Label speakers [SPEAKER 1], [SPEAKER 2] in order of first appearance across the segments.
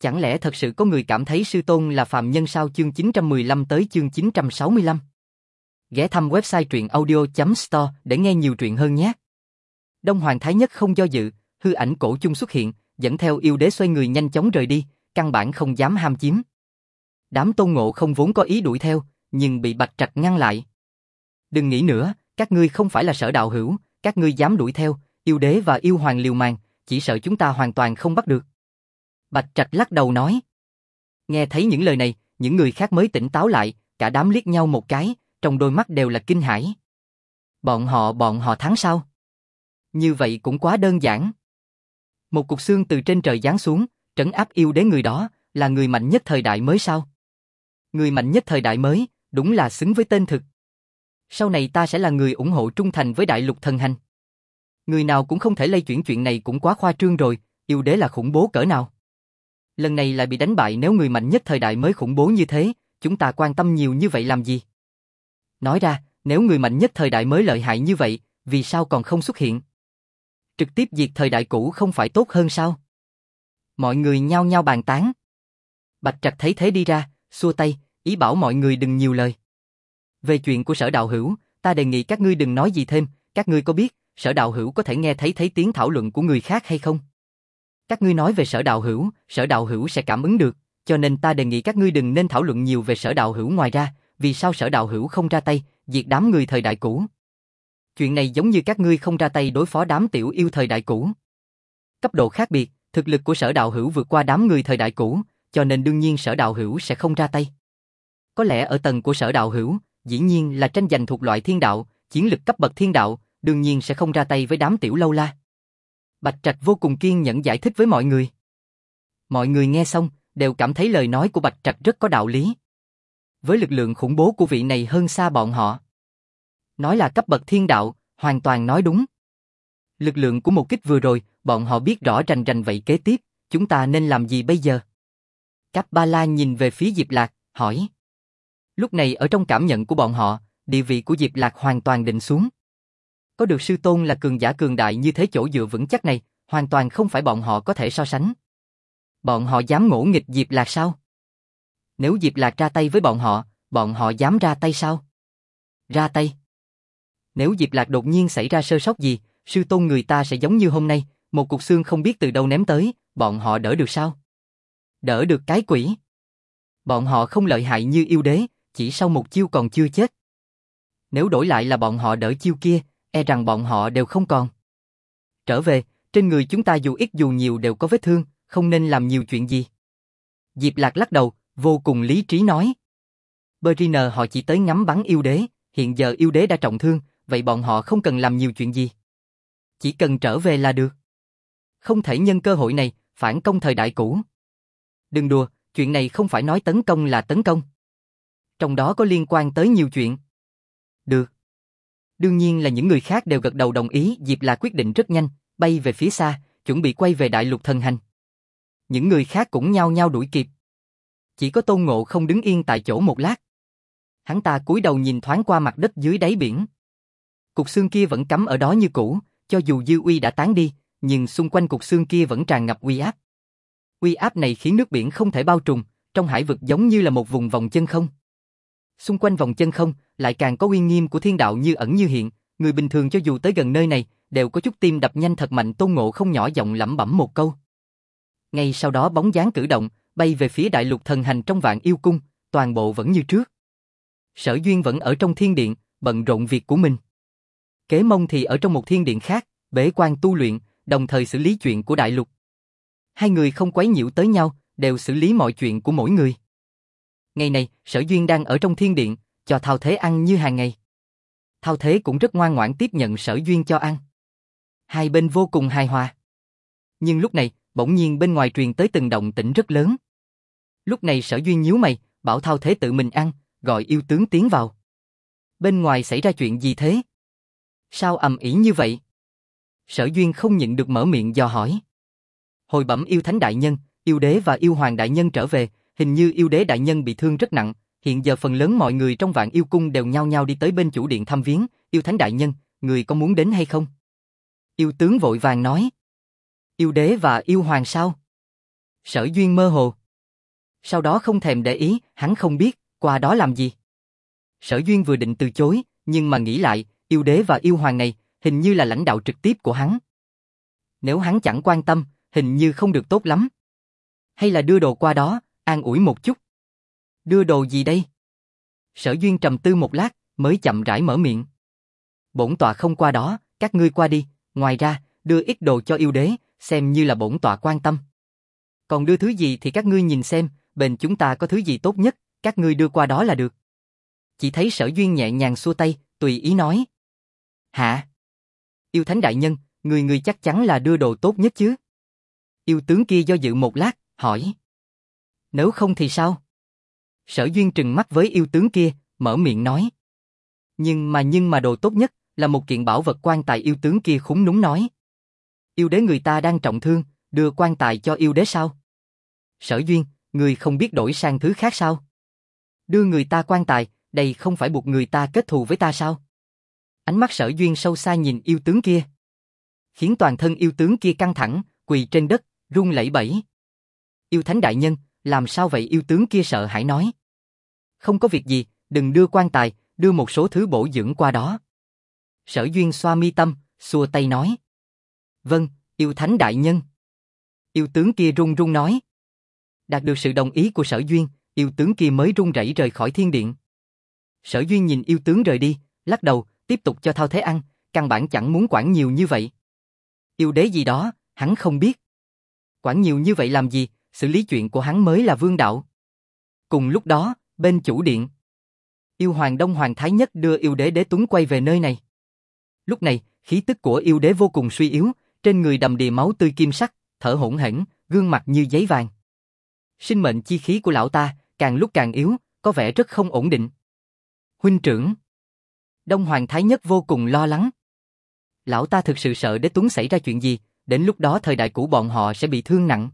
[SPEAKER 1] Chẳng lẽ thật sự có người cảm thấy sư tôn là phàm nhân sao? Chương 915 tới chương 965. Ghé thăm website truyệnaudio.store để nghe nhiều truyện hơn nhé. Đông Hoàng Thái Nhất không do dự, hư ảnh cổ chung xuất hiện, dẫn theo yêu đế xoay người nhanh chóng rời đi, căn bản không dám ham chiếm. Đám Tôn Ngộ Không vốn có ý đuổi theo, nhưng bị Bạch Trạch ngăn lại. Đừng nghĩ nữa, các ngươi không phải là Sở đạo hữu, các ngươi dám đuổi theo, yêu đế và yêu hoàng liều mạng, chỉ sợ chúng ta hoàn toàn không bắt được. Bạch Trạch lắc đầu nói. Nghe thấy những lời này, những người khác mới tỉnh táo lại, cả đám liếc nhau một cái, trong đôi mắt đều là kinh hãi. Bọn họ thắng sao? Như vậy cũng quá đơn giản. Một cục xương từ trên trời giáng xuống, trấn áp yêu đế, người đó là người mạnh nhất thời đại mới sao? Người mạnh nhất thời đại mới, đúng là xứng với tên thực. Sau này ta sẽ là người ủng hộ trung thành với Đại Lục Thần Hành. Người nào cũng không thể lay chuyển, chuyện này cũng quá khoa trương rồi, yêu đế là khủng bố cỡ nào? Lần này lại bị đánh bại, nếu người mạnh nhất thời đại mới khủng bố như thế, chúng ta quan tâm nhiều như vậy làm gì? Nói ra, nếu người mạnh nhất thời đại mới lợi hại như vậy, vì sao còn không xuất hiện? Trực tiếp diệt thời đại cũ không phải tốt hơn sao? Mọi người nhao nhao bàn tán. Bạch Trạch thấy thế đi ra, xua tay, ý bảo mọi người đừng nhiều lời. Về chuyện của Sở đạo hữu, ta đề nghị các ngươi đừng nói gì thêm, các ngươi có biết, Sở đạo hữu có thể nghe thấy tiếng thảo luận của người khác hay không? Các ngươi nói về Sở đạo hữu sẽ cảm ứng được, cho nên ta đề nghị các ngươi đừng nên thảo luận nhiều về Sở đạo hữu. Ngoài ra, vì sao Sở đạo hữu không ra tay, diệt đám người thời đại cũ? Chuyện này giống như các ngươi không ra tay đối phó đám tiểu yêu thời đại cũ. Cấp độ khác biệt, thực lực của Sở đạo hữu vượt qua đám người thời đại cũ, cho nên đương nhiên Sở đạo hữu sẽ không ra tay. Có lẽ ở tầng của Sở đạo hữu, dĩ nhiên là tranh giành thuộc loại thiên đạo, chiến lực cấp bậc thiên đạo, đương nhiên sẽ không ra tay với đám tiểu lâu la. Bạch Trạch vô cùng kiên nhẫn giải thích với mọi người. Mọi người nghe xong, đều cảm thấy lời nói của Bạch Trạch rất có đạo lý. Với lực lượng khủng bố của vị này hơn xa bọn họ. Nói là cấp bậc thiên đạo, hoàn toàn nói đúng. Lực lượng của một kích vừa rồi, bọn họ biết rõ rành rành, vậy kế tiếp, chúng ta nên làm gì bây giờ? Cáp Ba La nhìn về phía Diệp Lạc, hỏi. Lúc này ở trong cảm nhận của bọn họ, địa vị của Diệp Lạc hoàn toàn định xuống. Có được sư tôn là cường giả cường đại như thế, chỗ dựa vững chắc này, hoàn toàn không phải bọn họ có thể so sánh. Bọn họ dám ngỗ nghịch Diệp Lạc sao? Nếu Diệp Lạc ra tay với bọn họ dám ra tay sao? Ra tay. Nếu Diệp Lạc đột nhiên xảy ra sơ sót gì, sư tôn người ta sẽ giống như hôm nay, một cục xương không biết từ đâu ném tới, bọn họ đỡ được sao? Đỡ được cái quỷ. Bọn họ không lợi hại như yêu đế, chỉ sau một chiêu còn chưa chết. Nếu đổi lại là bọn họ đỡ chiêu kia, e rằng bọn họ đều không còn. Trở về, trên người chúng ta dù ít dù nhiều đều có vết thương, không nên làm nhiều chuyện gì. Diệp Lạc lắc đầu, vô cùng lý trí nói. Beriner họ chỉ tới ngắm bắn yêu đế, hiện giờ yêu đế đã trọng thương, vậy bọn họ không cần làm nhiều chuyện gì. Chỉ cần trở về là được. Không thể nhân cơ hội này, phản công thời đại cũ. Đừng đùa, chuyện này không phải nói tấn công là tấn công. Trong đó có liên quan tới nhiều chuyện. Được. Đương nhiên là những người khác đều gật đầu đồng ý. Diệp Lạc quyết định rất nhanh, bay về phía xa, chuẩn bị quay về Đại Lục Thần Hành. Những người khác cũng nhao nhao đuổi kịp. Chỉ có Tôn Ngộ không đứng yên tại chỗ một lát. Hắn ta cúi đầu nhìn thoáng qua mặt đất dưới đáy biển. Cục xương kia vẫn cắm ở đó như cũ, cho dù dư uy đã tán đi, nhưng xung quanh cục xương kia vẫn tràn ngập uy áp. Uy áp này khiến nước biển không thể bao trùm, trong hải vực giống như là một vùng vòng chân không. Xung quanh vòng chân không lại càng có uy nghiêm của thiên đạo như ẩn như hiện, người bình thường cho dù tới gần nơi này đều có chút tim đập nhanh thật mạnh. Tôn Ngộ không nhỏ giọng lẩm bẩm một câu. Ngay sau đó bóng dáng cử động, bay về phía Đại Lục Thần Hành trong Vạn Yêu Cung, toàn bộ vẫn như trước. Sở Duyên vẫn ở trong thiên điện, bận rộn việc của mình. Kế Mông thì ở trong một thiên điện khác, bế quan tu luyện, đồng thời xử lý chuyện của Đại Lục. Hai người không quấy nhiễu tới nhau, đều xử lý mọi chuyện của mỗi người. Ngày này, Sở Duyên đang ở trong thiên điện, cho Thao Thế ăn như hàng ngày. Thao Thế cũng rất ngoan ngoãn tiếp nhận Sở Duyên cho ăn. Hai bên vô cùng hài hòa. Nhưng lúc này, bỗng nhiên bên ngoài truyền tới từng động tĩnh rất lớn. Lúc này Sở Duyên nhíu mày, bảo Thao Thế tự mình ăn, gọi yêu tướng tiến vào. Bên ngoài xảy ra chuyện gì thế? Sao ầm ĩ như vậy? Sở Duyên không nhịn được mở miệng dò hỏi. Hồi bẩm yêu thánh đại nhân, yêu đế và yêu hoàng đại nhân trở về, hình như yêu đế đại nhân bị thương rất nặng, hiện giờ phần lớn mọi người trong Vạn Yêu Cung đều nhao nhao đi tới bên chủ điện thăm viếng, yêu thánh đại nhân, người có muốn đến hay không? Yêu tướng vội vàng nói. Yêu đế và yêu hoàng sao? Sở Duyên mơ hồ. Sau đó không thèm để ý, hắn không biết, qua đó làm gì. Sở Duyên vừa định từ chối, nhưng mà nghĩ lại, yêu đế và yêu hoàng này, hình như là lãnh đạo trực tiếp của hắn. Nếu hắn chẳng quan tâm, hình như không được tốt lắm. Hay là đưa đồ qua đó, an ủi một chút. Đưa đồ gì đây? Sở Duyên trầm tư một lát, mới chậm rãi mở miệng. Bổn tọa không qua đó, các ngươi qua đi, ngoài ra, đưa ít đồ cho yêu đế, xem như là bổn tọa quan tâm. Còn đưa thứ gì thì các ngươi nhìn xem, bên chúng ta có thứ gì tốt nhất, các ngươi đưa qua đó là được. Chỉ thấy Sở Duyên nhẹ nhàng xua tay, tùy ý nói. Hả? Yêu thánh đại nhân, người chắc chắn là đưa đồ tốt nhất chứ? Yêu tướng kia do dự một lát, hỏi. Nếu không thì sao? Sở Duyên trừng mắt với yêu tướng kia, mở miệng nói. Nhưng mà đồ tốt nhất là một kiện bảo vật quan tài. Yêu tướng kia khúm núm nói. Yêu đế người ta đang trọng thương, đưa quan tài cho yêu đế sao? Sở Duyên, người không biết đổi sang thứ khác sao? Đưa người ta quan tài, đây không phải buộc người ta kết thù với ta sao? Ánh mắt Sở Duyên sâu xa nhìn yêu tướng kia, khiến toàn thân yêu tướng kia căng thẳng, quỳ trên đất, run lẩy bẩy. Yêu thánh đại nhân, làm sao vậy? Yêu tướng kia sợ hãi nói. Không có việc gì, đừng đưa quan tài, đưa một số thứ bổ dưỡng qua đó. Sở Duyên xoa mi tâm, xua tay nói. Vâng, yêu thánh đại nhân. Yêu tướng kia run run nói. Đạt được sự đồng ý của Sở Duyên, yêu tướng kia mới run rẩy rời khỏi thiên điện. Sở Duyên nhìn yêu tướng rời đi, lắc đầu, tiếp tục cho Thao Thế ăn, căn bản chẳng muốn quản nhiều như vậy. Yêu đế gì đó, hắn không biết. Quản nhiều như vậy làm gì, xử lý chuyện của hắn mới là vương đạo. Cùng lúc đó, bên chủ điện, yêu hoàng Đông Hoàng Thái Nhất đưa yêu đế Đế Tuấn quay về nơi này. Lúc này, khí tức của yêu đế vô cùng suy yếu, trên người đầm đìa máu tươi kim sắc, thở hổn hển, gương mặt như giấy vàng. Sinh mệnh chi khí của lão ta càng lúc càng yếu, có vẻ rất không ổn định. Huynh trưởng. Đông Hoàng Thái Nhất vô cùng lo lắng. Lão ta thực sự sợ Đế Tuấn xảy ra chuyện gì, đến lúc đó thời đại cũ bọn họ sẽ bị thương nặng.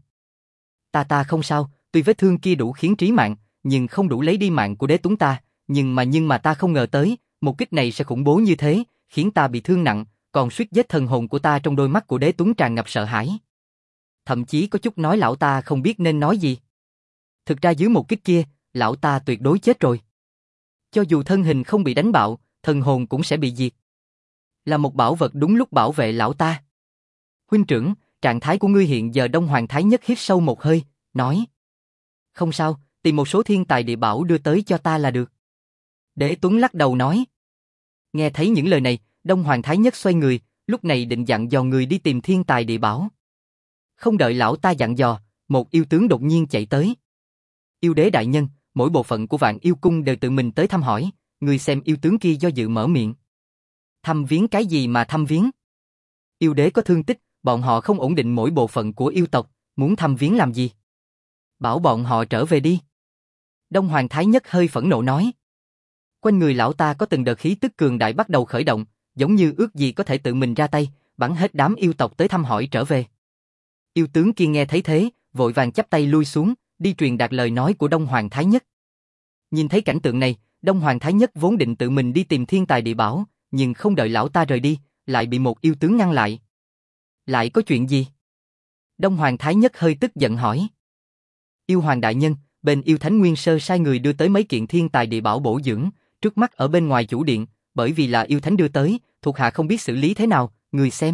[SPEAKER 1] Ta không sao, tuy vết thương kia đủ khiến trí mạng, nhưng không đủ lấy đi mạng của Đế Tuấn ta, nhưng mà ta không ngờ tới, một kích này sẽ khủng bố như thế, khiến ta bị thương nặng, còn suýt giết thần hồn của ta. Trong đôi mắt của Đế Tuấn tràn ngập sợ hãi. Thậm chí có chút nói lão ta không biết nên nói gì. Thực ra dưới một kích kia, lão ta tuyệt đối chết rồi. Cho dù thân hình không bị đánh bạo, thần hồn cũng sẽ bị diệt. Là một bảo vật đúng lúc bảo vệ lão ta. Huynh trưởng, trạng thái của ngươi hiện giờ. Đông Hoàng Thái Nhất hít sâu một hơi, nói. Không sao, tìm một số thiên tài địa bảo đưa tới cho ta là được. Đế Tuấn lắc đầu nói. Nghe thấy những lời này, Đông Hoàng Thái Nhất xoay người, lúc này định dặn dò người đi tìm thiên tài địa bảo. Không đợi lão ta dặn dò, một yêu tướng đột nhiên chạy tới. Yêu đế đại nhân, mỗi bộ phận của Vạn Yêu Cung đều tự mình tới thăm hỏi, người xem. Yêu tướng kia do dự mở miệng. Thăm viếng cái gì mà thăm viếng? Yêu đế có thương tích, bọn họ không ổn định mỗi bộ phận của yêu tộc, muốn thăm viếng làm gì? Bảo bọn họ trở về đi. Đông Hoàng Thái Nhất hơi phẫn nộ nói. Quanh người lão ta có từng đợt khí tức cường đại bắt đầu khởi động, giống như ước gì có thể tự mình ra tay, bắn hết đám yêu tộc tới thăm hỏi trở về. Yêu tướng kia nghe thấy thế, vội vàng chắp tay lui xuống, đi truyền đạt lời nói của Đông Hoàng Thái Nhất. Nhìn thấy cảnh tượng này, Đông Hoàng Thái Nhất vốn định tự mình đi tìm thiên tài địa bảo, nhưng không đợi lão ta rời đi, lại bị một yêu tướng ngăn lại. Lại có chuyện gì? Đông Hoàng Thái Nhất hơi tức giận hỏi. Yêu Hoàng đại nhân, bên Yêu Thánh Nguyên Sơ sai người đưa tới mấy kiện thiên tài địa bảo bổ dưỡng, trước mắt ở bên ngoài chủ điện, bởi vì là Yêu Thánh đưa tới, thuộc hạ không biết xử lý thế nào, người xem.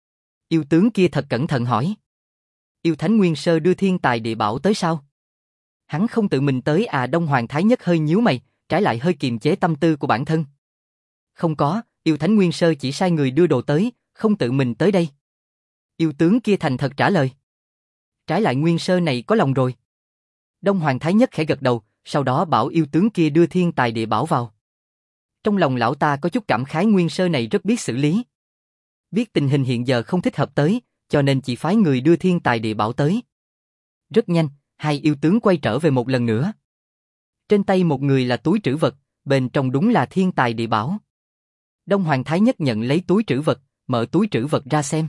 [SPEAKER 1] Yêu tướng kia thật cẩn thận hỏi. Yêu Thánh Nguyên Sơ đưa thiên tài địa bảo tới sao? Hắn không tự mình tới à? Đông Hoàng Thái Nhất hơi nhíu mày, trái lại hơi kiềm chế tâm tư của bản thân. Không có, Yêu Thánh Nguyên Sơ chỉ sai người đưa đồ tới, không tự mình tới đây. Yêu tướng kia thành thật trả lời. Trái lại Nguyên Sơ này có lòng rồi. Đông Hoàng Thái Nhất khẽ gật đầu, sau đó bảo yêu tướng kia đưa thiên tài địa bảo vào. Trong lòng lão ta có chút cảm khái, Nguyên Sơ này rất biết xử lý. Biết tình hình hiện giờ không thích hợp tới, cho nên chỉ phái người đưa thiên tài địa bảo tới. Rất nhanh, hai yêu tướng quay trở về một lần nữa. Trên tay một người là túi trữ vật, bên trong đúng là thiên tài địa bảo. Đông Hoàng Thái Nhất nhận lấy túi trữ vật, mở túi trữ vật ra xem.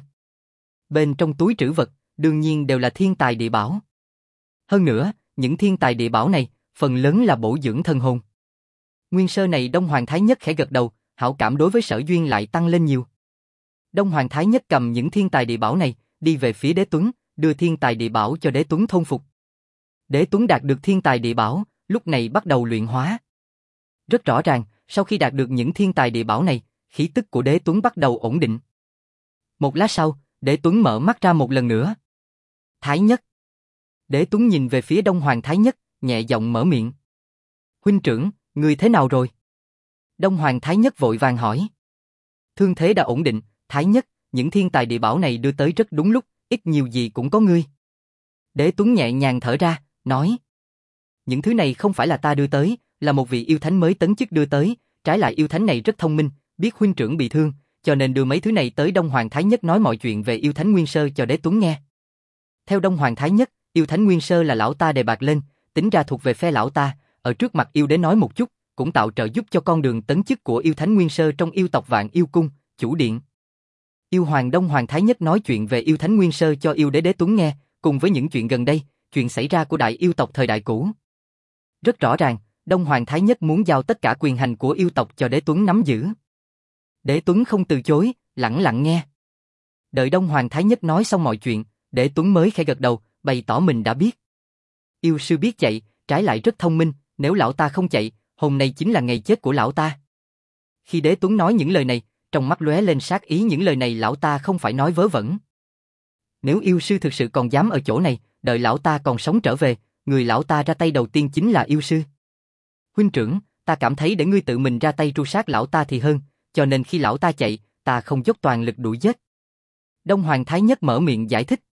[SPEAKER 1] Bên trong túi trữ vật, đương nhiên đều là thiên tài địa bảo. Hơn nữa, những thiên tài địa bảo này, phần lớn là bổ dưỡng thần hồn. Nguyên Sơ này Đông Hoàng Thái Nhất khẽ gật đầu, hảo cảm đối với Sở Duyên lại tăng lên nhiều. Đông Hoàng Thái Nhất cầm những thiên tài địa bảo này, đi về phía Đế Tuấn, đưa thiên tài địa bảo cho Đế Tuấn thôn phục. Đế Tuấn đạt được thiên tài địa bảo, lúc này bắt đầu luyện hóa. Rất rõ ràng, sau khi đạt được những thiên tài địa bảo này, khí tức của Đế Tuấn bắt đầu ổn định. Một lát sau, Đế Tuấn mở mắt ra một lần nữa. Thái Nhất. Đế Tuấn nhìn về phía Đông Hoàng Thái Nhất, nhẹ giọng mở miệng. Huynh trưởng, người thế nào rồi? Đông Hoàng Thái Nhất vội vàng hỏi. Thương thế đã ổn định, Thái Nhất, những thiên tài địa bảo này đưa tới rất đúng lúc, ít nhiều gì cũng có ngươi. Đế Tuấn nhẹ nhàng thở ra, nói. Những thứ này không phải là ta đưa tới, là một vị yêu thánh mới tấn chức đưa tới, trái lại yêu thánh này rất thông minh, biết huynh trưởng bị thương, cho nên đưa mấy thứ này tới Đông Hoàng Thái Nhất nói mọi chuyện về yêu thánh Nguyên Sơ cho Đế Tuấn nghe. Theo Đông Hoàng Thái Nhất, yêu thánh Nguyên Sơ là lão ta đề bạt lên, tính ra thuộc về phe lão ta, ở trước mặt yêu đế nói một chút, cũng tạo trợ giúp cho con đường tấn chức của yêu thánh Nguyên Sơ trong yêu tộc Vạn Yêu Cung, chủ điện. Yêu hoàng Đông Hoàng Thái Nhất nói chuyện về yêu thánh Nguyên Sơ cho yêu đế Đế Tuấn nghe, cùng với những chuyện gần đây, chuyện xảy ra của đại yêu tộc thời đại cũ. Rất rõ ràng, Đông Hoàng Thái Nhất muốn giao tất cả quyền hành của yêu tộc cho Đế Tuấn nắm giữ. Đế Tuấn không từ chối, lặng lặng nghe. Đợi Đông Hoàng Thái Nhất nói xong mọi chuyện, Đế Tuấn mới khẽ gật đầu, bày tỏ mình đã biết. Yêu sư biết chạy, trái lại rất thông minh, nếu lão ta không chạy, hôm nay chính là ngày chết của lão ta. Khi Đế Tuấn nói những lời này, trong mắt lóe lên sát ý, những lời này lão ta không phải nói vớ vẩn. Nếu yêu sư thực sự còn dám ở chỗ này, đợi lão ta còn sống trở về, người lão ta ra tay đầu tiên chính là yêu sư. Huynh trưởng, ta cảm thấy để ngươi tự mình ra tay tru sát lão ta thì hơn, cho nên khi lão ta chạy, ta không dốc toàn lực đuổi giết. Đông Hoàng Thái Nhất mở miệng giải thích.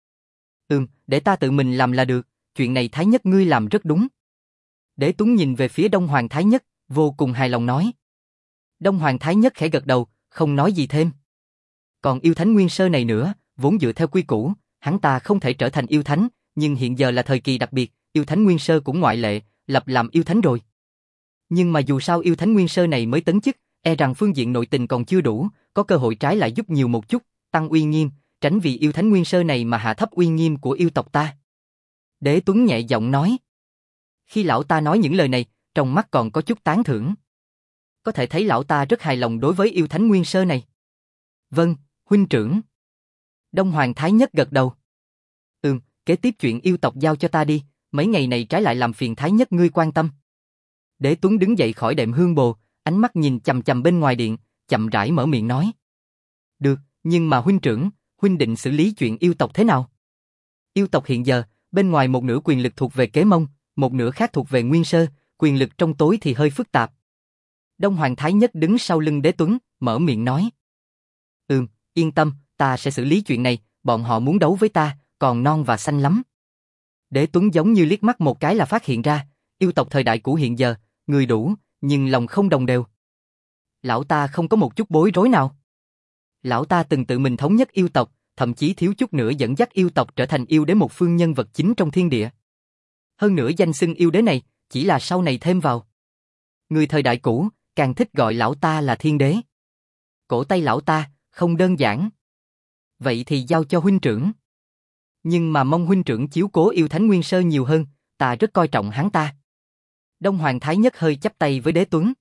[SPEAKER 1] Để ta tự mình làm là được, chuyện này Thái Nhất ngươi làm rất đúng. Đế Tuấn nhìn về phía Đông Hoàng Thái Nhất, vô cùng hài lòng nói. Đông Hoàng Thái Nhất khẽ gật đầu, không nói gì thêm. Còn yêu thánh Nguyên Sơ này nữa, vốn dựa theo quy củ, hắn ta không thể trở thành yêu thánh, nhưng hiện giờ là thời kỳ đặc biệt, yêu thánh Nguyên Sơ cũng ngoại lệ, lập làm yêu thánh rồi. Nhưng mà dù sao yêu thánh Nguyên Sơ này mới tấn chức, e rằng phương diện nội tình còn chưa đủ, có cơ hội trái lại giúp nhiều một chút, tăng uy nghiêm, tránh vì yêu thánh Nguyên Sơ này mà hạ thấp uy nghiêm của yêu tộc ta. Đế Tuấn nhẹ giọng nói. Khi lão ta nói những lời này, trong mắt còn có chút tán thưởng. Có thể thấy lão ta rất hài lòng đối với yêu thánh Nguyên Sơ này. Vâng, huynh trưởng. Đông Hoàng Thái Nhất gật đầu. Kế tiếp chuyện yêu tộc giao cho ta đi, mấy ngày này trái lại làm phiền Thái Nhất ngươi quan tâm. Đế Tuấn đứng dậy khỏi đệm hương bồ, ánh mắt nhìn chằm chằm bên ngoài điện, chậm rãi mở miệng nói. Được, nhưng mà huynh trưởng, huynh định xử lý chuyện yêu tộc thế nào? Yêu tộc hiện giờ, bên ngoài một nửa quyền lực thuộc về Kế Mông, một nửa khác thuộc về Nguyên Sơ, quyền lực trong tối thì hơi phức tạp. Đông Hoàng Thái Nhất đứng sau lưng Đế Tuấn, mở miệng nói. Yên tâm, ta sẽ xử lý chuyện này, bọn họ muốn đấu với ta, còn non và xanh lắm. Đế Tuấn giống như liếc mắt một cái là phát hiện ra, yêu tộc thời đại cũ hiện giờ, người đủ, nhưng lòng không đồng đều. Lão ta không có một chút bối rối nào. Lão ta từng tự mình thống nhất yêu tộc, thậm chí thiếu chút nữa dẫn dắt yêu tộc trở thành yêu đế một phương nhân vật chính trong thiên địa. Hơn nữa danh xưng yêu đế này, chỉ là sau này thêm vào. Người thời đại cũ, càng thích gọi lão ta là thiên đế. Cổ tay lão ta, không đơn giản. Vậy thì giao cho huynh trưởng. Nhưng mà mong huynh trưởng chiếu cố yêu thánh Nguyên Sơ nhiều hơn, ta rất coi trọng hắn ta. Đông Hoàng Thái Nhất hơi chắp tay với Đế Tuấn.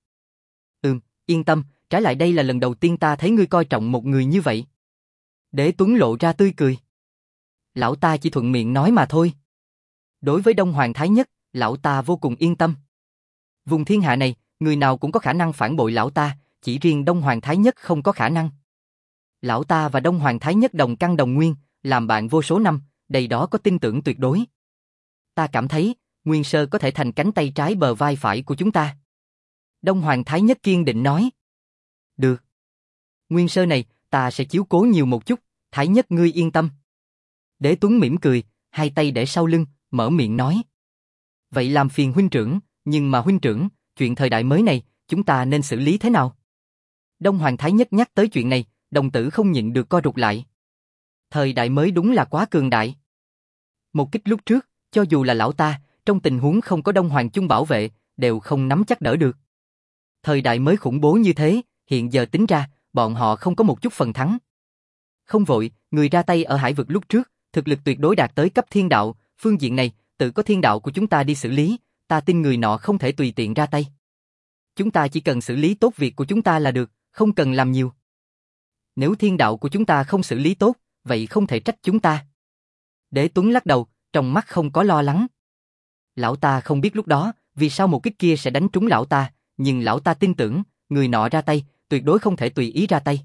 [SPEAKER 1] Yên tâm, trái lại đây là lần đầu tiên ta thấy ngươi coi trọng một người như vậy. Đế Tuấn lộ ra tươi cười. Lão ta chỉ thuận miệng nói mà thôi. Đối với Đông Hoàng Thái Nhất, lão ta vô cùng yên tâm. Vùng thiên hạ này, người nào cũng có khả năng phản bội lão ta, chỉ riêng Đông Hoàng Thái Nhất không có khả năng. Lão ta và Đông Hoàng Thái Nhất đồng căn đồng nguyên, làm bạn vô số năm, đầy đó có tin tưởng tuyệt đối. Ta cảm thấy, Nguyên Sơ có thể thành cánh tay trái bờ vai phải của chúng ta. Đông Hoàng Thái Nhất kiên định nói. Được. Nguyên Sơ này, ta sẽ chiếu cố nhiều một chút, Thái Nhất ngươi yên tâm. Đế Tuấn mỉm cười, hai tay để sau lưng, mở miệng nói. Vậy làm phiền huynh trưởng, nhưng mà huynh trưởng, chuyện thời đại mới này, chúng ta nên xử lý thế nào? Đông Hoàng Thái Nhất nhắc tới chuyện này, đồng tử không nhịn được co rụt lại. Thời đại mới đúng là quá cường đại. Một kích lúc trước, cho dù là lão ta, trong tình huống không có Đông Hoàng chung bảo vệ, đều không nắm chắc đỡ được. Thời đại mới khủng bố như thế, hiện giờ tính ra, bọn họ không có một chút phần thắng. Không vội, người ra tay ở hải vực lúc trước, thực lực tuyệt đối đạt tới cấp thiên đạo, phương diện này, tự có thiên đạo của chúng ta đi xử lý, ta tin người nọ không thể tùy tiện ra tay. Chúng ta chỉ cần xử lý tốt việc của chúng ta là được, không cần làm nhiều. Nếu thiên đạo của chúng ta không xử lý tốt, vậy không thể trách chúng ta. Đế Tuấn lắc đầu, trong mắt không có lo lắng. Lão ta không biết lúc đó, vì sao một kích kia sẽ đánh trúng lão ta, nhưng lão ta tin tưởng, người nọ ra tay, tuyệt đối không thể tùy ý ra tay.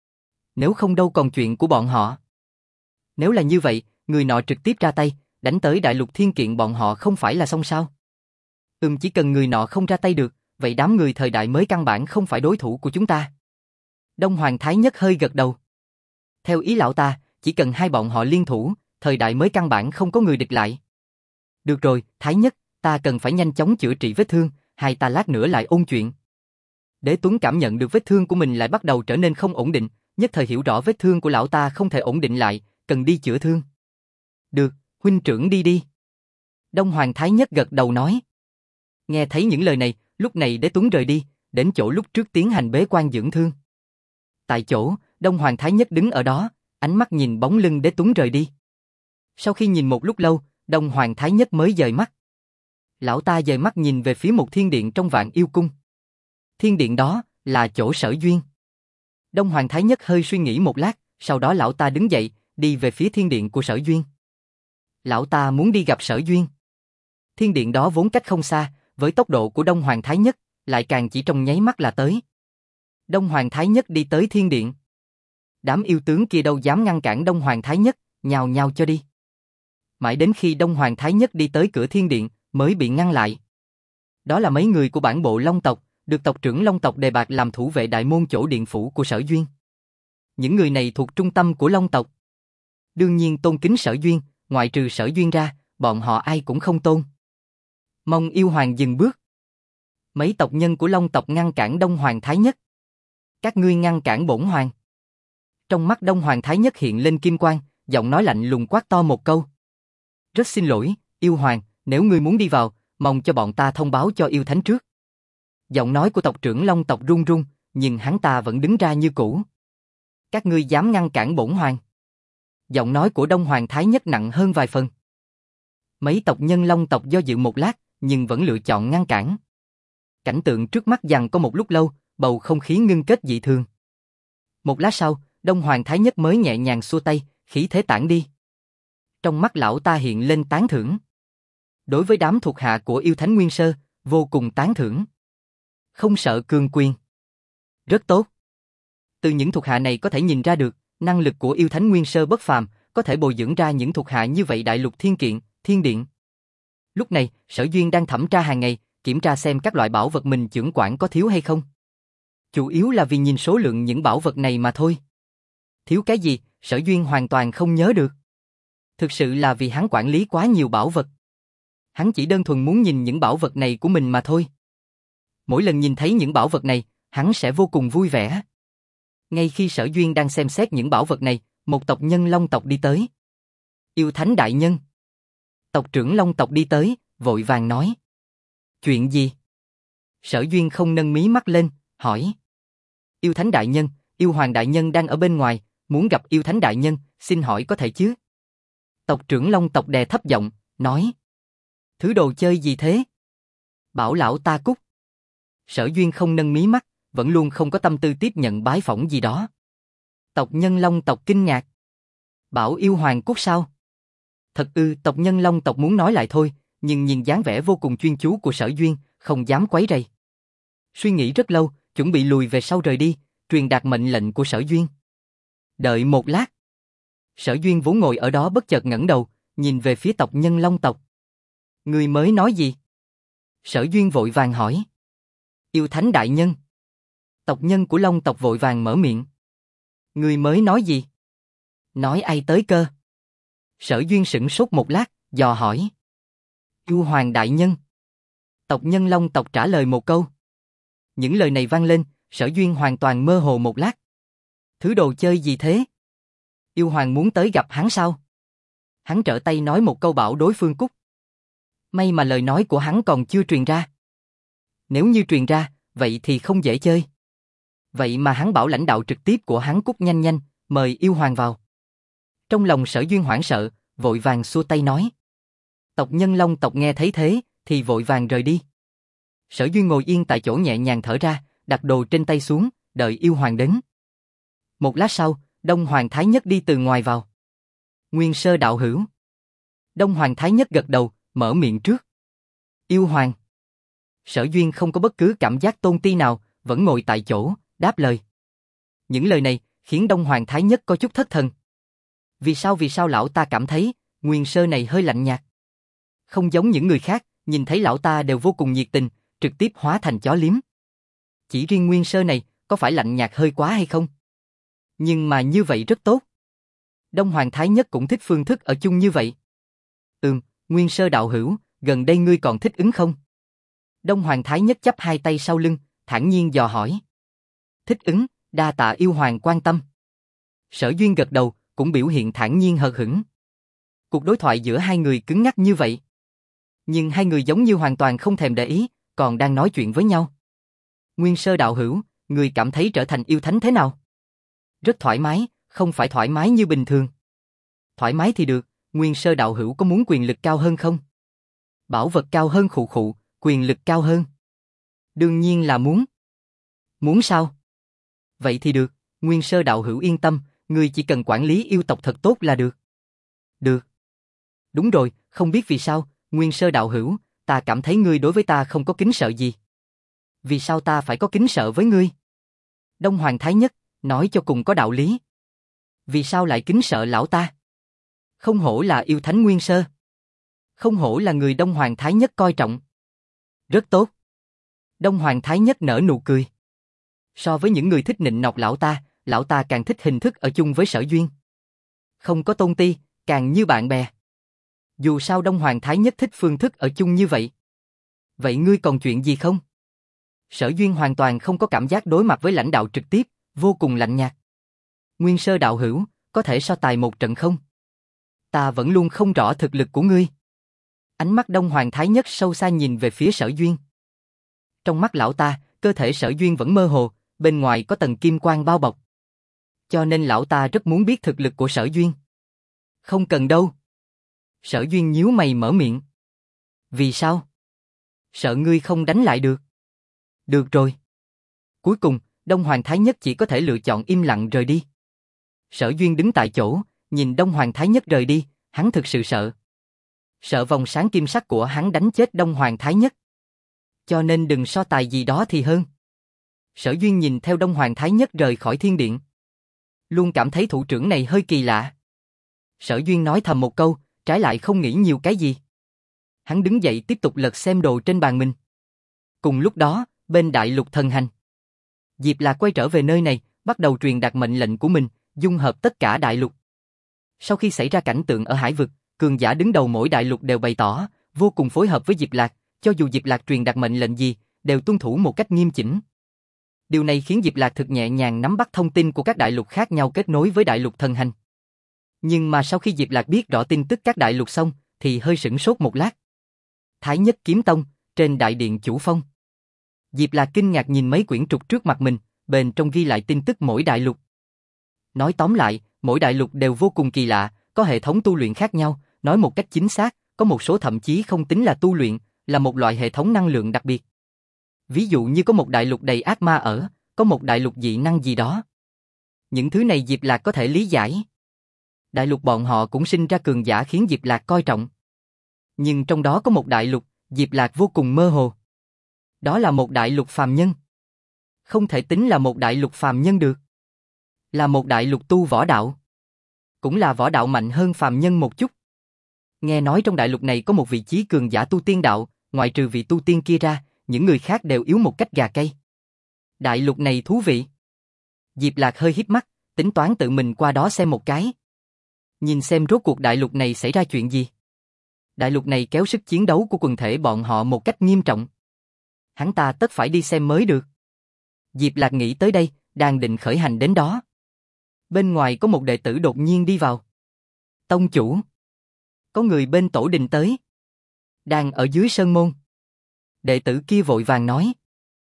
[SPEAKER 1] Nếu không đâu còn chuyện của bọn họ. Nếu là như vậy, người nọ trực tiếp ra tay, đánh tới Đại Lục Thiên Kiện bọn họ không phải là xong sao? Chỉ cần người nọ không ra tay được, vậy đám người thời đại mới căn bản không phải đối thủ của chúng ta. Đông Hoàng Thái Nhất hơi gật đầu. Theo ý lão ta, chỉ cần hai bọn họ liên thủ, thời đại mới căn bản không có người địch lại. Được rồi, Thái Nhất, ta cần phải nhanh chóng chữa trị vết thương, hai ta lát nữa lại ôn chuyện. Đế Tuấn cảm nhận được vết thương của mình lại bắt đầu trở nên không ổn định, nhất thời hiểu rõ vết thương của lão ta không thể ổn định lại, cần đi chữa thương. Được, huynh trưởng đi đi. Đông Hoàng Thái Nhất gật đầu nói. Nghe thấy những lời này, lúc này Đế Tuấn rời đi, đến chỗ lúc trước tiến hành bế quan dưỡng thương. Tại chỗ, Đông Hoàng Thái Nhất đứng ở đó, ánh mắt nhìn bóng lưng Đế Tuấn rời đi. Sau khi nhìn một lúc lâu, Đông Hoàng Thái Nhất mới dời mắt. Lão ta dời mắt nhìn về phía một thiên điện trong Vạn Yêu Cung. Thiên điện đó là chỗ Sở Duyên. Đông Hoàng Thái Nhất hơi suy nghĩ một lát, sau đó lão ta đứng dậy, đi về phía thiên điện của Sở Duyên. Lão ta muốn đi gặp Sở Duyên. Thiên điện đó vốn cách không xa, với tốc độ của Đông Hoàng Thái Nhất, lại càng chỉ trong nháy mắt là tới. Đông Hoàng Thái Nhất đi tới thiên điện. Đám yêu tướng kia đâu dám ngăn cản Đông Hoàng Thái Nhất, nhào nhào cho đi. Mãi đến khi Đông Hoàng Thái Nhất đi tới cửa thiên điện, mới bị ngăn lại. Đó là mấy người của bản bộ Long tộc, được tộc trưởng Long tộc đề bạt làm thủ vệ đại môn chỗ điện phủ của Sở Duyên. Những người này thuộc trung tâm của Long tộc. Đương nhiên tôn kính Sở Duyên, ngoại trừ Sở Duyên ra, bọn họ ai cũng không tôn. Mong yêu hoàng dừng bước. Mấy tộc nhân của Long tộc ngăn cản Đông Hoàng Thái Nhất. Các ngươi ngăn cản bổn hoàng. Trong mắt Đông Hoàng Thái Nhất hiện lên kim quang, giọng nói lạnh lùng quát to một câu. Rất xin lỗi, yêu hoàng, nếu ngươi muốn đi vào, mong cho bọn ta thông báo cho yêu thánh trước. Giọng nói của tộc trưởng Long tộc run run, nhưng hắn ta vẫn đứng ra như cũ. Các ngươi dám ngăn cản bổn hoàng. Giọng nói của Đông Hoàng Thái Nhất nặng hơn vài phần. Mấy tộc nhân Long tộc do dự một lát, nhưng vẫn lựa chọn ngăn cản. Cảnh tượng trước mắt giằng có một lúc lâu, bầu không khí ngưng kết dị thường. Một lát sau, Đông Hoàng Thái Nhất mới nhẹ nhàng xua tay, khí thế tản đi. Trong mắt lão ta hiện lên tán thưởng. Đối với đám thuộc hạ của yêu thánh Nguyên Sơ, vô cùng tán thưởng. Không sợ cương quyền. Rất tốt. Từ những thuộc hạ này có thể nhìn ra được, năng lực của yêu thánh Nguyên Sơ bất phàm, có thể bồi dưỡng ra những thuộc hạ như vậy Đại Lục Thiên Kiện, Thiên Điện. Lúc này, Sở Duyên đang thẩm tra hàng ngày, kiểm tra xem các loại bảo vật mình chưởng quản có thiếu hay không. Chủ yếu là vì nhìn số lượng những bảo vật này mà thôi. Thiếu cái gì, Sở Duyên hoàn toàn không nhớ được. Thực sự là vì hắn quản lý quá nhiều bảo vật. Hắn chỉ đơn thuần muốn nhìn những bảo vật này của mình mà thôi. Mỗi lần nhìn thấy những bảo vật này, hắn sẽ vô cùng vui vẻ. Ngay khi Sở Duyên đang xem xét những bảo vật này, một tộc nhân Long tộc đi tới. Yêu Thánh đại nhân. Tộc trưởng Long tộc đi tới, vội vàng nói. Chuyện gì? Sở Duyên không nâng mí mắt lên, hỏi. Yêu Thánh đại nhân, yêu hoàng đại nhân đang ở bên ngoài, muốn gặp yêu Thánh đại nhân, xin hỏi có thể chứ? Tộc trưởng Long tộc đè thấp giọng, nói. Thứ đồ chơi gì thế? Bảo lão ta cút. Sở Duyên không nâng mí mắt, vẫn luôn không có tâm tư tiếp nhận bái phỏng gì đó. Tộc nhân Long tộc kinh ngạc. Bảo yêu hoàng cút sao? Thật ư, tộc nhân Long tộc muốn nói lại thôi, nhưng nhìn dáng vẻ vô cùng chuyên chú của Sở Duyên, không dám quấy rầy. Suy nghĩ rất lâu, chuẩn bị lùi về sau rời đi, truyền đạt mệnh lệnh của Sở Duyên. Đợi một lát. Sở Duyên vốn ngồi ở đó bất chợt ngẩng đầu, nhìn về phía tộc nhân Long tộc. Người mới nói gì? Sở Duyên vội vàng hỏi. Yêu Thánh đại nhân. Tộc nhân của Long tộc vội vàng mở miệng. Người mới nói gì? Nói ai tới cơ? Sở Duyên sững sốt một lát, dò hỏi. Yêu Hoàng đại nhân. Tộc nhân Long tộc trả lời một câu. Những lời này vang lên, Sở Duyên hoàn toàn mơ hồ một lát. Thứ đồ chơi gì thế? Yêu Hoàng muốn tới gặp hắn sao? Hắn trở tay nói một câu bảo đối phương cút. May mà lời nói của hắn còn chưa truyền ra. Nếu như truyền ra, vậy thì không dễ chơi. Vậy mà hắn bảo lãnh đạo trực tiếp của hắn cút nhanh nhanh, mời yêu hoàng vào. Trong lòng Sở Duyên hoảng sợ, vội vàng xua tay nói. Tộc nhân Long tộc nghe thấy thế, thì vội vàng rời đi. Sở Duyên ngồi yên tại chỗ nhẹ nhàng thở ra, đặt đồ trên tay xuống, đợi yêu hoàng đến. Một lát sau, Đông Hoàng Thái Nhất đi từ ngoài vào. Nguyên Sơ đạo hữu. Đông Hoàng Thái Nhất gật đầu, mở miệng trước. Yêu Hoàng. Sở Duyên không có bất cứ cảm giác tôn ti nào, vẫn ngồi tại chỗ, đáp lời. Những lời này khiến Đông Hoàng Thái Nhất có chút thất thần. Vì sao lão ta cảm thấy Nguyên Sơ này hơi lạnh nhạt? Không giống những người khác, nhìn thấy lão ta đều vô cùng nhiệt tình, trực tiếp hóa thành chó liếm. Chỉ riêng Nguyên Sơ này, có phải lạnh nhạt hơi quá hay không? Nhưng mà như vậy rất tốt. Đông Hoàng Thái Nhất cũng thích phương thức ở chung như vậy. Nguyên Sơ đạo hữu, gần đây ngươi còn thích ứng không? Đông Hoàng Thái Nhất chắp hai tay sau lưng, thản nhiên dò hỏi. Thích ứng, đa tạ yêu hoàng quan tâm. Sở Duyên gật đầu, cũng biểu hiện thản nhiên hờ hững. Cuộc đối thoại giữa hai người cứng nhắc như vậy. Nhưng hai người giống như hoàn toàn không thèm để ý, còn đang nói chuyện với nhau. Nguyên Sơ đạo hữu, người cảm thấy trở thành yêu thánh thế nào? Rất thoải mái, không phải thoải mái như bình thường. Thoải mái thì được, Nguyên Sơ đạo hữu có muốn quyền lực cao hơn không? Bảo vật cao hơn khụ khụ, quyền lực cao hơn. Đương nhiên là muốn. Muốn sao? Vậy thì được, Nguyên Sơ đạo hữu yên tâm, ngươi chỉ cần quản lý yêu tộc thật tốt là được. Được. Đúng rồi, không biết vì sao, Nguyên Sơ đạo hữu, ta cảm thấy ngươi đối với ta không có kính sợ gì. Vì sao ta phải có kính sợ với ngươi? Đông Hoàng Thái Nhất, nói cho cùng có đạo lý. Vì sao lại kính sợ lão ta? Không hổ là yêu thánh Nguyên Sơ. Không hổ là người Đông Hoàng Thái Nhất coi trọng. Rất tốt. Đông Hoàng Thái Nhất nở nụ cười. So với những người thích nịnh nọt lão ta càng thích hình thức ở chung với Sở Duyên. Không có tôn ti, càng như bạn bè. Dù sao Đông Hoàng Thái Nhất thích phương thức ở chung như vậy. Vậy ngươi còn chuyện gì không? Sở Duyên hoàn toàn không có cảm giác đối mặt với lãnh đạo trực tiếp, vô cùng lạnh nhạt. Nguyên Sơ đạo hữu, có thể so tài một trận không? Ta vẫn luôn không rõ thực lực của ngươi. Ánh mắt Đông Hoàng Thái Nhất sâu xa nhìn về phía Sở Duyên. Trong mắt lão ta, cơ thể Sở Duyên vẫn mơ hồ, bên ngoài có tầng kim quang bao bọc. Cho nên lão ta rất muốn biết thực lực của Sở Duyên. Không cần đâu. Sở Duyên nhíu mày mở miệng. Vì sao? Sợ ngươi không đánh lại được. Được rồi. Cuối cùng, Đông Hoàng Thái Nhất chỉ có thể lựa chọn im lặng rời đi. Sở Duyên đứng tại chỗ, nhìn Đông Hoàng Thái Nhất rời đi, hắn thực sự sợ. Sợ vòng sáng kim sắc của hắn đánh chết Đông Hoàng Thái Nhất. Cho nên đừng so tài gì đó thì hơn. Sở Duyên nhìn theo Đông Hoàng Thái Nhất rời khỏi thiên điện. Luôn cảm thấy thủ trưởng này hơi kỳ lạ. Sở Duyên nói thầm một câu, trái lại không nghĩ nhiều cái gì. Hắn đứng dậy tiếp tục lật xem đồ trên bàn mình. Cùng lúc đó, bên Đại Lục Thần Hành, Diệp Lạc quay trở về nơi này, bắt đầu truyền đạt mệnh lệnh của mình, dung hợp tất cả đại lục. Sau khi xảy ra cảnh tượng ở Hải Vực, cường giả đứng đầu mỗi đại lục đều bày tỏ vô cùng phối hợp với Diệp Lạc, cho dù Diệp Lạc truyền đạt mệnh lệnh gì, đều tuân thủ một cách nghiêm chỉnh. Điều này khiến Diệp Lạc thực nhẹ nhàng nắm bắt thông tin của các đại lục khác nhau kết nối với Đại Lục Thần Hành. Nhưng mà sau khi Diệp Lạc biết rõ tin tức các đại lục xong, thì hơi sửng sốt một lát. Thái Nhất Kiếm Tông, trên đại điện chủ phong. Diệp Lạc kinh ngạc nhìn mấy quyển trục trước mặt mình, bên trong ghi lại tin tức mỗi đại lục. Nói tóm lại, mỗi đại lục đều vô cùng kỳ lạ, có hệ thống tu luyện khác nhau, nói một cách chính xác, có một số thậm chí không tính là tu luyện, là một loại hệ thống năng lượng đặc biệt. Ví dụ như có một đại lục đầy ác ma ở, có một đại lục dị năng gì đó. Những thứ này Diệp Lạc có thể lý giải. Đại lục bọn họ cũng sinh ra cường giả khiến Diệp Lạc coi trọng. Nhưng trong đó có một đại lục, Diệp Lạc vô cùng mơ hồ. Đó là một đại lục phàm nhân. Không thể tính là một đại lục phàm nhân được. Là một đại lục tu võ đạo. Cũng là võ đạo mạnh hơn phàm nhân một chút. Nghe nói trong đại lục này có một vị chí cường giả tu tiên đạo, ngoại trừ vị tu tiên kia ra, những người khác đều yếu một cách gà cây. Đại lục này thú vị. Diệp Lạc hơi híp mắt, tính toán tự mình qua đó xem một cái. Nhìn xem rốt cuộc đại lục này xảy ra chuyện gì. Đại lục này kéo sức chiến đấu của quần thể bọn họ một cách nghiêm trọng. Hắn ta tất phải đi xem mới được. Diệp Lạc nghĩ tới đây, đang định khởi hành đến đó. Bên ngoài có một đệ tử đột nhiên đi vào. Tông chủ. Có người bên tổ đình tới. Đang ở dưới sơn môn. Đệ tử kia vội vàng nói.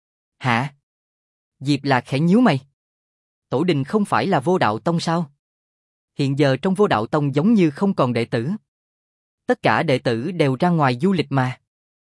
[SPEAKER 1] Hả? Diệp Lạc khẽ nhíu mày. Tổ đình không phải là Vô Đạo Tông sao? Hiện giờ trong Vô Đạo Tông giống như không còn đệ tử. Tất cả đệ tử đều ra ngoài du lịch mà.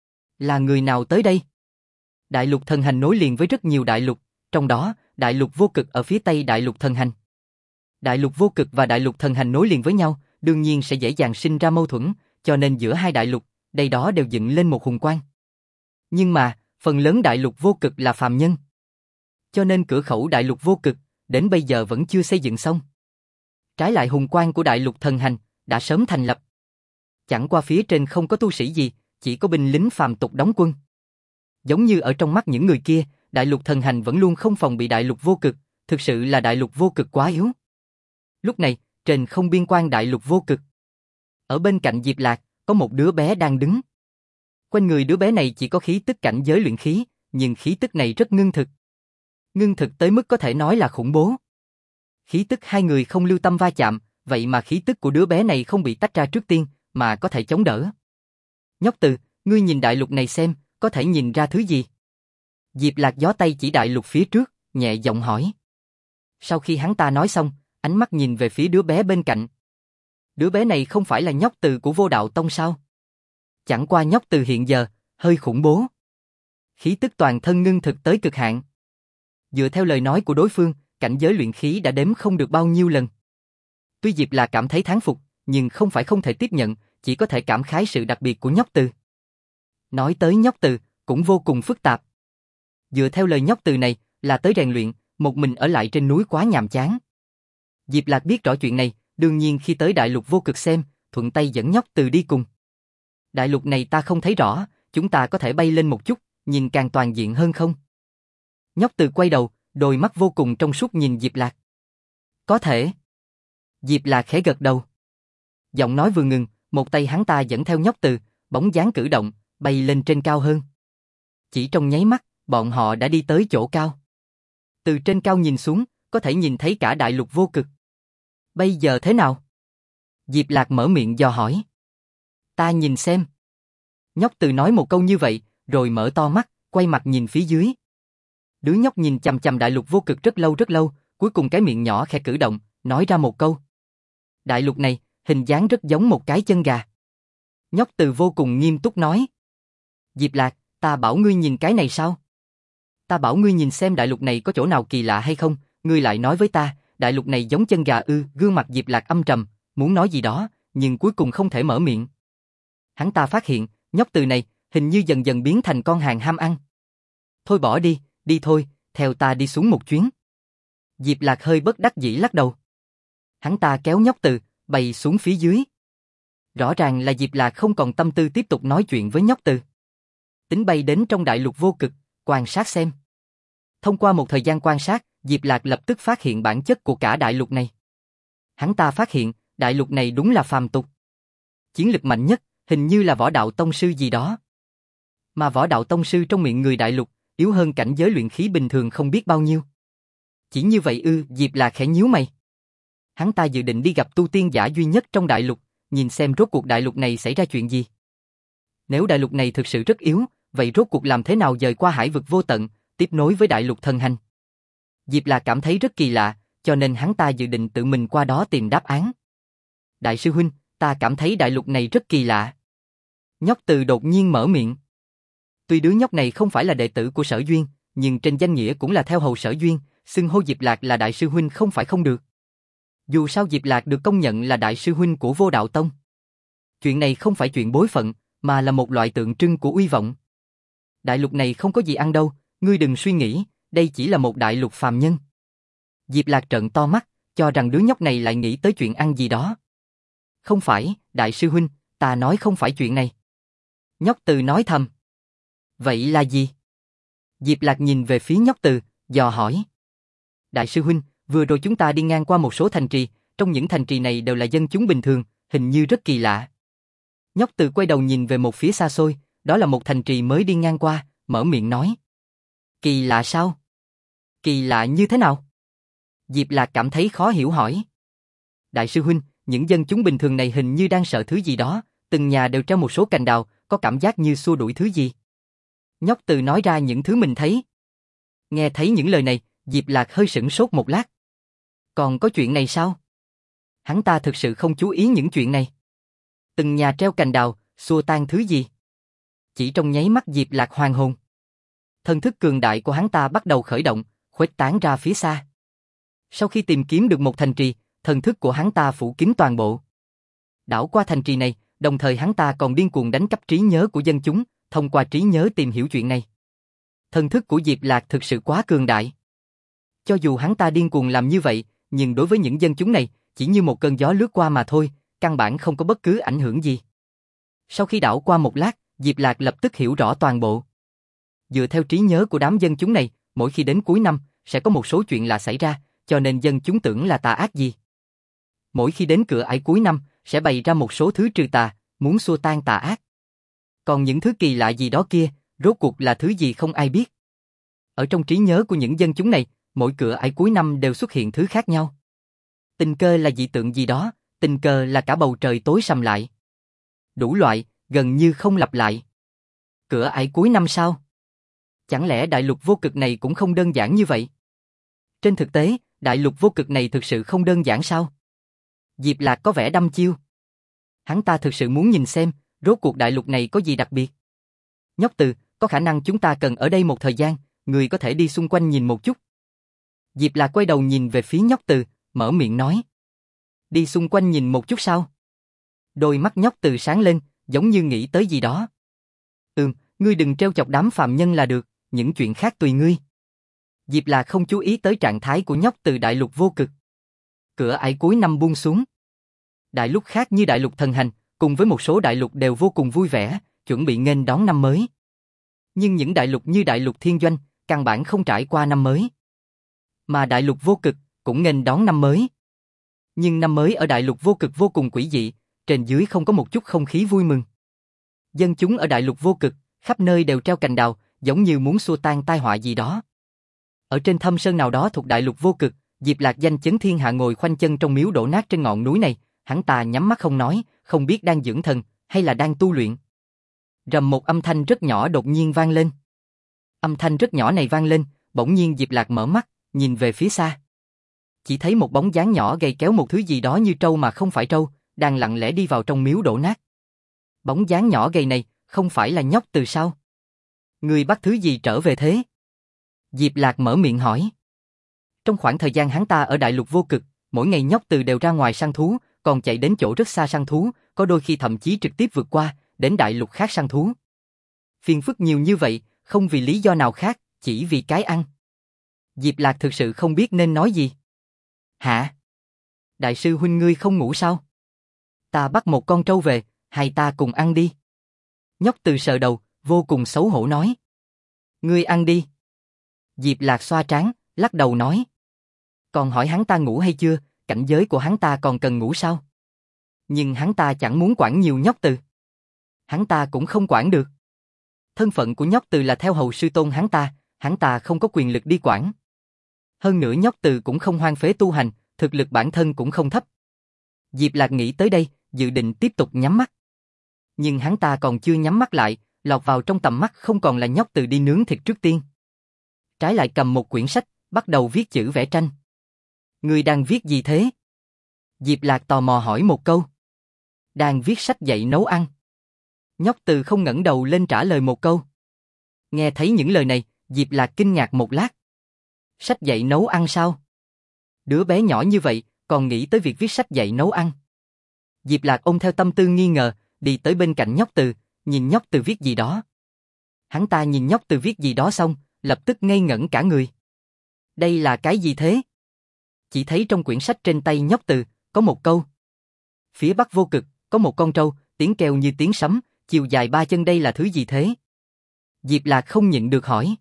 [SPEAKER 1] Là người nào tới đây? Đại lục Thần Hành nối liền với rất nhiều đại lục, trong đó, đại lục Vô Cực ở phía tây đại lục Thần Hành. Đại lục Vô Cực và đại lục Thần Hành nối liền với nhau, đương nhiên sẽ dễ dàng sinh ra mâu thuẫn, cho nên giữa hai đại lục, đây đó đều dựng lên một hùng quan. Nhưng mà, phần lớn đại lục vô cực là phàm nhân. Cho nên cửa khẩu đại lục vô cực, đến bây giờ vẫn chưa xây dựng xong. Trái lại hùng quan của đại lục thần hành, đã sớm thành lập. Chẳng qua phía trên không có tu sĩ gì, chỉ có binh lính phàm tục đóng quân. Giống như ở trong mắt những người kia, đại lục thần hành vẫn luôn không phòng bị đại lục vô cực, thực sự là đại lục vô cực quá yếu. Lúc này, trên không biên quan đại lục vô cực. Ở bên cạnh Diệp Lạc, có một đứa bé đang đứng. Quanh người đứa bé này chỉ có khí tức cảnh giới luyện khí, nhưng khí tức này rất ngưng thực. Ngưng thực tới mức có thể nói là khủng bố. Khí tức hai người không lưu tâm va chạm, vậy mà khí tức của đứa bé này không bị tách ra trước tiên, mà có thể chống đỡ. Nhóc Từ, ngươi nhìn đại lục này xem, có thể nhìn ra thứ gì? Diệp Lạc gió tay chỉ đại lục phía trước, nhẹ giọng hỏi. Sau khi hắn ta nói xong, ánh mắt nhìn về phía đứa bé bên cạnh. Đứa bé này không phải là nhóc Từ của Vô Đạo Tông sao? Chẳng qua nhóc Từ hiện giờ, hơi khủng bố. Khí tức toàn thân ngưng thực tới cực hạn. Dựa theo lời nói của đối phương, cảnh giới luyện khí đã đếm không được bao nhiêu lần. Tuy Diệp Lạc cảm thấy thán phục, nhưng không phải không thể tiếp nhận, chỉ có thể cảm khái sự đặc biệt của nhóc Từ. Nói tới nhóc Từ, cũng vô cùng phức tạp. Dựa theo lời nhóc Từ này, là tới rèn luyện, một mình ở lại trên núi quá nhàm chán. Diệp Lạc biết rõ chuyện này, đương nhiên khi tới đại lục vô cực xem, thuận tay dẫn nhóc Từ đi cùng. Đại lục này ta không thấy rõ, chúng ta có thể bay lên một chút, nhìn càng toàn diện hơn không? Nhóc Từ quay đầu, đôi mắt vô cùng trong suốt nhìn Diệp Lạc. Có thể. Diệp Lạc khẽ gật đầu. Giọng nói vừa ngừng, một tay hắn ta dẫn theo nhóc Từ, bóng dáng cử động, bay lên trên cao hơn. Chỉ trong nháy mắt, bọn họ đã đi tới chỗ cao. Từ trên cao nhìn xuống, có thể nhìn thấy cả đại lục vô cực. Bây giờ thế nào? Diệp Lạc mở miệng dò hỏi. Ta nhìn xem. Nhóc Từ nói một câu như vậy, rồi mở to mắt, quay mặt nhìn phía dưới. Đứa nhóc nhìn chằm chằm đại lục vô cực rất lâu, cuối cùng cái miệng nhỏ khẽ cử động, nói ra một câu. Đại lục này, hình dáng rất giống một cái chân gà. Nhóc Từ vô cùng nghiêm túc nói. Diệp Lạc, ta bảo ngươi nhìn cái này sao? Ta bảo ngươi nhìn xem đại lục này có chỗ nào kỳ lạ hay không, ngươi lại nói với ta, đại lục này giống chân gà ư? Gương mặt Diệp Lạc âm trầm, muốn nói gì đó, nhưng cuối cùng không thể mở miệng. Hắn ta phát hiện, nhóc Từ này, hình như dần dần biến thành con hàng ham ăn. Thôi bỏ đi, đi thôi, theo ta đi xuống một chuyến. Diệp Lạc hơi bất đắc dĩ lắc đầu. Hắn ta kéo nhóc Từ, bay xuống phía dưới. Rõ ràng là Diệp Lạc không còn tâm tư tiếp tục nói chuyện với nhóc Từ. Tính bay đến trong đại lục vô cực, quan sát xem. Thông qua một thời gian quan sát, Diệp Lạc lập tức phát hiện bản chất của cả đại lục này. Hắn ta phát hiện, đại lục này đúng là phàm tục. Chiến lực mạnh nhất, hình như là võ đạo tông sư gì đó. Mà võ đạo tông sư trong miệng người đại lục, yếu hơn cảnh giới luyện khí bình thường không biết bao nhiêu. Chỉ như vậy ư? Diệp Lạc khẽ nhíu mày. Hắn ta dự định đi gặp tu tiên giả duy nhất trong đại lục, nhìn xem rốt cuộc đại lục này xảy ra chuyện gì. Nếu đại lục này thực sự rất yếu, vậy rốt cuộc làm thế nào dời qua hải vực vô tận, tiếp nối với đại lục thần hành? Diệp Lạc cảm thấy rất kỳ lạ, cho nên hắn ta dự định tự mình qua đó tìm đáp án. Đại sư huynh, ta cảm thấy đại lục này rất kỳ lạ. Nhóc Từ đột nhiên mở miệng. Tuy đứa nhóc này không phải là đệ tử của Sở Duyên, nhưng trên danh nghĩa cũng là theo hầu Sở Duyên, xưng hô Diệp Lạc là đại sư huynh không phải không được. Dù sao Diệp Lạc được công nhận là đại sư huynh của Vô Đạo Tông. Chuyện này không phải chuyện bối phận, mà là một loại tượng trưng của uy vọng. Đại lục này không có gì ăn đâu, ngươi đừng suy nghĩ, đây chỉ là một đại lục phàm nhân. Diệp Lạc trợn to mắt, cho rằng đứa nhóc này lại nghĩ tới chuyện ăn gì đó. Không phải, đại sư huynh, ta nói không phải chuyện này. Nhóc Từ nói thầm. Vậy là gì? Diệp Lạc nhìn về phía nhóc Từ, dò hỏi. Đại sư huynh, vừa rồi chúng ta đi ngang qua một số thành trì, trong những thành trì này đều là dân chúng bình thường, hình như rất kỳ lạ. Nhóc Từ quay đầu nhìn về một phía xa xôi, đó là một thành trì mới đi ngang qua, mở miệng nói. Kỳ lạ sao? Kỳ lạ như thế nào? Diệp Lạc cảm thấy khó hiểu hỏi. Đại sư huynh, những dân chúng bình thường này hình như đang sợ thứ gì đó, từng nhà đều treo một số cành đào, có cảm giác như xua đuổi thứ gì. Nhóc Từ nói ra những thứ mình thấy. Nghe thấy những lời này, Diệp Lạc hơi sửng sốt một lát. Còn có chuyện này sao? Hắn ta thực sự không chú ý những chuyện này. Từng nhà treo cành đào, xua tan thứ gì? Chỉ trong nháy mắt Diệp Lạc hoàn hồn. Thần thức cường đại của hắn ta bắt đầu khởi động, khuếch tán ra phía xa. Sau khi tìm kiếm được một thành trì, thần thức của hắn ta phủ kín toàn bộ. Đảo qua thành trì này, Đồng thời hắn ta còn điên cuồng đánh cắp trí nhớ của dân chúng, thông qua trí nhớ tìm hiểu chuyện này. Thần thức của Diệp Lạc thực sự quá cường đại. Cho dù hắn ta điên cuồng làm như vậy, nhưng đối với những dân chúng này, chỉ như một cơn gió lướt qua mà thôi, căn bản không có bất cứ ảnh hưởng gì. Sau khi đảo qua một lát, Diệp Lạc lập tức hiểu rõ toàn bộ. Dựa theo trí nhớ của đám dân chúng này, mỗi khi đến cuối năm, sẽ có một số chuyện lạ xảy ra, cho nên dân chúng tưởng là tà ác gì. Mỗi khi đến cửa ải cuối năm, sẽ bày ra một số thứ trừ tà, muốn xua tan tà ác. Còn những thứ kỳ lạ gì đó kia, rốt cuộc là thứ gì không ai biết. Ở trong trí nhớ của những dân chúng này, mỗi cửa ải cuối năm đều xuất hiện thứ khác nhau. Tình cờ là dị tượng gì đó, tình cờ là cả bầu trời tối sầm lại. Đủ loại, gần như không lặp lại. Cửa ải cuối năm sao? Chẳng lẽ đại lục vô cực này cũng không đơn giản như vậy? Trên thực tế, đại lục vô cực này thực sự không đơn giản sao? Diệp Lạc có vẻ đăm chiêu. Hắn ta thực sự muốn nhìn xem, rốt cuộc đại lục này có gì đặc biệt. Nhóc Từ, có khả năng chúng ta cần ở đây một thời gian, người có thể đi xung quanh nhìn một chút. Diệp Lạc quay đầu nhìn về phía nhóc Từ, mở miệng nói. Đi xung quanh nhìn một chút sao? Đôi mắt nhóc Từ sáng lên, giống như nghĩ tới gì đó. Ngươi đừng trêu chọc đám phàm nhân là được, những chuyện khác tùy ngươi. Diệp Lạc không chú ý tới trạng thái của nhóc Từ đại lục vô cực. Cửa ải cuối năm buông xuống. Đại lục khác như đại lục thần hành, cùng với một số đại lục đều vô cùng vui vẻ, chuẩn bị nghênh đón năm mới. Nhưng những đại lục như đại lục thiên doanh, căn bản không trải qua năm mới. Mà đại lục vô cực cũng nghênh đón năm mới. Nhưng năm mới ở đại lục vô cực vô cùng quỷ dị, trên dưới không có một chút không khí vui mừng. Dân chúng ở đại lục vô cực, khắp nơi đều treo cành đào, giống như muốn xua tan tai họa gì đó. Ở trên thâm sơn nào đó thuộc đại lục vô cực, Diệp Lạc danh chấn thiên hạ ngồi khoanh chân trong miếu đổ nát trên ngọn núi này, hắn ta nhắm mắt không nói, không biết đang dưỡng thần hay là đang tu luyện. Rầm một âm thanh rất nhỏ đột nhiên vang lên. Âm thanh rất nhỏ này vang lên, bỗng nhiên Diệp Lạc mở mắt, nhìn về phía xa. Chỉ thấy một bóng dáng nhỏ gầy kéo một thứ gì đó như trâu mà không phải trâu, đang lặng lẽ đi vào trong miếu đổ nát. Bóng dáng nhỏ gầy này, không phải là nhóc Từ sao? Người bắt thứ gì trở về thế? Diệp Lạc mở miệng hỏi. Trong khoảng thời gian hắn ta ở đại lục vô cực, mỗi ngày nhóc Từ đều ra ngoài săn thú, còn chạy đến chỗ rất xa săn thú, có đôi khi thậm chí trực tiếp vượt qua, đến đại lục khác săn thú. Phiền phức nhiều như vậy, không vì lý do nào khác, chỉ vì cái ăn. Diệp Lạc thực sự không biết nên nói gì. Hả? Đại sư huynh ngươi không ngủ sao? Ta bắt một con trâu về, hay ta cùng ăn đi? Nhóc Từ sờ đầu, vô cùng xấu hổ nói. Ngươi ăn đi. Diệp Lạc xoa trán, lắc đầu nói. Còn hỏi hắn ta ngủ hay chưa, cảnh giới của hắn ta còn cần ngủ sao? Nhưng hắn ta chẳng muốn quản nhiều nhóc Từ. Hắn ta cũng không quản được. Thân phận của nhóc Từ là theo hầu sư tôn hắn ta không có quyền lực đi quản. Hơn nữa nhóc Từ cũng không hoang phế tu hành, thực lực bản thân cũng không thấp. Diệp Lạc nghĩ tới đây, dự định tiếp tục nhắm mắt. Nhưng hắn ta còn chưa nhắm mắt lại, lọt vào trong tầm mắt không còn là nhóc Từ đi nướng thịt trước tiên. Trái lại cầm một quyển sách, bắt đầu viết chữ vẽ tranh. Ngươi đang viết gì thế? Diệp Lạc tò mò hỏi một câu. Đang viết sách dạy nấu ăn. Nhóc Từ không ngẩng đầu lên trả lời một câu. Nghe thấy những lời này, Diệp Lạc kinh ngạc một lát. Sách dạy nấu ăn sao? Đứa bé nhỏ như vậy, còn nghĩ tới việc viết sách dạy nấu ăn. Diệp Lạc ôm theo tâm tư nghi ngờ, đi tới bên cạnh nhóc Từ, nhìn nhóc Từ viết gì đó. Hắn ta nhìn nhóc Từ viết gì đó xong, lập tức ngây ngẩn cả người. Đây là cái gì thế? Chỉ thấy trong quyển sách trên tay nhóc Từ, có một câu. Phía bắc vô cực, có một con trâu, tiếng kêu như tiếng sấm, chiều dài 3 chân, đây là thứ gì thế? Diệp Lạc không nhịn được hỏi.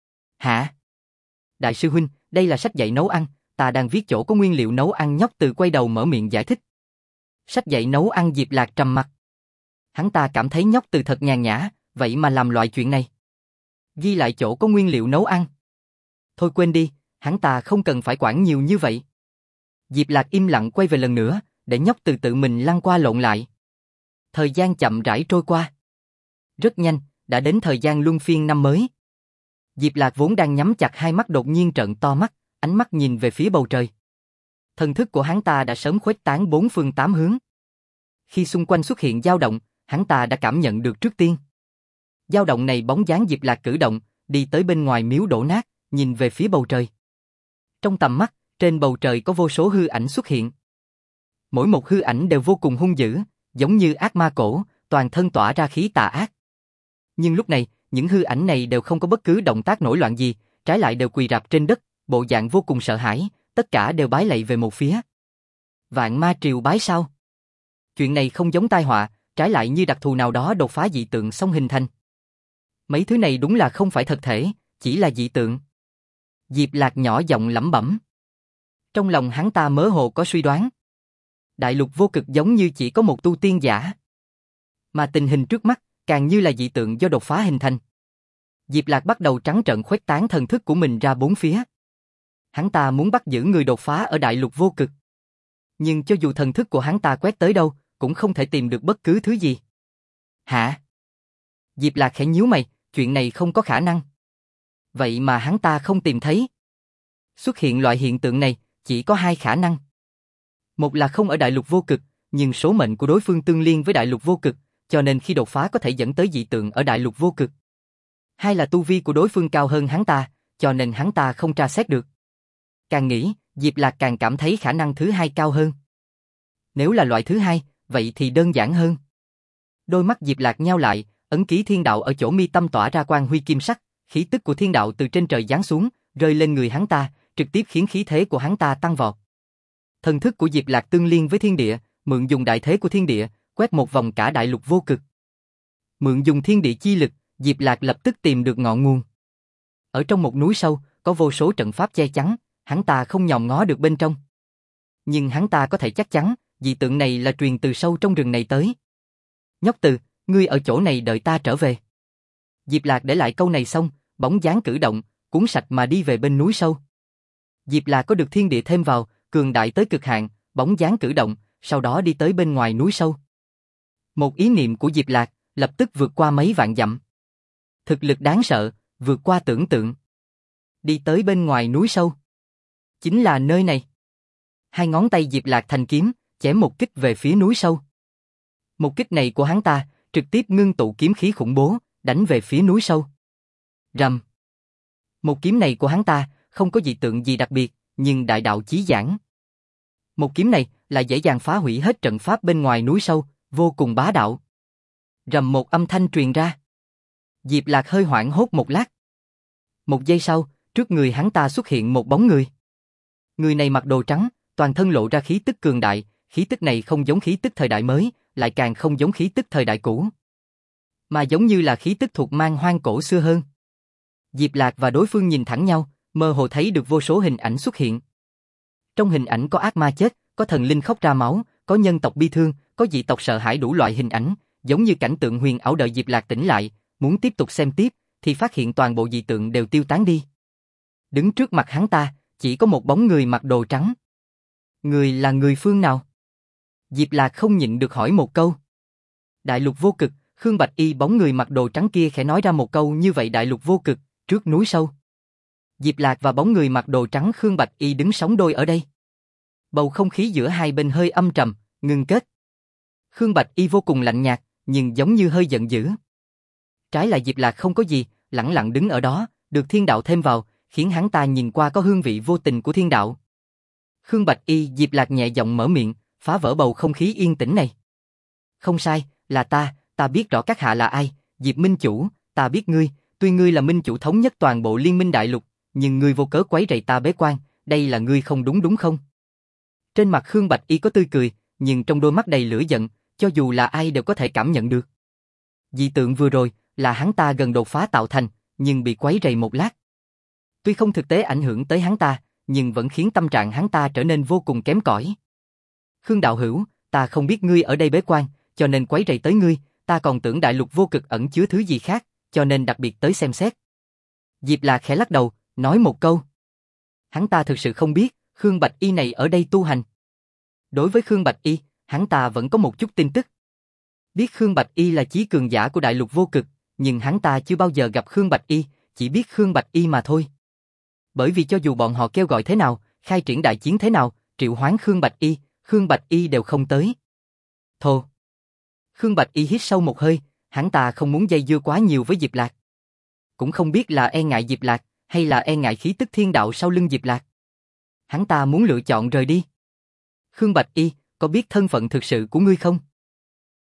[SPEAKER 1] Hả? Đại sư huynh, đây là sách dạy nấu ăn, ta đang viết chỗ có nguyên liệu nấu ăn. Nhóc Từ quay đầu mở miệng giải thích. Sách dạy nấu ăn. Diệp Lạc trầm mặt. Hắn ta cảm thấy nhóc Từ thật nhàn nhã, vậy mà làm loại chuyện này. Ghi lại chỗ có nguyên liệu nấu ăn. Thôi quên đi, hắn ta không cần phải quản nhiều như vậy. Diệp Lạc im lặng quay về lần nữa, để nhóc Từ tự mình lăn qua lộn lại. Thời gian chậm rãi trôi qua. Rất nhanh, đã đến thời gian luân phiên năm mới. Diệp Lạc vốn đang nhắm chặt hai mắt đột nhiên trợn to mắt, ánh mắt nhìn về phía bầu trời. Thần thức của hắn ta đã sớm khuếch tán bốn phương tám hướng. Khi xung quanh xuất hiện dao động, hắn ta đã cảm nhận được trước tiên. Dao động này bóng dáng Diệp Lạc cử động, đi tới bên ngoài miếu đổ nát, nhìn về phía bầu trời. Trong tầm mắt, trên bầu trời có vô số hư ảnh xuất hiện. Mỗi một hư ảnh đều vô cùng hung dữ, giống như ác ma cổ, toàn thân tỏa ra khí tà ác. Nhưng lúc này, những hư ảnh này đều không có bất cứ động tác nổi loạn gì, trái lại đều quỳ rạp trên đất, bộ dạng vô cùng sợ hãi, tất cả đều bái lạy về một phía. Vạn ma triều bái sao? Chuyện này không giống tai họa, trái lại như đặc thù nào đó đột phá dị tượng xong hình thành. Mấy thứ này đúng là không phải thật thể, chỉ là dị tượng. Diệp Lạc nhỏ giọng lẩm bẩm. Trong lòng hắn ta mơ hồ có suy đoán. Đại lục vô cực giống như chỉ có một tu tiên giả. Mà tình hình trước mắt, càng như là dị tượng do đột phá hình thành. Diệp Lạc bắt đầu trắng trợn khuếch tán thần thức của mình ra bốn phía. Hắn ta muốn bắt giữ người đột phá ở đại lục vô cực. Nhưng cho dù thần thức của hắn ta quét tới đâu, cũng không thể tìm được bất cứ thứ gì. Hả? Diệp Lạc khẽ nhíu mày, chuyện này không có khả năng. Vậy mà hắn ta không tìm thấy. Xuất hiện loại hiện tượng này, chỉ có hai khả năng. Một là không ở đại lục vô cực, nhưng số mệnh của đối phương tương liên với đại lục vô cực, cho nên khi đột phá có thể dẫn tới dị tượng ở đại lục vô cực. Hai là tu vi của đối phương cao hơn hắn ta, cho nên hắn ta không tra xét được. Càng nghĩ, Diệp Lạc càng cảm thấy khả năng thứ hai cao hơn. Nếu là loại thứ hai, vậy thì đơn giản hơn. Đôi mắt Diệp Lạc nheo lại, ấn ký thiên đạo ở chỗ mi tâm tỏa ra quang huy kim sắc, khí tức của thiên đạo từ trên trời giáng xuống, rơi lên người hắn ta, trực tiếp khiến khí thế của hắn ta tăng vọt. Thần thức của Diệp Lạc tương liên với thiên địa, mượn dùng đại thế của thiên địa, quét một vòng cả đại lục vô cực. Mượn dùng thiên địa chi lực, Diệp Lạc lập tức tìm được ngọn nguồn. Ở trong một núi sâu, có vô số trận pháp che chắn, hắn ta không nhòm ngó được bên trong. Nhưng hắn ta có thể chắc chắn, dị tượng này là truyền từ sâu trong rừng này tới. Nhóc Từ, ngươi ở chỗ này đợi ta trở về. Diệp Lạc để lại câu này xong, bóng dáng cử động, cuốn sạch mà đi về bên núi sâu. Diệp Lạc có được thiên địa thêm vào, cường đại tới cực hạn, bóng dáng cử động, sau đó đi tới bên ngoài núi sâu. Một ý niệm của Diệp Lạc, lập tức vượt qua mấy vạn dặm. Thực lực đáng sợ, vượt qua tưởng tượng. Đi tới bên ngoài núi sâu. Chính là nơi này. Hai ngón tay Diệp Lạc thành kiếm, chém một kích về phía núi sâu. Một kích này của hắn ta, trực tiếp ngưng tụ kiếm khí khủng bố, đánh về phía núi sâu. Rầm. Một kiếm này của hắn ta, không có dị tượng gì đặc biệt, nhưng đại đạo chí giảng. Một kiếm này, lại dễ dàng phá hủy hết trận pháp bên ngoài núi sâu, vô cùng bá đạo. Rầm một âm thanh truyền ra. Diệp Lạc hơi hoảng hốt một lát. Một giây sau, trước người hắn ta xuất hiện một bóng người. Người này mặc đồ trắng, toàn thân lộ ra khí tức cường đại, khí tức này không giống khí tức thời đại mới, lại càng không giống khí tức thời đại cũ. Mà giống như là khí tức thuộc man hoang cổ xưa hơn. Diệp Lạc và đối phương nhìn thẳng nhau, mơ hồ thấy được vô số hình ảnh xuất hiện. Trong hình ảnh có ác ma chết, có thần linh khóc ra máu, có nhân tộc bi thương, có dị tộc sợ hãi, đủ loại hình ảnh, giống như cảnh tượng huyền ảo. Đợi Diệp Lạc tỉnh lại, muốn tiếp tục xem tiếp, thì phát hiện toàn bộ dị tượng đều tiêu tán đi. Đứng trước mặt hắn ta, chỉ có một bóng người mặc đồ trắng. Người là người phương nào? Diệp Lạc không nhịn được hỏi một câu. Đại lục vô cực, Khương Bạch Y. Bóng người mặc đồ trắng kia khẽ nói ra một câu như vậy. Đại lục vô cực, trước núi sâu. Diệp Lạc và bóng người mặc đồ trắng Khương Bạch Y đứng sóng đôi ở đây. Bầu không khí giữa hai bên hơi âm trầm, ngưng kết. Khương Bạch Y vô cùng lạnh nhạt, nhưng giống như hơi giận dữ. Trái lại Diệp Lạc không có gì, lẳng lặng đứng ở đó, được thiên đạo thêm vào, khiến hắn ta nhìn qua có hương vị vô tình của thiên đạo. Khương Bạch Y. Diệp Lạc nhẹ giọng mở miệng, phá vỡ bầu không khí yên tĩnh này. Không sai, là ta biết rõ các hạ là ai, Diệp Minh Chủ, ta biết ngươi, tuy ngươi là Minh Chủ thống nhất toàn bộ liên minh đại lục, nhưng ngươi vô cớ quấy rầy ta bế quan, đây là ngươi không đúng đúng không? Trên mặt Khương Bạch Y có tươi cười, nhưng trong đôi mắt đầy lửa giận, cho dù là ai đều có thể cảm nhận được. Dị tượng vừa rồi, là hắn ta gần đột phá tạo thành, nhưng bị quấy rầy một lát. Tuy không thực tế ảnh hưởng tới hắn ta, nhưng vẫn khiến tâm trạng hắn ta trở nên vô cùng kém cỏi. Khương đạo hữu, ta không biết ngươi ở đây bế quan, cho nên quấy rầy tới ngươi, ta còn tưởng đại lục vô cực ẩn chứa thứ gì khác, cho nên đặc biệt tới xem xét. Diệp Lạc khẽ lắc đầu, nói một câu. Hắn ta thực sự không biết, Khương Bạch Y này ở đây tu hành. Đối với Khương Bạch Y, hắn ta vẫn có một chút tin tức. Biết Khương Bạch Y là chí cường giả của đại lục vô cực, nhưng hắn ta chưa bao giờ gặp Khương Bạch Y, chỉ biết Khương Bạch Y mà thôi. Bởi vì cho dù bọn họ kêu gọi thế nào, khai triển đại chiến thế nào, triệu hoán Khương Bạch Y đều không tới. Thô. Khương Bạch Y hít sâu một hơi, hắn ta không muốn dây dưa quá nhiều với Diệp Lạc. Cũng không biết là e ngại Diệp Lạc, hay là e ngại khí tức thiên đạo sau lưng Diệp Lạc. Hắn ta muốn lựa chọn rời đi. Khương Bạch Y, có biết thân phận thực sự của ngươi không?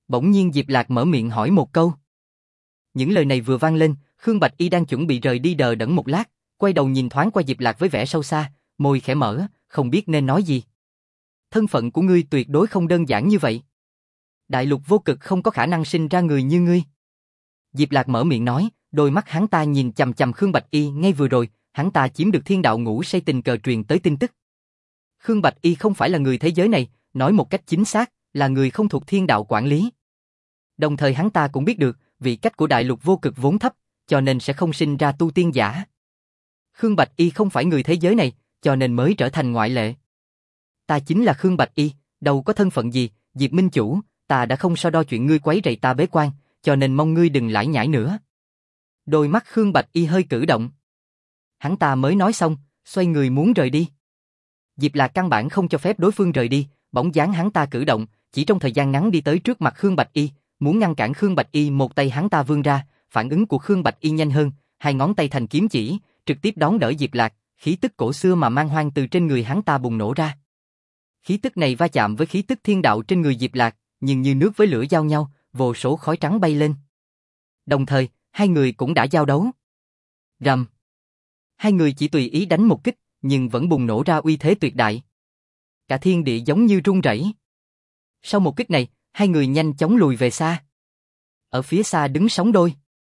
[SPEAKER 1] Bỗng nhiên Diệp Lạc mở miệng hỏi một câu. Những lời này vừa vang lên, Khương Bạch Y đang chuẩn bị rời đi đờ đẫn một lát, quay đầu nhìn thoáng qua Diệp Lạc với vẻ sâu xa, môi khẽ mở, không biết nên nói gì. Thân phận của ngươi tuyệt đối không đơn giản như vậy. Đại lục vô cực không có khả năng sinh ra người như ngươi. Diệp Lạc mở miệng nói, đôi mắt hắn ta nhìn chằm chằm Khương Bạch Y. Ngay vừa rồi, hắn ta chiếm được thiên đạo ngũ say tình cờ truyền tới tin tức. Khương Bạch Y không phải là người thế giới này, nói một cách chính xác, là người không thuộc thiên đạo quản lý. Đồng thời hắn ta cũng biết được, vị cách của đại lục vô cực vốn thấp, cho nên sẽ không sinh ra tu tiên giả. Khương Bạch Y không phải người thế giới này, cho nên mới trở thành ngoại lệ. Ta chính là Khương Bạch Y, đâu có thân phận gì, Diệp Minh Chủ, ta đã không so đo chuyện ngươi quấy rầy ta bế quan, cho nên mong ngươi đừng lải nhải nữa. Đôi mắt Khương Bạch Y hơi cử động. Hắn ta mới nói xong, xoay người muốn rời đi. Diệp Lạc căn bản không cho phép đối phương rời đi, bóng dáng hắn ta cử động, chỉ trong thời gian ngắn đi tới trước mặt Khương Bạch Y, muốn ngăn cản Khương Bạch Y. Một tay hắn ta vươn ra, phản ứng của Khương Bạch Y nhanh hơn, hai ngón tay thành kiếm chỉ, trực tiếp đón đỡ Diệp Lạc, khí tức cổ xưa mà man hoang từ trên người hắn ta bùng nổ ra. Khí tức này va chạm với khí tức thiên đạo trên người Diệp Lạc, nhưng như nước với lửa giao nhau, vô số khói trắng bay lên. Đồng thời, hai người cũng đã giao đấu. Rầm. Hai người chỉ tùy ý đánh một kích, nhưng vẫn bùng nổ ra uy thế tuyệt đại. Cả thiên địa giống như rung rẩy. Sau một kích này, hai người nhanh chóng lùi về xa. Ở phía xa đứng sóng đôi.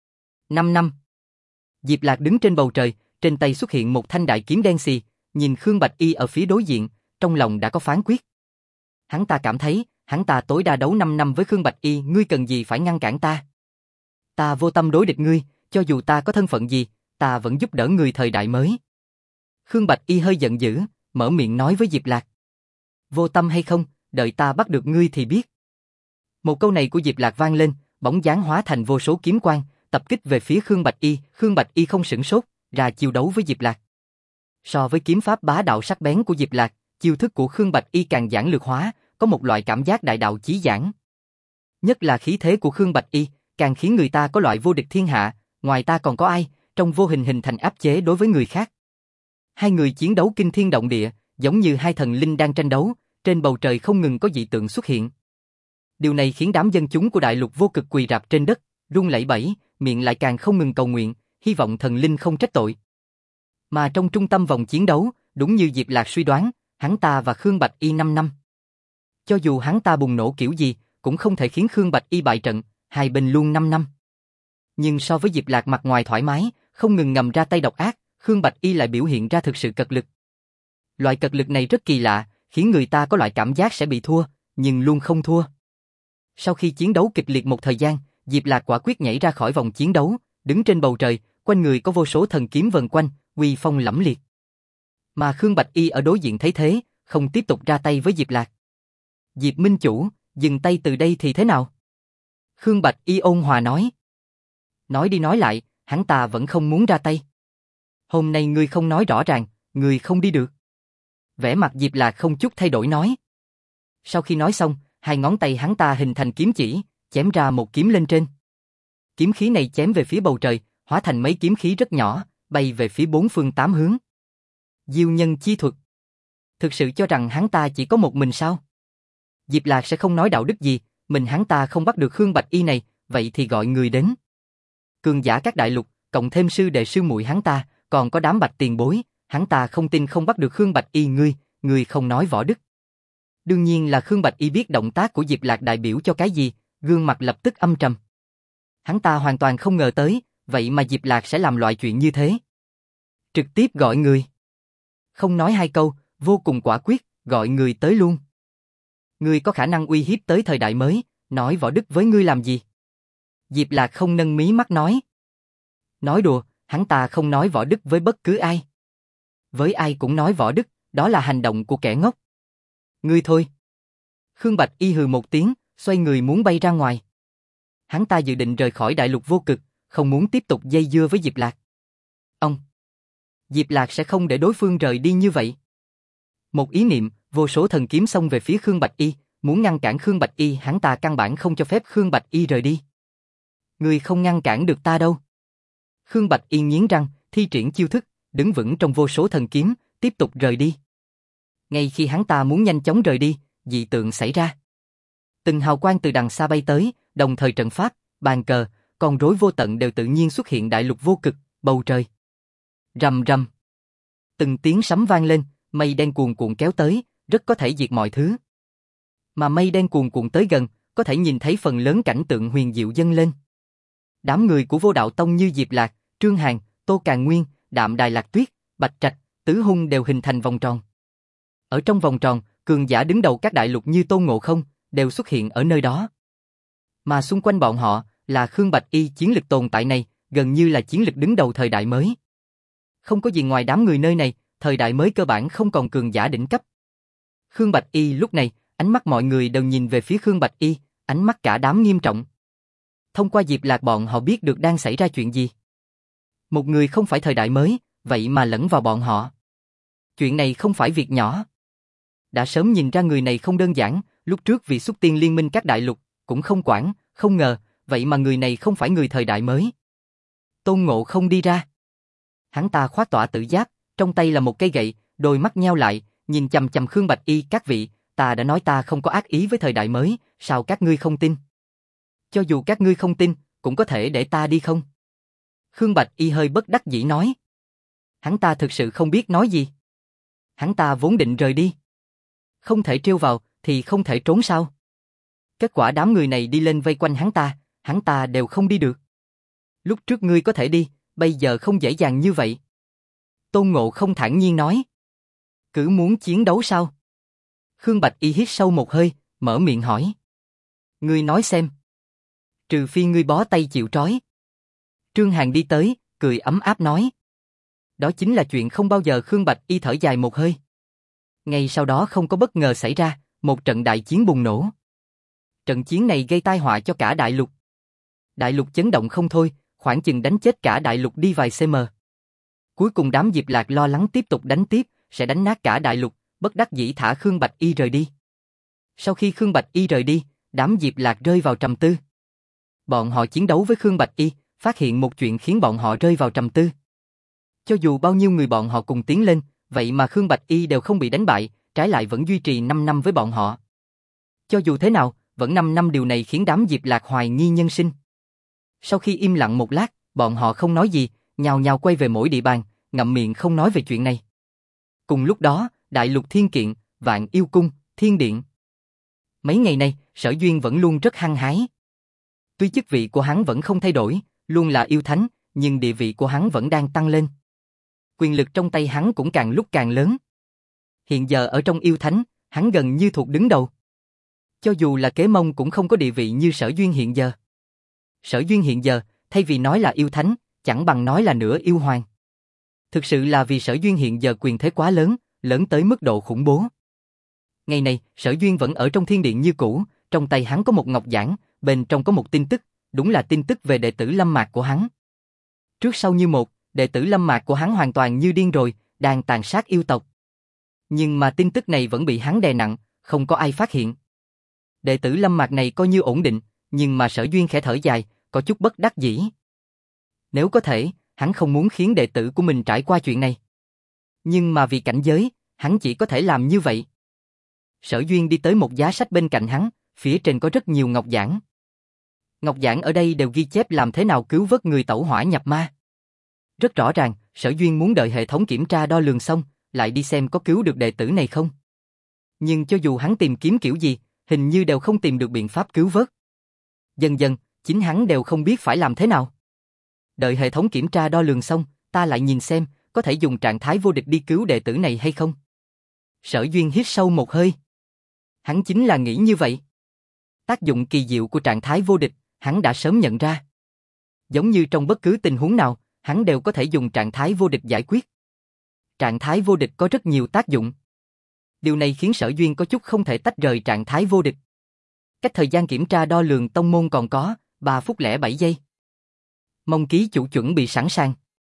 [SPEAKER 1] 5 năm. Diệp Lạc đứng trên bầu trời, trên tay xuất hiện một thanh đại kiếm đen xì, nhìn Khương Bạch Y ở phía đối diện, trong lòng đã có phán quyết. Hắn ta cảm thấy, hắn ta tối đa đấu 5 năm với Khương Bạch Y, ngươi cần gì phải ngăn cản ta? Ta vô tâm đối địch ngươi, cho dù ta có thân phận gì, ta vẫn giúp đỡ người thời đại mới. Khương Bạch Y hơi giận dữ, mở miệng nói với Diệp Lạc. Vô tâm hay không, đợi ta bắt được ngươi thì biết. Một câu này của Diệp Lạc vang lên, bóng dáng hóa thành vô số kiếm quang, tập kích về phía Khương Bạch Y. Khương Bạch Y không sửng sốt, ra chiêu đấu với Diệp Lạc. So với kiếm pháp bá đạo sắc bén của Diệp Lạc, chiêu thức của Khương Bạch Y càng giản lược hóa, có một loại cảm giác đại đạo chí giảng. Nhất là khí thế của Khương Bạch Y, càng khiến người ta có loại vô địch thiên hạ, ngoài ta còn có ai, trong vô hình hình thành áp chế đối với người khác. Hai người chiến đấu kinh thiên động địa, giống như hai thần linh đang tranh đấu, trên bầu trời không ngừng có dị tượng xuất hiện. Điều này khiến đám dân chúng của đại lục vô cực quỳ rạp trên đất, run lẩy bẩy, miệng lại càng không ngừng cầu nguyện, hy vọng thần linh không trách tội. Mà trong trung tâm vòng chiến đấu, đúng như Diệp Lạc suy đoán, hắn ta và Khương Bạch Y 5 năm. Cho dù hắn ta bùng nổ kiểu gì, cũng không thể khiến Khương Bạch Y bại trận, hai bên luôn 5 năm. Nhưng so với Diệp Lạc mặt ngoài thoải mái, không ngừng ngầm ra tay độc ác, Khương Bạch Y lại biểu hiện ra thực sự cật lực. Loại cật lực này rất kỳ lạ, khiến người ta có loại cảm giác sẽ bị thua, nhưng luôn không thua. Sau khi chiến đấu kịch liệt một thời gian, Diệp Lạc quả quyết nhảy ra khỏi vòng chiến đấu, đứng trên bầu trời, quanh người có vô số thần kiếm vần quanh, uy phong lẫm liệt. Mà Khương Bạch Y ở đối diện thấy thế, không tiếp tục ra tay với Diệp Lạc. Diệp Minh Chủ, dừng tay từ đây thì thế nào? Khương Bạch Y ôn hòa nói. Nói đi nói lại, hắn ta vẫn không muốn ra tay. Hôm nay ngươi không nói rõ ràng, ngươi không đi được. Vẻ mặt Diệp Lạc không chút thay đổi nói. Sau khi nói xong, hai ngón tay hắn ta hình thành kiếm chỉ, chém ra một kiếm lên trên. Kiếm khí này chém về phía bầu trời, hóa thành mấy kiếm khí rất nhỏ, bay về phía bốn phương tám hướng. Diêu nhân chi thuật. Thực sự cho rằng hắn ta chỉ có một mình sao? Diệp Lạc sẽ không nói đạo đức gì, mình hắn ta không bắt được Khương Bạch Y này, vậy thì gọi người đến. Cường giả các đại lục, cộng thêm sư đệ sư muội hắn ta, còn có đám bạch tiền bối, hắn ta không tin không bắt được Khương Bạch Y. Ngươi không nói võ đức. Đương nhiên là Khương Bạch Y biết động tác của Diệp Lạc đại biểu cho cái gì, gương mặt lập tức âm trầm. Hắn ta hoàn toàn không ngờ tới, vậy mà Diệp Lạc sẽ làm loại chuyện như thế. Trực tiếp gọi người. Không nói hai câu, vô cùng quả quyết, gọi người tới luôn. Ngươi có khả năng uy hiếp tới thời đại mới, nói võ đức với ngươi làm gì? Diệp Lạc không nâng mí mắt nói. Nói đùa, hắn ta không nói võ đức với bất cứ ai. Với ai cũng nói võ đức, đó là hành động của kẻ ngốc. Ngươi thôi. Khương Bạch Y hừ một tiếng, xoay người muốn bay ra ngoài. Hắn ta dự định rời khỏi đại lục vô cực, không muốn tiếp tục dây dưa với Diệp Lạc. Diệp Lạc sẽ không để đối phương rời đi như vậy. Một ý niệm, vô số thần kiếm xông về phía Khương Bạch Y, muốn ngăn cản Khương Bạch Y, hắn ta căn bản không cho phép Khương Bạch Y rời đi. Ngươi không ngăn cản được ta đâu. Khương Bạch Y nghiến răng, thi triển chiêu thức, đứng vững trong vô số thần kiếm, tiếp tục rời đi. Ngay khi hắn ta muốn nhanh chóng rời đi, dị tượng xảy ra. Từng hào quang từ đằng xa bay tới, đồng thời trận pháp, bàn cờ, con rối vô tận đều tự nhiên xuất hiện đại lục vô cực, bầu trời. Rầm rầm. Từng tiếng sấm vang lên, mây đen cuồn cuộn kéo tới, rất có thể diệt mọi thứ. Mà mây đen cuồn cuộn tới gần, có thể nhìn thấy phần lớn cảnh tượng huyền diệu dâng lên. Đám người của Vô Đạo Tông như Diệp Lạc, Trương Hàn, Tô Càn Nguyên, Đạm Đài Lạc Tuyết, Bạch Trạch, Tứ Hung đều hình thành vòng tròn. Ở trong vòng tròn, cường giả đứng đầu các đại lục như Tôn Ngộ Không đều xuất hiện ở nơi đó. Mà xung quanh bọn họ là Khương Bạch Y, chiến lực tồn tại này, gần như là chiến lực đứng đầu thời đại mới. Không có gì ngoài đám người nơi này, thời đại mới cơ bản không còn cường giả đỉnh cấp. Khương Bạch Y lúc này, ánh mắt mọi người đều nhìn về phía Khương Bạch Y, ánh mắt cả đám nghiêm trọng. Thông qua Diệp Lạc bọn họ biết được đang xảy ra chuyện gì. Một người không phải thời đại mới, vậy mà lẫn vào bọn họ. Chuyện này không phải việc nhỏ. Đã sớm nhìn ra người này không đơn giản, lúc trước vì xúc tiến liên minh các đại lục, cũng không quản, không ngờ, vậy mà người này không phải người thời đại mới. Tôn Ngộ Không đi ra. Hắn ta khoác tỏa tử giáp, trong tay là một cây gậy, đôi mắt nheo lại, nhìn chằm chằm Khương Bạch Y. Các vị, ta đã nói ta không có ác ý với thời đại mới, sao các ngươi không tin? Cho dù các ngươi không tin, cũng có thể để ta đi không? Khương Bạch Y hơi bất đắc dĩ nói. Hắn ta thực sự không biết nói gì. Hắn ta vốn định rời đi. Không thể trêu vào, thì không thể trốn sao? Kết quả đám người này đi lên vây quanh hắn ta đều không đi được. Lúc trước ngươi có thể đi, bây giờ không dễ dàng như vậy. Tôn Ngộ Không thản nhiên nói. Cứ muốn chiến đấu sao? Khương Bạch Y hít sâu một hơi, mở miệng hỏi. Ngươi nói xem. Trừ phi ngươi bó tay chịu trói. Trương Hàn đi tới, cười ấm áp nói. Đó chính là chuyện không bao giờ. Khương Bạch Y thở dài một hơi. Ngay sau đó không có bất ngờ xảy ra, một trận đại chiến bùng nổ. Trận chiến này gây tai họa cho cả đại lục. Đại lục chấn động không thôi, khoảng chừng đánh chết cả đại lục đi vài cm. Cuối cùng đám Diệp Lạc lo lắng tiếp tục đánh tiếp, sẽ đánh nát cả đại lục, bất đắc dĩ thả Khương Bạch Y rời đi. Sau khi Khương Bạch Y rời đi, đám Diệp Lạc rơi vào trầm tư. Bọn họ chiến đấu với Khương Bạch Y, phát hiện một chuyện khiến bọn họ rơi vào trầm tư. Cho dù bao nhiêu người bọn họ cùng tiến lên, vậy mà Khương Bạch Y đều không bị đánh bại, trái lại vẫn duy trì 5 năm với bọn họ. Cho dù thế nào, vẫn 5 năm, điều này khiến đám Diệp Lạc hoài nghi nhân sinh. Sau khi im lặng một lát, bọn họ không nói gì, nhào nhào quay về mỗi địa bàn, ngậm miệng không nói về chuyện này. Cùng lúc đó, Đại Lục Thiên Kiện, Vạn Yêu Cung, Thiên Điện. Mấy ngày nay, Sở Duyên vẫn luôn rất hăng hái. Tuy chức vị của hắn vẫn không thay đổi, luôn là yêu thánh, nhưng địa vị của hắn vẫn đang tăng lên. Quyền lực trong tay hắn cũng càng lúc càng lớn. Hiện giờ ở trong yêu thánh, hắn gần như thuộc đứng đầu. Cho dù là Kế Mông cũng không có địa vị như Sở Duyên hiện giờ. Sở Duyên hiện giờ, thay vì nói là yêu thánh, chẳng bằng nói là nửa yêu hoàng. Thực sự là vì Sở Duyên hiện giờ quyền thế quá lớn, lớn tới mức độ khủng bố. Ngày này, Sở Duyên vẫn ở trong thiên điện như cũ, trong tay hắn có một ngọc giản, bên trong có một tin tức, đúng là tin tức về đệ tử Lâm Mạc của hắn. Trước sau như một, đệ tử Lâm Mạc của hắn hoàn toàn như điên rồi, đang tàn sát yêu tộc. Nhưng mà tin tức này vẫn bị hắn đè nặng, không có ai phát hiện. Đệ tử Lâm Mạc này coi như ổn định, nhưng mà Sở Duyên khẽ thở dài, có chút bất đắc dĩ. Nếu có thể, hắn không muốn khiến đệ tử của mình trải qua chuyện này. Nhưng mà vì cảnh giới, hắn chỉ có thể làm như vậy. Sở Duyên đi tới một giá sách bên cạnh hắn, phía trên có rất nhiều ngọc giản. Ngọc giản ở đây đều ghi chép làm thế nào cứu vớt người tẩu hỏa nhập ma. Rất rõ ràng, Sở Duyên muốn đợi hệ thống kiểm tra đo lường xong, lại đi xem có cứu được đệ tử này không. Nhưng cho dù hắn tìm kiếm kiểu gì, hình như đều không tìm được biện pháp cứu vớt. Dần dần, chính hắn đều không biết phải làm thế nào. Đợi hệ thống kiểm tra đo lường xong, ta lại nhìn xem, có thể dùng trạng thái vô địch đi cứu đệ tử này hay không. Sở Duyên hít sâu một hơi. Hắn chính là nghĩ như vậy. Tác dụng kỳ diệu của trạng thái vô địch, hắn đã sớm nhận ra. Giống như trong bất cứ tình huống nào, hắn đều có thể dùng trạng thái vô địch giải quyết. Trạng thái vô địch có rất nhiều tác dụng. Điều này khiến Sở Duyên có chút không thể tách rời trạng thái vô địch. Cách thời gian kiểm tra đo lường tông môn còn có 3 phút 07 giây. Mong ký chủ chuẩn bị sẵn sàng.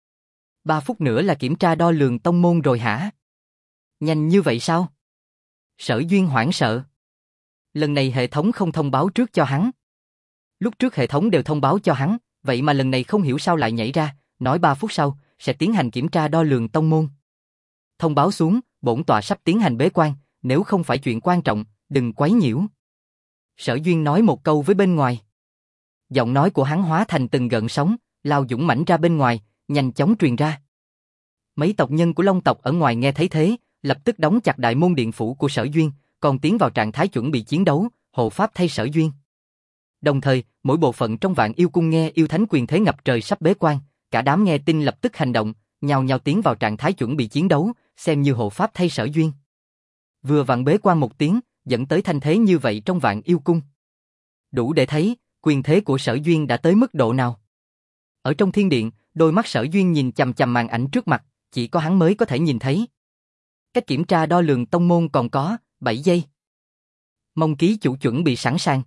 [SPEAKER 1] 3 phút nữa là kiểm tra đo lường tông môn rồi hả? Nhanh như vậy sao? Sở Duyên hoảng sợ. Lần này hệ thống không thông báo trước cho hắn. Lúc trước hệ thống đều thông báo cho hắn, vậy mà lần này không hiểu sao lại nhảy ra, nói 3 phút sau sẽ tiến hành kiểm tra đo lường tông môn. Thông báo xuống, bổn tọa sắp tiến hành bế quan, nếu không phải chuyện quan trọng, đừng quấy nhiễu. Sở Duyên nói một câu với bên ngoài. Giọng nói của hắn hóa thành từng gợn sóng, lao dũng mãnh ra bên ngoài, nhanh chóng truyền ra. Mấy tộc nhân của Long tộc ở ngoài nghe thấy thế, lập tức đóng chặt đại môn điện phủ của Sở Duyên, còn tiến vào trạng thái chuẩn bị chiến đấu, hộ pháp thay Sở Duyên. Đồng thời, mỗi bộ phận trong Vạn Yêu Cung nghe yêu thánh quyền thế ngập trời sắp bế quan, cả đám nghe tin lập tức hành động, nhào nhào tiến vào trạng thái chuẩn bị chiến đấu, xem như hộ pháp thay Sở Duyên. Vừa vặn bế quan một tiếng, dẫn tới thanh thế như vậy trong Vạn Yêu Cung. Đủ để thấy, quyền thế của Sở Duyên đã tới mức độ nào. Ở trong thiên điện, đôi mắt Sở Duyên nhìn chằm chằm màn ảnh trước mặt, chỉ có hắn mới có thể nhìn thấy. Cách kiểm tra đo lường tông môn còn có 7 giây. Mong ký chủ chuẩn bị sẵn sàng.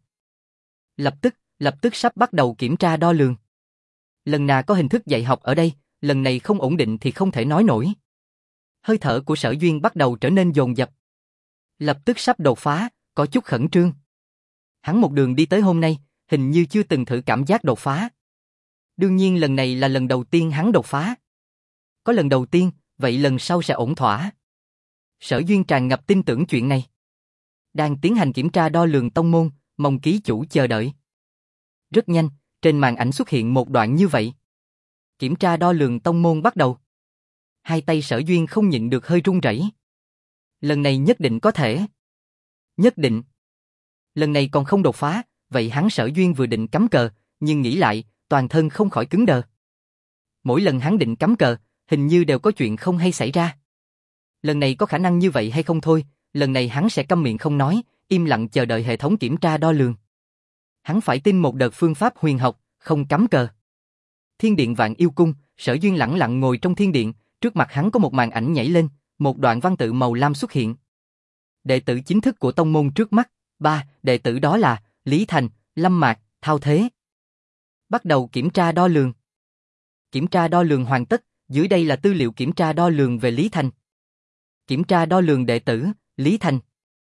[SPEAKER 1] Lập tức sắp bắt đầu kiểm tra đo lường. Lần nào có hình thức dạy học ở đây, lần này không ổn định thì không thể nói nổi. Hơi thở của Sở Duyên bắt đầu trở nên dồn dập. Lập tức sắp đột phá, có chút khẩn trương. Hắn một đường đi tới hôm nay, hình như chưa từng thử cảm giác đột phá. Đương nhiên lần này là lần đầu tiên hắn đột phá. Có lần đầu tiên, vậy lần sau sẽ ổn thỏa. Sở Duyên tràn ngập tin tưởng chuyện này. Đang tiến hành kiểm tra đo lường tông môn, mong ký chủ chờ đợi. Rất nhanh, trên màn ảnh xuất hiện một đoạn như vậy. Kiểm tra đo lường tông môn bắt đầu. Hai tay Sở Duyên không nhịn được hơi run rẩy. Lần này nhất định có thể. Nhất định. Lần này còn không đột phá, vậy hắn Sở Duyên vừa định cắm cờ, nhưng nghĩ lại, toàn thân không khỏi cứng đờ. Mỗi lần hắn định cắm cờ, hình như đều có chuyện không hay xảy ra. Lần này có khả năng như vậy hay không thôi, lần này hắn sẽ câm miệng không nói, im lặng chờ đợi hệ thống kiểm tra đo lường. Hắn phải tin một đợt phương pháp huyền học, không cắm cờ. Thiên điện Vạn Yêu Cung, Sở Duyên lẳng lặng ngồi trong thiên điện, trước mặt hắn có một màn ảnh nhảy lên, một đoạn văn tự màu lam xuất hiện. Đệ tử chính thức của tông môn trước mắt, 3 đệ tử đó là Lý Thành, Lâm Mạc, Thao Thế. Bắt đầu kiểm tra đo lường. Kiểm tra đo lường hoàn tất, dưới đây là tư liệu kiểm tra đo lường về Lý Thành. Kiểm tra đo lường đệ tử, Lý Thành.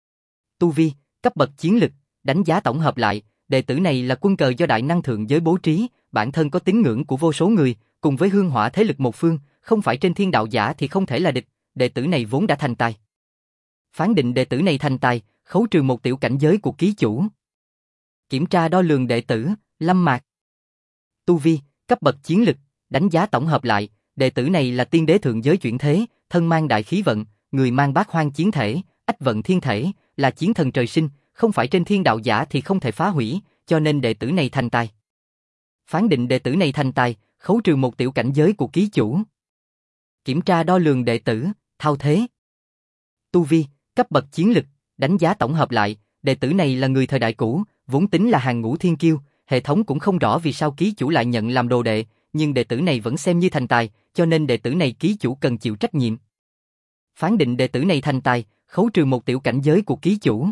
[SPEAKER 1] Tu vi, cấp bậc chiến lực, đánh giá tổng hợp lại, đệ tử này là quân cờ do đại năng thượng giới bố trí, bản thân có tín ngưỡng của vô số người, cùng với hương hỏa thế lực một phương, không phải trên thiên đạo giả thì không thể là địch, đệ tử này vốn đã thành tài. Phán định đệ tử này thành tài, khấu trừ một tiểu cảnh giới của ký chủ. Kiểm tra đo lường đệ tử, Lâm Mạc. Tu vi, cấp bậc chiến lực, đánh giá tổng hợp lại, đệ tử này là tiên đế thượng giới chuyển thế, thân mang đại khí vận, người mang bát hoang chiến thể, ách vận thiên thể, là chiến thần trời sinh, không phải trên thiên đạo giả thì không thể phá hủy, cho nên đệ tử này thành tài. Phán định đệ tử này thành tài, khấu trừ một tiểu cảnh giới của ký chủ. Kiểm tra đo lường đệ tử, Thao Thế. Tu vi, cấp bậc chiến lực, đánh giá tổng hợp lại, đệ tử này là người thời đại cũ, vốn tính là hàng ngũ thiên kiêu, hệ thống cũng không rõ vì sao ký chủ lại nhận làm đồ đệ, nhưng đệ tử này vẫn xem như thành tài, cho nên đệ tử này ký chủ cần chịu trách nhiệm. Phán định đệ tử này thành tài, khấu trừ một tiểu cảnh giới của ký chủ.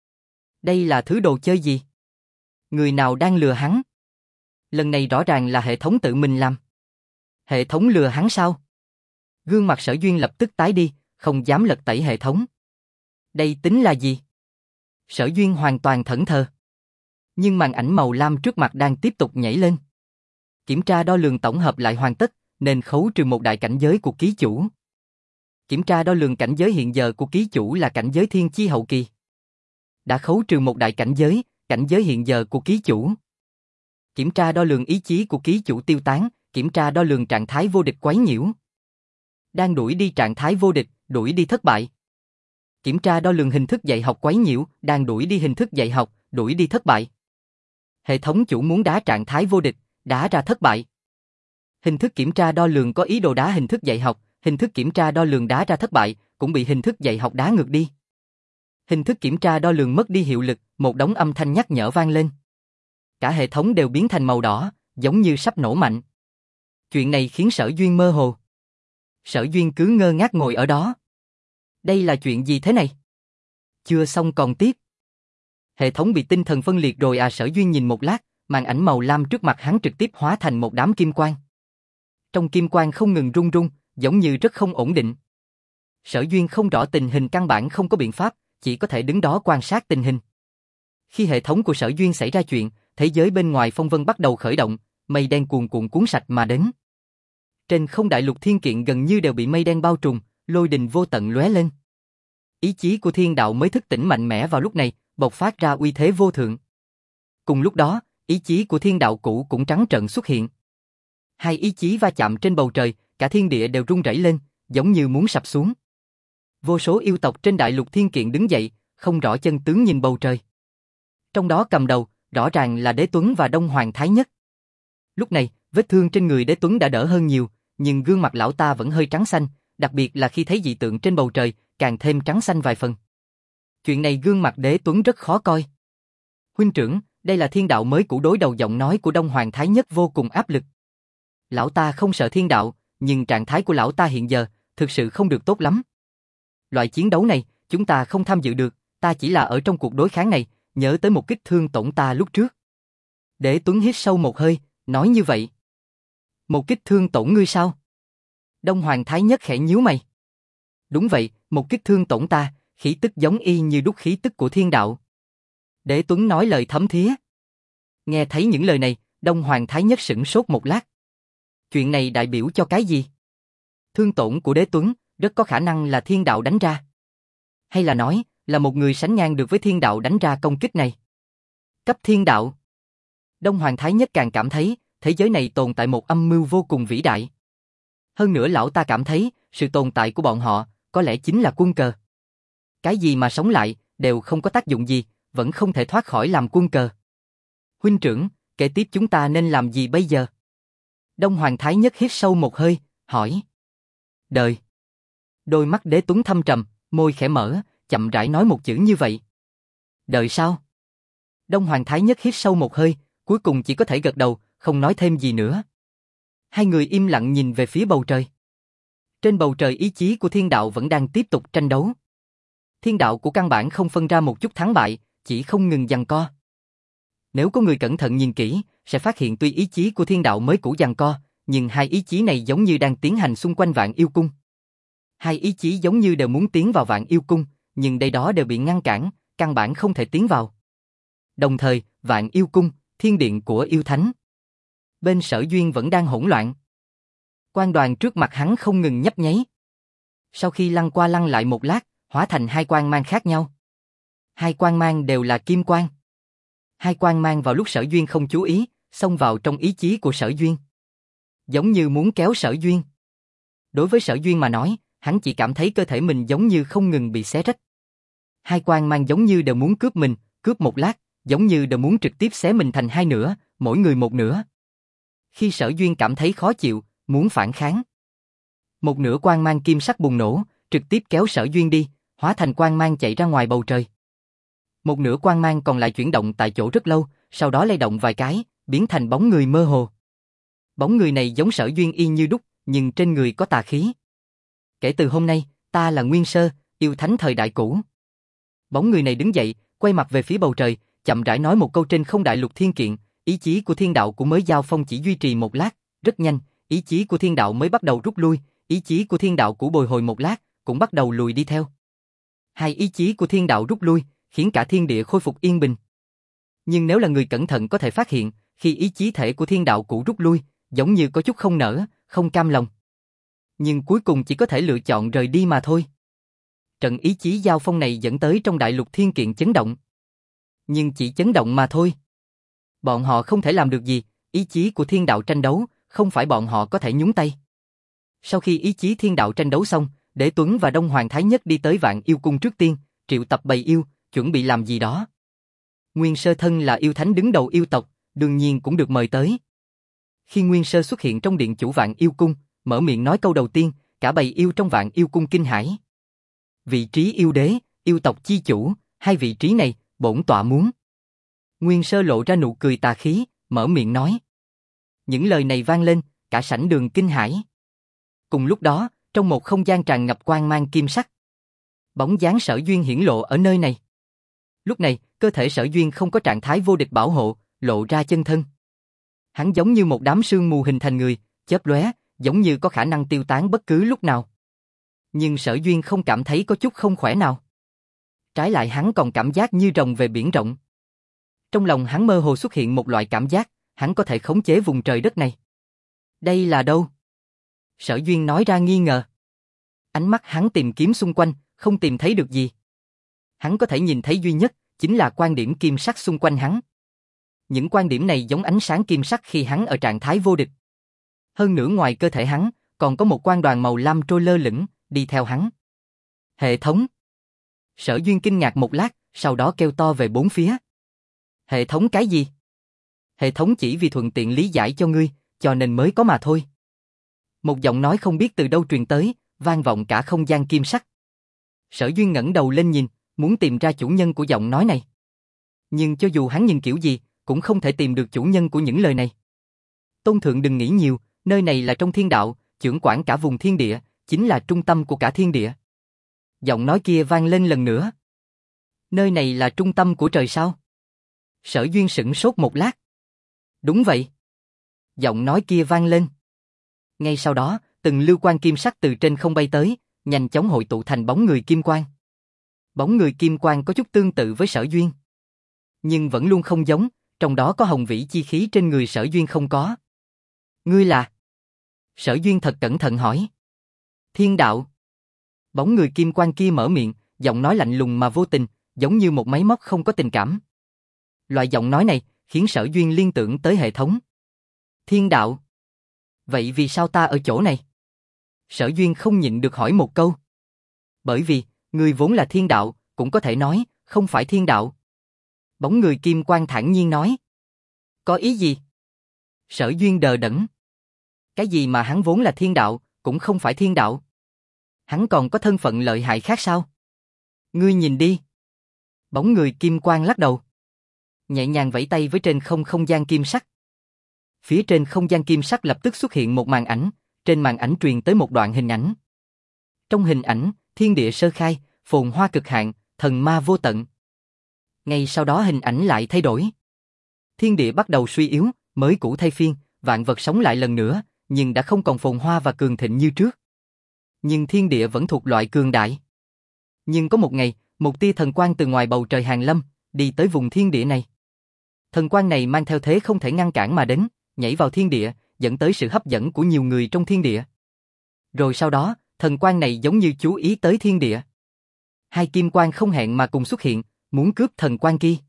[SPEAKER 1] Đây là thứ đồ chơi gì? Người nào đang lừa hắn? Lần này rõ ràng là hệ thống tự mình làm. Hệ thống lừa hắn sao? Gương mặt Sở Duyên lập tức tái đi, không dám lật tẩy hệ thống. Đây tính là gì? Sở Duyên hoàn toàn thẫn thờ. Nhưng màn ảnh màu lam trước mặt đang tiếp tục nhảy lên. Kiểm tra đo lường tổng hợp lại hoàn tất, nên khấu trừ một đại cảnh giới của ký chủ. Kiểm tra đo lường cảnh giới hiện giờ của ký chủ là cảnh giới thiên chi hậu kỳ. Đã khấu trừ một đại cảnh giới hiện giờ của ký chủ. Kiểm tra đo lường ý chí của ký chủ tiêu tán, kiểm tra đo lường trạng thái vô địch quấy nhiễu. Đang đuổi đi trạng thái vô địch, đuổi đi thất bại. Kiểm tra đo lường hình thức dạy học quấy nhiễu, đang đuổi đi hình thức dạy học, đuổi đi thất bại. Hệ thống chủ muốn đá trạng thái vô địch, đá ra thất bại. Hình thức kiểm tra đo lường có ý đồ đá hình thức dạy học, hình thức kiểm tra đo lường đá ra thất bại, cũng bị hình thức dạy học đá ngược đi. Hình thức kiểm tra đo lường mất đi hiệu lực, một đống âm thanh nhắc nhở vang lên. Cả hệ thống đều biến thành màu đỏ, giống như sắp nổ mạnh. Chuyện này khiến Sở Duyên mơ hồ. Sở Duyên cứ ngơ ngác ngồi ở đó. Đây là chuyện gì thế này? Chưa xong còn tiếp. Hệ thống bị tinh thần phân liệt rồi à? Sở Duyên nhìn một lát, màn ảnh màu lam trước mặt hắn trực tiếp hóa thành một đám kim quang. Trong kim quang không ngừng rung rung, giống như rất không ổn định. Sở Duyên không rõ tình hình, căn bản không có biện pháp, chỉ có thể đứng đó quan sát tình hình. Khi hệ thống của Sở Duyên xảy ra chuyện, thế giới bên ngoài phong vân bắt đầu khởi động, mây đen cuồn cuộn cuốn sạch mà đến. Trên không đại lục thiên kiện gần như đều bị mây đen bao trùm, lôi đình vô tận lóe lên. Ý chí của thiên đạo mới thức tỉnh mạnh mẽ vào lúc này, bộc phát ra uy thế vô thượng. Cùng lúc đó, ý chí của thiên đạo cũ cũng trắng trợn xuất hiện. Hai ý chí va chạm trên bầu trời, cả thiên địa đều rung rẩy lên, giống như muốn sập xuống. Vô số yêu tộc trên đại lục thiên kiện đứng dậy, không rõ chân tướng nhìn bầu trời. Trong đó cầm đầu, rõ ràng là Đế Tuấn và Đông Hoàng Thái Nhất. Lúc này, vết thương trên người Đế Tuấn đã đỡ hơn nhiều, nhưng gương mặt lão ta vẫn hơi trắng xanh, đặc biệt là khi thấy dị tượng trên bầu trời, càng thêm trắng xanh vài phần. Chuyện này gương mặt Đế Tuấn rất khó coi. Huynh trưởng, đây là thiên đạo mới cũ, đối đầu giọng nói của Đông Hoàng Thái Nhất vô cùng áp lực. Lão ta không sợ thiên đạo, nhưng trạng thái của lão ta hiện giờ, thực sự không được tốt lắm. Loại chiến đấu này, chúng ta không tham dự được, ta chỉ là ở trong cuộc đối kháng này, nhớ tới một kích thương tổn ta lúc trước. Đế Tuấn hít sâu một hơi, nói như vậy. Một kích thương tổn ngươi sao? Đông Hoàng Thái Nhất khẽ nhíu mày. Đúng vậy, một kích thương tổn ta, khí tức giống y như đúc khí tức của thiên đạo. Đế Tuấn nói lời thấm thía. Nghe thấy những lời này, Đông Hoàng Thái Nhất sửng sốt một lát. Chuyện này đại biểu cho cái gì? Thương tổn của Đế Tuấn, rất có khả năng là thiên đạo đánh ra. Hay là nói, là một người sánh ngang được với thiên đạo đánh ra công kích này. Cấp thiên đạo. Đông Hoàng Thái Nhất càng cảm thấy, thế giới này tồn tại một âm mưu vô cùng vĩ đại. Hơn nữa lão ta cảm thấy, sự tồn tại của bọn họ, có lẽ chính là quân cờ. Cái gì mà sống lại, đều không có tác dụng gì, vẫn không thể thoát khỏi làm quân cờ. Huynh trưởng, kế tiếp chúng ta nên làm gì bây giờ? Đông Hoàng Thái Nhất hít sâu một hơi, hỏi. Đời. Đôi mắt Đế Tuấn thâm trầm, môi khẽ mở, chậm rãi nói một chữ như vậy. Đời sao? Đông Hoàng Thái Nhất hít sâu một hơi, cuối cùng chỉ có thể gật đầu, không nói thêm gì nữa. Hai người im lặng nhìn về phía bầu trời. Trên bầu trời ý chí của thiên đạo vẫn đang tiếp tục tranh đấu. Thiên đạo của căn bản không phân ra một chút thắng bại, chỉ không ngừng giằng co. Nếu có người cẩn thận nhìn kỹ, sẽ phát hiện tuy ý chí của thiên đạo mới cũ giằng co, nhưng hai ý chí này giống như đang tiến hành xung quanh Vạn Yêu Cung. Hai ý chí giống như đều muốn tiến vào Vạn Yêu Cung, nhưng đây đó đều bị ngăn cản, căn bản không thể tiến vào. Đồng thời, Vạn Yêu Cung, thiên điện của yêu thánh. Bên Sở Duyên vẫn đang hỗn loạn. Quan đoàn trước mặt hắn không ngừng nhấp nháy. Sau khi lăn qua lăn lại một lát, hóa thành hai quang mang khác nhau. Hai quang mang đều là kim quang. Hai quang mang vào lúc Sở Duyên không chú ý, xông vào trong ý chí của Sở Duyên. Giống như muốn kéo Sở Duyên. Đối với Sở Duyên mà nói, hắn chỉ cảm thấy cơ thể mình giống như không ngừng bị xé rách. Hai quang mang giống như đều muốn cướp mình, cướp một lát, giống như đều muốn trực tiếp xé mình thành hai nửa, mỗi người một nửa. Khi Sở Duyên cảm thấy khó chịu, muốn phản kháng, một nửa quang mang kim sắc bùng nổ, trực tiếp kéo Sở Duyên đi, hóa thành quang mang chạy ra ngoài bầu trời. Một nửa quang mang còn lại chuyển động tại chỗ rất lâu, sau đó lay động vài cái, biến thành bóng người mơ hồ. Bóng người này giống Sở Duyên y như đúc, nhưng trên người có tà khí. Kể từ hôm nay, ta là Nguyên Sơ, yêu thánh thời đại cũ. Bóng người này đứng dậy, quay mặt về phía bầu trời, chậm rãi nói một câu trên không đại lục thiên kiện, ý chí của thiên đạo cũng mới giao phong chỉ duy trì một lát, rất nhanh, ý chí của thiên đạo mới bắt đầu rút lui, ý chí của thiên đạo cũ bồi hồi một lát, cũng bắt đầu lùi đi theo. Hai ý chí của thiên đạo rút lui, khiến cả thiên địa khôi phục yên bình. Nhưng nếu là người cẩn thận có thể phát hiện, khi ý chí thể của thiên đạo cũ rút lui, giống như có chút không nỡ, không cam lòng. Nhưng cuối cùng chỉ có thể lựa chọn rời đi mà thôi. Trận ý chí giao phong này dẫn tới trong đại lục thiên kiện chấn động. Nhưng chỉ chấn động mà thôi. Bọn họ không thể làm được gì, ý chí của thiên đạo tranh đấu, không phải bọn họ có thể nhúng tay. Sau khi ý chí thiên đạo tranh đấu xong, Đế Tuấn và Đông Hoàng Thái Nhất đi tới Vạn Yêu Cung trước tiên, triệu tập bầy yêu, chuẩn bị làm gì đó. Nguyên Sơ thân là yêu thánh đứng đầu yêu tộc, đương nhiên cũng được mời tới. Khi Nguyên Sơ xuất hiện trong điện chủ Vạn Yêu Cung, mở miệng nói câu đầu tiên, cả bầy yêu trong Vạn Yêu Cung kinh hãi. Vị trí yêu đế, yêu tộc chi chủ, hai vị trí này, bổn tọa muốn. Nguyên Sơ lộ ra nụ cười tà khí, mở miệng nói. Những lời này vang lên, cả sảnh đường kinh hãi. Cùng lúc đó, trong một không gian tràn ngập quang mang kim sắc, bóng dáng Sở Duyên hiển lộ ở nơi này. Lúc này, cơ thể Sở Duyên không có trạng thái vô địch bảo hộ, lộ ra chân thân. Hắn giống như một đám sương mù hình thành người, chớp lóe, giống như có khả năng tiêu tán bất cứ lúc nào. Nhưng Sở Duyên không cảm thấy có chút không khỏe nào. Trái lại hắn còn cảm giác như rồng về biển rộng. Trong lòng hắn mơ hồ xuất hiện một loại cảm giác, hắn có thể khống chế vùng trời đất này. Đây là đâu? Sở Duyên nói ra nghi ngờ. Ánh mắt hắn tìm kiếm xung quanh, không tìm thấy được gì. Hắn có thể nhìn thấy duy nhất, chính là quan điểm kim sắc xung quanh hắn. Những quan điểm này giống ánh sáng kim sắc khi hắn ở trạng thái vô địch. Hơn nữa ngoài cơ thể hắn, còn có một quang đoàn màu lam trôi lơ lửng, đi theo hắn. Hệ thống. Sở Duyên kinh ngạc một lát, sau đó kêu to về bốn phía. Hệ thống cái gì? Hệ thống chỉ vì thuận tiện lý giải cho ngươi, cho nên mới có mà thôi. Một giọng nói không biết từ đâu truyền tới, vang vọng cả không gian kim sắc. Sở Duyên ngẩng đầu lên nhìn, muốn tìm ra chủ nhân của giọng nói này. Nhưng cho dù hắn nhìn kiểu gì, cũng không thể tìm được chủ nhân của những lời này. Tôn thượng đừng nghĩ nhiều, nơi này là trong thiên đạo, chưởng quản cả vùng thiên địa, chính là trung tâm của cả thiên địa. Giọng nói kia vang lên lần nữa. Nơi này là trung tâm của trời sao? Sở Duyên sửng sốt một lát. Đúng vậy. Giọng nói kia vang lên. Ngay sau đó, từng lưu quang kim sắc từ trên không bay tới, nhanh chóng hội tụ thành bóng người kim quang. Bóng người kim quang có chút tương tự với Sở Duyên, nhưng vẫn luôn không giống, trong đó có hồng vĩ chi khí trên người Sở Duyên không có. Ngươi là? Sở Duyên thật cẩn thận hỏi. Thiên đạo. Bóng người kim quang kia mở miệng, giọng nói lạnh lùng mà vô tình, giống như một máy móc không có tình cảm. Loại giọng nói này khiến Sở Duyên liên tưởng tới hệ thống. Thiên đạo. Vậy vì sao ta ở chỗ này? Sở Duyên không nhịn được hỏi một câu. Bởi vì, ngươi vốn là thiên đạo, cũng có thể nói, không phải thiên đạo. Bóng người kim quang thản nhiên nói. Có ý gì? Sở Duyên đờ đẫn. Cái gì mà hắn vốn là thiên đạo, cũng không phải thiên đạo? Hắn còn có thân phận lợi hại khác sao? Ngươi nhìn đi. Bóng người kim quang lắc đầu. Nhẹ nhàng vẫy tay với trên không gian kim sắc. Phía trên không gian kim sắc lập tức xuất hiện một màn ảnh, trên màn ảnh truyền tới một đoạn hình ảnh. Trong hình ảnh, thiên địa sơ khai, phồn hoa cực hạn, thần ma vô tận. Ngay sau đó hình ảnh lại thay đổi. Thiên địa bắt đầu suy yếu, mới cũ thay phiên, vạn vật sống lại lần nữa, nhưng đã không còn phồn hoa và cường thịnh như trước. Nhưng thiên địa vẫn thuộc loại cường đại. Nhưng có một ngày, một tia thần quang từ ngoài bầu trời hàng lâm, đi tới vùng thiên địa này. Thần quang này mang theo thế không thể ngăn cản mà đến, nhảy vào thiên địa, dẫn tới sự hấp dẫn của nhiều người trong thiên địa. Rồi sau đó, thần quang này giống như chú ý tới thiên địa. Hai kim quang không hẹn mà cùng xuất hiện, muốn cướp thần quang kia.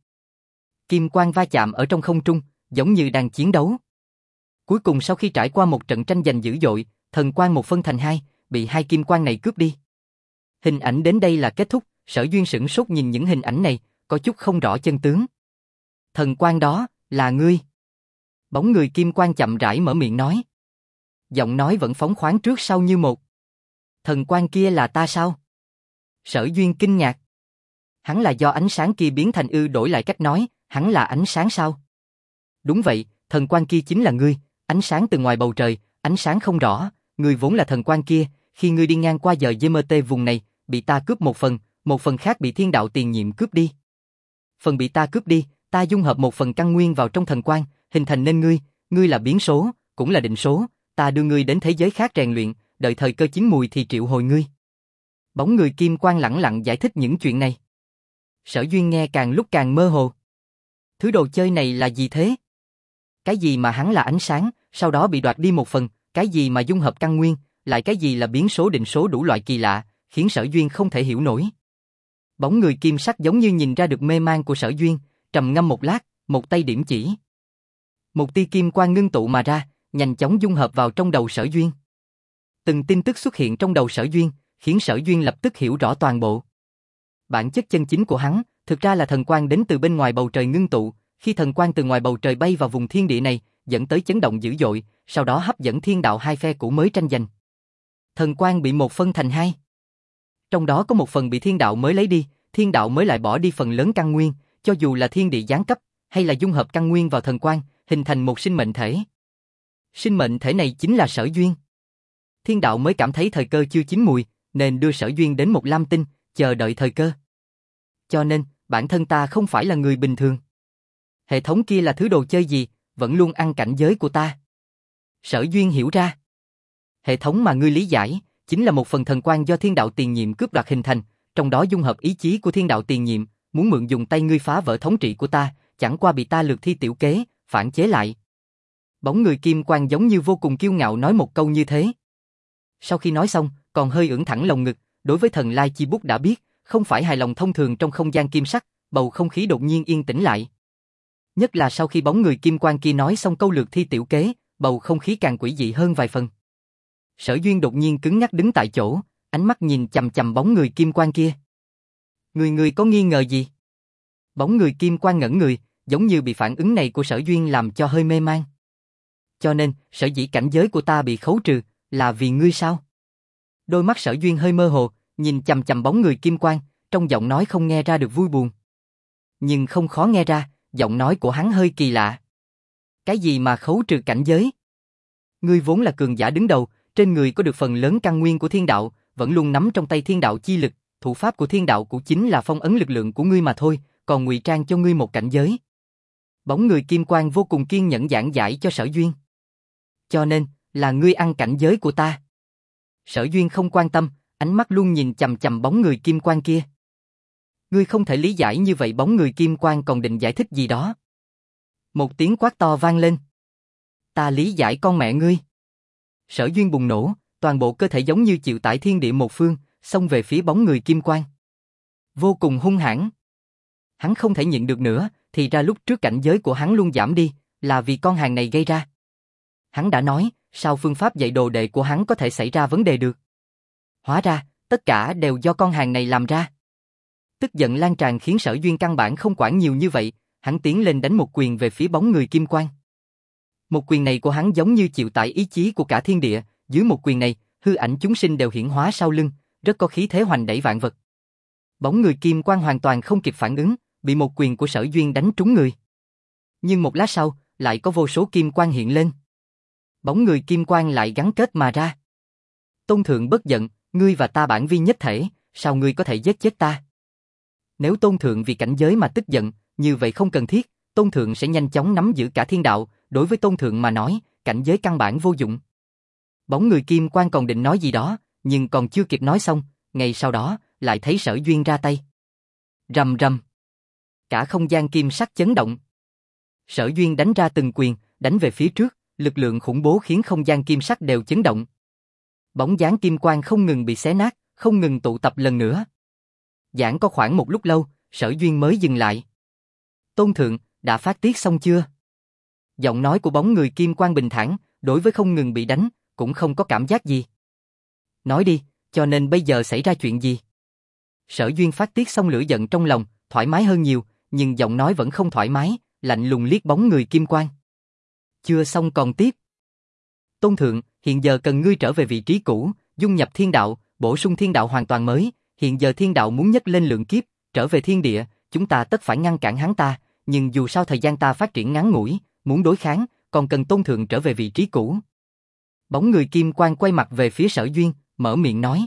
[SPEAKER 1] Kim quang va chạm ở trong không trung, giống như đang chiến đấu. Cuối cùng sau khi trải qua một trận tranh giành dữ dội, thần quang một phân thành hai, bị hai kim quang này cướp đi. Hình ảnh đến đây là kết thúc, Sở Duyên sửng sốt nhìn những hình ảnh này, có chút không rõ chân tướng. Thần quang đó, là ngươi. Bóng người kim quang chậm rãi mở miệng nói. Giọng nói vẫn phóng khoáng trước sau như một. Thần quang kia là ta sao? Sở Duyên kinh ngạc. Hắn là do ánh sáng kia biến thành đổi lại cách nói, hắn là ánh sáng sao? Đúng vậy, thần quang kia chính là ngươi, ánh sáng từ ngoài bầu trời, ánh sáng không rõ, ngươi vốn là thần quang kia, khi ngươi đi ngang qua giờ GMT vùng này, bị ta cướp một phần khác bị thiên đạo tiền nhiệm cướp đi. Phần bị ta cướp đi, ta dung hợp một phần căn nguyên vào trong thần quang, hình thành nên ngươi là biến số, cũng là định số, ta đưa ngươi đến thế giới khác rèn luyện, đợi thời cơ chín mùi thì triệu hồi ngươi. Bóng người kim quang lẳng lặng giải thích những chuyện này. Sở Duyên nghe càng lúc càng mơ hồ. Thứ đồ chơi này là gì thế? Cái gì mà hắn là ánh sáng, sau đó bị đoạt đi một phần, cái gì mà dung hợp căn nguyên, lại cái gì là biến số định số, đủ loại kỳ lạ, khiến Sở Duyên không thể hiểu nổi. Bóng người kim sắc giống như nhìn ra được mê man của Sở Duyên, trầm ngâm một lát, một tay điểm chỉ. Một tia kim quang ngưng tụ mà ra, nhanh chóng dung hợp vào trong đầu Sở Duyên. Từng tin tức xuất hiện trong đầu Sở Duyên, khiến Sở Duyên lập tức hiểu rõ toàn bộ. Bản chất chân chính của hắn, thực ra là thần quang đến từ bên ngoài bầu trời ngưng tụ, khi thần quang từ ngoài bầu trời bay vào vùng thiên địa này, dẫn tới chấn động dữ dội, sau đó hấp dẫn thiên đạo hai phe cũ mới tranh giành. Thần quang bị một phân thành hai. Trong đó có một phần bị thiên đạo mới lấy đi, thiên đạo mới lại bỏ đi phần lớn căn nguyên, cho dù là thiên địa giáng cấp, hay là dung hợp căn nguyên vào thần quang, hình thành một sinh mệnh thể. Sinh mệnh thể này chính là Sở Duyên. Thiên đạo mới cảm thấy thời cơ chưa chín mùi, nên đưa Sở Duyên đến một lam tinh, chờ đợi thời cơ. Cho nên, bản thân ta không phải là người bình thường. Hệ thống kia là thứ đồ chơi gì, vẫn luôn ăn cảnh giới của ta. Sở Duyên hiểu ra. Hệ thống mà ngươi lý giải, chính là một phần thần quang do thiên đạo tiền nhiệm cướp đoạt hình thành, trong đó dung hợp ý chí của thiên đạo tiền nhiệm, muốn mượn dùng tay ngươi phá vỡ thống trị của ta, chẳng qua bị ta lược thi tiểu kế, phản chế lại. Bóng người kim quang giống như vô cùng kiêu ngạo nói một câu như thế. Sau khi nói xong, còn hơi ưỡn thẳng lồng ngực, đối với thần lai chi bút đã biết, không phải hài lòng thông thường trong không gian kim sắc, bầu không khí đột nhiên yên tĩnh lại. Nhất là sau khi bóng người kim quang kia nói xong câu lược thi tiểu kế, bầu không khí càng quỷ dị hơn vài phần. Sở Duyên đột nhiên cứng nhắc đứng tại chỗ, ánh mắt nhìn chằm chằm bóng người kim quang kia. Người có nghi ngờ gì? Bóng người kim quang ngẩn người, giống như bị phản ứng này của Sở Duyên làm cho hơi mê man. Cho nên, sở dĩ cảnh giới của ta bị khấu trừ, là vì ngươi sao? Đôi mắt Sở Duyên hơi mơ hồ, nhìn chằm chằm bóng người kim quang, trong giọng nói không nghe ra được vui buồn. Nhưng không khó nghe ra, giọng nói của hắn hơi kỳ lạ. Cái gì mà khấu trừ cảnh giới? Ngươi vốn là cường giả đứng đầu, trên người có được phần lớn căn nguyên của thiên đạo, vẫn luôn nắm trong tay thiên đạo chi lực, thủ pháp của thiên đạo cũng chính là phong ấn lực lượng của ngươi mà thôi, còn ngụy trang cho ngươi một cảnh giới. Bóng người kim quang vô cùng kiên nhẫn giảng giải cho Sở Duyên. Cho nên, là ngươi ăn cảnh giới của ta. Sở Duyên không quan tâm, ánh mắt luôn nhìn chằm chằm bóng người kim quang kia. Ngươi không thể lý giải như vậy. Bóng người kim quang còn định giải thích gì đó. Một tiếng quát to vang lên. Ta lý giải con mẹ ngươi. Sở Duyên bùng nổ, toàn bộ cơ thể giống như chịu tải thiên địa một phương, xông về phía bóng người kim quang. Vô cùng hung hãn. Hắn không thể nhịn được nữa, thì ra lúc trước cảnh giới của hắn luôn giảm đi, là vì con hàng này gây ra. Hắn đã nói, sao phương pháp dạy đồ đệ của hắn có thể xảy ra vấn đề được? Hóa ra, tất cả đều do con hàng này làm ra. Tức giận lan tràn khiến Sở Duyên căn bản không quản nhiều như vậy, hắn tiến lên đánh một quyền về phía bóng người kim quang. Một quyền này của hắn giống như chịu tải ý chí của cả thiên địa, dưới một quyền này, hư ảnh chúng sinh đều hiển hóa sau lưng, rất có khí thế hoành đẩy vạn vật. Bóng người kim quang hoàn toàn không kịp phản ứng, bị một quyền của Sở Duyên đánh trúng người. Nhưng một lát sau, lại có vô số kim quang hiện lên. Bóng người kim quang lại gắn kết mà ra. Tôn Thượng bất giận, ngươi và ta bản vi nhất thể, sao ngươi có thể giết chết ta? Nếu Tôn Thượng vì cảnh giới mà tức giận, như vậy không cần thiết, Tôn Thượng sẽ nhanh chóng nắm giữ cả thiên đạo, đối với Tôn Thượng mà nói, cảnh giới căn bản vô dụng. Bóng người kim quang còn định nói gì đó, nhưng còn chưa kịp nói xong, ngay sau đó, lại thấy Sở Duyên ra tay. Rầm rầm. Cả không gian kim sắc chấn động. Sở Duyên đánh ra từng quyền, đánh về phía trước, lực lượng khủng bố khiến không gian kim sắc đều chấn động. Bóng dáng kim quang không ngừng bị xé nát, không ngừng tụ tập lần nữa. Giảng có khoảng một lúc lâu, Sở Duyên mới dừng lại. Tôn Thượng, đã phát tiết xong chưa? Giọng nói của bóng người kim quang bình thản, đối với không ngừng bị đánh, cũng không có cảm giác gì. Nói đi, cho nên bây giờ xảy ra chuyện gì? Sở Duyên phát tiết xong lửa giận trong lòng, thoải mái hơn nhiều, nhưng giọng nói vẫn không thoải mái, lạnh lùng liếc bóng người kim quang. Chưa xong còn tiếp. Tôn Thượng, hiện giờ cần ngươi trở về vị trí cũ, dung nhập thiên đạo, bổ sung thiên đạo hoàn toàn mới. Hiện giờ thiên đạo muốn nhấc lên lượng kiếp, trở về thiên địa, chúng ta tất phải ngăn cản hắn ta, nhưng dù sao thời gian ta phát triển ngắn ngủi, muốn đối kháng, còn cần Tôn Thượng trở về vị trí cũ. Bóng người kim quang quay mặt về phía Sở Duyên, mở miệng nói.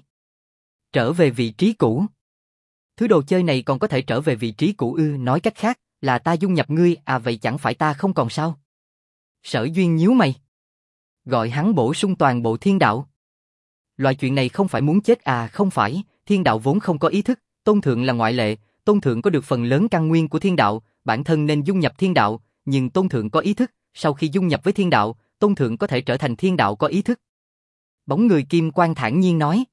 [SPEAKER 1] Trở về vị trí cũ. Thứ đồ chơi này còn có thể trở về vị trí cũ ư? Nói cách khác, là ta dung nhập ngươi, à vậy chẳng phải ta không còn sao? Sở Duyên nhíu mày. Gọi hắn bổ sung toàn bộ thiên đạo. Loại chuyện này không phải muốn chết à? Không phải, thiên đạo vốn không có ý thức, Tôn Thượng là ngoại lệ, Tôn Thượng có được phần lớn căn nguyên của thiên đạo, bản thân nên dung nhập thiên đạo, nhưng Tôn Thượng có ý thức, sau khi dung nhập với thiên đạo, Tôn Thượng có thể trở thành thiên đạo có ý thức. Bóng người kim quang thản nhiên nói.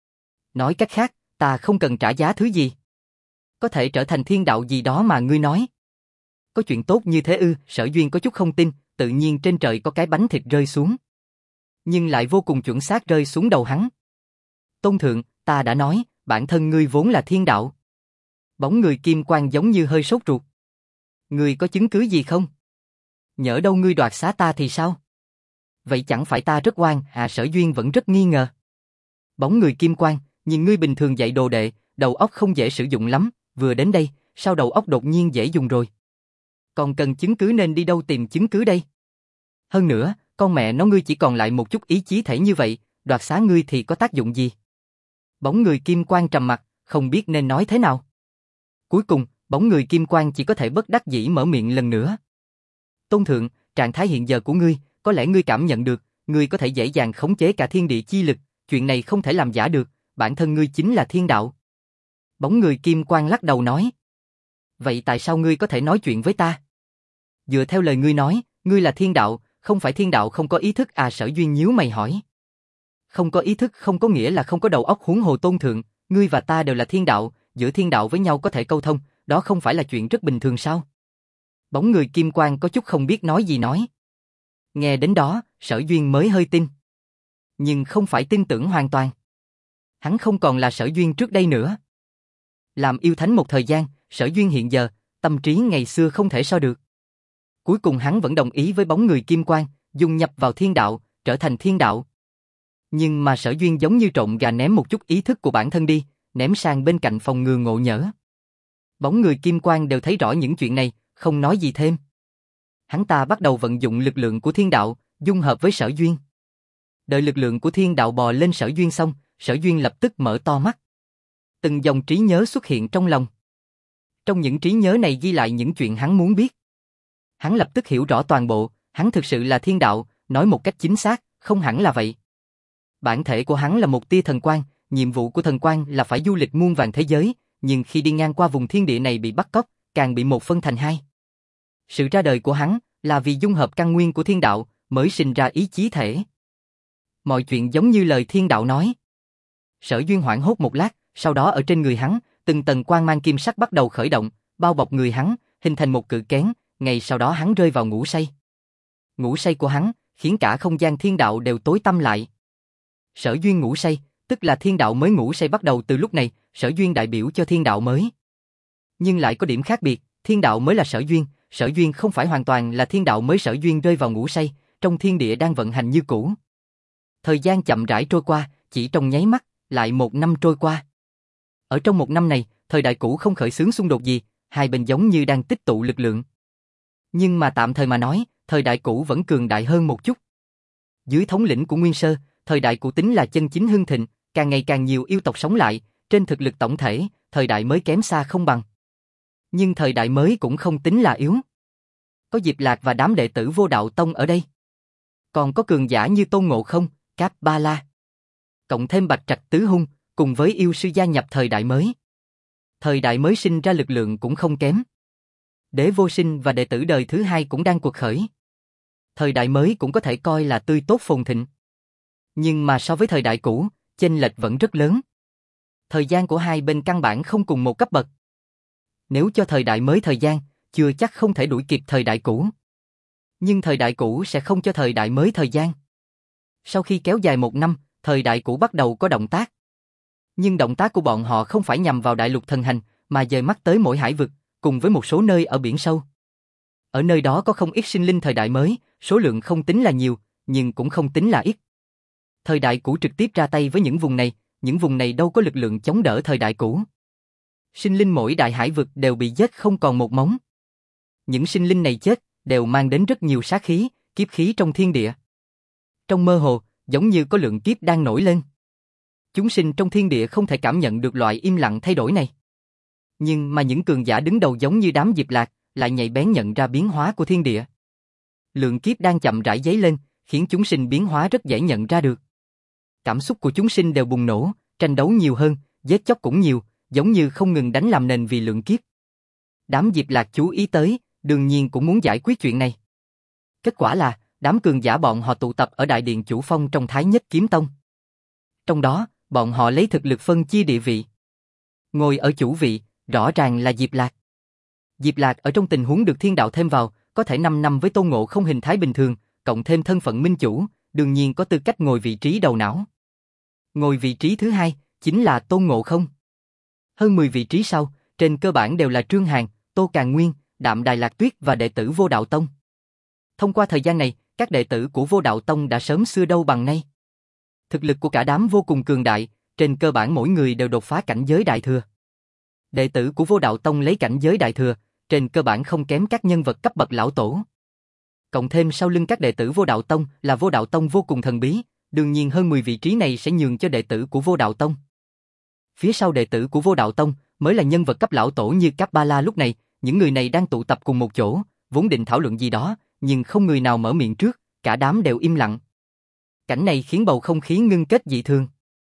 [SPEAKER 1] Nói cách khác, ta không cần trả giá thứ gì. Có thể trở thành thiên đạo gì đó mà ngươi nói. Có chuyện tốt như thế ư? Sở Duyên có chút không tin, tự nhiên trên trời có cái bánh thịt rơi xuống. Nhưng lại vô cùng chuẩn xác rơi xuống đầu hắn. Tôn Thượng, ta đã nói, bản thân ngươi vốn là thiên đạo. Bóng người kim quang giống như hơi sốt ruột. Ngươi có chứng cứ gì không? Nhỡ đâu ngươi đoạt xá ta thì sao? Vậy chẳng phải ta rất oan à? Sở Duyên vẫn rất nghi ngờ. Bóng người kim quang, nhìn ngươi bình thường dạy đồ đệ, đầu óc không dễ sử dụng lắm, vừa đến đây, sao đầu óc đột nhiên dễ dùng rồi? Còn cần chứng cứ nên đi đâu tìm chứng cứ đây? Hơn nữa, con mẹ nó ngươi chỉ còn lại một chút ý chí thể như vậy, đoạt xá ngươi thì có tác dụng gì? Bóng người kim quang trầm mặt, không biết nên nói thế nào. Cuối cùng, bóng người kim quang chỉ có thể bất đắc dĩ mở miệng lần nữa. Tôn Thượng, trạng thái hiện giờ của ngươi, có lẽ ngươi cảm nhận được, ngươi có thể dễ dàng khống chế cả thiên địa chi lực, chuyện này không thể làm giả được, bản thân ngươi chính là thiên đạo. Bóng người kim quang lắc đầu nói. Vậy tại sao ngươi có thể nói chuyện với ta? Dựa theo lời ngươi nói, ngươi là thiên đạo, không phải thiên đạo không có ý thức à? Sở Duyên nhíu mày hỏi. Không có ý thức không có nghĩa là không có đầu óc. Huống hồ Tôn Thượng, ngươi và ta đều là thiên đạo, giữa thiên đạo với nhau có thể câu thông, đó không phải là chuyện rất bình thường sao? Bóng người kim quang có chút không biết nói gì nói. Nghe đến đó, Sở Duyên mới hơi tin. Nhưng không phải tin tưởng hoàn toàn. Hắn không còn là Sở Duyên trước đây nữa. Làm yêu thánh một thời gian, Sở Duyên hiện giờ, tâm trí ngày xưa không thể so được. Cuối cùng hắn vẫn đồng ý với bóng người kim quang, dung nhập vào thiên đạo, trở thành thiên đạo. Nhưng mà Sở Duyên giống như trộm gà ném một chút ý thức của bản thân đi, ném sang bên cạnh phòng ngừa ngộ nhỡ. Bóng người kim quang đều thấy rõ những chuyện này, không nói gì thêm. Hắn ta bắt đầu vận dụng lực lượng của thiên đạo, dung hợp với Sở Duyên. Đợi lực lượng của thiên đạo bò lên Sở Duyên xong, Sở Duyên lập tức mở to mắt. Từng dòng trí nhớ xuất hiện trong lòng. Trong những trí nhớ này ghi lại những chuyện hắn muốn biết. Hắn lập tức hiểu rõ toàn bộ, hắn thực sự là thiên đạo, nói một cách chính xác, không hẳn là vậy. Bản thể của hắn là một tia thần quang, nhiệm vụ của thần quang là phải du lịch muôn vàn thế giới, nhưng khi đi ngang qua vùng thiên địa này bị bắt cóc, càng bị một phân thành hai. Sự ra đời của hắn là vì dung hợp căn nguyên của thiên đạo, mới sinh ra ý chí thể. Mọi chuyện giống như lời thiên đạo nói. Sở Duyên hoảng hốt một lát, sau đó ở trên người hắn, từng tầng quang mang kim sắc bắt đầu khởi động, bao bọc người hắn, hình thành một cự kén, ngày sau đó hắn rơi vào ngủ say. Ngủ say của hắn, khiến cả không gian thiên đạo đều tối tăm lại. Sở Duyên ngủ say, tức là thiên đạo mới ngủ say bắt đầu từ lúc này, Sở Duyên đại biểu cho thiên đạo mới. Nhưng lại có điểm khác biệt, thiên đạo mới là Sở Duyên không phải hoàn toàn là thiên đạo mới. Sở Duyên rơi vào ngủ say, trong thiên địa đang vận hành như cũ. Thời gian chậm rãi trôi qua, chỉ trong nháy mắt, lại 1 năm trôi qua. Ở trong 1 năm này, thời đại cũ không khởi xướng xung đột gì, hai bên giống như đang tích tụ lực lượng. Nhưng mà tạm thời mà nói, thời đại cũ vẫn cường đại hơn một chút. Dưới thống lĩnh của Nguyên Sơ, thời đại cũ tính là chân chính hưng thịnh, càng ngày càng nhiều yêu tộc sống lại, trên thực lực tổng thể, thời đại mới kém xa không bằng. Nhưng thời đại mới cũng không tính là yếu. Có Diệp Lạc và đám đệ tử Vô Đạo Tông ở đây. Còn có cường giả như Tôn Ngộ Không, Cáp Ba La. Cộng thêm Bạch Trạch Tứ Hung, cùng với yêu sư gia nhập thời đại mới. Thời đại mới sinh ra lực lượng cũng không kém. Đế Vô Sinh và đệ tử đời thứ hai cũng đang cuộc khởi. Thời đại mới cũng có thể coi là tươi tốt phồn thịnh. Nhưng mà so với thời đại cũ, chênh lệch vẫn rất lớn. Thời gian của hai bên căn bản không cùng một cấp bậc. Nếu cho thời đại mới thời gian, chưa chắc không thể đuổi kịp thời đại cũ. Nhưng thời đại cũ sẽ không cho thời đại mới thời gian. Sau khi kéo dài 1 năm, thời đại cũ bắt đầu có động tác. Nhưng động tác của bọn họ không phải nhằm vào đại lục thần hành, mà dời mắt tới mỗi hải vực, cùng với một số nơi ở biển sâu. Ở nơi đó có không ít sinh linh thời đại mới, số lượng không tính là nhiều, nhưng cũng không tính là ít. Thời đại cũ trực tiếp ra tay với những vùng này đâu có lực lượng chống đỡ thời đại cũ. Sinh linh mỗi đại hải vực đều bị giết không còn một mống. Những sinh linh này chết, đều mang đến rất nhiều sát khí, kiếp khí trong thiên địa. Trong mơ hồ, giống như có lượng kiếp đang nổi lên. Chúng sinh trong thiên địa không thể cảm nhận được loại im lặng thay đổi này. Nhưng mà những cường giả đứng đầu giống như đám Diệp Lạc, lại nhạy bén nhận ra biến hóa của thiên địa. Lượng kiếp đang chậm rãi dấy lên, khiến chúng sinh biến hóa rất dễ nhận ra được. Cảm xúc của chúng sinh đều bùng nổ, tranh đấu nhiều hơn, giết chóc cũng nhiều, giống như không ngừng đánh làm nền vì lượng kiếp. Đám Diệp Lạc chú ý tới, đương nhiên cũng muốn giải quyết chuyện này. Kết quả là, đám cường giả bọn họ tụ tập ở đại điện chủ phong trong Thái Nhất Kiếm Tông. Trong đó, bọn họ lấy thực lực phân chia địa vị. Ngồi ở chủ vị, rõ ràng là Diệp Lạc. Diệp Lạc ở trong tình huống được thiên đạo thêm vào, có thể 5 năm với Tôn Ngộ Không hình thái bình thường, cộng thêm thân phận minh chủ, đương nhiên có tư cách ngồi vị trí đầu não. Ngồi vị trí thứ hai, chính là Tôn Ngộ Không. Hơn 10 vị trí sau, trên cơ bản đều là Trương Hàn, Tô Càn Nguyên, Đạm Đài Lạc Tuyết và đệ tử Vô Đạo Tông. Thông qua thời gian này, các đệ tử của Vô Đạo Tông đã sớm xưa đâu bằng nay. Thực lực của cả đám vô cùng cường đại, trên cơ bản mỗi người đều đột phá cảnh giới đại thừa. Đệ tử của Vô Đạo Tông lấy cảnh giới đại thừa, trên cơ bản không kém các nhân vật cấp bậc lão tổ. Cộng thêm sau lưng các đệ tử Vô Đạo Tông là Vô Đạo Tông vô cùng thần bí, đương nhiên hơn 10 vị trí này sẽ nhường cho đệ tử của Vô Đạo Tông. Phía sau đệ tử của Vô Đạo Tông mới là nhân vật cấp lão tổ như Cáp Ba La. Lúc này, những người này đang tụ tập cùng một chỗ, vốn định thảo luận gì đó, nhưng không người nào mở miệng trước, cả đám đều im lặng. Cảnh này khiến bầu không khí ngưng kết dị thường.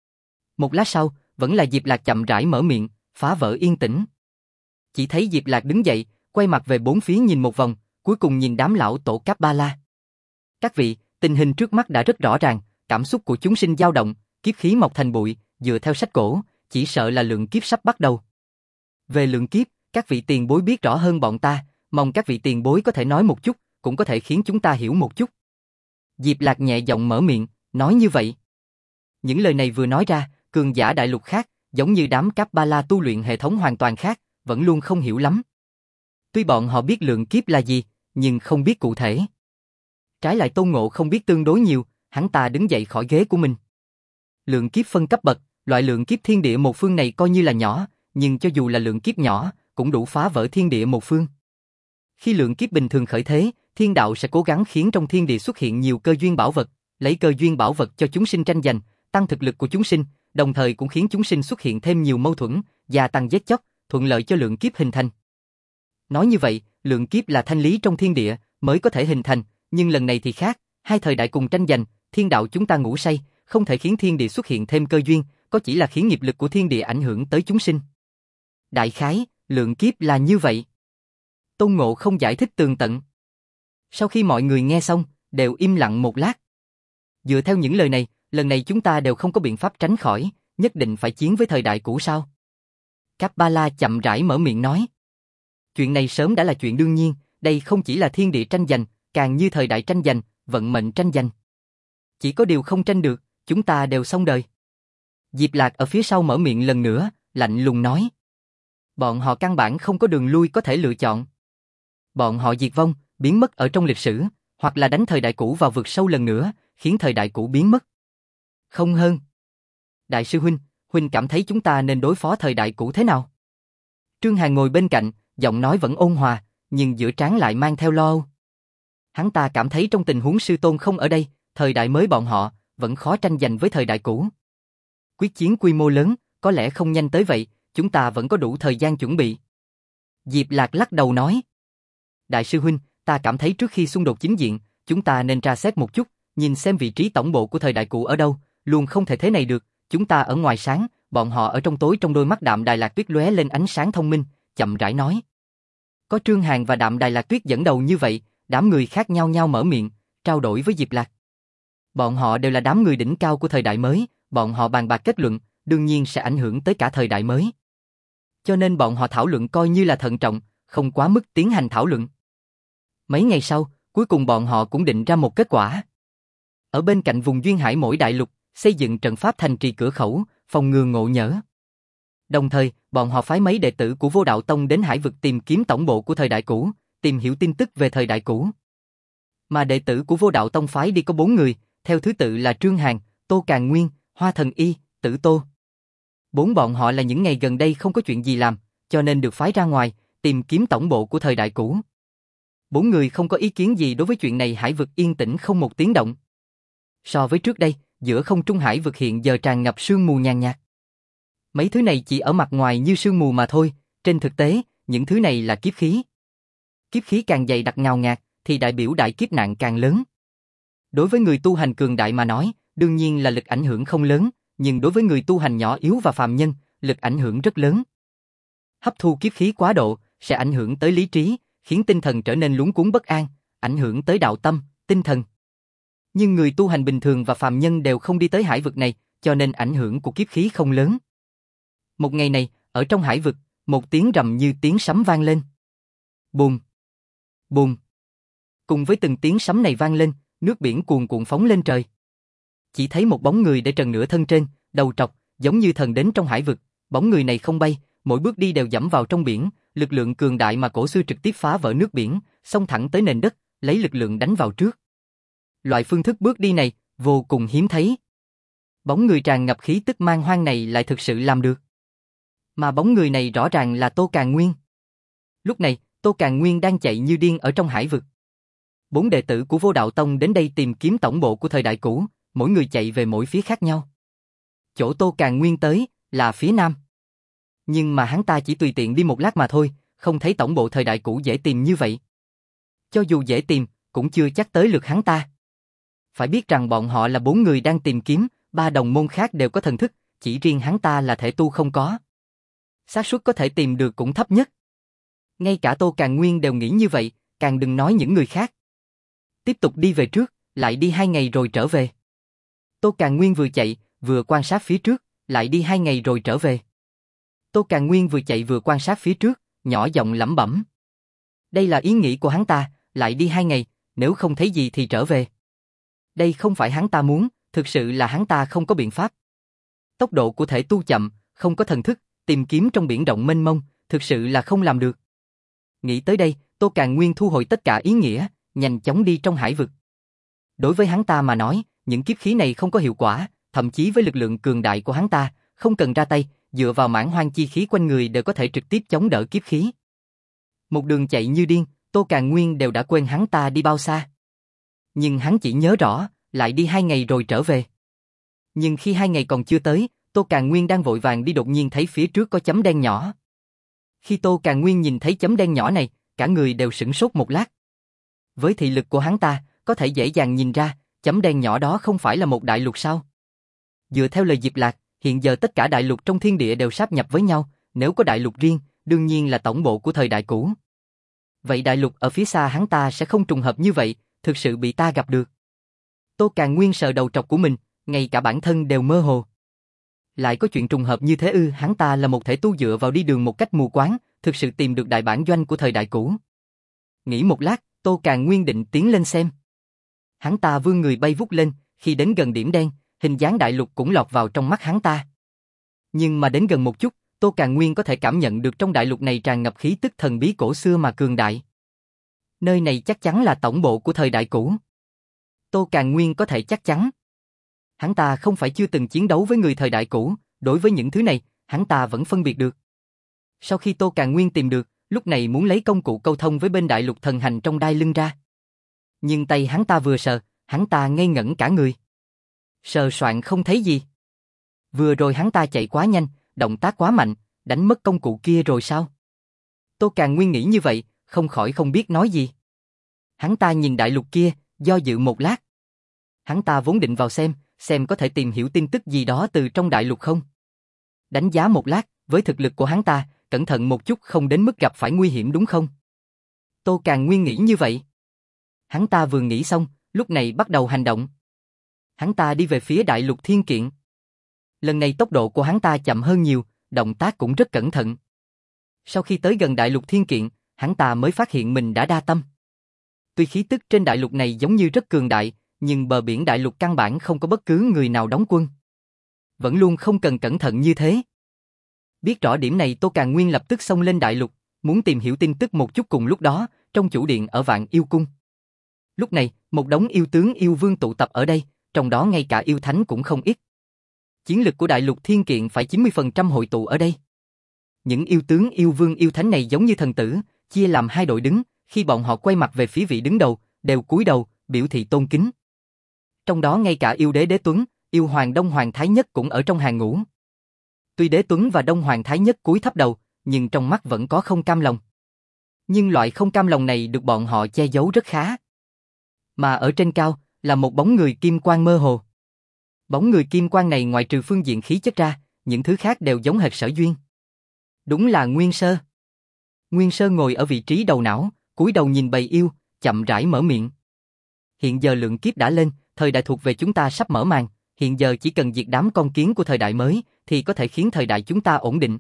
[SPEAKER 1] Một lát sau, vẫn là Diệp Lạc chậm rãi mở miệng, phá vỡ yên tĩnh. Chỉ thấy Diệp Lạc đứng dậy, quay mặt về bốn phía nhìn một vòng, cuối cùng nhìn đám lão tổ Cáp Ba La. Các vị, tình hình trước mắt đã rất rõ ràng, cảm xúc của chúng sinh dao động, kiếp khí mọc thành bụi, dựa theo sách cổ, chỉ sợ là lượng kiếp sắp bắt đầu. Về lượng kiếp, Các vị tiền bối biết rõ hơn bọn ta, mong các vị tiền bối có thể nói một chút, cũng có thể khiến chúng ta hiểu một chút. Diệp Lạc nhẹ giọng mở miệng, nói như vậy. Những lời này vừa nói ra, cường giả đại lục khác, giống như đám Cáp Ba La tu luyện hệ thống hoàn toàn khác, vẫn luôn không hiểu lắm. Tuy bọn họ biết lượng kiếp là gì, nhưng không biết cụ thể. Trái lại Tôn Ngộ không biết tương đối nhiều, hắn ta đứng dậy khỏi ghế của mình. Lượng kiếp phân cấp bậc, loại lượng kiếp thiên địa một phương này coi như là nhỏ, nhưng cho dù là lượng kiếp nhỏ, cũng đủ phá vỡ thiên địa một phương. Khi lượng kiếp bình thường khởi thế, thiên đạo sẽ cố gắng khiến trong thiên địa xuất hiện nhiều cơ duyên bảo vật, lấy cơ duyên bảo vật cho chúng sinh tranh giành, tăng thực lực của chúng sinh, đồng thời cũng khiến chúng sinh xuất hiện thêm nhiều mâu thuẫn, gia tăng giết chóc, thuận lợi cho lượng kiếp hình thành. Nói như vậy, lượng kiếp là thanh lý trong thiên địa mới có thể hình thành, nhưng lần này thì khác, hai thời đại cùng tranh giành, thiên đạo chúng ta ngủ say, không thể khiến thiên địa xuất hiện thêm cơ duyên, có chỉ là khiến nghiệp lực của thiên địa ảnh hưởng tới chúng sinh. Đại khái, lượng kiếp là như vậy. Tôn Ngộ không giải thích tường tận. Sau khi mọi người nghe xong, đều im lặng một lát. Dựa theo những lời này, lần này chúng ta đều không có biện pháp tránh khỏi, nhất định phải chiến với thời đại cũ sao? Cáp Ba La chậm rãi mở miệng nói. Chuyện này sớm đã là chuyện đương nhiên, đây không chỉ là thiên địa tranh giành, càng như thời đại tranh giành, vận mệnh tranh giành. Chỉ có điều không tranh được, chúng ta đều xong đời. Diệp Lạc ở phía sau mở miệng lần nữa, lạnh lùng nói. Bọn họ căn bản không có đường lui có thể lựa chọn. Bọn họ diệt vong, biến mất ở trong lịch sử, hoặc là đánh thời đại cũ vào vực sâu lần nữa, khiến thời đại cũ biến mất. Không hơn. Đại sư huynh, huynh cảm thấy chúng ta nên đối phó thời đại cũ thế nào? Trương Hàn ngồi bên cạnh, giọng nói vẫn ôn hòa, nhưng giữa trán lại mang theo lo âu. Hắn ta cảm thấy trong tình huống sư tôn không ở đây, thời đại mới bọn họ vẫn khó tranh giành với thời đại cũ. Quyết chiến quy mô lớn, có lẽ không nhanh tới vậy, chúng ta vẫn có đủ thời gian chuẩn bị. Diệp Lạc lắc đầu nói. Đại sư huynh, ta cảm thấy trước khi xung đột chính diện, chúng ta nên tra xét một chút, nhìn xem vị trí tổng bộ của thời đại cũ ở đâu, luôn không thể thế này được, chúng ta ở ngoài sáng, bọn họ ở trong tối. Trong đôi mắt Đạm Đài Lạc Tuyết lóe lên ánh sáng thông minh, chậm rãi nói. Có Trương Hàn và Đạm Đài Lạc Tuyết dẫn đầu như vậy, đám người khác nhau nhau mở miệng, trao đổi với Diệp Lạc. Bọn họ đều là đám người đỉnh cao của thời đại mới, bọn họ bàn bạc kết luận, đương nhiên sẽ ảnh hưởng tới cả thời đại mới. Cho nên bọn họ thảo luận coi như là thận trọng, không quá mức tiến hành thảo luận. Mấy ngày sau, cuối cùng bọn họ cũng định ra một kết quả. Ở bên cạnh vùng duyên hải mỗi đại lục, xây dựng trận pháp thành trì cửa khẩu, phòng ngừa ngộ nhỡ. Đồng thời, bọn họ phái mấy đệ tử của Vô Đạo Tông đến hải vực tìm kiếm tổng bộ của thời đại cũ, tìm hiểu tin tức về thời đại cũ. Mà đệ tử của Vô Đạo Tông phái đi có 4 người, theo thứ tự là Trương Hàn, Tô Càn Nguyên, Hoa Thần Y, Tử Tô. 4 bọn họ là những ngày gần đây không có chuyện gì làm, cho nên được phái ra ngoài, tìm kiếm tổng bộ của thời đại cũ. 4 người không có ý kiến gì đối với chuyện này, hải vực yên tĩnh không một tiếng động. So với trước đây, giữa không trung hải vực hiện giờ tràn ngập sương mù nhàn nhạt. Mấy thứ này chỉ ở mặt ngoài như sương mù mà thôi, trên thực tế, những thứ này là kiếp khí. Kiếp khí càng dày đặc ngào ngạt, thì đại biểu đại kiếp nạn càng lớn. Đối với người tu hành cường đại mà nói, đương nhiên là lực ảnh hưởng không lớn, nhưng đối với người tu hành nhỏ yếu và phàm nhân, lực ảnh hưởng rất lớn. Hấp thu kiếp khí quá độ, sẽ ảnh hưởng tới lý trí, khiến tinh thần trở nên luống cuống bất an, ảnh hưởng tới đạo tâm, tinh thần. Nhưng người tu hành bình thường và phàm nhân đều không đi tới hải vực này, cho nên ảnh hưởng của kiếp khí không lớn. Một ngày này, ở trong hải vực, một tiếng rầm như tiếng sấm vang lên. Bùm! Bùm! Cùng với từng tiếng sấm này vang lên, nước biển cuồn cuộn phóng lên trời. Chỉ thấy một bóng người để trần nửa thân trên, đầu trọc, giống như thần đến trong hải vực. Bóng người này không bay, mỗi bước đi đều dẫm vào trong biển, lực lượng cường đại mà cổ xưa trực tiếp phá vỡ nước biển, xông thẳng tới nền đất, lấy lực lượng đánh vào trước. Loại phương thức bước đi này, vô cùng hiếm thấy. Bóng người tràn ngập khí tức man hoang này lại thực sự làm được. Mà bóng người này rõ ràng là Tô Càn Nguyên. Lúc này, Tô Càn Nguyên đang chạy như điên ở trong hải vực. 4 đệ tử của Vô Đạo Tông đến đây tìm kiếm tổng bộ của thời đại cũ, mỗi người chạy về mỗi phía khác nhau. Chỗ Tô Càn Nguyên tới là phía nam. Nhưng mà hắn ta chỉ tùy tiện đi một lát mà thôi, không thấy tổng bộ thời đại cũ dễ tìm như vậy. Cho dù dễ tìm, cũng chưa chắc tới lượt hắn ta. Phải biết rằng bọn họ là 4 người đang tìm kiếm, 3 đồng môn khác đều có thần thức, chỉ riêng hắn ta là thể tu không có. Xác suất có thể tìm được cũng thấp nhất. Ngay cả Tô Càn Nguyên đều nghĩ như vậy, càng đừng nói những người khác. Tiếp tục đi về trước, lại đi 2 ngày rồi trở về. Tô Càn Nguyên vừa chạy, vừa quan sát phía trước, lại đi 2 ngày rồi trở về. Tô Càn Nguyên vừa chạy vừa quan sát phía trước, nhỏ giọng lẩm bẩm. Đây là ý nghĩ của hắn ta, lại đi 2 ngày, nếu không thấy gì thì trở về. Đây không phải hắn ta muốn, thực sự là hắn ta không có biện pháp. Tốc độ của thể tu chậm, không có thần thức, tìm kiếm trong biển rộng mênh mông, thực sự là không làm được. Nghĩ tới đây, Tô Càn Nguyên thu hồi tất cả ý nghĩa, nhanh chóng đi trong hải vực. Đối với hắn ta mà nói, những kiếp khí này không có hiệu quả, thậm chí với lực lượng cường đại của hắn ta, không cần ra tay, dựa vào mãn hoang chi khí quanh người đều có thể trực tiếp chống đỡ kiếp khí. Một đường chạy như điên, Tô Càn Nguyên đều đã quên hắn ta đi bao xa. Nhưng hắn chỉ nhớ rõ, lại đi 2 ngày rồi trở về. Nhưng khi 2 ngày còn chưa tới, Tô Càn Nguyên đang vội vàng đi đột nhiên thấy phía trước có chấm đen nhỏ. Khi Tô Càn Nguyên nhìn thấy chấm đen nhỏ này, cả người đều sửng sốt một lát. Với thị lực của hắn ta, có thể dễ dàng nhìn ra, chấm đen nhỏ đó không phải là một đại lục sao? Dựa theo lời Diệp Lạc, hiện giờ tất cả đại lục trong thiên địa đều sáp nhập với nhau, nếu có đại lục riêng, đương nhiên là tổng bộ của thời đại cũ. Vậy đại lục ở phía xa hắn ta sẽ không trùng hợp như vậy, thực sự bị ta gặp được. Tô Càn Nguyên sờ đầu trọc của mình, ngay cả bản thân đều mơ hồ. Lại có chuyện trùng hợp như thế ư? Hắn ta là một thể tu dựa vào đi đường một cách mù quáng, thực sự tìm được đại bản doanh của thời đại cũ. Nghĩ một lát, Tô Càn Nguyên định tiến lên xem. Hắn ta vươn người bay vút lên, khi đến gần điểm đen, hình dáng đại lục cũng lọt vào trong mắt hắn ta. Nhưng mà đến gần một chút, Tô Càn Nguyên có thể cảm nhận được trong đại lục này tràn ngập khí tức thần bí cổ xưa mà cường đại. Nơi này chắc chắn là tổng bộ của thời đại cũ. Tô Càn Nguyên có thể chắc chắn. Hắn ta không phải chưa từng chiến đấu với người thời đại cũ, đối với những thứ này, hắn ta vẫn phân biệt được. Sau khi Tô Càn Nguyên tìm được, lúc này muốn lấy công cụ câu thông với bên đại lục thần hành trong đai lưng ra. Nhưng tay hắn ta vừa sờ, hắn ta ngây ngẩn cả người. Sờ soạn không thấy gì. Vừa rồi hắn ta chạy quá nhanh, động tác quá mạnh, đánh mất công cụ kia rồi sao? Tô Càn Nguyên nghĩ như vậy, không khỏi không biết nói gì. Hắn ta nhìn đại lục kia, do dự một lát. Hắn ta vốn định vào xem có thể tìm hiểu tin tức gì đó từ trong đại lục không. Đánh giá một lát, với thực lực của hắn ta, cẩn thận một chút không đến mức gặp phải nguy hiểm đúng không? Tô Càn Nguyên nghĩ như vậy. Hắn ta vừa nghĩ xong, lúc này bắt đầu hành động. Hắn ta đi về phía đại lục Thiên Kiện. Lần này tốc độ của hắn ta chậm hơn nhiều, động tác cũng rất cẩn thận. Sau khi tới gần đại lục Thiên Kiện, hắn ta mới phát hiện mình đã đa tâm. Tuy khí tức trên đại lục này giống như rất cường đại, nhưng bờ biển đại lục căn bản không có bất cứ người nào đóng quân. Vẫn luôn không cần cẩn thận như thế. Biết rõ điểm này, Tô Càn Nguyên lập tức xông lên đại lục, muốn tìm hiểu tin tức một chút. Cùng lúc đó, trong chủ điện ở Vạn Yêu Cung. Lúc này, một đống yêu tướng yêu vương tụ tập ở đây, trong đó ngay cả yêu thánh cũng không ít. Chiến lực của đại lục Thiên Kiện phải 90% hội tụ ở đây. Những yêu tướng yêu vương yêu thánh này giống như thần tử, chia làm 2 đội đứng, khi bọn họ quay mặt về phía vị đứng đầu, đều cúi đầu, biểu thị tôn kính. Trong đó ngay cả yêu đế Đế Tuấn, yêu hoàng Đông Hoàng Thái Nhất cũng ở trong hàng ngũ. Tuy Đế Tuấn và Đông Hoàng Thái Nhất cúi thấp đầu, nhưng trong mắt vẫn có không cam lòng. Nhưng loại không cam lòng này được bọn họ che giấu rất khá. Mà ở trên cao, là một bóng người kim quang mơ hồ. Bóng người kim quang này ngoại trừ phương diện khí chất ra, những thứ khác đều giống hệt Sở Duyên. Đúng là Nguyên Sơ. Nguyên Sơ ngồi ở vị trí đầu não, cúi đầu nhìn bầy yêu, chậm rãi mở miệng. Hiện giờ lượng kiếp đã lên, thời đại thuộc về chúng ta sắp mở màn, hiện giờ chỉ cần diệt đám con kiến của thời đại mới, thì có thể khiến thời đại chúng ta ổn định.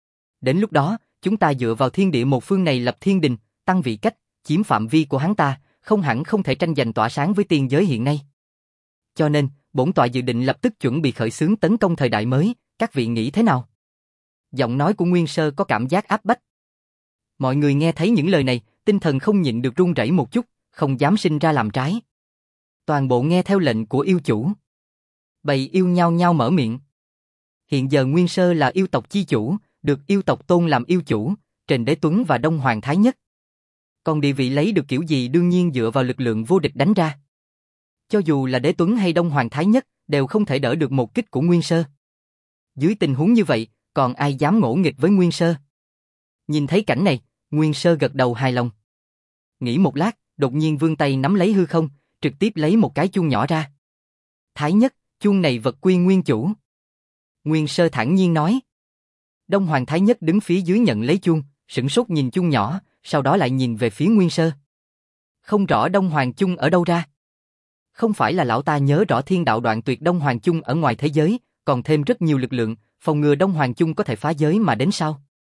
[SPEAKER 1] Đến lúc đó, chúng ta dựa vào thiên địa một phương này lập thiên đình, tăng vị cách, chiếm phạm vi của hắn ta, không hẳn không thể tranh giành tỏa sáng với tiên giới hiện nay. Cho nên, bổn tọa dự định lập tức chuẩn bị khởi xướng tấn công thời đại mới, các vị nghĩ thế nào? Giọng nói của Nguyên Sơ có cảm giác áp bách. Mọi người nghe thấy những lời này, tinh thần không nhịn được run rẩy một chút, không dám sinh ra làm trái. Toàn bộ nghe theo lệnh của yêu chủ. Bầy yêu nhao nhao mở miệng. Hiện giờ Nguyên Sơ là yêu tộc chi chủ, được yêu tộc tôn làm yêu chủ, trên Đế Tuấn và Đông Hoàng Thái Nhất. Còn địa vị lấy được kiểu gì đương nhiên dựa vào lực lượng vô địch đánh ra. Cho dù là Đế Tuấn hay Đông Hoàng Thái Nhất, đều không thể đỡ được một kích của Nguyên Sơ. Dưới tình huống như vậy, còn ai dám ngỗ nghịch với Nguyên Sơ? Nhìn thấy cảnh này, Nguyên Sơ gật đầu hài lòng. Nghĩ một lát, đột nhiên vươn tay nắm lấy hư không, trực tiếp lấy một cái chuông nhỏ ra. Thái Nhất, chuông này vật quy nguyên chủ. Nguyên Sơ thản nhiên nói. Đông Hoàng Thái Nhất đứng phía dưới nhận lấy chuông, sửng sốt nhìn chuông nhỏ, sau đó lại nhìn về phía Nguyên Sơ. Không rõ Đông Hoàng Chung ở đâu ra. Không phải là lão ta nhớ rõ thiên đạo đoạn tuyệt Đông Hoàng Chung ở ngoài thế giới, còn thêm rất nhiều lực lượng, phòng ngừa Đông Hoàng Chung có thể phá giới mà đến sao?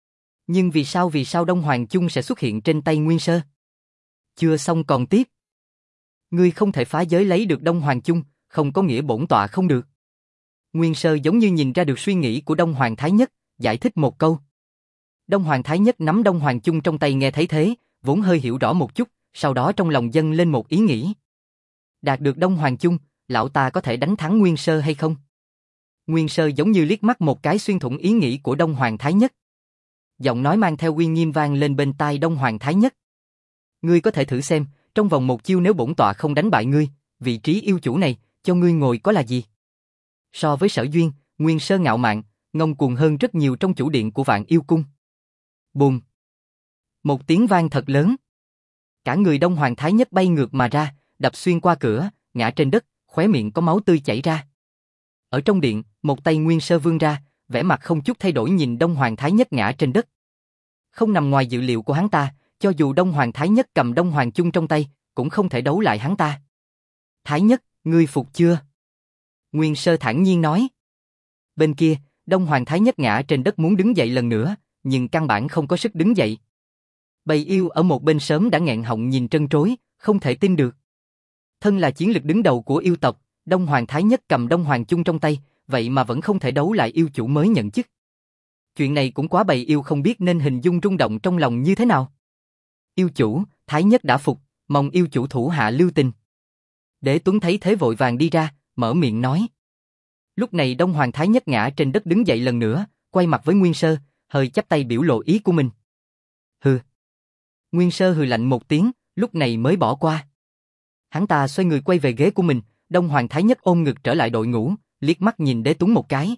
[SPEAKER 1] Nhưng vì sao Đông Hoàng Chung sẽ xuất hiện trên tay Nguyên Sơ? Chưa xong còn tiếp. Ngươi không thể phá giới lấy được Đông Hoàng Chung, không có nghĩa bổn tọa không được. Nguyên Sơ giống như nhìn ra được suy nghĩ của Đông Hoàng Thái Nhất, giải thích một câu. Đông Hoàng Thái Nhất nắm Đông Hoàng Chung trong tay nghe thấy thế, vốn hơi hiểu rõ một chút, sau đó trong lòng dâng lên một ý nghĩ. Đạt được Đông Hoàng Chung, lão ta có thể đánh thắng Nguyên Sơ hay không? Nguyên Sơ giống như liếc mắt một cái xuyên thủng ý nghĩ của Đông Hoàng Thái Nhất. Giọng nói mang theo uy nghiêm vang lên bên tai Đông Hoàng Thái Nhất. Ngươi có thể thử xem, trong vòng một chiêu nếu bổn tọa không đánh bại ngươi, vị trí yêu chủ này, cho ngươi ngồi có là gì? So với Sở Duyên, Nguyên Sơ ngạo mạn, ngông cuồng hơn rất nhiều trong chủ điện của Vạn Yêu Cung. Bùm! Một tiếng vang thật lớn. Cả người Đông Hoàng Thái Nhất bay ngược mà ra, đập xuyên qua cửa, ngã trên đất, khóe miệng có máu tươi chảy ra. Ở trong điện, một tay Nguyên Sơ vươn ra, vẻ mặt không chút thay đổi nhìn Đông Hoàng Thái Nhất ngã trên đất. Không nằm ngoài dự liệu của hắn ta, cho dù Đông Hoàng Thái Nhất cầm Đông Hoàng Chung trong tay, cũng không thể đấu lại hắn ta. Thái Nhất, ngươi phục chưa? Nguyên Sơ thản nhiên nói. Bên kia, Đông Hoàng Thái Nhất ngã trên đất muốn đứng dậy lần nữa, nhưng căn bản không có sức đứng dậy. Bầy yêu ở một bên sớm đã nghẹn họng nhìn trân trối, không thể tin được. Thân là chiến lực đứng đầu của yêu tộc, Đông Hoàng Thái Nhất cầm Đông Hoàng Chung trong tay, vậy mà vẫn không thể đấu lại yêu chủ mới nhận chức. Chuyện này cũng quá, bầy yêu không biết nên hình dung rung động trong lòng như thế nào. Yêu chủ, Thái Nhất đã phục, mong yêu chủ thủ hạ lưu tình. Đế Tuấn thấy thế vội vàng đi ra, mở miệng nói. Lúc này Đông Hoàng Thái Nhất ngã trên đất đứng dậy lần nữa, quay mặt với Nguyên Sơ, hơi chắp tay biểu lộ ý của mình. Hừ. Nguyên Sơ hừ lạnh một tiếng, lúc này mới bỏ qua. Hắn ta xoay người quay về ghế của mình, Đông Hoàng Thái Nhất ôm ngực trở lại đội ngũ, liếc mắt nhìn Đế Tuấn một cái.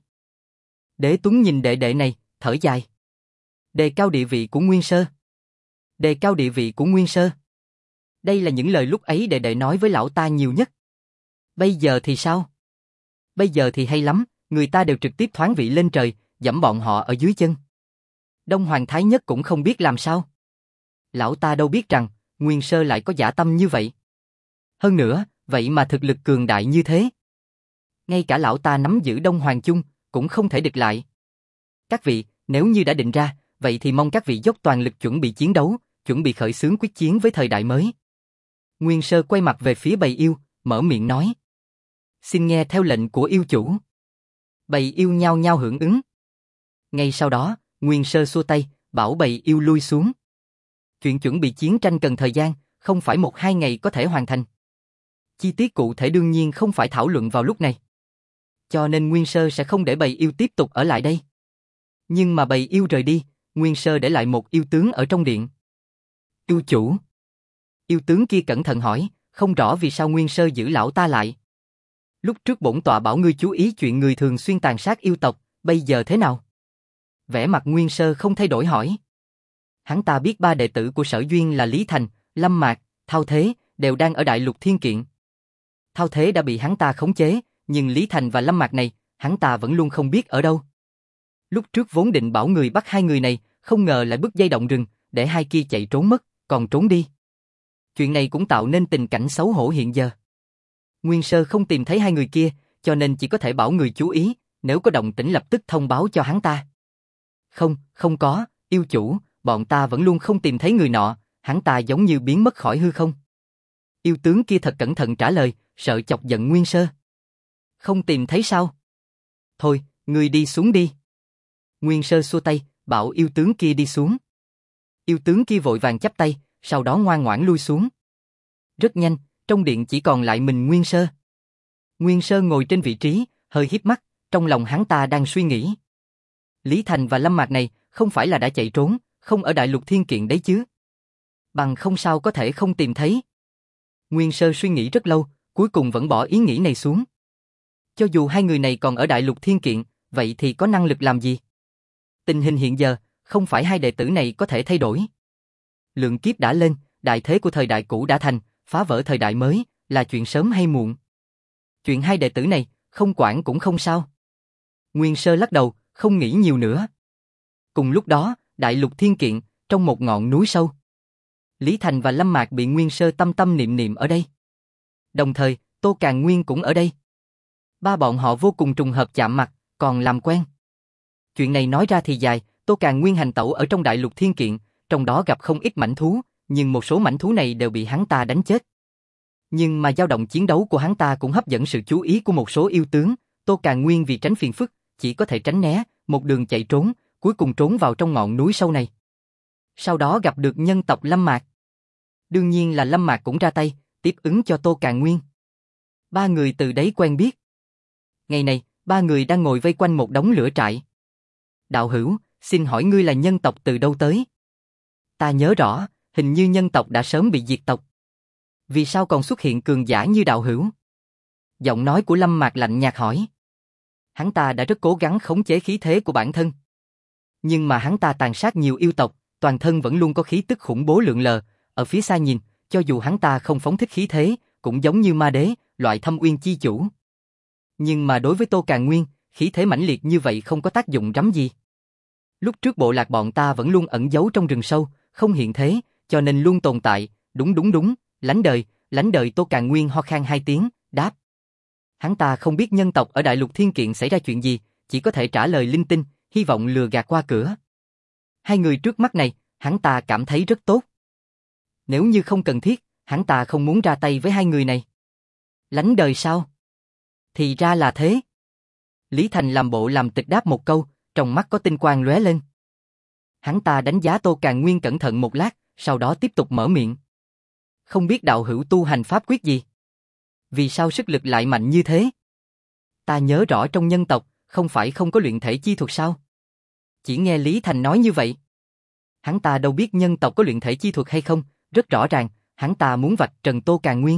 [SPEAKER 1] Đế Tuấn nhìn đệ đệ này, thở dài. Đề cao địa vị của Nguyên Sơ. Đề cao địa vị của Nguyên Sơ. Đây là những lời lúc ấy đệ đệ nói với lão ta nhiều nhất. Bây giờ thì sao? Bây giờ thì hay lắm, người ta đều trực tiếp thoán vị lên trời, giẫm bọn họ ở dưới chân. Đông Hoàng Thái Nhất cũng không biết làm sao. Lão ta đâu biết rằng, Nguyên Sơ lại có dã tâm như vậy. Hơn nữa, vậy mà thực lực cường đại như thế. Ngay cả lão ta nắm giữ Đông Hoàng Chung, cũng không thể địch lại. Các vị, nếu như đã định ra, vậy thì mong các vị dốc toàn lực chuẩn bị chiến đấu, chuẩn bị khởi xướng quyết chiến với thời đại mới. Nguyên Sơ quay mặt về phía bầy yêu, mở miệng nói. Xin nghe theo lệnh của yêu chủ. Bầy yêu nhao nhao hưởng ứng. Ngay sau đó, Nguyên Sơ xua tay, bảo bầy yêu lui xuống. Chuyện chuẩn bị chiến tranh cần thời gian, không phải 1-2 ngày có thể hoàn thành. Chi tiết cụ thể đương nhiên không phải thảo luận vào lúc này. Cho nên Nguyên Sơ sẽ không để bầy yêu tiếp tục ở lại đây. Nhưng mà bầy yêu rời đi, Nguyên Sơ để lại một yêu tướng ở trong điện. Yêu chủ. Yêu tướng kia cẩn thận hỏi, không rõ vì sao Nguyên Sơ giữ lão ta lại. Lúc trước bổn tọa bảo ngươi chú ý chuyện người thường xuyên tàn sát yêu tộc, bây giờ thế nào? Vẻ mặt Nguyên Sơ không thay đổi hỏi. Hắn ta biết 3 đệ tử của Sở Duyên là Lý Thành, Lâm Mạc, Thao Thế, đều đang ở Đại Lục Thiên Kiện. Thao Thế đã bị hắn ta khống chế, nhưng Lý Thành và Lâm Mạc này, hắn ta vẫn luôn không biết ở đâu. Lúc trước vốn định bảo người bắt 2 người này, không ngờ lại bứt dây động rừng, để 2 kia chạy trốn mất, còn trốn đi. Chuyện này cũng tạo nên tình cảnh xấu hổ hiện giờ. Nguyên Sơ không tìm thấy 2 người kia, cho nên chỉ có thể bảo người chú ý, nếu có động tĩnh lập tức thông báo cho hắn ta. Không có, yêu chủ, bọn ta vẫn luôn không tìm thấy người nọ, hắn ta giống như biến mất khỏi hư không. Yêu tướng kia thật cẩn thận trả lời, sợ chọc giận Nguyên Sơ. Không tìm thấy sao? Thôi, ngươi đi xuống đi. Nguyên Sơ xua tay, bảo yêu tướng kia đi xuống. Yêu tướng kia vội vàng chắp tay, sau đó ngoan ngoãn lui xuống. Rất nhanh, trong điện chỉ còn lại mình Nguyên Sơ. Nguyên Sơ ngồi trên vị trí, hơi híp mắt, trong lòng hắn ta đang suy nghĩ. Lý Thành và Lâm Mạc này không phải là đã chạy trốn, không ở Đại Lục Thiên Kiện đấy chứ? Bằng không sao có thể không tìm thấy. Nguyên Sơ suy nghĩ rất lâu, cuối cùng vẫn bỏ ý nghĩ này xuống. Cho dù 2 người này còn ở Đại Lục Thiên Kiện, vậy thì có năng lực làm gì? Tình hình hiện giờ, không phải 2 đệ tử này có thể thay đổi. Lượng kiếp đã lên, đại thế của thời đại cũ đã thành, phá vỡ thời đại mới, là chuyện sớm hay muộn. Chuyện 2 đệ tử này, không quản cũng không sao. Nguyên Sơ lắc đầu, không nghĩ nhiều nữa. Cùng lúc đó, Đại Lục Thiên Kiện, trong một ngọn núi sâu. Lý Thành và Lâm Mạc bị Nguyên Sơ tâm tâm niệm niệm ở đây. Đồng thời, Tô Càn Nguyên cũng ở đây. 3 bọn họ vô cùng trùng hợp chạm mặt, còn làm quen. Chuyện này nói ra thì dài, Tô Càn Nguyên hành tẩu ở trong đại lục thiên kiện, trong đó gặp không ít mãnh thú, nhưng một số mãnh thú này đều bị hắn ta đánh chết. Nhưng mà dao động chiến đấu của hắn ta cũng hấp dẫn sự chú ý của một số yêu tướng, Tô Càn Nguyên vì tránh phiền phức, chỉ có thể tránh né, một đường chạy trốn, cuối cùng trốn vào trong ngọn núi sâu này. Sau đó gặp được nhân tộc Lâm Mạc. Đương nhiên là Lâm Mạc cũng ra tay, tiếp ứng cho Tô Càn Nguyên. Ba người từ đấy quen biết. Ngày này, ba người đang ngồi vây quanh một đống lửa trại. Đạo hữu, xin hỏi ngươi là nhân tộc từ đâu tới? Ta nhớ rõ, hình như nhân tộc đã sớm bị diệt tộc. Vì sao còn xuất hiện cường giả như đạo hữu? Giọng nói của Lâm Mạc lạnh nhạt hỏi. Hắn ta đã rất cố gắng khống chế khí thế của bản thân. Nhưng mà hắn ta tàn sát nhiều yêu tộc, toàn thân vẫn luôn có khí tức khủng bố lượn lờ, ở phía xa nhìn, cho dù hắn ta không phóng thích khí thế, cũng giống như ma đế, loại thâm uyên chi chủ. Nhưng mà đối với Tô Càn Nguyên, khí thế mãnh liệt như vậy không có tác dụng rắm gì. Lúc trước bộ lạc bọn ta vẫn luôn ẩn giấu trong rừng sâu, không hiện thế, cho nên luôn tồn tại, đúng, lánh đời Tô Càn Nguyên ho khan hai tiếng, đáp. Hắn ta không biết nhân tộc ở đại lục thiên kiện xảy ra chuyện gì, chỉ có thể trả lời linh tinh, hy vọng lừa gạt qua cửa. Hai người trước mắt này, hắn ta cảm thấy rất tốt. Nếu như không cần thiết, hắn ta không muốn ra tay với hai người này. Lánh đời sao? Thì ra là thế. Lý Thành làm bộ làm tịch đáp một câu, trong mắt có tinh quang lóe lên. Hắn ta đánh giá Tô Càn Nguyên cẩn thận một lát, sau đó tiếp tục mở miệng. Không biết đạo hữu tu hành pháp quyết gì? Vì sao sức lực lại mạnh như thế? Ta nhớ rõ trong nhân tộc, không phải không có luyện thể chi thuật sao? Chỉ nghe Lý Thành nói như vậy. Hắn ta đâu biết nhân tộc có luyện thể chi thuật hay không, rất rõ ràng, hắn ta muốn vạch trần Tô Càn Nguyên.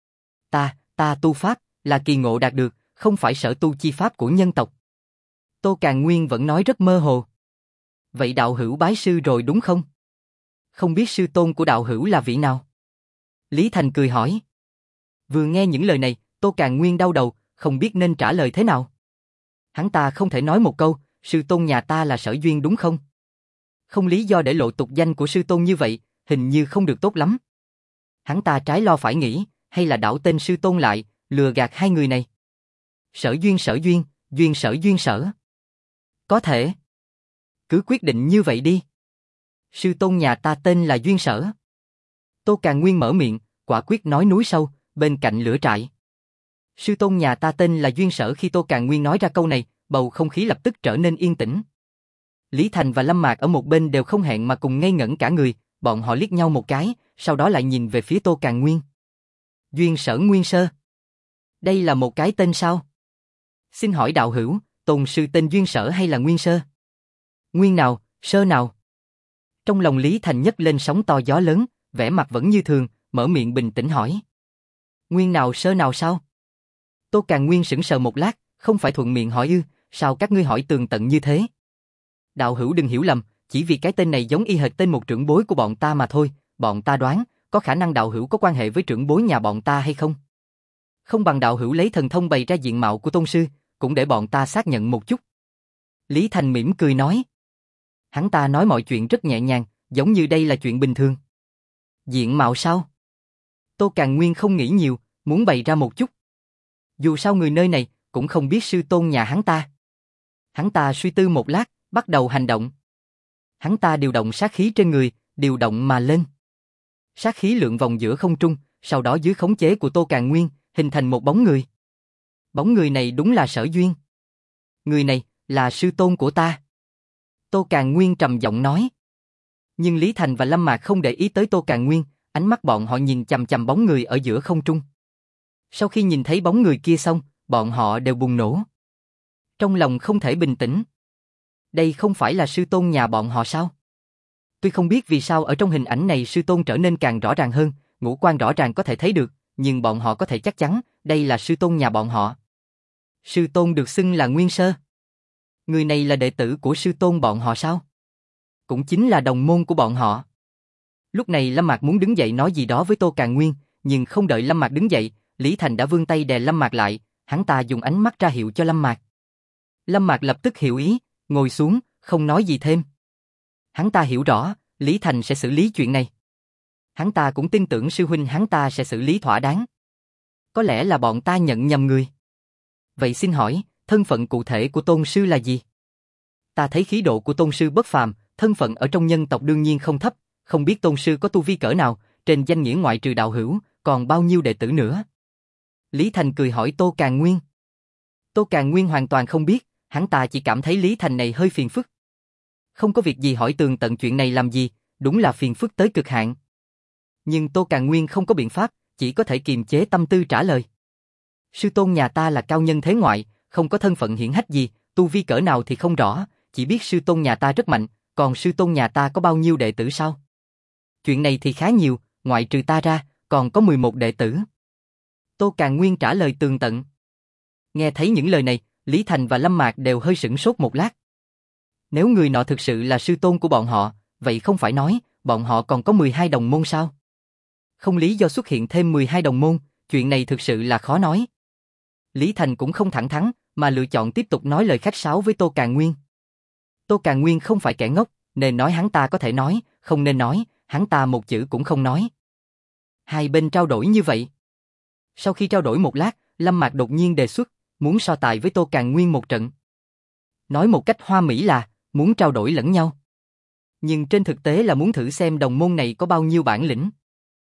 [SPEAKER 1] Ta tu pháp, là kỳ ngộ đạt được, không phải sở tu chi pháp của nhân tộc. Tô Càn Nguyên vẫn nói rất mơ hồ. Vậy đạo hữu bái sư rồi đúng không? Không biết sư tôn của đạo hữu là vị nào? Lý Thành cười hỏi. Vừa nghe những lời này, Tô Càn Nguyên đau đầu, không biết nên trả lời thế nào. Hắn ta không thể nói một câu, sư tôn nhà ta là Sở Duyên đúng không? Không lý do để lộ tục danh của sư tôn như vậy, hình như không được tốt lắm. Hắn ta trái lo phải nghĩ, hay là đảo tên sư tôn lại, lừa gạt hai người này. Sở Duyên, Duyên Sở. Có thể. Cứ quyết định như vậy đi. Sư tôn nhà ta tên là Duyên Sở. Tô Càn Nguyên mở miệng, quả quyết nói núi sâu, bên cạnh lửa trại. Sư tôn nhà ta tên là Duyên Sở. Khi Tô Càn Nguyên nói ra câu này, bầu không khí lập tức trở nên yên tĩnh. Lý Thành và Lâm Mạc ở một bên đều không hẹn mà cùng ngây ngẩn cả người, bọn họ liếc nhau một cái, sau đó lại nhìn về phía Tô Càn Nguyên. Duyên Sở Nguyên Sơ. Đây là một cái tên sao? Xin hỏi đạo hữu, tôn sư tên Duyên Sở hay là Nguyên Sơ? Nguyên nào, Sơ nào? Trong lòng Lý Thành nhấc lên sóng to gió lớn, vẻ mặt vẫn như thường, mở miệng bình tĩnh hỏi. Nguyên nào Sơ nào sao? Tô Càn Nguyên sững sờ một lát, không phải thuận miệng hỏi ư, sao các ngươi hỏi tường tận như thế? Đạo hữu đừng hiểu lầm, chỉ vì cái tên này giống y hệt tên một trưởng bối của bọn ta mà thôi, bọn ta đoán, có khả năng đạo hữu có quan hệ với trưởng bối nhà bọn ta hay không? Không bằng đạo hữu lấy thần thông bày ra diện mạo của tôn sư, cũng để bọn ta xác nhận một chút. Lý Thành mỉm cười nói. Hắn ta nói mọi chuyện rất nhẹ nhàng, giống như đây là chuyện bình thường. Diện mạo sao? Tô Càn Nguyên không nghĩ nhiều, muốn bày ra một chút. Dù sao người nơi này cũng không biết sư tôn nhà hắn ta. Hắn ta suy tư một lát, bắt đầu hành động. Hắn ta điều động sát khí trên người, điều động mà lên. Sát khí lượn vòng giữa không trung, sau đó dưới khống chế của Tô Càn Nguyên, hình thành một bóng người. Bóng người này đúng là Sở Duyên. Người này là sư tôn của ta. Tô Càn Nguyên trầm giọng nói. Nhưng Lý Thành và Lâm Mạc không để ý tới Tô Càn Nguyên, ánh mắt bọn họ nhìn chằm chằm bóng người ở giữa không trung. Sau khi nhìn thấy bóng người kia xong, bọn họ đều bùng nổ. Trong lòng không thể bình tĩnh. Đây không phải là sư tôn nhà bọn họ sao? Tuy không biết vì sao ở trong hình ảnh này sư tôn trở nên càng rõ ràng hơn, ngũ quan rõ ràng có thể thấy được, nhưng bọn họ có thể chắc chắn, đây là sư tôn nhà bọn họ. Sư tôn được xưng là Nguyên Sơ. Người này là đệ tử của sư tôn bọn họ sao? Cũng chính là đồng môn của bọn họ. Lúc này Lâm Mạc muốn đứng dậy nói gì đó với Tô Càn Nguyên, nhưng không đợi Lâm Mạc đứng dậy, Lý Thành đã vươn tay đè Lâm Mạc lại, hắn ta dùng ánh mắt ra hiệu cho Lâm Mạc. Lâm Mạc lập tức hiểu ý, ngồi xuống, không nói gì thêm. Hắn ta hiểu rõ, Lý Thành sẽ xử lý chuyện này. Hắn ta cũng tin tưởng sư huynh hắn ta sẽ xử lý thỏa đáng. Có lẽ là bọn ta nhận nhầm người. Vậy xin hỏi, thân phận cụ thể của tôn sư là gì? Ta thấy khí độ của tôn sư bất phàm, thân phận ở trong nhân tộc đương nhiên không thấp, không biết tôn sư có tu vi cỡ nào, trên danh nghĩa ngoại trừ đạo hữu, còn bao nhiêu đệ tử nữa? Lý Thành cười hỏi Tô Càn Nguyên. Tô Càn Nguyên hoàn toàn không biết, hắn ta chỉ cảm thấy Lý Thành này hơi phiền phức. Không có việc gì hỏi tường tận chuyện này làm gì, đúng là phiền phức tới cực hạn. Nhưng Tô Càn Nguyên không có biện pháp, chỉ có thể kiềm chế tâm tư trả lời. Sư tôn nhà ta là cao nhân thế ngoại, không có thân phận hiển hách gì, tu vi cỡ nào thì không rõ, chỉ biết sư tôn nhà ta rất mạnh, còn sư tôn nhà ta có bao nhiêu đệ tử sao? Chuyện này thì khá nhiều, ngoại trừ ta ra, còn có 11 đệ tử. Tô Càn Nguyên trả lời tường tận. Nghe thấy những lời này, Lý Thành và Lâm Mạc đều hơi sửng sốt một lát. Nếu người nọ thực sự là sư tôn của bọn họ, vậy không phải nói, bọn họ còn có 12 đồng môn sao? Không lý do xuất hiện thêm 12 đồng môn, chuyện này thực sự là khó nói. Lý Thành cũng không thẳng thắn, mà lựa chọn tiếp tục nói lời khách sáo với Tô Càn Nguyên. Tô Càn Nguyên không phải kẻ ngốc, nên nói hắn ta có thể nói, không nên nói, hắn ta một chữ cũng không nói. Hai bên trao đổi như vậy. Sau khi trao đổi một lát, Lâm Mạc đột nhiên đề xuất, muốn so tài với Tô Càn Nguyên một trận. Nói một cách hoa mỹ là, muốn trao đổi lẫn nhau. Nhưng trên thực tế là muốn thử xem đồng môn này có bao nhiêu bản lĩnh.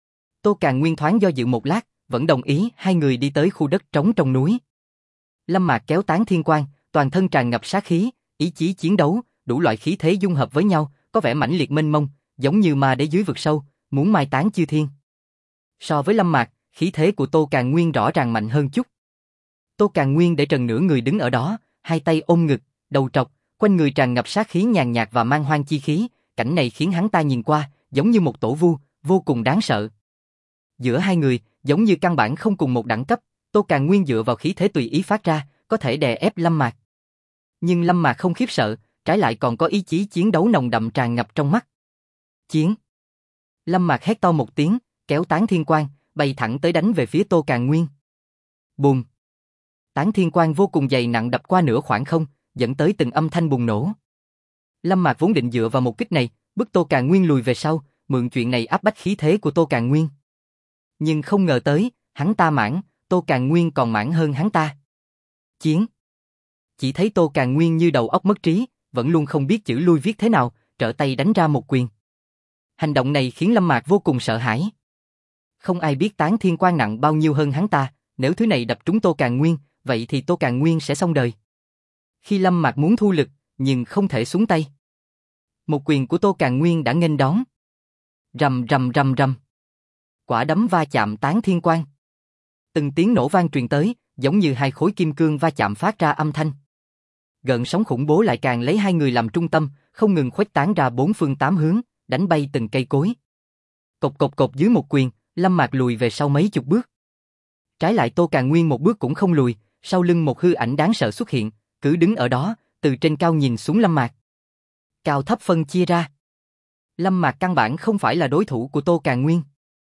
[SPEAKER 1] Tô Càn Nguyên thoáng do dự một lát, vẫn đồng ý, hai người đi tới khu đất trống trong núi. Lâm Mạc kéo tán thiên quang, toàn thân tràn ngập sát khí, ý chí chiến đấu, đủ loại khí thế dung hợp với nhau, có vẻ mãnh liệt mênh mông, giống như ma đế dưới vực sâu, muốn mai táng chư thiên. So với Lâm Mạc, khí thế của Tô Càn Nguyên rõ ràng mạnh hơn chút. Tô Càn Nguyên để trần nửa người đứng ở đó, hai tay ôm ngực, đầu trọc, quanh người tràn ngập sát khí nhàn nhạt và man hoang chi khí, cảnh này khiến hắn ta nhìn qua, giống như một tổ vu, vô cùng đáng sợ. Giữa hai người, giống như căn bản không cùng một đẳng cấp, Tô Càn Nguyên dựa vào khí thế tùy ý phát ra, có thể đè ép Lâm Mạc. Nhưng Lâm Mạc không khiếp sợ, trái lại còn có ý chí chiến đấu nồng đậm tràn ngập trong mắt. Chiến! Lâm Mạc hét to một tiếng, kéo tán thiên quang, bay thẳng tới đánh về phía Tô Càn Nguyên. Bùm! Tán thiên quang vô cùng dày nặng đập qua nửa khoảng không, dẫn tới từng âm thanh bùng nổ. Lâm Mạc vốn định dựa vào một kích này, bức Tô Càn Nguyên lùi về sau, mượn chuyện này áp bách khí thế của Tô Càn Nguyên. Nhưng không ngờ tới, hắn ta mãn, Tô Càn Nguyên còn mãn hơn hắn ta. Chiến! Chỉ thấy Tô Càn Nguyên như đầu óc mất trí, vẫn luôn không biết chữ lui viết thế nào, trở tay đánh ra một quyền. Hành động này khiến Lâm Mạc vô cùng sợ hãi. Không ai biết tán thiên quang nặng bao nhiêu hơn hắn ta, nếu thứ này đập trúng Tô Càn Nguyên, vậy thì Tô Càn Nguyên sẽ xong đời. Khi Lâm Mạc muốn thu lực, nhưng không thể xuống tay. Một quyền của Tô Càn Nguyên đã nghênh đón. Rầm rầm rầm rầm. Quả đấm va chạm tán thiên quang. Từng tiếng nổ vang truyền tới, giống như hai khối kim cương va chạm phát ra âm thanh. Gợn sóng khủng bố lại càng lấy hai người làm trung tâm, không ngừng khuếch tán ra bốn phương tám hướng, đánh bay từng cây cối. Cộc cộc cộc dưới một quyền, Lâm Mạc lùi về sau mấy chục bước. Trái lại Tô Càn Nguyên một bước cũng không lùi, sau lưng một hư ảnh đáng sợ xuất hiện, cứ đứng ở đó, từ trên cao nhìn xuống Lâm Mạc. Cao thấp phân chia ra. Lâm Mạc căn bản không phải là đối thủ của Tô Càn Nguyên.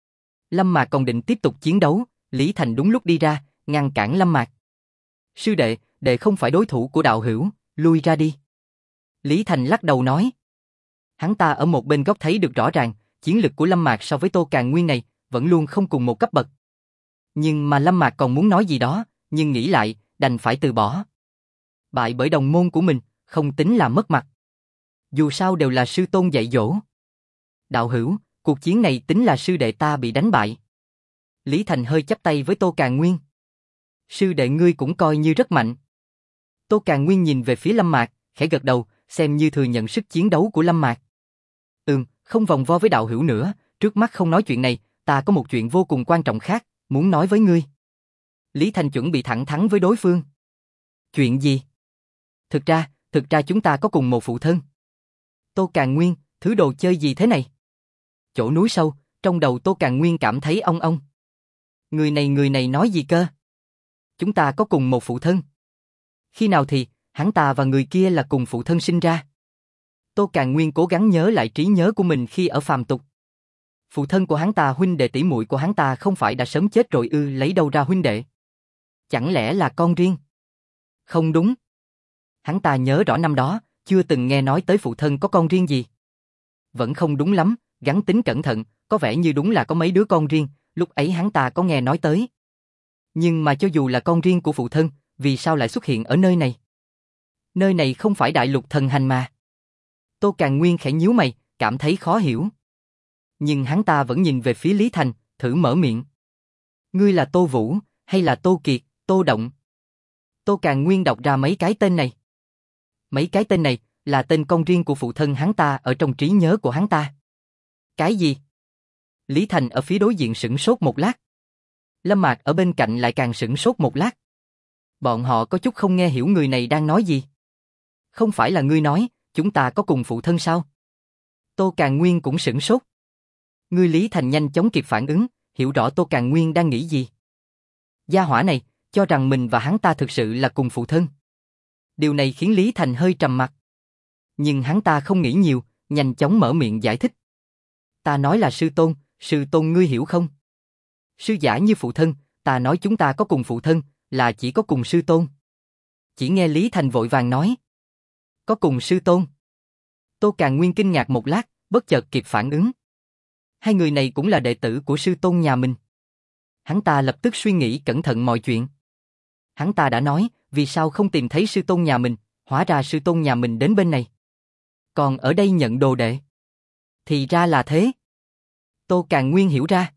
[SPEAKER 1] Lâm Mạc còn định tiếp tục chiến đấu, Lý Thành đúng lúc đi ra, ngăn cản Lâm Mạc. Sư đệ, đệ không phải đối thủ của đạo hữu, lui ra đi. Lý Thành lắc đầu nói. Hắn ta ở một bên góc thấy được rõ ràng, chiến lực của Lâm Mạc so với Tô Càn Nguyên này, vẫn luôn không cùng một cấp bậc. Nhưng mà Lâm Mạc còn muốn nói gì đó, nhưng nghĩ lại, đành phải từ bỏ. Bại bởi đồng môn của mình, không tính là mất mặt. Dù sao đều là sư tôn dạy dỗ. Đạo hữu, cuộc chiến này tính là sư đệ ta bị đánh bại. Lý Thành hơi chắp tay với Tô Càn Nguyên. Sư đệ ngươi cũng coi như rất mạnh. Tô Càn Nguyên nhìn về phía Lâm Mạc, khẽ gật đầu, xem như thừa nhận sức chiến đấu của Lâm Mạc. Không vòng vo với đạo hữu nữa, trước mắt không nói chuyện này, ta có một chuyện vô cùng quan trọng khác, muốn nói với ngươi. Lý Thành chuẩn bị thẳng thắn với đối phương. Chuyện gì? Thực ra chúng ta có cùng một phụ thân. Tô Càn Nguyên, thứ đồ chơi gì thế này? Chỗ núi sâu, trong đầu Tô Càn Nguyên cảm thấy ong ong. Người này nói gì cơ? Chúng ta có cùng một phụ thân. Khi nào thì, hắn ta và người kia là cùng phụ thân sinh ra. Tô Càn Nguyên cố gắng nhớ lại trí nhớ của mình khi ở phàm tục. Phụ thân của hắn ta, huynh đệ tỷ muội của hắn ta không phải đã sớm chết rồi ư, lấy đâu ra huynh đệ? Chẳng lẽ là con riêng? Không đúng. Hắn ta nhớ rõ năm đó, chưa từng nghe nói tới phụ thân có con riêng gì. Vẫn không đúng lắm, gắng tính cẩn thận, có vẻ như đúng là có mấy đứa con riêng, lúc ấy hắn ta có nghe nói tới. Nhưng mà cho dù là con riêng của phụ thân, vì sao lại xuất hiện ở nơi này? Nơi này không phải đại lục thần hành mà. Tô Càn Nguyên khẽ nhíu mày, cảm thấy khó hiểu. Nhưng hắn ta vẫn nhìn về phía Lý Thành, thử mở miệng. Ngươi là Tô Vũ, hay là Tô Kiệt, Tô Động? Tô Càn Nguyên đọc ra mấy cái tên này. Mấy cái tên này là tên con riêng của phụ thân hắn ta ở trong trí nhớ của hắn ta. Cái gì? Lý Thành ở phía đối diện sửng sốt một lát. Lâm Mạc ở bên cạnh lại càng sửng sốt một lát. Bọn họ có chút không nghe hiểu người này đang nói gì. Không phải là ngươi nói, chúng ta có cùng phụ thân sao? Tô Càn Nguyên cũng sửng sốt. Ngươi Lý Thành nhanh chóng kịp phản ứng, hiểu rõ Tô Càn Nguyên đang nghĩ gì. Gia hỏa này, cho rằng mình và hắn ta thực sự là cùng phụ thân. Điều này khiến Lý Thành hơi trầm mặc. Nhưng hắn ta không nghĩ nhiều, nhanh chóng mở miệng giải thích. Ta nói là sư tôn ngươi hiểu không? Sư giả như phụ thân, ta nói chúng ta có cùng phụ thân, là chỉ có cùng sư tôn. Chỉ nghe Lý Thành vội vàng nói. Có cùng sư tôn. Tô Càn Nguyên kinh ngạc một lát, bất chợt kịp phản ứng. Hai người này cũng là đệ tử của sư tôn nhà mình. Hắn ta lập tức suy nghĩ cẩn thận mọi chuyện. Hắn ta đã nói, vì sao không tìm thấy sư tôn nhà mình, hóa ra sư tôn nhà mình đến bên này. Còn ở đây nhận đồ đệ. Thì ra là thế. Tô Càn Nguyên hiểu ra.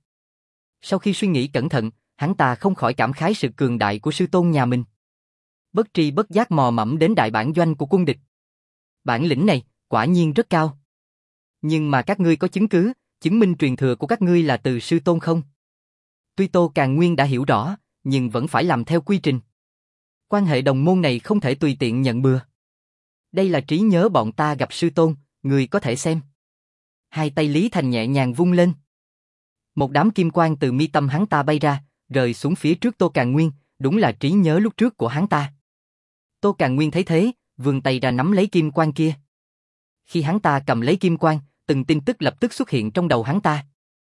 [SPEAKER 1] Sau khi suy nghĩ cẩn thận, hắn ta không khỏi cảm khái sự cường đại của sư tôn nhà mình. Bất tri bất giác mò mẫm đến đại bản doanh của quân địch. Bản lĩnh này, quả nhiên rất cao. Nhưng mà các ngươi có chứng cứ, chứng minh truyền thừa của các ngươi là từ sư tôn không? Tuy Tô Càn Nguyên đã hiểu rõ, nhưng vẫn phải làm theo quy trình. Quan hệ đồng môn này không thể tùy tiện nhận bừa. Đây là trí nhớ bọn ta gặp sư tôn, người có thể xem. Hai tay Lý Thành nhẹ nhàng vung lên. Một đám kim quang từ mi tâm hắn ta bay ra, rơi xuống phía trước Tô Càn Nguyên, đúng là trí nhớ lúc trước của hắn ta. Tô Càn Nguyên thấy thế, vươn tay ra nắm lấy kim quang kia. Khi hắn ta cầm lấy kim quang, từng tin tức lập tức xuất hiện trong đầu hắn ta.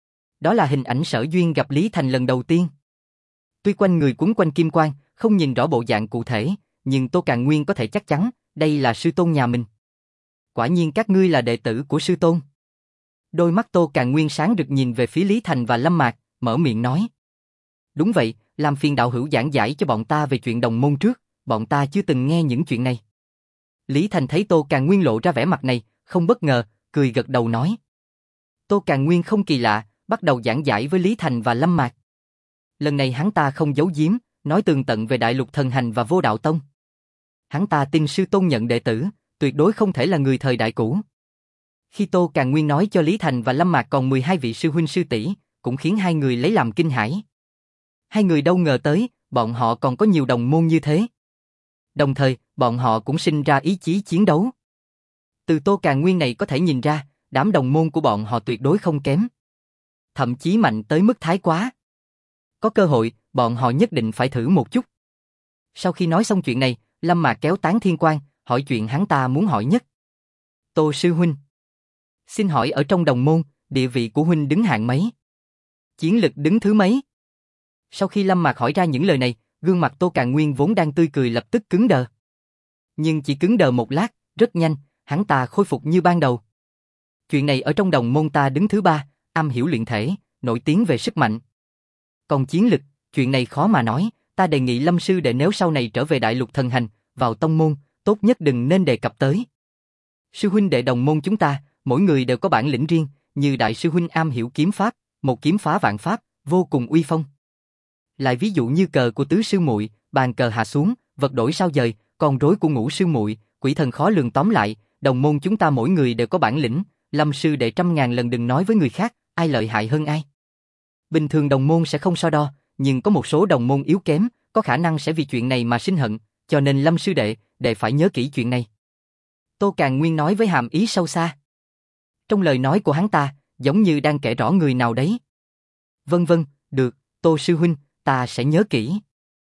[SPEAKER 1] Đó là hình ảnh Sở Duyên gặp Lý Thành lần đầu tiên. Tuy quanh người quấn quanh kim quang, không nhìn rõ bộ dạng cụ thể, nhưng Tô Càn Nguyên có thể chắc chắn, đây là sư tôn nhà mình. Quả nhiên các ngươi là đệ tử của sư tôn. Đôi mắt Tô Càn Nguyên sáng rực nhìn về phía Lý Thành và Lâm Mạc, mở miệng nói. Đúng vậy, làm phiền đạo hữu giảng giải cho bọn ta về chuyện đồng môn trước, bọn ta chưa từng nghe những chuyện này. Lý Thành thấy Tô Càn Nguyên lộ ra vẻ mặt này, không bất ngờ, cười gật đầu nói. Tô Càn Nguyên không kỳ lạ, bắt đầu giảng giải với Lý Thành và Lâm Mạc. Lần này hắn ta không giấu giếm, nói tường tận về Đại Lục Thần Hành và Vô Đạo Tông. Hắn ta tin sư tôn nhận đệ tử, tuyệt đối không thể là người thời đại cũ. Khi Tô Càn Nguyên nói cho Lý Thành và Lâm Mạc còn 12 vị sư huynh sư tỷ, cũng khiến hai người lấy làm kinh hãi. Hai người đâu ngờ tới, bọn họ còn có nhiều đồng môn như thế. Đồng thời, bọn họ cũng sinh ra ý chí chiến đấu. Từ Tô Càn Nguyên này có thể nhìn ra, đám đồng môn của bọn họ tuyệt đối không kém. Thậm chí mạnh tới mức thái quá. Có cơ hội, bọn họ nhất định phải thử một chút. Sau khi nói xong chuyện này, Lâm Mạc kéo Tán Thiên Quang, hỏi chuyện hắn ta muốn hỏi nhất. Tô sư huynh, xin hỏi ở trong đồng môn, địa vị của huynh đứng hạng mấy? Chiến lực đứng thứ mấy? Sau khi Lâm Mạc hỏi ra những lời này, gương mặt Tô Càn Nguyên vốn đang tươi cười lập tức cứng đờ. Nhưng chỉ cứng đờ một lát, rất nhanh, hắn ta khôi phục như ban đầu. Chuyện này ở trong đồng môn ta đứng thứ 3, am hiểu luyện thể, nổi tiếng về sức mạnh. Còn chiến lực, chuyện này khó mà nói, ta đề nghị Lâm sư đệ nếu sau này trở về Đại Lục Thần Hành, vào tông môn, tốt nhất đừng nên đề cập tới. Sư huynh đệ đồng môn chúng ta, mỗi người đều có bản lĩnh riêng, như đại sư huynh am hiểu kiếm pháp, một kiếm phá vạn pháp, vô cùng uy phong. Lại ví dụ như cờ của tứ sư muội, bàn cờ hạ xuống, vật đổi sao dời, con rối của ngũ sư muội, quỷ thần khó lường, tóm lại, đồng môn chúng ta mỗi người đều có bản lĩnh, Lâm sư đệ trăm ngàn lần đừng nói với người khác, ai lợi hại hơn ai. Bình thường đồng môn sẽ không so đo, nhưng có một số đồng môn yếu kém, có khả năng sẽ vì chuyện này mà sinh hận, cho nên Lâm sư đệ phải nhớ kỹ chuyện này. Tô Càn Nguyên nói với hàm ý sâu xa. Trong lời nói của hắn ta, giống như đang kể rõ người nào đấy. Vâng, được, Tô sư huynh, ta sẽ nhớ kỹ.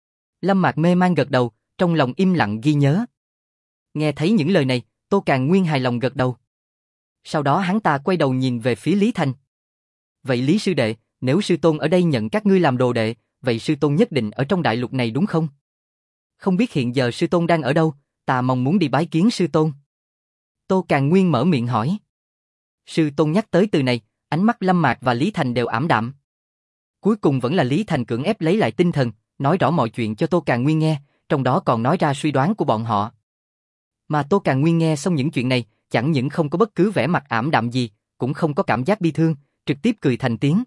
[SPEAKER 1] Lâm Mạc mê man gật đầu, trong lòng im lặng ghi nhớ. Nghe thấy những lời này, Tô Càn Nguyên hài lòng gật đầu. Sau đó hắn ta quay đầu nhìn về phía Lý Thành. Vậy Lý sư đệ, nếu sư tôn ở đây nhận các ngươi làm đồ đệ, vậy sư tôn nhất định ở trong đại lục này đúng không? Không biết hiện giờ sư tôn đang ở đâu, ta mong muốn đi bái kiến sư tôn. Tô Càn Nguyên mở miệng hỏi. Sư tôn nhắc tới từ này, ánh mắt Lâm Mạc và Lý Thành đều ảm đạm. Cuối cùng vẫn là Lý Thành cưỡng ép lấy lại tinh thần, nói rõ mọi chuyện cho Tô Càn Nguyên nghe, trong đó còn nói ra suy đoán của bọn họ. Mà Tô Càn Nguyên nghe xong những chuyện này, chẳng những không có bất cứ vẻ mặt ảm đạm gì, cũng không có cảm giác bi thương, trực tiếp cười thành tiếng.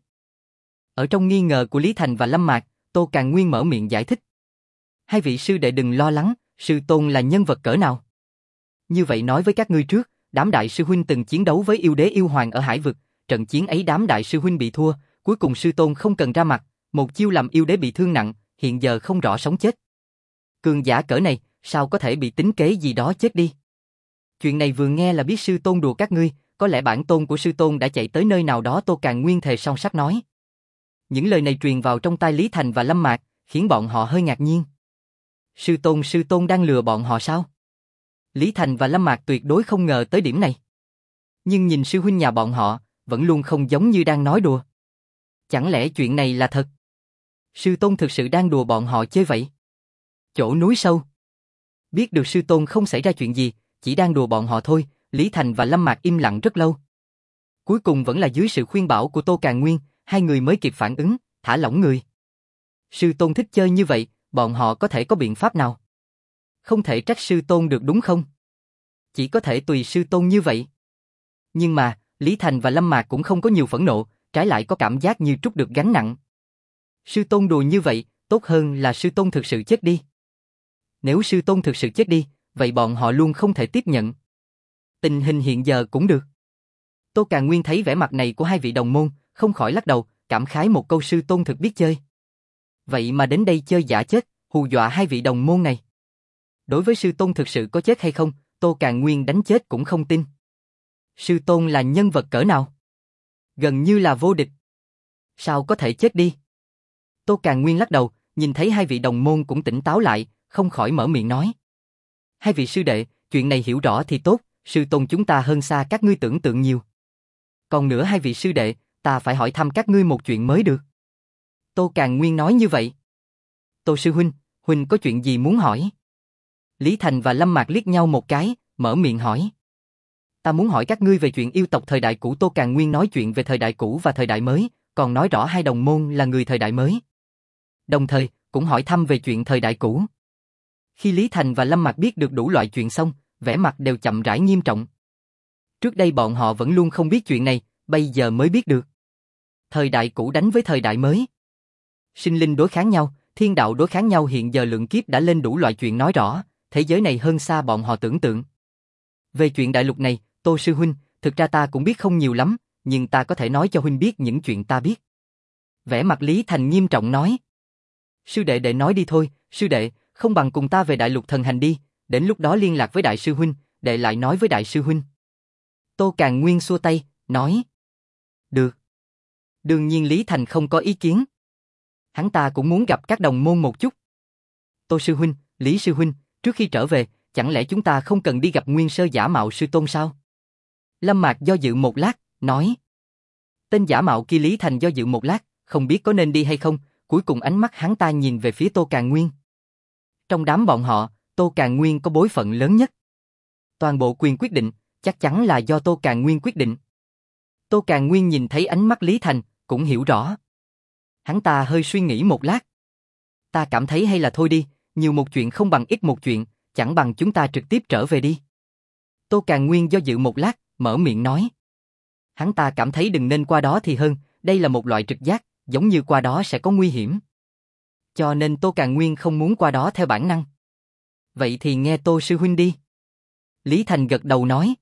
[SPEAKER 1] Ở trong nghi ngờ của Lý Thành và Lâm Mạc, Tô Càn Nguyên mở miệng giải thích. Hai vị sư đệ đừng lo lắng, sư tôn là nhân vật cỡ nào. Như vậy nói với các ngươi trước, đám đại sư huynh từng chiến đấu với yêu đế yêu hoàng ở Hải Vực, trận chiến ấy đám đại sư huynh bị thua, cuối cùng sư tôn không cần ra mặt, một chiêu làm yêu đế bị thương nặng, hiện giờ không rõ sống chết. Cường giả cỡ này, sao có thể bị tính kế gì đó chết đi. Chuyện này vừa nghe là biết sư tôn đùa các ngươi, có lẽ bản tôn của sư tôn đã chạy tới nơi nào đó. Tô Càn Nguyên thề son sắt nói. Những lời này truyền vào trong tai Lý Thành và Lâm Mạc, khiến bọn họ hơi ngạc nhiên. Sư tôn đang lừa bọn họ sao? Lý Thành và Lâm Mạc tuyệt đối không ngờ tới điểm này. Nhưng nhìn sư huynh nhà bọn họ, vẫn luôn không giống như đang nói đùa. Chẳng lẽ chuyện này là thật? Sư tôn thực sự đang đùa bọn họ chơi vậy? Chỗ núi sâu. Biết được sư tôn không xảy ra chuyện gì, chỉ đang đùa bọn họ thôi, Lý Thành và Lâm Mạc im lặng rất lâu. Cuối cùng vẫn là dưới sự khuyên bảo của Tô Càn Nguyên, hai người mới kịp phản ứng, thả lỏng người. Sư tôn thích chơi như vậy, bọn họ có thể có biện pháp nào? Không thể trách sư tôn được đúng không? Chỉ có thể tùy sư tôn như vậy. Nhưng mà, Lý Thành và Lâm Mạc cũng không có nhiều phẫn nộ, trái lại có cảm giác như trút được gánh nặng. Sư tôn đùa như vậy, tốt hơn là sư tôn thực sự chết đi. Nếu sư tôn thực sự chết đi, vậy bọn họ luôn không thể tiếp nhận. Tình hình hiện giờ cũng được. Tô Càn Nguyên thấy vẻ mặt này của hai vị đồng môn, không khỏi lắc đầu, cảm khái một câu sư tôn thực biết chơi. Vậy mà đến đây chơi giả chết, hù dọa hai vị đồng môn này. Đối với sư tôn thực sự có chết hay không, Tô Càn Nguyên đánh chết cũng không tin. Sư tôn là nhân vật cỡ nào? Gần như là vô địch. Sao có thể chết đi? Tô Càn Nguyên lắc đầu, nhìn thấy hai vị đồng môn cũng tỉnh táo lại, không khỏi mở miệng nói. Hai vị sư đệ, chuyện này hiểu rõ thì tốt, sư tôn chúng ta hơn xa các ngươi tưởng tượng nhiều. Còn nữa hai vị sư đệ, ta phải hỏi thăm các ngươi một chuyện mới được. Tô Càn Nguyên nói như vậy. Tô sư huynh, huynh có chuyện gì muốn hỏi? Lý Thành và Lâm Mạc liếc nhau một cái, mở miệng hỏi. Ta muốn hỏi các ngươi về chuyện yêu tộc thời đại cũ. Tô Càn Nguyên nói chuyện về thời đại cũ và thời đại mới, còn nói rõ hai đồng môn là người thời đại mới. Đồng thời, cũng hỏi thăm về chuyện thời đại cũ. Khi Lý Thành và Lâm Mạc biết được đủ loại chuyện xong, vẻ mặt đều chậm rãi nghiêm trọng. Trước đây bọn họ vẫn luôn không biết chuyện này, bây giờ mới biết được. Thời đại cũ đánh với thời đại mới. Sinh linh đối kháng nhau, thiên đạo đối kháng nhau, hiện giờ lượng kiếp đã lên, đủ loại chuyện nói rõ, thế giới này hơn xa bọn họ tưởng tượng. Về chuyện đại lục này, Tô sư huynh, thực ra ta cũng biết không nhiều lắm, nhưng ta có thể nói cho huynh biết những chuyện ta biết. Vẻ mặt Lý Thành nghiêm trọng nói. Sư đệ đệ nói đi thôi, sư đệ, không bằng cùng ta về đại lục thần hành đi, đến lúc đó liên lạc với đại sư huynh, đệ lại nói với đại sư huynh. Tô Càn Nguyên xua tay, nói. Được. Đương nhiên Lý Thành không có ý kiến. Hắn ta cũng muốn gặp các đồng môn một chút. Tô sư huynh, Lý sư huynh, trước khi trở về, chẳng lẽ chúng ta không cần đi gặp Nguyên Sơ giả mạo sư tôn sao? Lâm Mạc do dự một lát, nói. Tên giả mạo kia. Lý Thành do dự một lát, không biết có nên đi hay không, cuối cùng ánh mắt hắn ta nhìn về phía Tô Càn Nguyên. Trong đám bọn họ, Tô Càn Nguyên có bối phận lớn nhất. Toàn bộ quyền quyết định, chắc chắn là do Tô Càn Nguyên quyết định. Tô Càn Nguyên nhìn thấy ánh mắt Lý Thành, cũng hiểu rõ. Hắn ta hơi suy nghĩ một lát. Ta cảm thấy hay là thôi đi, nhiều một chuyện không bằng ít một chuyện, chẳng bằng chúng ta trực tiếp trở về đi. Tô Càn Nguyên do dự một lát, mở miệng nói. Hắn ta cảm thấy đừng nên qua đó thì hơn, đây là một loại trực giác, giống như qua đó sẽ có nguy hiểm. Cho nên Tô Càn Nguyên không muốn qua đó theo bản năng. Vậy thì nghe Tô sư huynh đi. Lý Thành gật đầu nói.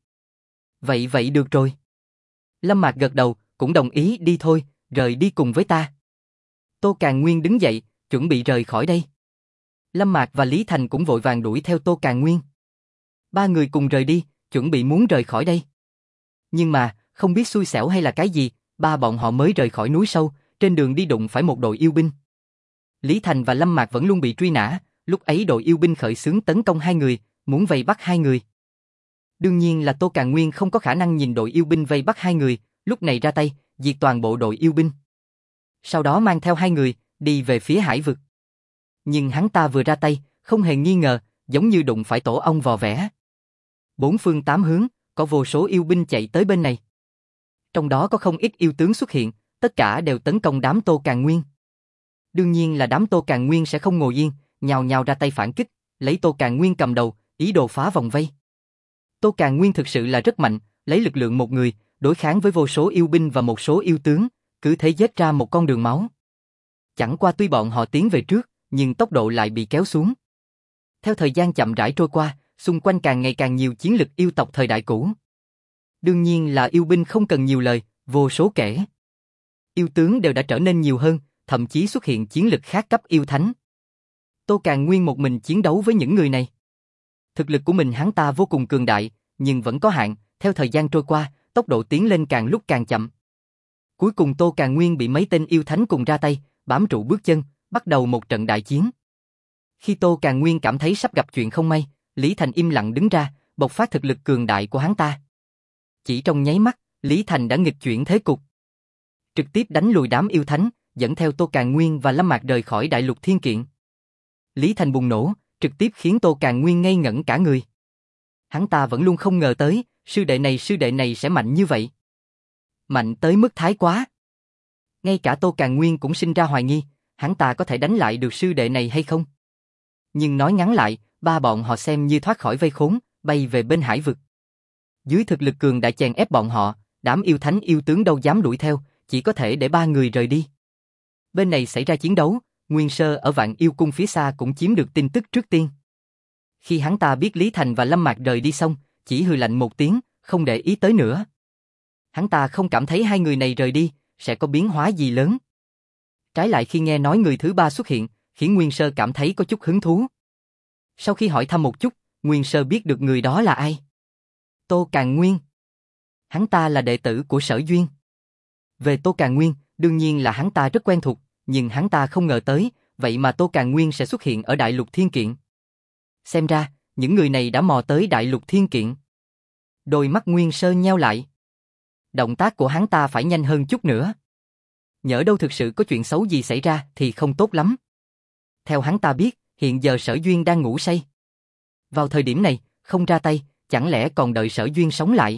[SPEAKER 1] Vậy được rồi. Lâm Mạc gật đầu, cũng đồng ý đi thôi, rời đi cùng với ta. Tô Càn Nguyên đứng dậy, chuẩn bị rời khỏi đây. Lâm Mạc và Lý Thành cũng vội vàng đuổi theo Tô Càn Nguyên. Ba người cùng rời đi, chuẩn bị muốn rời khỏi đây. Nhưng mà, không biết xui xẻo hay là cái gì, ba bọn họ mới rời khỏi núi sâu, trên đường đi đụng phải một đội yêu binh. Lý Thành và Lâm Mạc vẫn luôn bị truy nã, lúc ấy đội yêu binh khởi xướng tấn công hai người, muốn vây bắt hai người. Đương nhiên là Tô Càn Nguyên không có khả năng nhìn đội yêu binh vây bắt hai người, lúc này ra tay, diệt toàn bộ đội yêu binh. Sau đó mang theo hai người, đi về phía Hải Vực. Nhưng hắn ta vừa ra tay, không hề nghi ngờ, giống như đụng phải tổ ong vò vẽ. Bốn phương tám hướng, có vô số yêu binh chạy tới bên này. Trong đó có không ít yêu tướng xuất hiện, tất cả đều tấn công đám Tô Càn Nguyên. Đương nhiên là đám Tô Càn Nguyên sẽ không ngồi yên, nhào nhào ra tay phản kích, lấy Tô Càn Nguyên cầm đầu, ý đồ phá vòng vây. Tô Càn Nguyên thực sự là rất mạnh, lấy lực lượng một người, đối kháng với vô số yêu binh và một số yêu tướng, cứ thế giết ra một con đường máu. Chẳng qua tuy bọn họ tiến về trước, nhưng tốc độ lại bị kéo xuống. Theo thời gian chậm rãi trôi qua, xung quanh càng ngày càng nhiều chiến lực yêu tộc thời đại cũ. Đương nhiên là yêu binh không cần nhiều lời, vô số kể. Yêu tướng đều đã trở nên nhiều hơn, thậm chí xuất hiện chiến lực khác cấp yêu thánh. Tô Càn Nguyên một mình chiến đấu với những người này. Thực lực của mình hắn ta vô cùng cường đại, nhưng vẫn có hạn, theo thời gian trôi qua, tốc độ tiến lên càng lúc càng chậm. Cuối cùng Tô Càn Nguyên bị mấy tên yêu thánh cùng ra tay, bám trụ bước chân, bắt đầu một trận đại chiến. Khi Tô Càn Nguyên cảm thấy sắp gặp chuyện không may, Lý Thành im lặng đứng ra, bộc phát thực lực cường đại của hắn ta. Chỉ trong nháy mắt, Lý Thành đã nghịch chuyển thế cục. Trực tiếp đánh lùi đám yêu thánh, dẫn theo Tô Càn Nguyên và Lâm Mạc rời khỏi Đại Lục Thiên Kiện. Lý Thành bùng nổ, trực tiếp khiến Tô Càn Nguyên ngây ngẩn cả người. Hắn ta vẫn luôn không ngờ tới, sư đệ này sẽ mạnh như vậy. Mạnh tới mức thái quá. Ngay cả Tô Càn Nguyên cũng sinh ra hoài nghi, hắn ta có thể đánh lại được sư đệ này hay không? Nhưng nói ngắn lại, ba bọn họ xem như thoát khỏi vây khốn, bay về bên hải vực. Dưới thực lực cường đã chèn ép bọn họ, đám yêu thánh yêu tướng đâu dám đuổi theo, chỉ có thể để ba người rời đi. Bên này xảy ra chiến đấu, Nguyên Sơ ở Vạn Yêu Cung phía xa cũng chiếm được tin tức trước tiên. Khi hắn ta biết Lý Thành và Lâm Mạc rời đi xong, chỉ hừ lạnh một tiếng, không để ý tới nữa. Hắn ta không cảm thấy hai người này rời đi, sẽ có biến hóa gì lớn. Trái lại khi nghe nói người thứ ba xuất hiện, khiến Nguyên Sơ cảm thấy có chút hứng thú. Sau khi hỏi thăm một chút, Nguyên Sơ biết được người đó là ai. Tô Càn Nguyên. Hắn ta là đệ tử của Sở Duyên. Về Tô Càn Nguyên, đương nhiên là hắn ta rất quen thuộc, nhưng hắn ta không ngờ tới, vậy mà Tô Càn Nguyên sẽ xuất hiện ở Đại Lục Thiên Kiện. Xem ra, những người này đã mò tới Đại Lục Thiên Kiện. Đôi mắt Nguyên Sơ nheo lại. Động tác của hắn ta phải nhanh hơn chút nữa. Nhỡ đâu thực sự có chuyện xấu gì xảy ra thì không tốt lắm. Theo hắn ta biết, hiện giờ Sở Duyên đang ngủ say. Vào thời điểm này, không ra tay, chẳng lẽ còn đợi Sở Duyên sống lại?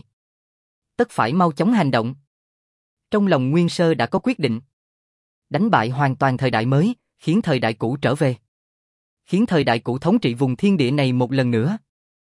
[SPEAKER 1] Tất phải mau chóng hành động. Trong lòng Nguyên Sơ đã có quyết định. Đánh bại hoàn toàn thời đại mới, khiến thời đại cũ trở về. Khiến thời đại cũ thống trị vùng thiên địa này một lần nữa.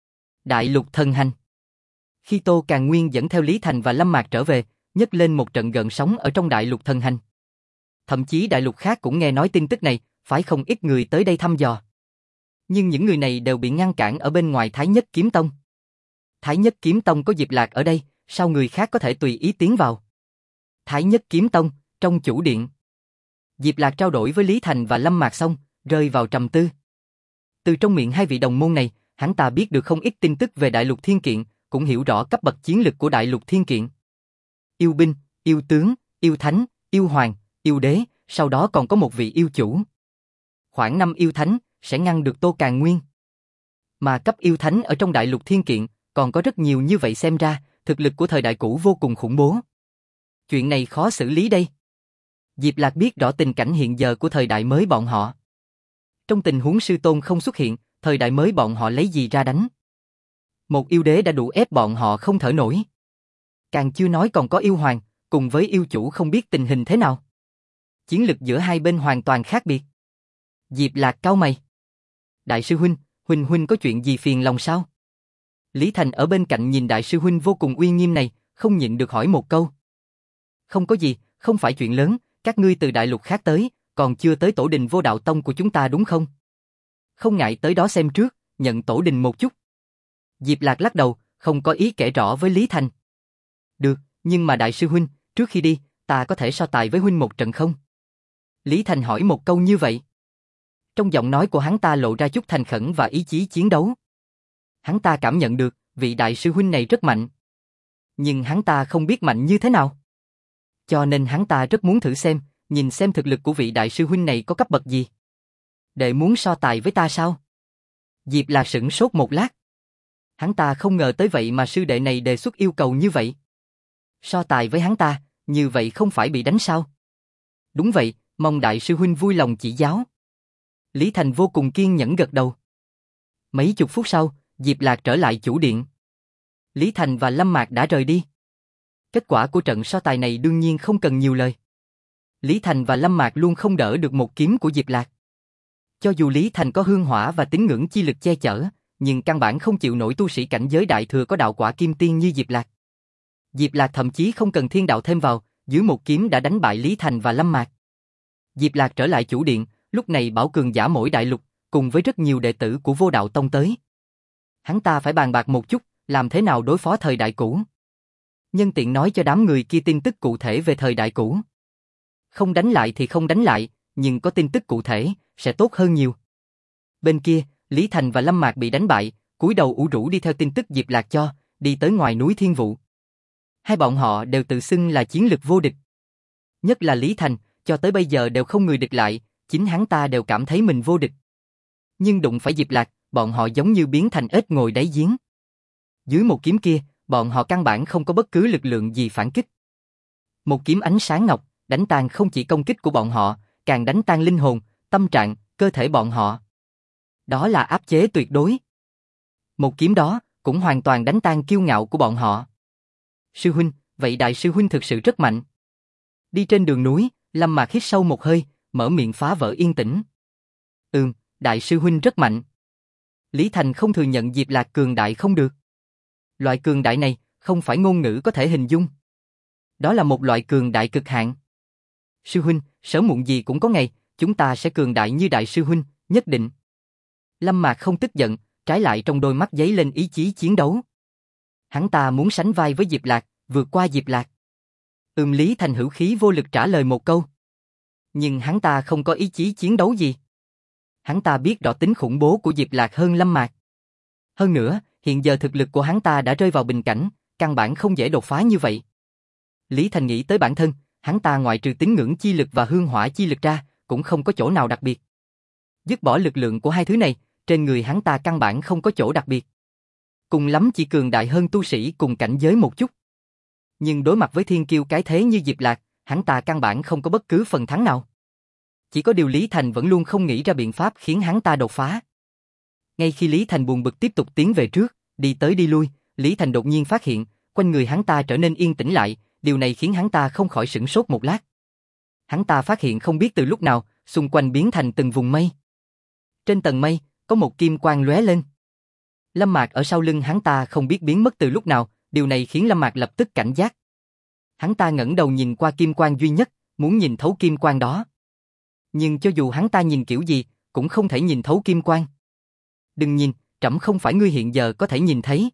[SPEAKER 1] Đại Lục Thần Hành. Khi Tô Càn Nguyên dẫn theo Lý Thành và Lâm Mạc trở về, nhấc lên một trận gợn sóng ở trong Đại Lục Thần Hành. Thậm chí đại lục khác cũng nghe nói tin tức này, phải không ít người tới đây thăm dò. Nhưng những người này đều bị ngăn cản ở bên ngoài Thái Nhất Kiếm Tông. Thái Nhất Kiếm Tông có Diệp Lạc ở đây, sao người khác có thể tùy ý tiến vào? Thái Nhất Kiếm Tông, trong chủ điện. Diệp Lạc trao đổi với Lý Thành và Lâm Mạc xong, rơi vào trầm tư. Từ trong miệng hai vị đồng môn này, hắn ta biết được không ít tin tức về Đại Lục Thiên Kiện, cũng hiểu rõ cấp bậc chiến lực của Đại Lục Thiên Kiện. Yêu binh, yêu tướng, yêu thánh, yêu hoàng, yêu đế, sau đó còn có một vị yêu chủ. Khoảng 5 yêu thánh sẽ ngăn được Tô Càn Nguyên. Mà cấp yêu thánh ở trong Đại Lục Thiên Kiện còn có rất nhiều, như vậy xem ra, thực lực của thời đại cũ vô cùng khủng bố. Chuyện này khó xử lý đây. Diệp Lạc biết rõ tình cảnh hiện giờ của thời đại mới bọn họ. Trong tình huống sư tôn không xuất hiện, thời đại mới bọn họ lấy gì ra đánh? Một yêu đế đã đủ ép bọn họ không thở nổi. Càng chưa nói còn có yêu hoàng, cùng với yêu chủ không biết tình hình thế nào. Chiến lực giữa hai bên hoàn toàn khác biệt. Diệp Lạc cau mày. Đại sư huynh, huynh có chuyện gì phiền lòng sao? Lý Thành ở bên cạnh nhìn đại sư huynh vô cùng uy nghiêm này, không nhịn được hỏi một câu. Không có gì, không phải chuyện lớn, các ngươi từ đại lục khác tới, còn chưa tới tổ đình Vô Đạo Tông của chúng ta đúng không? Không ngại tới đó xem trước, nhận tổ đình một chút. Diệp Lạc lắc đầu, không có ý kể rõ với Lý Thành. Được, nhưng mà đại sư huynh, trước khi đi, ta có thể so tài với huynh một trận không? Lý Thành hỏi một câu như vậy. Trong giọng nói của hắn ta lộ ra chút thành khẩn và ý chí chiến đấu. Hắn ta cảm nhận được, vị đại sư huynh này rất mạnh. Nhưng hắn ta không biết mạnh như thế nào. Cho nên hắn ta rất muốn thử xem, nhìn xem thực lực của vị đại sư huynh này có cấp bậc gì. Đệ muốn so tài với ta sao? Diệp Lạc sửng sốt một lát. Hắn ta không ngờ tới vậy mà sư đệ này đề xuất yêu cầu như vậy. So tài với hắn ta, như vậy không phải bị đánh sao? Đúng vậy, mong đại sư huynh vui lòng chỉ giáo. Lý Thành vô cùng kiên nhẫn gật đầu. Mấy chục phút sau, Diệp Lạc trở lại chủ điện. Lý Thành và Lâm Mạc đã rời đi. Kết quả của trận so tài này đương nhiên không cần nhiều lời. Lý Thành và Lâm Mạc luôn không đỡ được một kiếm của Diệp Lạc. Cho dù Lý Thành có hương hỏa và tín ngưỡng chi lực che chở, nhưng căn bản không chịu nổi tu sĩ cảnh giới đại thừa có đạo quả kim tiên như Diệp Lạc. Diệp Lạc thậm chí không cần thiên đạo thêm vào, dưới một kiếm đã đánh bại Lý Thành và Lâm Mạc. Diệp Lạc trở lại chủ điện, lúc này bảo cường giả mỗi đại lục, cùng với rất nhiều đệ tử của Vô Đạo Tông tới. Hắn ta phải bàn bạc một chút, làm thế nào đối phó thời đại cũ. Nhân tiện nói cho đám người kia tin tức cụ thể về thời đại cũ. Không đánh lại thì không đánh lại, nhưng có tin tức cụ thể, sẽ tốt hơn nhiều. Bên kia, Lý Thành và Lâm Mạc bị đánh bại, cúi đầu ủ rũ đi theo tin tức Diệp Lạc cho, đi tới ngoài núi Thiên Vụ. Hai bọn họ đều tự xưng là chiến lực vô địch. Nhất là Lý Thành, cho tới bây giờ đều không người địch lại, chính hắn ta đều cảm thấy mình vô địch. Nhưng đụng phải Diệp Lạc, bọn họ giống như biến thành ếch ngồi đáy giếng. Dưới một kiếm kia, bọn họ căn bản không có bất cứ lực lượng gì phản kích. Một kiếm ánh sáng ngọc, đánh tan không chỉ công kích của bọn họ, càng đánh tan linh hồn, tâm trạng, cơ thể bọn họ. Đó là áp chế tuyệt đối. Một kiếm đó, cũng hoàn toàn đánh tan kiêu ngạo của bọn họ. Sư huynh, vậy đại sư huynh thực sự rất mạnh. Đi trên đường núi, Lâm Mạc hít sâu một hơi, mở miệng phá vỡ yên tĩnh. Đại sư huynh rất mạnh. Lý Thành không thừa nhận Diệp Lạc cường đại không được. Loại cường đại này, không phải ngôn ngữ có thể hình dung. Đó là một loại cường đại cực hạn. Sư huynh, sớm muộn gì cũng có ngày, chúng ta sẽ cường đại như đại sư huynh, nhất định. Lâm Mạc không tức giận, trái lại trong đôi mắt giấy lên ý chí chiến đấu. Hắn ta muốn sánh vai với Diệp Lạc, vượt qua Diệp Lạc. Lý Thành hữu khí vô lực trả lời một câu. Nhưng hắn ta không có ý chí chiến đấu gì. Hắn ta biết rõ tính khủng bố của Diệp Lạc hơn Lâm Mạc. Hơn nữa, hiện giờ thực lực của hắn ta đã rơi vào bình cảnh, căn bản không dễ đột phá như vậy. Lý Thành nghĩ tới bản thân, hắn ta ngoại trừ tín ngưỡng chi lực và hương hỏa chi lực ra, cũng không có chỗ nào đặc biệt. Dứt bỏ lực lượng của hai thứ này, trên người hắn ta căn bản không có chỗ đặc biệt. Cùng lắm chỉ cường đại hơn tu sĩ cùng cảnh giới một chút. Nhưng đối mặt với thiên kiêu cái thế như Diệp Lạc, hắn ta căn bản không có bất cứ phần thắng nào. Chỉ có điều Lý Thành vẫn luôn không nghĩ ra biện pháp khiến hắn ta đột phá. Ngay khi Lý Thành buồn bực tiếp tục tiến về trước, đi tới đi lui, Lý Thành đột nhiên phát hiện, quanh người hắn ta trở nên yên tĩnh lại, điều này khiến hắn ta không khỏi sửng sốt một lát. Hắn ta phát hiện không biết từ lúc nào, xung quanh biến thành từng vùng mây. Trên tầng mây, có một kim quang lóe lên. Lâm Mạc ở sau lưng hắn ta không biết biến mất từ lúc nào, điều này khiến Lâm Mạc lập tức cảnh giác. Hắn ta ngẩng đầu nhìn qua kim quang duy nhất, muốn nhìn thấu kim quang đó. Nhưng cho dù hắn ta nhìn kiểu gì, cũng không thể nhìn thấu kim quang. Đừng nhìn, trẫm không phải ngươi hiện giờ có thể nhìn thấy.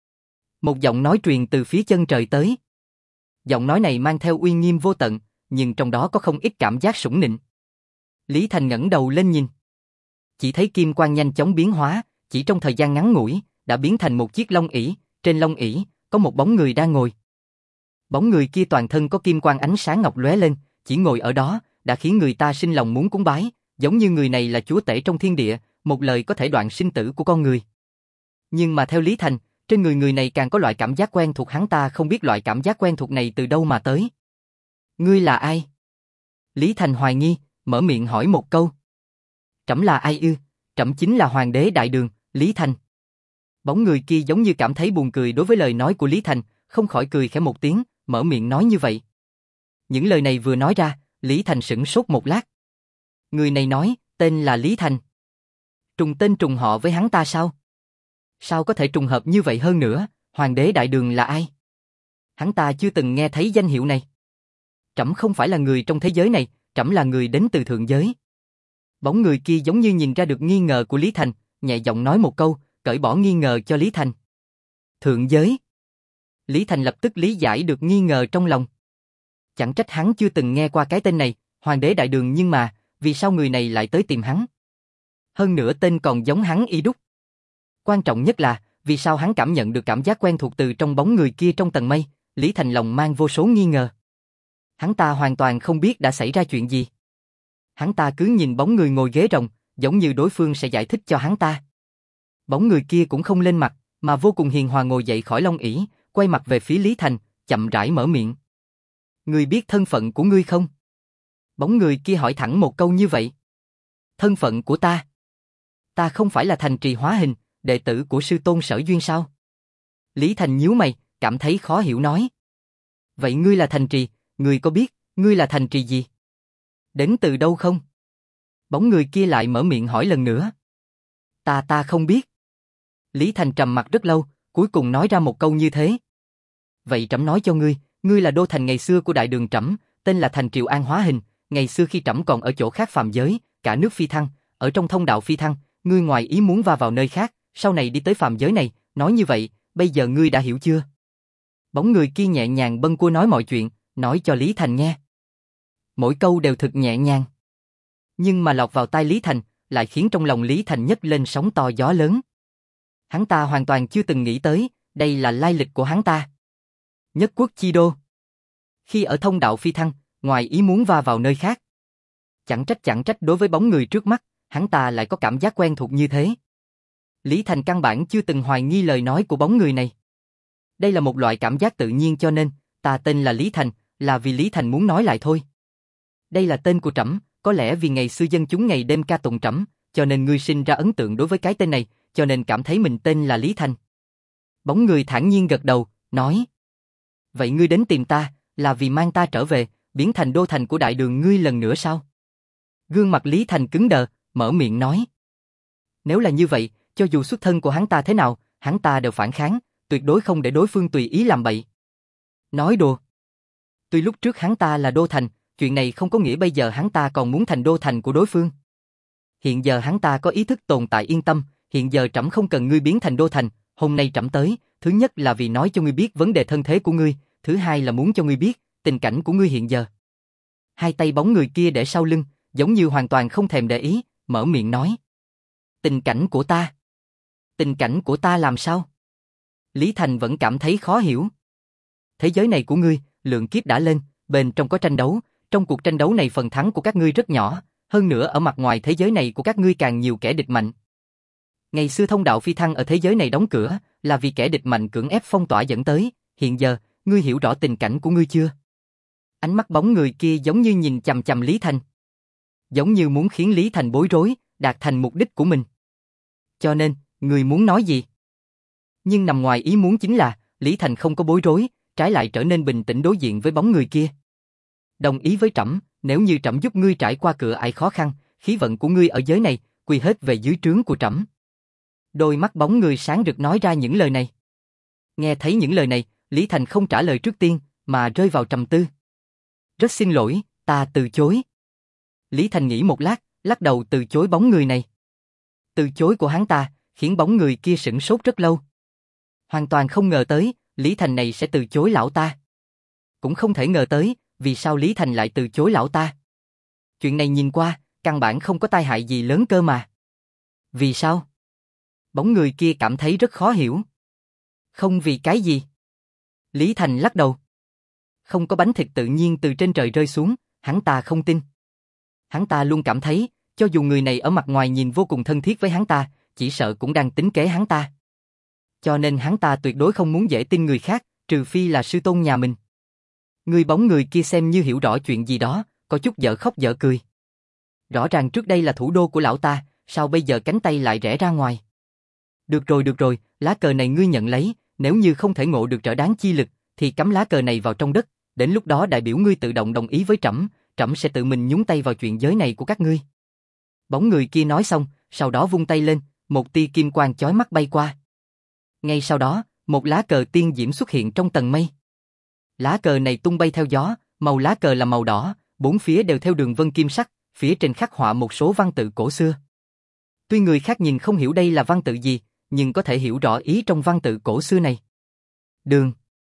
[SPEAKER 1] Một giọng nói truyền từ phía chân trời tới. Giọng nói này mang theo uy nghiêm vô tận, nhưng trong đó có không ít cảm giác sủng nịnh. Lý Thành ngẩng đầu lên nhìn. Chỉ thấy kim quang nhanh chóng biến hóa, chỉ trong thời gian ngắn ngủi, đã biến thành một chiếc long ỷ, trên long ỷ có một bóng người đang ngồi. Bóng người kia toàn thân có kim quang ánh sáng ngọc lóe lên, chỉ ngồi ở đó đã khiến người ta sinh lòng muốn cúng bái, giống như người này là chúa tể trong thiên địa, một lời có thể đoạn sinh tử của con người. Nhưng mà theo Lý Thành, trên người này càng có loại cảm giác quen thuộc, hắn ta không biết loại cảm giác quen thuộc này từ đâu mà tới. Ngươi là ai? Lý Thành hoài nghi, mở miệng hỏi một câu. Trẫm là ai ư? Trẫm chính là Hoàng đế Đại Đường, Lý Thành. Bóng người kia giống như cảm thấy buồn cười đối với lời nói của Lý Thành, không khỏi cười khẽ một tiếng, mở miệng nói như vậy. Những lời này vừa nói ra, Lý Thành sửng sốt một lát. Người này nói, tên là Lý Thành. Trùng tên trùng họ với hắn ta sao? Sao có thể trùng hợp như vậy hơn nữa, Hoàng đế Đại Đường là ai? Hắn ta chưa từng nghe thấy danh hiệu này. Trẫm không phải là người trong thế giới này, trẫm là người đến từ thượng giới. Bóng người kia giống như nhìn ra được nghi ngờ của Lý Thành, nhẹ giọng nói một câu, cởi bỏ nghi ngờ cho Lý Thành. Thượng giới. Lý Thành lập tức lý giải được nghi ngờ trong lòng. Chẳng trách hắn chưa từng nghe qua cái tên này, Hoàng đế Đại Đường, nhưng mà, vì sao người này lại tới tìm hắn? Hơn nữa tên còn giống hắn y đúc. Quan trọng nhất là, vì sao hắn cảm nhận được cảm giác quen thuộc từ trong bóng người kia trong tầng mây, Lý Thành lòng mang vô số nghi ngờ. Hắn ta hoàn toàn không biết đã xảy ra chuyện gì. Hắn ta cứ nhìn bóng người ngồi ghế rồng, giống như đối phương sẽ giải thích cho hắn ta. Bóng người kia cũng không lên mặt, mà vô cùng hiền hòa ngồi dậy khỏi long ỷ, quay mặt về phía Lý Thành, chậm rãi mở miệng. Ngươi biết thân phận của ngươi không? Bóng người kia hỏi thẳng một câu như vậy. Thân phận của ta? Ta không phải là Thành Trì hóa hình, đệ tử của sư tôn Sở Duyên sao? Lý Thành nhíu mày, cảm thấy khó hiểu nói. Vậy ngươi là Thành Trì, ngươi có biết, ngươi là Thành Trì gì? Đến từ đâu không? Bóng người kia lại mở miệng hỏi lần nữa. Ta không biết. Lý Thành trầm mặt rất lâu, cuối cùng nói ra một câu như thế. Vậy trẫm nói cho ngươi, ngươi là đô thành ngày xưa của đại đường trẫm, tên là thành Triệu An Hóa Hình, ngày xưa khi trẫm còn ở chỗ khác phàm giới, cả nước phi thăng, ở trong thông đạo phi thăng, ngươi ngoài ý muốn va vào nơi khác, sau này đi tới phàm giới này, nói như vậy, bây giờ ngươi đã hiểu chưa? Bóng người kia nhẹ nhàng bâng quơ nói mọi chuyện, nói cho Lý Thành nghe. Mỗi câu đều thật nhẹ nhàng. Nhưng mà lọt vào tai Lý Thành, lại khiến trong lòng Lý Thành nhấc lên sóng to gió lớn. Hắn ta hoàn toàn chưa từng nghĩ tới, đây là lai lịch của hắn ta. Nhất quốc chi đô. Khi ở thông đạo phi thăng, ngoài ý muốn va vào nơi khác. Chẳng trách đối với bóng người trước mắt, hắn ta lại có cảm giác quen thuộc như thế. Lý Thành căn bản chưa từng hoài nghi lời nói của bóng người này. Đây là một loại cảm giác tự nhiên cho nên, ta tên là Lý Thành, là vì Lý Thành muốn nói lại thôi. Đây là tên của trẫm, có lẽ vì ngày xưa dân chúng ngày đêm ca tụng trẫm, cho nên ngươi sinh ra ấn tượng đối với cái tên này, cho nên cảm thấy mình tên là Lý Thành. Bóng người thản nhiên gật đầu, nói. Vậy ngươi đến tìm ta, là vì mang ta trở về, biến thành đô thành của đại đường ngươi lần nữa sao? Gương mặt Lý Thành cứng đờ, mở miệng nói. Nếu là như vậy, cho dù xuất thân của hắn ta thế nào, hắn ta đều phản kháng, tuyệt đối không để đối phương tùy ý làm bậy. Nói đùa. Tuy lúc trước hắn ta là đô thành, chuyện này không có nghĩa bây giờ hắn ta còn muốn thành đô thành của đối phương. Hiện giờ hắn ta có ý thức tồn tại yên tâm, hiện giờ trẫm không cần ngươi biến thành đô thành, hôm nay trẫm tới, thứ nhất là vì nói cho ngươi biết vấn đề thân thế của ngươi, thứ hai là muốn cho ngươi biết tình cảnh của ngươi hiện giờ. Hai tay bóng người kia để sau lưng, giống như hoàn toàn không thèm để ý, mở miệng nói. Tình cảnh của ta? Tình cảnh của ta làm sao? Lý Thành vẫn cảm thấy khó hiểu. Thế giới này của ngươi, lượng kiếp đã lên, bên trong có tranh đấu, trong cuộc tranh đấu này phần thắng của các ngươi rất nhỏ, hơn nữa ở mặt ngoài thế giới này của các ngươi càng nhiều kẻ địch mạnh. Ngày xưa thông đạo phi thăng ở thế giới này đóng cửa, là vì kẻ địch mạnh cưỡng ép phong tỏa dẫn tới, hiện giờ, ngươi hiểu rõ tình cảnh của ngươi chưa? Ánh mắt bóng người kia giống như nhìn chằm chằm Lý Thành. Giống như muốn khiến Lý Thành bối rối, đạt thành mục đích của mình. Cho nên, ngươi muốn nói gì? Nhưng nằm ngoài ý muốn chính là, Lý Thành không có bối rối, trái lại trở nên bình tĩnh đối diện với bóng người kia. Đồng ý với trẫm, nếu như trẫm giúp ngươi trải qua cửa ải khó khăn, khí vận của ngươi ở giới này, quy hết về dưới trướng của trẫm. Đôi mắt bóng người sáng rực nói ra những lời này. Nghe thấy những lời này, Lý Thành không trả lời trước tiên, mà rơi vào trầm tư. Rất xin lỗi, ta từ chối. Lý Thành nghĩ một lát, lắc đầu từ chối bóng người này. Từ chối của hắn ta, khiến bóng người kia sửng sốt rất lâu. Hoàn toàn không ngờ tới, Lý Thành này sẽ từ chối lão ta. Cũng không thể ngờ tới, vì sao Lý Thành lại từ chối lão ta. Chuyện này nhìn qua, căn bản không có tai hại gì lớn cơ mà. Vì sao? Bóng người kia cảm thấy rất khó hiểu. Không vì cái gì? Lý Thành lắc đầu. Không có bánh thịt tự nhiên từ trên trời rơi xuống, hắn ta không tin. Hắn ta luôn cảm thấy, cho dù người này ở mặt ngoài nhìn vô cùng thân thiết với hắn ta, chỉ sợ cũng đang tính kế hắn ta. Cho nên hắn ta tuyệt đối không muốn dễ tin người khác, trừ phi là sư tôn nhà mình. Người bóng người kia xem như hiểu rõ chuyện gì đó, có chút dở khóc dở cười. Rõ ràng trước đây là thủ đô của lão ta, sao bây giờ cánh tay lại rẽ ra ngoài? Được rồi, lá cờ này ngươi nhận lấy, nếu như không thể ngộ được trở đáng chi lực, thì cắm lá cờ này vào trong đất, đến lúc đó đại biểu ngươi tự động đồng ý với trẫm, trẫm sẽ tự mình nhúng tay vào chuyện giới này của các ngươi. Bóng người kia nói xong, sau đó vung tay lên, một tia kim quang chói mắt bay qua. Ngay sau đó, một lá cờ tiên diễm xuất hiện trong tầng mây. Lá cờ này tung bay theo gió, màu lá cờ là màu đỏ, bốn phía đều theo đường vân kim sắc, phía trên khắc họa một số văn tự cổ xưa. Tuy người khác nhìn không hiểu đây là văn tự gì, nhưng có thể hiểu rõ ý trong văn tự cổ xưa này. Đường.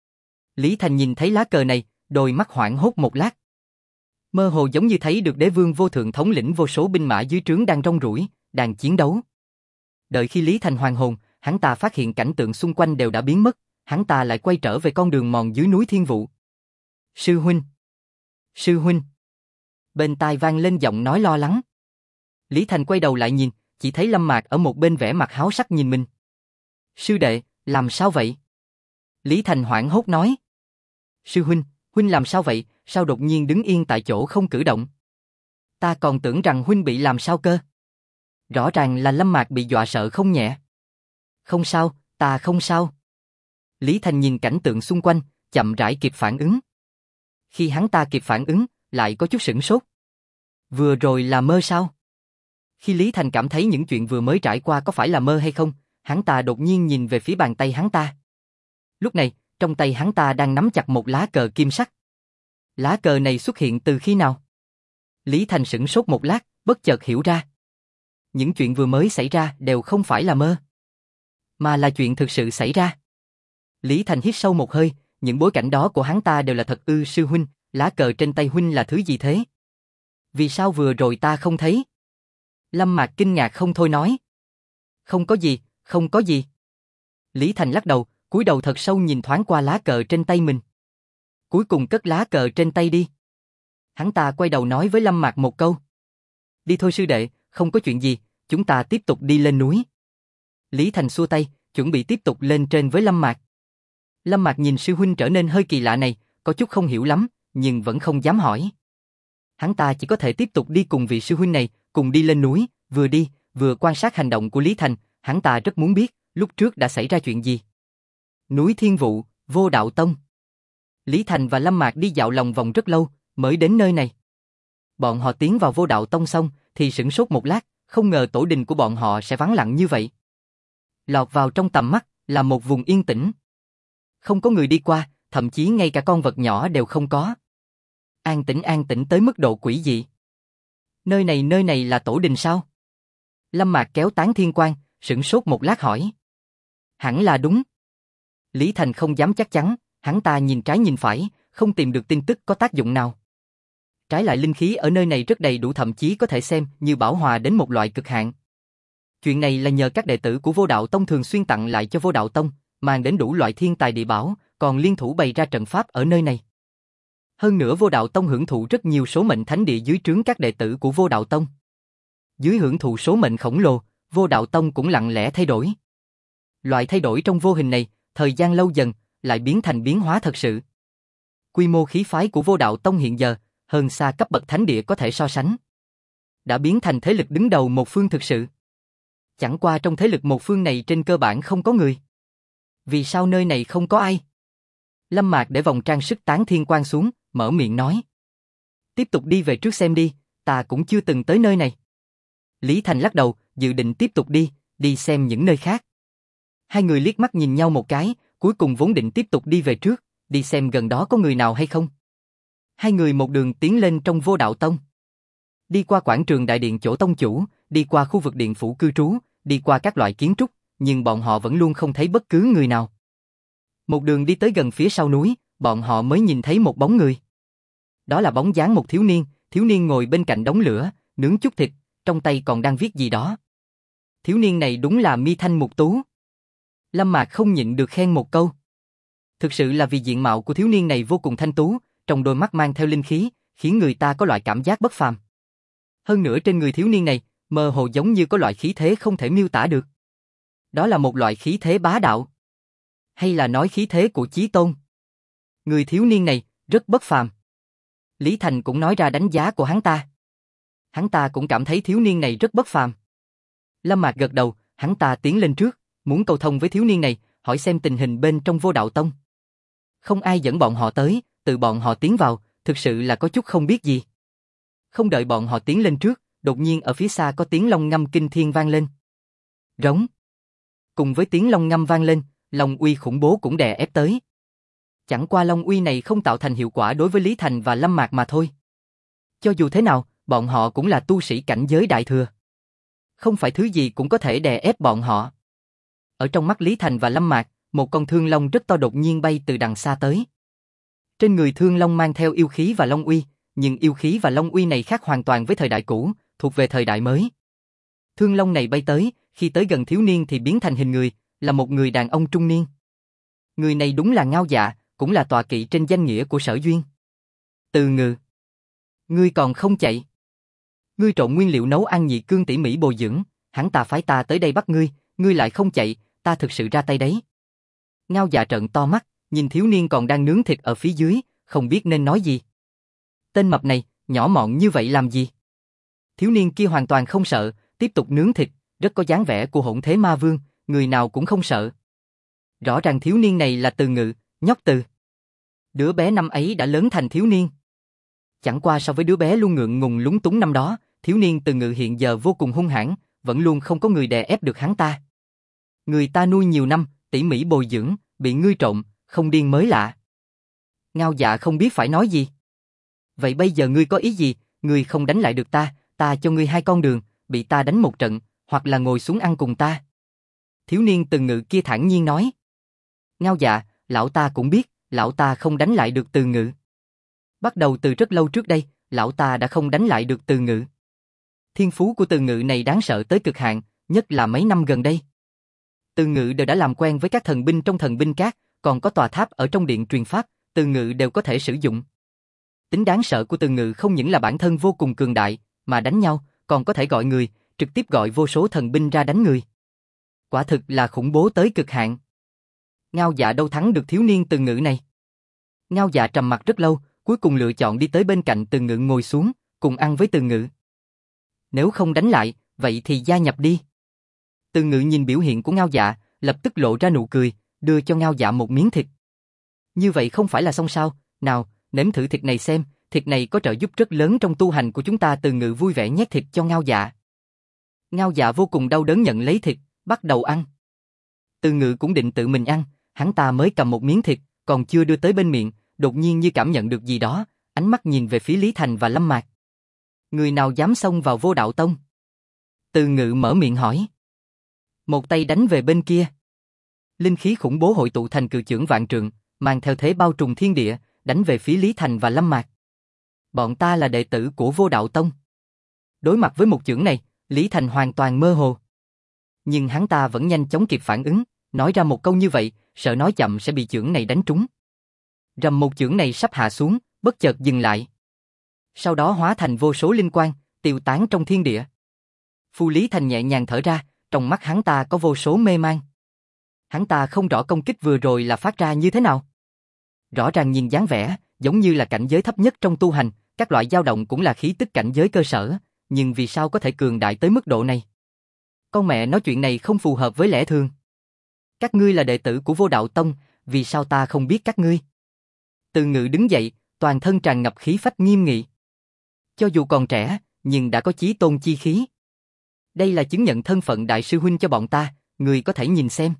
[SPEAKER 1] Lý Thành nhìn thấy lá cờ này, đôi mắt hoảng hốt một lát. Mơ hồ giống như thấy được đế vương vô thượng thống lĩnh vô số binh mã dưới trướng đang rong ruổi, đang chiến đấu. Đợi khi Lý Thành hoàn hồn, hắn ta phát hiện cảnh tượng xung quanh đều đã biến mất, hắn ta lại quay trở về con đường mòn dưới núi Thiên Vụ. Sư huynh! Sư huynh! Bên tai vang lên giọng nói lo lắng. Lý Thành quay đầu lại nhìn, chỉ thấy Lâm Mạc ở một bên vẻ mặt háo sắc nhìn mình. Sư đệ, làm sao vậy? Lý Thành hoảng hốt nói. Sư huynh, huynh làm sao vậy, sao đột nhiên đứng yên tại chỗ không cử động? Ta còn tưởng rằng huynh bị làm sao cơ. Rõ ràng là Lâm Mạc bị dọa sợ không nhẹ. Không sao, ta không sao. Lý Thành nhìn cảnh tượng xung quanh, chậm rãi kịp phản ứng. Khi hắn ta kịp phản ứng, lại có chút sửng sốt. Vừa rồi là mơ sao? Khi Lý Thành cảm thấy những chuyện vừa mới trải qua có phải là mơ hay không, Hắn ta đột nhiên nhìn về phía bàn tay hắn ta. Lúc này, trong tay hắn ta đang nắm chặt một lá cờ kim sắc. Lá cờ này xuất hiện từ khi nào? Lý Thành sửng sốt một lát, bất chợt hiểu ra. Những chuyện vừa mới xảy ra đều không phải là mơ, mà là chuyện thực sự xảy ra. Lý Thành hít sâu một hơi, những bối cảnh đó của hắn ta đều là thật ư? Sư huynh, lá cờ trên tay huynh là thứ gì thế? Vì sao vừa rồi ta không thấy? Lâm Mạc kinh ngạc không thôi nói. Không có gì, không có gì. Lý Thành lắc đầu, cúi đầu thật sâu nhìn thoáng qua lá cờ trên tay mình. Cuối cùng cất lá cờ trên tay đi. Hắn ta quay đầu nói với Lâm Mạc một câu. Đi thôi sư đệ, không có chuyện gì, chúng ta tiếp tục đi lên núi. Lý Thành xua tay, chuẩn bị tiếp tục lên trên với Lâm Mạc. Lâm Mạc nhìn sư huynh trở nên hơi kỳ lạ này, có chút không hiểu lắm, nhưng vẫn không dám hỏi. Hắn ta chỉ có thể tiếp tục đi cùng vị sư huynh này, cùng đi lên núi, vừa đi, vừa quan sát hành động của Lý Thành, hắn ta rất muốn biết, lúc trước đã xảy ra chuyện gì. Núi Thiên Vụ, Vô Đạo Tông. Lý Thành và Lâm Mạc đi dạo lòng vòng rất lâu, mới đến nơi này. Bọn họ tiến vào Vô Đạo Tông xong, thì sửng sốt một lát, không ngờ tổ đình của bọn họ sẽ vắng lặng như vậy. Lọt vào trong tầm mắt, là một vùng yên tĩnh. Không có người đi qua, thậm chí ngay cả con vật nhỏ đều không có. An tĩnh tới mức độ quỷ dị. Nơi này là tổ đình sao? Lâm Mạc kéo Tán Thiên Quang, sửng sốt một lát hỏi. Hẳn là đúng. Lý Thành không dám chắc chắn, hắn ta nhìn trái nhìn phải, không tìm được tin tức có tác dụng nào. Trái lại linh khí ở nơi này rất đầy đủ, thậm chí có thể xem như bảo hòa đến một loại cực hạn. Chuyện này là nhờ các đệ tử của Vô Đạo Tông thường xuyên tặng lại cho Vô Đạo Tông, mang đến đủ loại thiên tài địa bảo, còn liên thủ bày ra trận pháp ở nơi này. Hơn nữa Vô Đạo Tông hưởng thụ rất nhiều số mệnh thánh địa dưới trướng các đệ tử của Vô Đạo Tông. Dưới hưởng thụ số mệnh khổng lồ, Vô Đạo Tông cũng lặng lẽ thay đổi. Loại thay đổi trong vô hình này, thời gian lâu dần, lại biến thành biến hóa thật sự. Quy mô khí phái của Vô Đạo Tông hiện giờ, hơn xa cấp bậc thánh địa có thể so sánh. Đã biến thành thế lực đứng đầu một phương thực sự. Chẳng qua trong thế lực một phương này trên cơ bản không có người. Vì sao nơi này không có ai? Lâm Mạc để vòng trang sức Tán Thiên Quang xuống, mở miệng nói. Tiếp tục đi về trước xem đi, ta cũng chưa từng tới nơi này. Lý Thành lắc đầu, dự định tiếp tục đi xem những nơi khác. Hai người liếc mắt nhìn nhau một cái, cuối cùng vốn định tiếp tục đi về trước, đi xem gần đó có người nào hay không. Hai người một đường tiến lên trong Vô Đạo Tông. Đi qua quảng trường đại điện chỗ tông chủ, đi qua khu vực điện phủ cư trú, đi qua các loại kiến trúc, nhưng bọn họ vẫn luôn không thấy bất cứ người nào. Một đường đi tới gần phía sau núi, bọn họ mới nhìn thấy một bóng người. Đó là bóng dáng một thiếu niên ngồi bên cạnh đống lửa, nướng chút thịt, trong tay còn đang viết gì đó. Thiếu niên này đúng là mi thanh mục tú. Lâm Mạc không nhịn được khen một câu. Thực sự là vì diện mạo của thiếu niên này vô cùng thanh tú, trong đôi mắt mang theo linh khí, khiến người ta có loại cảm giác bất phàm. Hơn nữa trên người thiếu niên này, mơ hồ giống như có loại khí thế không thể miêu tả được. Đó là một loại khí thế bá đạo. Hay là nói khí thế của chí tôn. Người thiếu niên này, rất bất phàm. Lý Thành cũng nói ra đánh giá của hắn ta. Hắn ta cũng cảm thấy thiếu niên này rất bất phàm. Lâm Mạc gật đầu, hắn ta tiến lên trước, muốn cầu thông với thiếu niên này, hỏi xem tình hình bên trong Vô Đạo Tông. Không ai dẫn bọn họ tới, tự bọn họ tiến vào, thực sự là có chút không biết gì. Không đợi bọn họ tiến lên trước, đột nhiên ở phía xa có tiếng long ngâm kinh thiên vang lên. Rống. Cùng với tiếng long ngâm vang lên, long uy khủng bố cũng đè ép tới. Chẳng qua long uy này không tạo thành hiệu quả đối với Lý Thành và Lâm Mạc mà thôi. Cho dù thế nào, bọn họ cũng là tu sĩ cảnh giới đại thừa. Không phải thứ gì cũng có thể đè ép bọn họ. Ở trong mắt Lý Thành và Lâm Mạc, một con thương long rất to đột nhiên bay từ đằng xa tới. Trên người thương long mang theo yêu khí và long uy, nhưng yêu khí và long uy này khác hoàn toàn với thời đại cũ, thuộc về thời đại mới. Thương long này bay tới, khi tới gần thiếu niên thì biến thành hình người, là một người đàn ông trung niên. Người này đúng là Ngao Dạ, cũng là tọa kỵ trên danh nghĩa của Sở Duyên. Từ Ngừ. Ngươi còn không chạy. Ngươi trộn nguyên liệu nấu ăn nhị cương tỉ mỉ bồi dưỡng, hắn ta phái ta tới đây bắt ngươi, ngươi lại không chạy, ta thực sự ra tay đấy. Ngao Dạ trợn to mắt, nhìn thiếu niên còn đang nướng thịt ở phía dưới, không biết nên nói gì. Tên mập này, nhỏ mọn như vậy làm gì? Thiếu niên kia hoàn toàn không sợ, tiếp tục nướng thịt, rất có dáng vẻ của hỗn thế ma vương, người nào cũng không sợ. Rõ ràng thiếu niên này là Từ Ngự, nhóc Từ. Đứa bé năm ấy đã lớn thành thiếu niên. Chẳng qua so với đứa bé luôn ngượng ngùng lúng túng năm đó, thiếu niên Từ Ngự hiện giờ vô cùng hung hãn, vẫn luôn không có người đè ép được hắn ta. Người ta nuôi nhiều năm, tỉ mỉ bồi dưỡng, bị ngươi trộm, không điên mới lạ. Ngao Dạ không biết phải nói gì. Vậy bây giờ ngươi có ý gì, ngươi không đánh lại được ta, ta cho ngươi hai con đường, bị ta đánh một trận, hoặc là ngồi xuống ăn cùng ta. Thiếu niên Từ Ngự kia thản nhiên nói. Ngao Dạ, lão ta cũng biết, lão ta không đánh lại được Từ Ngự. Bắt đầu từ rất lâu trước đây, lão ta đã không đánh lại được Từ Ngự. Thiên phú của Từ Ngự này đáng sợ tới cực hạn, nhất là mấy năm gần đây. Từ Ngự đều đã làm quen với các thần binh trong thần binh các, còn có tòa tháp ở trong điện truyền pháp, Từ Ngự đều có thể sử dụng. Tính đáng sợ của Từ Ngự không những là bản thân vô cùng cường đại, mà đánh nhau, còn có thể gọi người, trực tiếp gọi vô số thần binh ra đánh người. Quả thực là khủng bố tới cực hạn. Ngao Dạ đâu thắng được thiếu niên Từ Ngự này. Ngao Dạ trầm mặc rất lâu, cuối cùng lựa chọn đi tới bên cạnh Từ Ngự ngồi xuống, cùng ăn với Từ Ngự. Nếu không đánh lại, vậy thì gia nhập đi. Từ Ngự nhìn biểu hiện của Ngao Dạ, lập tức lộ ra nụ cười, đưa cho Ngao Dạ một miếng thịt. Như vậy không phải là xong sao, nào, nếm thử thịt này xem, thịt này có trợ giúp rất lớn trong tu hành của chúng ta. Từ Ngự vui vẻ nhét thịt cho Ngao Dạ. Ngao Dạ vô cùng đau đớn nhận lấy thịt, bắt đầu ăn. Từ Ngự cũng định tự mình ăn, hắn ta mới cầm một miếng thịt, còn chưa đưa tới bên miệng, đột nhiên như cảm nhận được gì đó, ánh mắt nhìn về phía Lý Thành và Lâm Mạc. Người nào dám xông vào Vô Đạo Tông? Từ Ngự mở miệng hỏi. Một tay đánh về bên kia. Linh khí khủng bố hội tụ thành cự chưởng vạn trượng, mang theo thế bao trùm thiên địa, đánh về phía Lý Thành và Lâm Mạc. Bọn ta là đệ tử của Vô Đạo Tông. Đối mặt với một chưởng này, Lý Thành hoàn toàn mơ hồ. Nhưng hắn ta vẫn nhanh chóng kịp phản ứng, nói ra một câu như vậy, sợ nói chậm sẽ bị chưởng này đánh trúng. Rầm, một chưởng này sắp hạ xuống, bất chợt dừng lại. Sau đó hóa thành vô số linh quang, tiêu tán trong thiên địa. Phu Lý Thành nhẹ nhàng thở ra, trong mắt hắn ta có vô số mê mang. Hắn ta không rõ công kích vừa rồi là phát ra như thế nào. Rõ ràng nhìn dáng vẻ, giống như là cảnh giới thấp nhất trong tu hành, các loại dao động cũng là khí tức cảnh giới cơ sở, nhưng vì sao có thể cường đại tới mức độ này? Con mẹ nói chuyện này không phù hợp với lẽ thường. Các ngươi là đệ tử của Vô Đạo Tông, vì sao ta không biết các ngươi? Từ Ngự đứng dậy, toàn thân tràn ngập khí phách nghiêm nghị. Cho dù còn trẻ, nhưng đã có chí tôn chi khí. Đây là chứng nhận thân phận đại sư huynh cho bọn ta, ngươi có thể nhìn xem.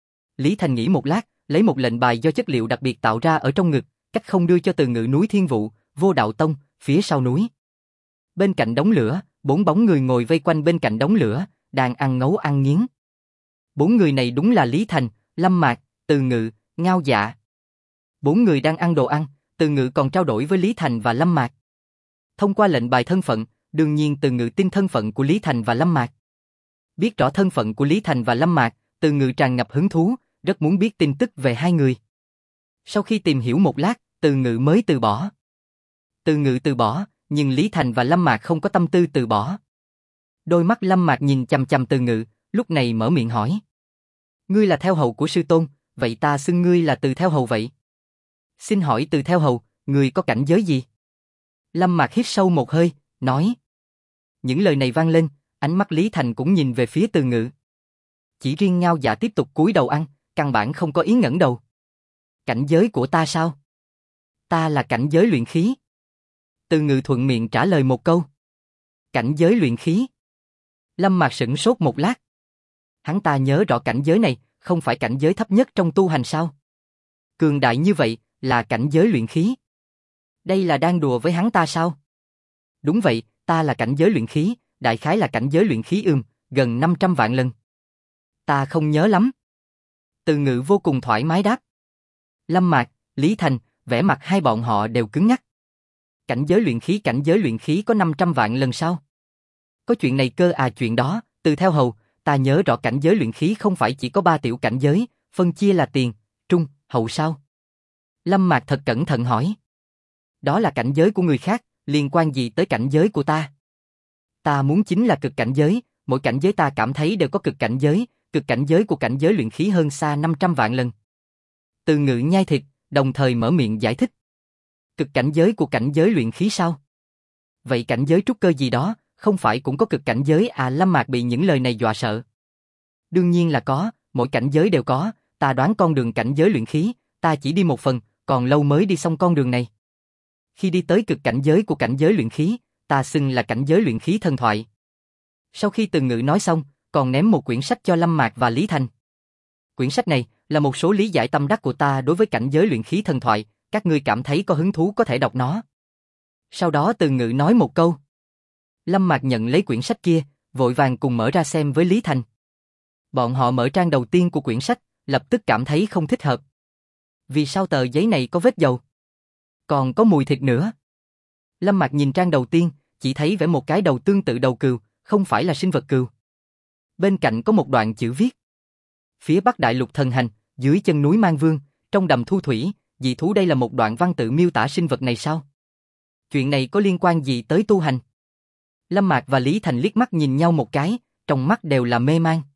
[SPEAKER 1] Lý Thành nghĩ một lát, lấy một lệnh bài do chất liệu đặc biệt tạo ra ở trong ngực, cách không đưa cho Từ Ngự. Núi Thiên Vụ, Vô Đạo Tông, phía sau núi. Bên cạnh đống lửa, 4 bóng người ngồi vây quanh bên cạnh đống lửa, đang ăn ngấu ăn nghiến. 4 người này đúng là Lý Thành, Lâm Mạc, Từ Ngự, Ngao Dạ. 4 người đang ăn đồ ăn, Từ Ngự còn trao đổi với Lý Thành và Lâm Mạc. Thông qua lệnh bài thân phận, đương nhiên Từ Ngự tin thân phận của Lý Thành và Lâm Mạc. Biết rõ thân phận của Lý Thành và Lâm Mạc, Từ Ngự tràn ngập hứng thú, rất muốn biết tin tức về hai người. Sau khi tìm hiểu một lát, Từ Ngự mới từ bỏ. Từ Ngự từ bỏ, nhưng Lý Thành và Lâm Mạc không có tâm tư từ bỏ. Đôi mắt Lâm Mạc nhìn chằm chằm Từ Ngự, lúc này mở miệng hỏi. Ngươi là theo hầu của sư tôn, vậy ta xưng ngươi là Từ theo hầu vậy. Xin hỏi Từ theo hầu, ngươi có cảnh giới gì? Lâm Mạc hít sâu một hơi, nói. Những lời này vang lên, ánh mắt Lý Thành cũng nhìn về phía Từ Ngự. Chỉ riêng Ngao Dạ tiếp tục cúi đầu ăn, căn bản không có ý ngẩng đầu. Cảnh giới của ta sao? Ta là cảnh giới luyện khí. Từ Ngự thuận miệng trả lời một câu. Cảnh giới luyện khí. Lâm Mạc sửng sốt một lát. Hắn ta nhớ rõ cảnh giới này, không phải cảnh giới thấp nhất trong tu hành sao? Cường đại như vậy, là cảnh giới luyện khí. Đây là đang đùa với hắn ta sao? Đúng vậy, ta là cảnh giới luyện khí, đại khái là cảnh giới luyện khí gần 500 vạn lần. Ta không nhớ lắm. Từ Ngự vô cùng thoải mái đáp. Lâm Mạc, Lý Thành, vẻ mặt hai bọn họ đều cứng nhắc. Cảnh giới luyện khí có 500 vạn lần sao? Có chuyện này cơ à? Chuyện đó, Từ theo hầu, ta nhớ rõ cảnh giới luyện khí không phải chỉ có 3 tiểu cảnh giới, phân chia là tiền, trung, hậu sao? Lâm Mạc thật cẩn thận hỏi. Đó là cảnh giới của người khác, liên quan gì tới cảnh giới của ta? Ta muốn chính là cực cảnh giới, mỗi cảnh giới ta cảm thấy đều có cực cảnh giới của cảnh giới luyện khí hơn xa 500 vạn lần. Từ Ngự nhai thịt, đồng thời mở miệng giải thích. Cực cảnh giới của cảnh giới luyện khí sao? Vậy cảnh giới trúc cơ gì đó, không phải cũng có cực cảnh giới à? Lâm Mạc bị những lời này dọa sợ. Đương nhiên là có, mỗi cảnh giới đều có, ta đoán con đường cảnh giới luyện khí, ta chỉ đi một phần, còn lâu mới đi xong con đường này. Khi đi tới cực cảnh giới của cảnh giới luyện khí, ta xưng là cảnh giới luyện khí thần thoại. Sau khi Từ Ngự nói xong, còn ném một quyển sách cho Lâm Mạc và Lý Thành. Quyển sách này là một số lý giải tâm đắc của ta đối với cảnh giới luyện khí thần thoại, các ngươi cảm thấy có hứng thú có thể đọc nó. Sau đó Từ Ngự nói một câu. Lâm Mạc nhận lấy quyển sách kia, vội vàng cùng mở ra xem với Lý Thành. Bọn họ mở trang đầu tiên của quyển sách, lập tức cảm thấy không thích hợp. Vì sao tờ giấy này có vết dầu? Còn có mùi thịt nữa. Lâm Mạc nhìn trang đầu tiên, chỉ thấy vẽ một cái đầu tương tự đầu cừu, không phải là sinh vật cừu. Bên cạnh có một đoạn chữ viết. Phía Bắc Đại Lục thần hành, dưới chân núi Mang Vương, trong đầm thu thủy, dị thú. Đây là một đoạn văn tự miêu tả sinh vật này sao? Chuyện này có liên quan gì tới tu hành? Lâm Mạc và Lý Thành liếc mắt nhìn nhau một cái, trong mắt đều là mê man.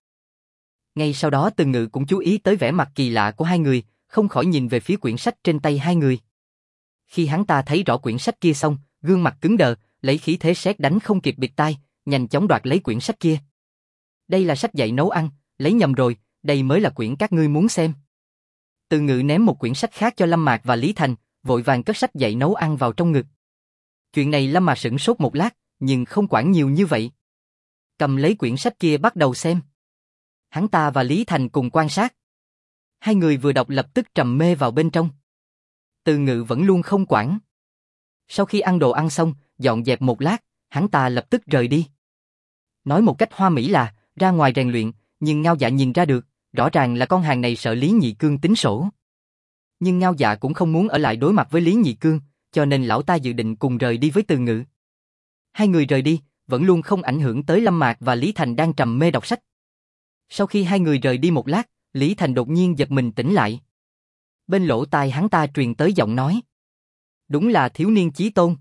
[SPEAKER 1] Ngay sau đó Từ Ngự cũng chú ý tới vẻ mặt kỳ lạ của hai người, không khỏi nhìn về phía quyển sách trên tay hai người. Khi hắn ta thấy rõ quyển sách kia xong, gương mặt cứng đờ, lấy khí thế sét đánh không kịp bịt tai, nhanh chóng đoạt lấy quyển sách kia. Đây là sách dạy nấu ăn, lấy nhầm rồi, đây mới là quyển các ngươi muốn xem. Từ Ngự ném một quyển sách khác cho Lâm Mạc và Lý Thành, vội vàng cất sách dạy nấu ăn vào trong ngực. Chuyện này Lâm Mạc sửng sốt một lát, nhưng không quản nhiều như vậy. Cầm lấy quyển sách kia bắt đầu xem. Hắn ta và Lý Thành cùng quan sát. Hai người vừa đọc lập tức trầm mê vào bên trong. Từ Ngự vẫn luôn không quản. Sau khi ăn đồ ăn xong, dọn dẹp một lát, hắn ta lập tức rời đi. Nói một cách hoa mỹ là, ra ngoài rèn luyện, nhưng Ngao Dạ nhìn ra được, rõ ràng là con hàng này sợ Lý Nhị Cương tính sổ. Nhưng Ngao Dạ cũng không muốn ở lại đối mặt với Lý Nhị Cương, cho nên lão ta dự định cùng rời đi với Từ Ngự. Hai người rời đi, vẫn luôn không ảnh hưởng tới Lâm Mạc và Lý Thành đang trầm mê đọc sách. Sau khi hai người rời đi một lát, Lý Thành đột nhiên giật mình tỉnh lại. Bên lỗ tai hắn ta truyền tới giọng nói. Đúng là thiếu niên chí tôn.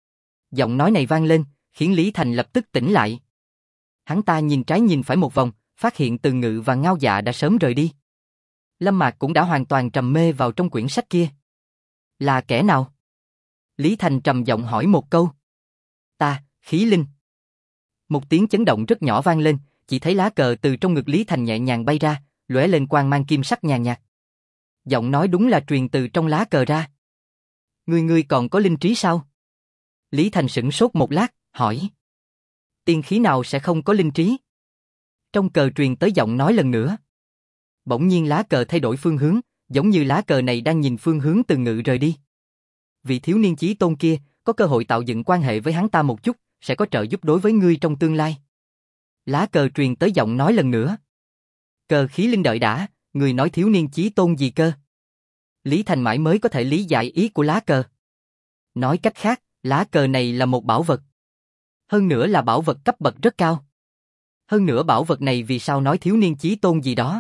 [SPEAKER 1] Giọng nói này vang lên, khiến Lý Thành lập tức tỉnh lại. Hắn ta nhìn trái nhìn phải một vòng, phát hiện Từ Ngự và Ngao Dạ đã sớm rời đi. Lâm Mạc cũng đã hoàn toàn trầm mê vào trong quyển sách kia. Là kẻ nào? Lý Thành trầm giọng hỏi một câu. Ta, Khí Linh. Một tiếng chấn động rất nhỏ vang lên, chỉ thấy lá cờ từ trong ngực Lý Thành nhẹ nhàng bay ra, lóe lên quang mang kim sắc nhàn nhạt. Giọng nói đúng là truyền từ trong lá cờ ra. Ngươi còn có linh trí sao? Lý Thành sửng sốt một lát, hỏi. Tiên khí nào sẽ không có linh trí? Trong cờ truyền tới giọng nói lần nữa. Bỗng nhiên lá cờ thay đổi phương hướng, giống như lá cờ này đang nhìn phương hướng Từ Ngự rời đi. Vị thiếu niên chí tôn kia có cơ hội tạo dựng quan hệ với hắn ta một chút, sẽ có trợ giúp đối với ngươi trong tương lai. Lá cờ truyền tới giọng nói lần nữa. Cờ Khí Linh đợi đã, người nói thiếu niên chí tôn gì cơ? Lý Thành mãi mới có thể lý giải ý của lá cờ. Nói cách khác, lá cờ này là một bảo vật. Hơn nữa là bảo vật cấp bậc rất cao. Hơn nữa bảo vật này vì sao nói thiếu niên chí tôn gì đó?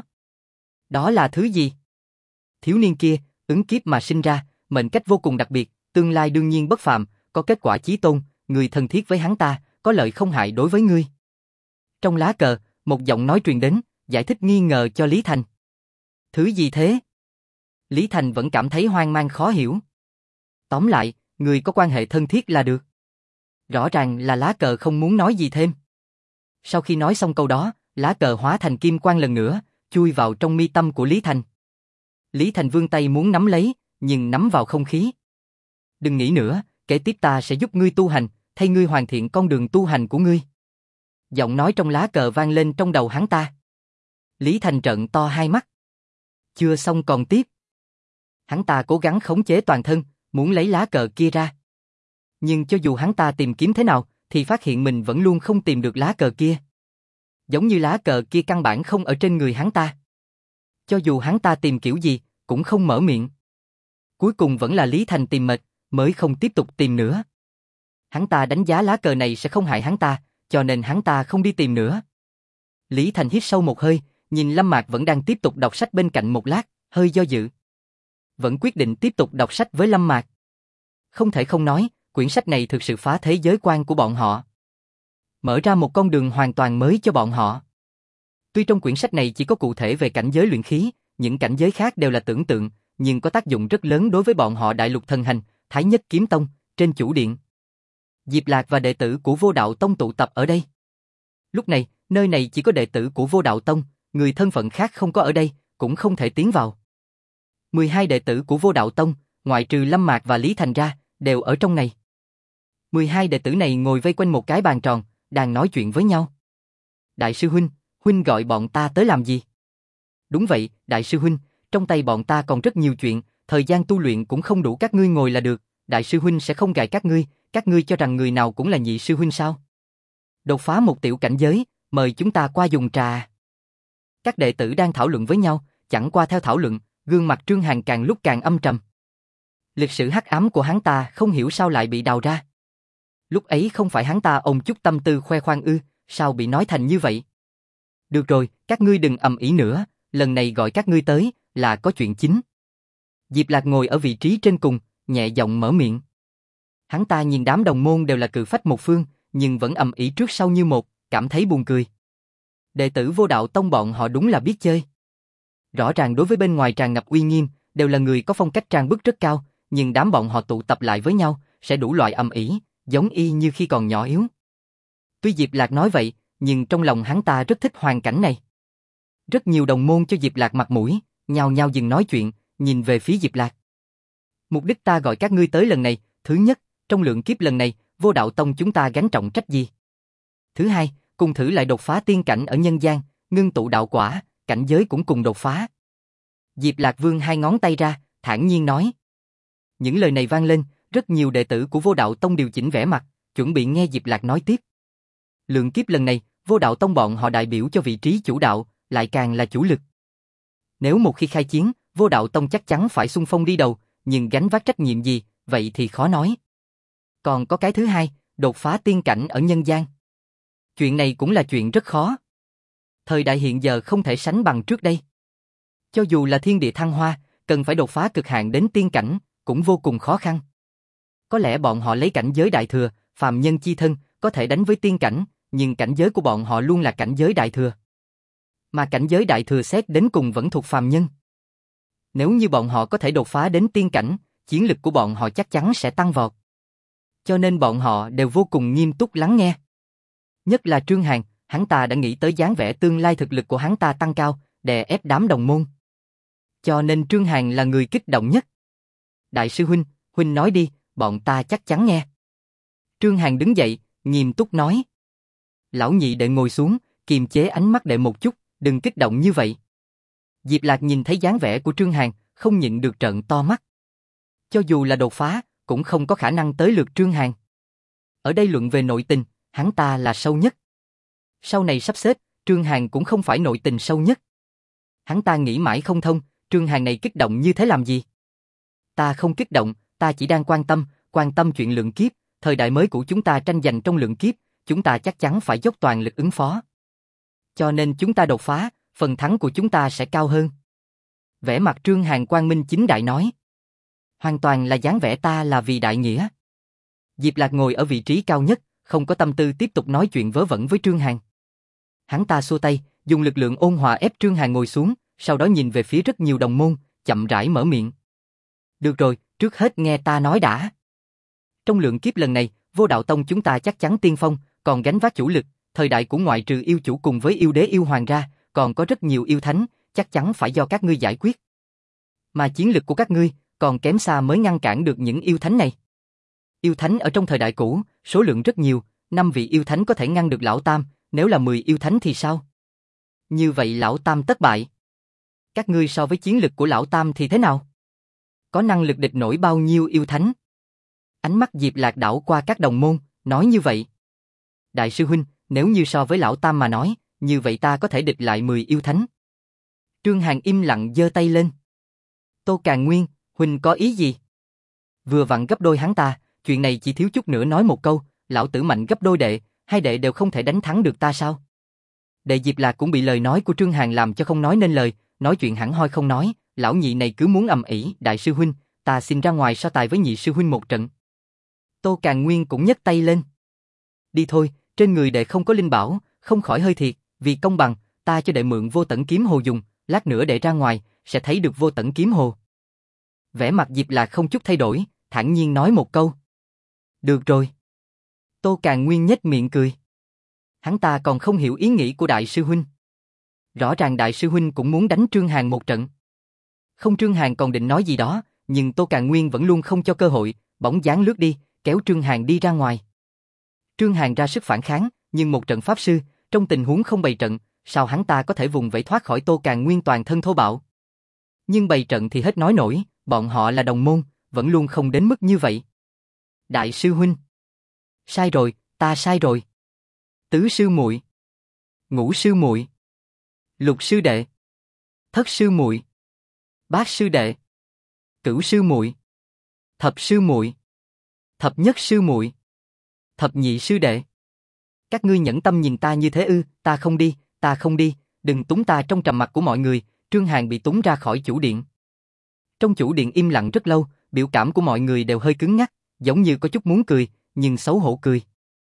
[SPEAKER 1] Đó là thứ gì? Thiếu niên kia, ứng kiếp mà sinh ra, mệnh cách vô cùng đặc biệt, tương lai đương nhiên bất phàm, có kết quả chí tôn, người thân thiết với hắn ta, có lợi không hại đối với ngươi. Trong lá cờ, một giọng nói truyền đến, giải thích nghi ngờ cho Lý Thành. Thứ gì thế? Lý Thành vẫn cảm thấy hoang mang khó hiểu. Tóm lại, người có quan hệ thân thiết là được. Rõ ràng là lá cờ không muốn nói gì thêm. Sau khi nói xong câu đó, lá cờ hóa thành kim quang lần nữa, chui vào trong mi tâm của Lý Thành. Lý Thành vươn tay muốn nắm lấy, nhưng nắm vào không khí. Đừng nghĩ nữa, kế tiếp ta sẽ giúp ngươi tu hành, thay ngươi hoàn thiện con đường tu hành của ngươi. Giọng nói trong lá cờ vang lên trong đầu hắn ta. Lý Thành trợn to hai mắt. Chưa xong còn tiếp. Hắn ta cố gắng khống chế toàn thân, muốn lấy lá cờ kia ra. Nhưng cho dù hắn ta tìm kiếm thế nào, thì phát hiện mình vẫn luôn không tìm được lá cờ kia. Giống như lá cờ kia căn bản không ở trên người hắn ta. Cho dù hắn ta tìm kiểu gì, cũng không mở miệng. Cuối cùng vẫn là Lý Thành tìm mệt, mới không tiếp tục tìm nữa. Hắn ta đánh giá lá cờ này sẽ không hại hắn ta, cho nên hắn ta không đi tìm nữa. Lý Thành hít sâu một hơi, nhìn Lâm Mạc vẫn đang tiếp tục đọc sách bên cạnh một lát, hơi do dự. Vẫn quyết định tiếp tục đọc sách với Lâm Mạc. Không thể không nói, quyển sách này thực sự phá thế giới quan của bọn họ. Mở ra một con đường hoàn toàn mới cho bọn họ. Tuy trong quyển sách này chỉ có cụ thể về cảnh giới luyện khí, những cảnh giới khác đều là tưởng tượng, nhưng có tác dụng rất lớn đối với bọn họ Đại Lục Thần Hành, Thái Nhất Kiếm Tông, trên chủ điện. Diệp Lạc và đệ tử của Vô Đạo Tông tụ tập ở đây. Lúc này, nơi này chỉ có đệ tử của Vô Đạo Tông, người thân phận khác không có ở đây, cũng không thể tiến vào. 12 đệ tử của Vô Đạo Tông, ngoại trừ Lâm Mạc và Lý Thành ra, đều ở trong này. 12 đệ tử này ngồi vây quanh một cái bàn tròn, đang nói chuyện với nhau. Đại sư huynh, huynh gọi bọn ta tới làm gì? Đúng vậy, đại sư huynh, trong tay bọn ta còn rất nhiều chuyện, thời gian tu luyện cũng không đủ các ngươi ngồi là được, đại sư huynh sẽ không gài các ngươi cho rằng người nào cũng là nhị sư huynh sao? Đột phá một tiểu cảnh giới, mời chúng ta qua dùng trà. Các đệ tử đang thảo luận với nhau, chẳng qua theo thảo luận, gương mặt Trương Hàn càng lúc càng âm trầm. Lịch sử hắc ám của hắn ta không hiểu sao lại bị đào ra. Lúc ấy không phải hắn ta ôm chút tâm tư khoe khoang ư, sao bị nói thành như vậy? Được rồi, các ngươi đừng ầm ĩ nữa, lần này gọi các ngươi tới, là có chuyện chính. Diệp Lạc ngồi ở vị trí trên cùng, nhẹ giọng mở miệng. Hắn ta nhìn đám đồng môn đều là cự phách một phương, nhưng vẫn ầm ĩ trước sau như một, cảm thấy buồn cười. Đệ tử Vô Đạo Tông bọn họ đúng là biết chơi. Rõ ràng đối với bên ngoài tràn ngập uy nghiêm, đều là người có phong cách trang bức rất cao, nhưng đám bọn họ tụ tập lại với nhau, sẽ đủ loại ầm ĩ, giống y như khi còn nhỏ yếu. Tuy Diệp Lạc nói vậy, nhưng trong lòng hắn ta rất thích hoàn cảnh này. Rất nhiều đồng môn cho Diệp Lạc mặt mũi, nhao nhao dừng nói chuyện, nhìn về phía Diệp Lạc. Mục đích ta gọi các ngươi tới lần này, thứ nhất, trong lượng kiếp lần này, Vô Đạo Tông chúng ta gánh trọng trách gì? Thứ hai, cùng thử lại đột phá tiên cảnh ở nhân gian, ngưng tụ đạo quả, cảnh giới cũng cùng đột phá. Diệp Lạc vươn hai ngón tay ra, thản nhiên nói. Những lời này vang lên, rất nhiều đệ tử của Vô Đạo Tông điều chỉnh vẻ mặt, chuẩn bị nghe Diệp Lạc nói tiếp. Lượng kiếp lần này, Vô Đạo Tông bọn họ đại biểu cho vị trí chủ đạo, lại càng là chủ lực. Nếu một khi khai chiến, Vô Đạo Tông chắc chắn phải xung phong đi đầu, nhưng gánh vác trách nhiệm gì, vậy thì khó nói. Còn có cái thứ hai, đột phá tiên cảnh ở nhân gian. Chuyện này cũng là chuyện rất khó. Thời đại hiện giờ không thể sánh bằng trước đây. Cho dù là thiên địa thăng hoa, cần phải đột phá cực hạn đến tiên cảnh, cũng vô cùng khó khăn. Có lẽ bọn họ lấy cảnh giới đại thừa, phàm nhân chi thân, có thể đánh với tiên cảnh, nhưng cảnh giới của bọn họ luôn là cảnh giới đại thừa. Mà cảnh giới đại thừa xét đến cùng vẫn thuộc phàm nhân. Nếu như bọn họ có thể đột phá đến tiên cảnh, chiến lực của bọn họ chắc chắn sẽ tăng vọt. Cho nên bọn họ đều vô cùng nghiêm túc lắng nghe. Nhất là Trương Hàn, hắn ta đã nghĩ tới dáng vẻ tương lai thực lực của hắn ta tăng cao, đè ép đám đồng môn. Cho nên Trương Hàn là người kích động nhất. Đại sư huynh, huynh nói đi, bọn ta chắc chắn nghe. Trương Hàn đứng dậy, nghiêm túc nói. Lão nhị đệ ngồi xuống, kiềm chế ánh mắt đệ một chút, đừng kích động như vậy. Diệp Lạc nhìn thấy dáng vẻ của Trương Hàn, không nhịn được trợn to mắt. Cho dù là đột phá, cũng không có khả năng tới lượt Trương Hàn. Ở đây luận về nội tình, hắn ta là sâu nhất. Sau này sắp xếp, Trương Hàn cũng không phải nội tình sâu nhất. Hắn ta nghĩ mãi không thông, Trương Hàn này kích động như thế làm gì? Ta không kích động, ta chỉ đang quan tâm chuyện lượng kiếp, thời đại mới của chúng ta tranh giành trong lượng kiếp, chúng ta chắc chắn phải dốc toàn lực ứng phó. Cho nên chúng ta đột phá, phần thắng của chúng ta sẽ cao hơn. Vẻ mặt Trương Hàn quang minh chính đại nói. Hoàn toàn là dáng vẻ ta là vì đại nghĩa. Diệp Lạc ngồi ở vị trí cao nhất, không có tâm tư tiếp tục nói chuyện vớ vẩn với Trương Hàn. Hắn ta xua tay, dùng lực lượng ôn hòa ép Trương Hàn ngồi xuống, sau đó nhìn về phía rất nhiều đồng môn, chậm rãi mở miệng. Được rồi, trước hết nghe ta nói đã. Trong lượng kiếp lần này, Vô Đạo Tông chúng ta chắc chắn tiên phong, còn gánh vác chủ lực, thời đại của ngoại trừ yêu chủ cùng với yêu đế yêu hoàng ra, còn có rất nhiều yêu thánh, chắc chắn phải do các ngươi giải quyết. Mà chiến lực của các ngươi, còn kém xa mới ngăn cản được những yêu thánh này. Yêu thánh ở trong thời đại cũ, số lượng rất nhiều, 5 vị yêu thánh có thể ngăn được lão tam, nếu là 10 yêu thánh thì sao? Như vậy lão tam tất bại. Các ngươi so với chiến lực của lão tam thì thế nào? Có năng lực địch nổi bao nhiêu yêu thánh? Ánh mắt Diệp Lạc đảo qua các đồng môn, nói như vậy. Đại sư huynh, nếu như so với lão tam mà nói, như vậy ta có thể địch lại 10 yêu thánh. Trương Hàn im lặng giơ tay lên. Tô Càn Nguyên, huynh có ý gì? Vừa vặn gấp đôi hắn ta, chuyện này chỉ thiếu chút nữa nói một câu, lão tử mạnh gấp đôi đệ, hai đệ đều không thể đánh thắng được ta sao? Đệ Diệp Lạc cũng bị lời nói của Trương Hàn làm cho không nói nên lời, nói chuyện hẳn hoi không nói, lão nhị này cứ muốn ầm ĩ, đại sư huynh, ta xin ra ngoài so tài với nhị sư huynh một trận. Tô Càn Nguyên cũng nhấc tay lên. Đi thôi, trên người đệ không có linh bảo, không khỏi hơi thiệt, vì công bằng, ta cho đệ mượn Vô Tận Kiếm Hồ dùng, lát nữa đệ ra ngoài, sẽ thấy được Vô Tận Kiếm Hồ. Vẻ mặt Diệp Lạc không chút thay đổi, thản nhiên nói một câu. Được rồi. Tô Càn Nguyên nhếch miệng cười. Hắn ta còn không hiểu ý nghĩ của đại sư huynh. Rõ ràng đại sư huynh cũng muốn đánh Trương Hàn một trận. Không, Trương Hàn còn định nói gì đó, nhưng Tô Càn Nguyên vẫn luôn không cho cơ hội, bóng dáng lướt đi, kéo Trương Hàn đi ra ngoài. Trương Hàn ra sức phản kháng, nhưng một trận pháp sư, trong tình huống không bày trận, sao hắn ta có thể vùng vẫy thoát khỏi Tô Càn Nguyên toàn thân thô bạo. Nhưng bày trận thì hết nói nổi, bọn họ là đồng môn, vẫn luôn không đến mức như vậy. Đại sư huynh. Sai rồi, ta sai rồi. Tứ sư muội. Ngũ sư muội. Lục sư đệ. Thất sư muội. Bát sư đệ. Cửu sư muội. Thập sư muội. Thập nhất sư muội. Thập nhị sư đệ. Các ngươi nhẫn tâm nhìn ta như thế ư? Ta không đi, ta không đi, đừng túng ta. Trong trầm mặc của mọi người, Trương Hàn bị túng ra khỏi chủ điện. Trong chủ điện im lặng rất lâu, biểu cảm của mọi người đều hơi cứng ngắc, giống như có chút muốn cười, nhưng xấu hổ cười.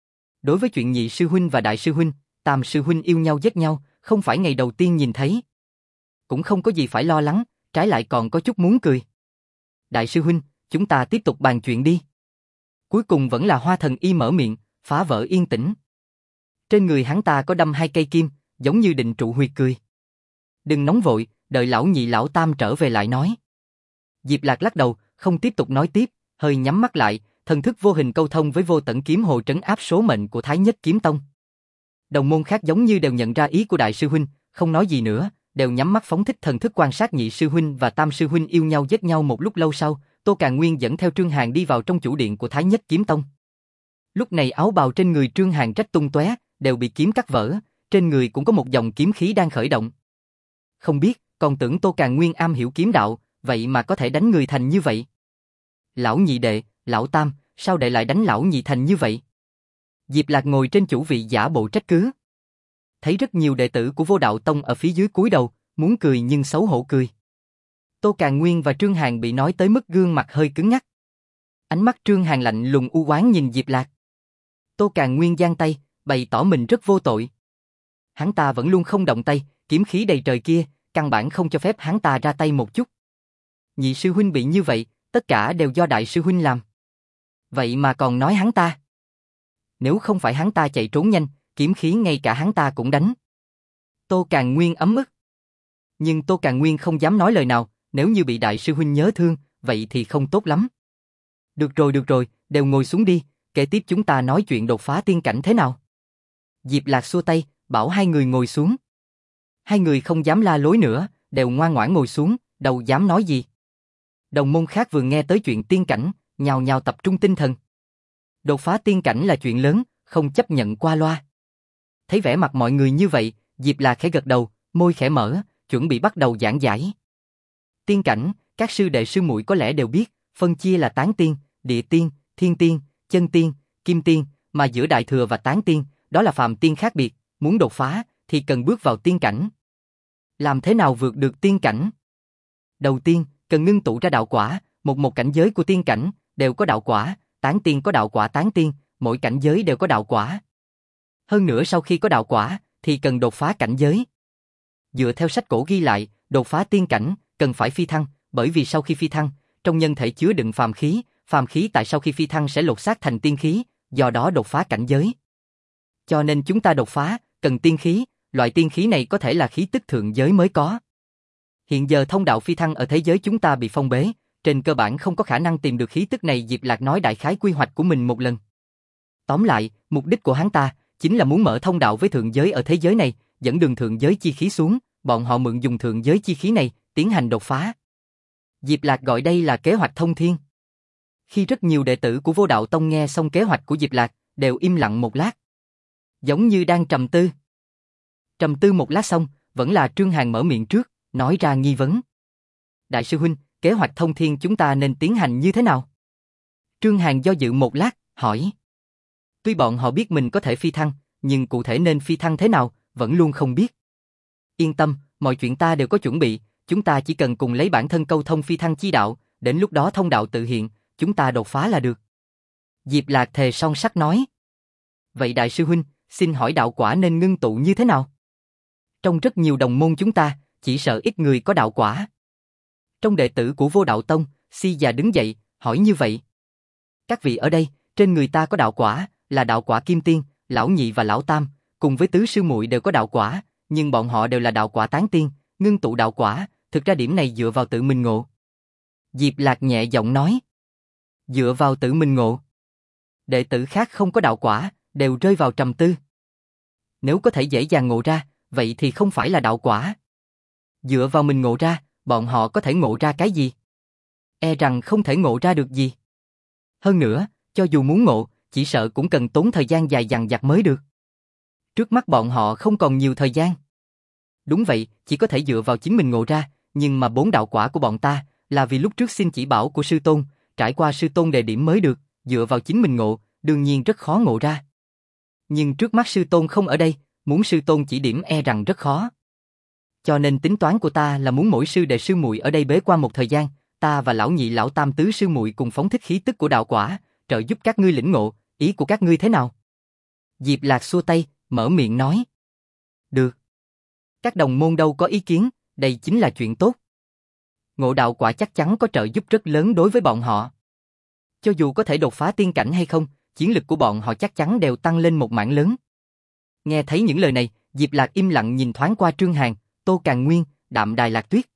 [SPEAKER 1] Đối với chuyện nhị sư huynh và đại sư huynh, tam sư huynh yêu nhau giết nhau, không phải ngày đầu tiên nhìn thấy. Cũng không có gì phải lo lắng, trái lại còn có chút muốn cười. Đại sư huynh, chúng ta tiếp tục bàn chuyện đi. Cuối cùng vẫn là Hoa Thần Y mở miệng, phá vỡ yên tĩnh. Trên người hắn ta có đâm 2 cây kim, giống như định trụ huyệt cười. Đừng nóng vội, đợi lão nhị lão tam trở về lại nói. Diệp Lạc lắc đầu, không tiếp tục nói tiếp, hơi nhắm mắt lại, thần thức vô hình câu thông với Vô Tận Kiếm Hồ trấn áp số mệnh của Thái Nhất Kiếm Tông. Đồng môn khác giống như đều nhận ra ý của đại sư huynh, không nói gì nữa, đều nhắm mắt phóng thích thần thức quan sát nhị sư huynh và tam sư huynh yêu nhau giết nhau. Một lúc lâu sau, Tô Càn Nguyên dẫn theo Trương Hàn đi vào trong chủ điện của Thái Nhất Kiếm Tông. Lúc này áo bào trên người Trương Hàn rách tung tóe, đều bị kiếm cắt vỡ, trên người cũng có một dòng kiếm khí đang khởi động. Không biết, còn tưởng Tô Càn Nguyên am hiểu kiếm đạo, vậy mà có thể đánh người thành như vậy. Lão nhị đệ, lão tam, sao đệ lại đánh lão nhị thành như vậy? Diệp Lạc ngồi trên chủ vị giả bộ trách cứ. Thấy rất nhiều đệ tử của Vô Đạo Tông ở phía dưới cúi đầu, muốn cười nhưng xấu hổ cười. Tô Càn Nguyên và Trương Hàn bị nói tới mức gương mặt hơi cứng ngắc. Ánh mắt Trương Hàn lạnh lùng u oán nhìn Diệp Lạc. Tô Càn Nguyên giang tay, bày tỏ mình rất vô tội. Hắn ta vẫn luôn không động tay, kiếm khí đầy trời kia, căn bản không cho phép hắn ta ra tay một chút. Nhị sư huynh bị như vậy, tất cả đều do đại sư huynh làm. Vậy mà còn nói hắn ta. Nếu không phải hắn ta chạy trốn nhanh, kiếm khí ngay cả hắn ta cũng đánh. Tô Càn Nguyên ấm ức. Nhưng Tô Càn Nguyên không dám nói lời nào, nếu như bị đại sư huynh nhớ thương, vậy thì không tốt lắm. Được rồi, đều ngồi xuống đi, kể tiếp chúng ta nói chuyện đột phá tiên cảnh thế nào. Diệp Lạc xua tay, bảo hai người ngồi xuống. Hai người không dám la lối nữa, đều ngoan ngoãn ngồi xuống, đâu dám nói gì. Đồng môn khác vừa nghe tới chuyện tiên cảnh, nhào nhào tập trung tinh thần. Đột phá tiên cảnh là chuyện lớn, không chấp nhận qua loa. Thấy vẻ mặt mọi người như vậy, Diệp Lạc khẽ gật đầu, môi khẽ mở, chuẩn bị bắt đầu giảng giải. Tiên cảnh, các sư đệ sư muội có lẽ đều biết, phân chia là tán tiên, địa tiên, thiên tiên, chân tiên, kim tiên, mà giữa đại thừa và tán tiên, đó là phàm tiên khác biệt, muốn đột phá thì cần bước vào tiên cảnh. Làm thế nào vượt được tiên cảnh? Đầu tiên, cần ngưng tụ ra đạo quả, một cảnh giới của tiên cảnh đều có đạo quả, tán tiên có đạo quả tán tiên, mỗi cảnh giới đều có đạo quả. Hơn nữa sau khi có đạo quả thì cần đột phá cảnh giới. Dựa theo sách cổ ghi lại, đột phá tiên cảnh cần phải phi thăng, bởi vì sau khi phi thăng, trong nhân thể chứa đựng phàm khí tại sau khi phi thăng sẽ lột xác thành tiên khí, do đó đột phá cảnh giới. Cho nên chúng ta đột phá cần tiên khí, loại tiên khí này có thể là khí tức thượng giới mới có. Hiện giờ thông đạo phi thăng ở thế giới chúng ta bị phong bế, trên cơ bản không có khả năng tìm được khí tức này. Diệp Lạc nói đại khái quy hoạch của mình một lần. Tóm lại, mục đích của hắn ta chính là muốn mở thông đạo với thượng giới ở thế giới này, dẫn đường thượng giới chi khí xuống, bọn họ mượn dùng thượng giới chi khí này, tiến hành đột phá. Diệp Lạc gọi đây là kế hoạch thông thiên. Khi rất nhiều đệ tử của Vô Đạo Tông nghe xong kế hoạch của Diệp Lạc, đều im lặng một lát. Giống như đang trầm tư. Trầm tư một lát xong, vẫn là Trương Hàn mở miệng trước, nói ra nghi vấn. Đại sư huynh, kế hoạch thông thiên chúng ta nên tiến hành như thế nào? Trương Hàn do dự một lát, hỏi. Tuy bọn họ biết mình có thể phi thăng, nhưng cụ thể nên phi thăng thế nào, vẫn luôn không biết. Yên tâm, mọi chuyện ta đều có chuẩn bị, chúng ta chỉ cần cùng lấy bản thân câu thông phi thăng chi đạo, đến lúc đó thông đạo tự hiện, chúng ta đột phá là được. Diệp Lạc thề son sắt nói. Vậy đại sư huynh, xin hỏi đạo quả nên ngưng tụ như thế nào? Trong rất nhiều đồng môn chúng ta, chỉ sợ ít người có đạo quả. Trong đệ tử của Vô Đạo Tông, Si già đứng dậy, hỏi như vậy. Các vị ở đây, trên người ta có đạo quả, là đạo quả kim tiên, lão nhị và lão tam, cùng với tứ sư muội đều có đạo quả, nhưng bọn họ đều là đạo quả tán tiên, ngưng tụ đạo quả, thực ra điểm này dựa vào tự mình ngộ. Diệp Lạc nhẹ giọng nói. Dựa vào tự mình ngộ. Đệ tử khác không có đạo quả, đều rơi vào trầm tư. Nếu có thể dễ dàng ngộ ra, vậy thì không phải là đạo quả. Dựa vào mình ngộ ra, bọn họ có thể ngộ ra cái gì? E rằng không thể ngộ ra được gì. Hơn nữa, cho dù muốn ngộ, chỉ sợ cũng cần tốn thời gian dài dằng dặc mới được. Trước mắt bọn họ không còn nhiều thời gian. Đúng vậy, chỉ có thể dựa vào chính mình ngộ ra, nhưng mà 4 đạo quả của bọn ta là vì lúc trước xin chỉ bảo của sư tôn, trải qua sư tôn đề điểm mới được, dựa vào chính mình ngộ, đương nhiên rất khó ngộ ra. Nhưng trước mắt sư tôn không ở đây, muốn sư tôn chỉ điểm e rằng rất khó. Cho nên tính toán của ta là muốn mỗi sư đệ sư muội ở đây bế quan một thời gian, ta và lão nhị lão tam tứ sư muội cùng phóng thích khí tức của đạo quả, trợ giúp các ngươi lĩnh ngộ, ý của các ngươi thế nào? Diệp Lạc xua tay, mở miệng nói. Được. Các đồng môn đâu có ý kiến, đây chính là chuyện tốt. Ngộ đạo quả chắc chắn có trợ giúp rất lớn đối với bọn họ. Cho dù có thể đột phá tiên cảnh hay không, chiến lực của bọn họ chắc chắn đều tăng lên một mảng lớn. Nghe thấy những lời này, Diệp Lạc im lặng nhìn thoáng qua Trương Hàn, Tô Càn Nguyên, Đạm Đài Lạc Tuyết.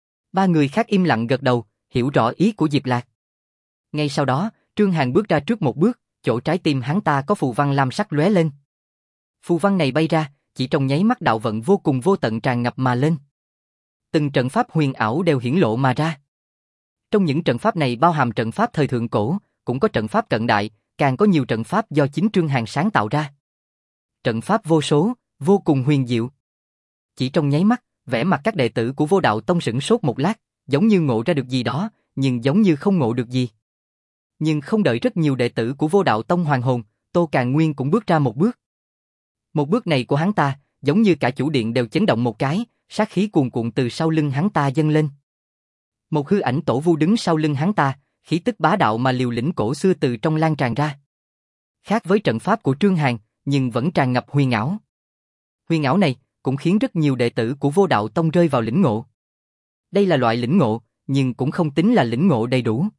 [SPEAKER 1] 3 người khác im lặng gật đầu, hiểu rõ ý của Diệp Lạc. Ngay sau đó, Trương Hàn bước ra trước một bước, chỗ trái tim hắn ta có phù văn lam sắc lóe lên. Phù văn này bay ra, chỉ trong nháy mắt đạo vận vô cùng vô tận tràn ngập mà lên. Từng trận pháp huyền ảo đều hiển lộ mà ra. Trong những trận pháp này bao hàm trận pháp thời thượng cổ, cũng có trận pháp cận đại, càng có nhiều trận pháp do chính Trương Hàn sáng tạo ra. Trận pháp vô số, vô cùng huyền diệu. Chỉ trong nháy mắt, vẻ mặt các đệ tử của Vô Đạo Tông sửng sốt một lát, giống như ngộ ra được gì đó, nhưng giống như không ngộ được gì. Nhưng không đợi rất nhiều đệ tử của Vô Đạo Tông hoàn hồn, Tô Càn Nguyên cũng bước ra một bước. Một bước này của hắn ta, giống như cả chủ điện đều chấn động một cái, sát khí cuồn cuộn từ sau lưng hắn ta dâng lên. Một hư ảnh tổ vu đứng sau lưng hắn ta, khí tức bá đạo mà liều lĩnh cổ xưa từ trong lan tràn ra. Khác với trận pháp của Trương Hàn, nhưng vẫn tràn ngập huyền ảo. Huyền ảo này cũng khiến rất nhiều đệ tử của Vô Đạo Tông rơi vào lĩnh ngộ. Đây là loại lĩnh ngộ, nhưng cũng không tính là lĩnh ngộ đầy đủ.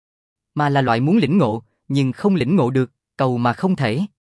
[SPEAKER 1] Mà là loại muốn lĩnh ngộ, nhưng không lĩnh ngộ được, cầu mà không thể.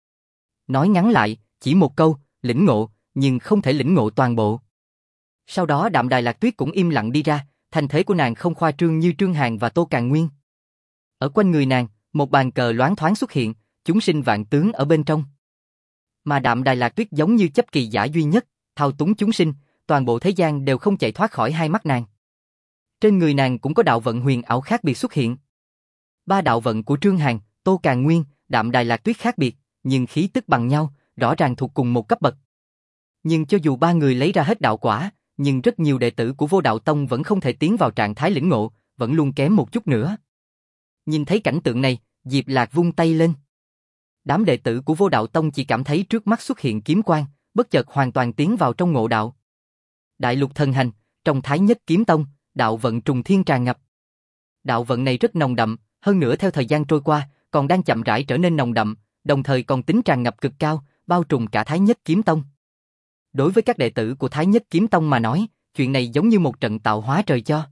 [SPEAKER 1] Nói ngắn lại, chỉ một câu, lĩnh ngộ, nhưng không thể lĩnh ngộ toàn bộ. Sau đó Đạm Đài Lạc Tuyết cũng im lặng đi ra, thành thế của nàng không khoa trương như Trương Hàn và Tô Càn Nguyên. Ở quanh người nàng, một bàn cờ loáng thoáng xuất hiện, chúng sinh vạn tướng ở bên trong. Mà Đạm Đài Lạc Tuyết giống như chấp kỳ giả duy nhất, thao túng chúng sinh, toàn bộ thế gian đều không chạy thoát khỏi hai mắt nàng. Trên người nàng cũng có đạo vận huyền ảo khác biệt xuất hiện. 3 đạo vận của Trương Hàn, Tô Càn Nguyên, Đạm Đài Lạc Tuyết khác biệt, nhưng khí tức bằng nhau, rõ ràng thuộc cùng một cấp bậc. Nhưng cho dù 3 người lấy ra hết đạo quả, nhưng rất nhiều đệ tử của Vô Đạo Tông vẫn không thể tiến vào trạng thái lĩnh ngộ, vẫn luôn kém một chút nữa. Nhìn thấy cảnh tượng này, Diệp Lạc vung tay lên. Đám đệ tử của Vô Đạo Tông chỉ cảm thấy trước mắt xuất hiện kiếm quang, bất chợt hoàn toàn tiến vào trong ngộ đạo. Đại lục thần hành, trong Thái Nhất Kiếm Tông, đạo vận trùng thiên tràn ngập. Đạo vận này rất nồng đậm, hơn nữa theo thời gian trôi qua, còn đang chậm rãi trở nên nồng đậm, đồng thời còn tính tràn ngập cực cao, bao trùm cả Thái Nhất Kiếm Tông. Đối với các đệ tử của Thái Nhất Kiếm Tông mà nói, chuyện này giống như một trận tạo hóa trời cho.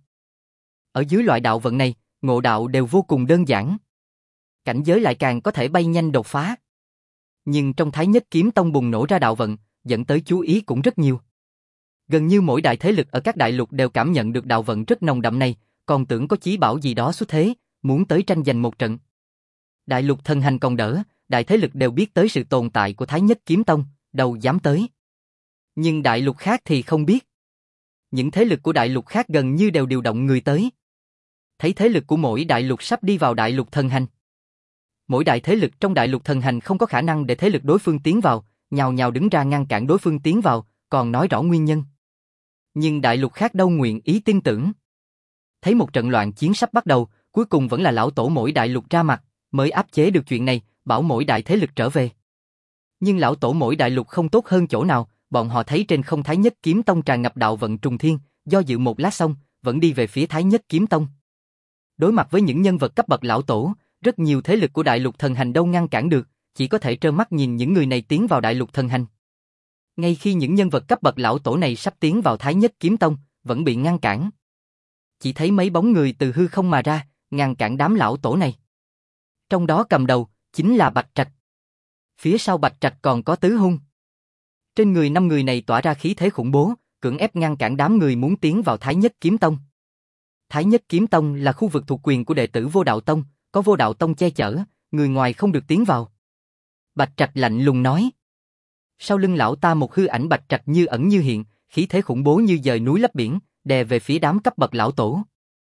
[SPEAKER 1] Ở dưới loại đạo vận này, ngộ đạo đều vô cùng đơn giản. Cảnh giới lại càng có thể bay nhanh đột phá. Nhưng trong Thái Nhất Kiếm Tông bùng nổ ra đạo vận, dẫn tới chú ý cũng rất nhiều. Gần như mỗi đại thế lực ở các đại lục đều cảm nhận được đạo vận rất nồng đậm này, còn tưởng có chí bảo gì đó xuất thế, muốn tới tranh giành một trận. Đại lục thần hành còn đỡ, đại thế lực đều biết tới sự tồn tại của Thái Nhất Kiếm Tông, đâu dám tới. Nhưng đại lục khác thì không biết. Những thế lực của đại lục khác gần như đều điều động người tới. Thấy thế lực của mỗi đại lục sắp đi vào đại lục thần hành. Mỗi đại thế lực trong đại lục thần hành không có khả năng để thế lực đối phương tiến vào, nhào nhào đứng ra ngăn cản đối phương tiến vào, còn nói rõ nguyên nhân. Nhưng đại lục khác đâu nguyện ý tin tưởng. Thấy một trận loạn chiến sắp bắt đầu, cuối cùng vẫn là lão tổ mỗi đại lục ra mặt, mới áp chế được chuyện này, bảo mỗi đại thế lực trở về. Nhưng lão tổ mỗi đại lục không tốt hơn chỗ nào, bọn họ thấy trên không Thái Nhất Kiếm Tông tràn ngập đạo vận trùng thiên, do dự một lát xong, vẫn đi về phía Thái Nhất Kiếm Tông. Đối mặt với những nhân vật cấp bậc lão tổ, rất nhiều thế lực của đại lục thần hành đâu ngăn cản được, chỉ có thể trơ mắt nhìn những người này tiến vào đại lục thần hành. Ngay khi những nhân vật cấp bậc lão tổ này sắp tiến vào Thái Nhất Kiếm Tông, vẫn bị ngăn cản. Chỉ thấy mấy bóng người từ hư không mà ra, ngăn cản đám lão tổ này. Trong đó cầm đầu, chính là Bạch Trạch. Phía sau Bạch Trạch còn có Tứ Hung. Trên người 5 người này tỏa ra khí thế khủng bố, cưỡng ép ngăn cản đám người muốn tiến vào Thái Nhất Kiếm Tông. Thái Nhất Kiếm Tông là khu vực thuộc quyền của đệ tử Vô Đạo Tông, có Vô Đạo Tông che chở, người ngoài không được tiến vào. Bạch Trạch lạnh lùng nói. Sau lưng lão ta một hư ảnh bạch trạch như ẩn như hiện, khí thế khủng bố như dời núi lấp biển, đè về phía đám cấp bậc lão tổ.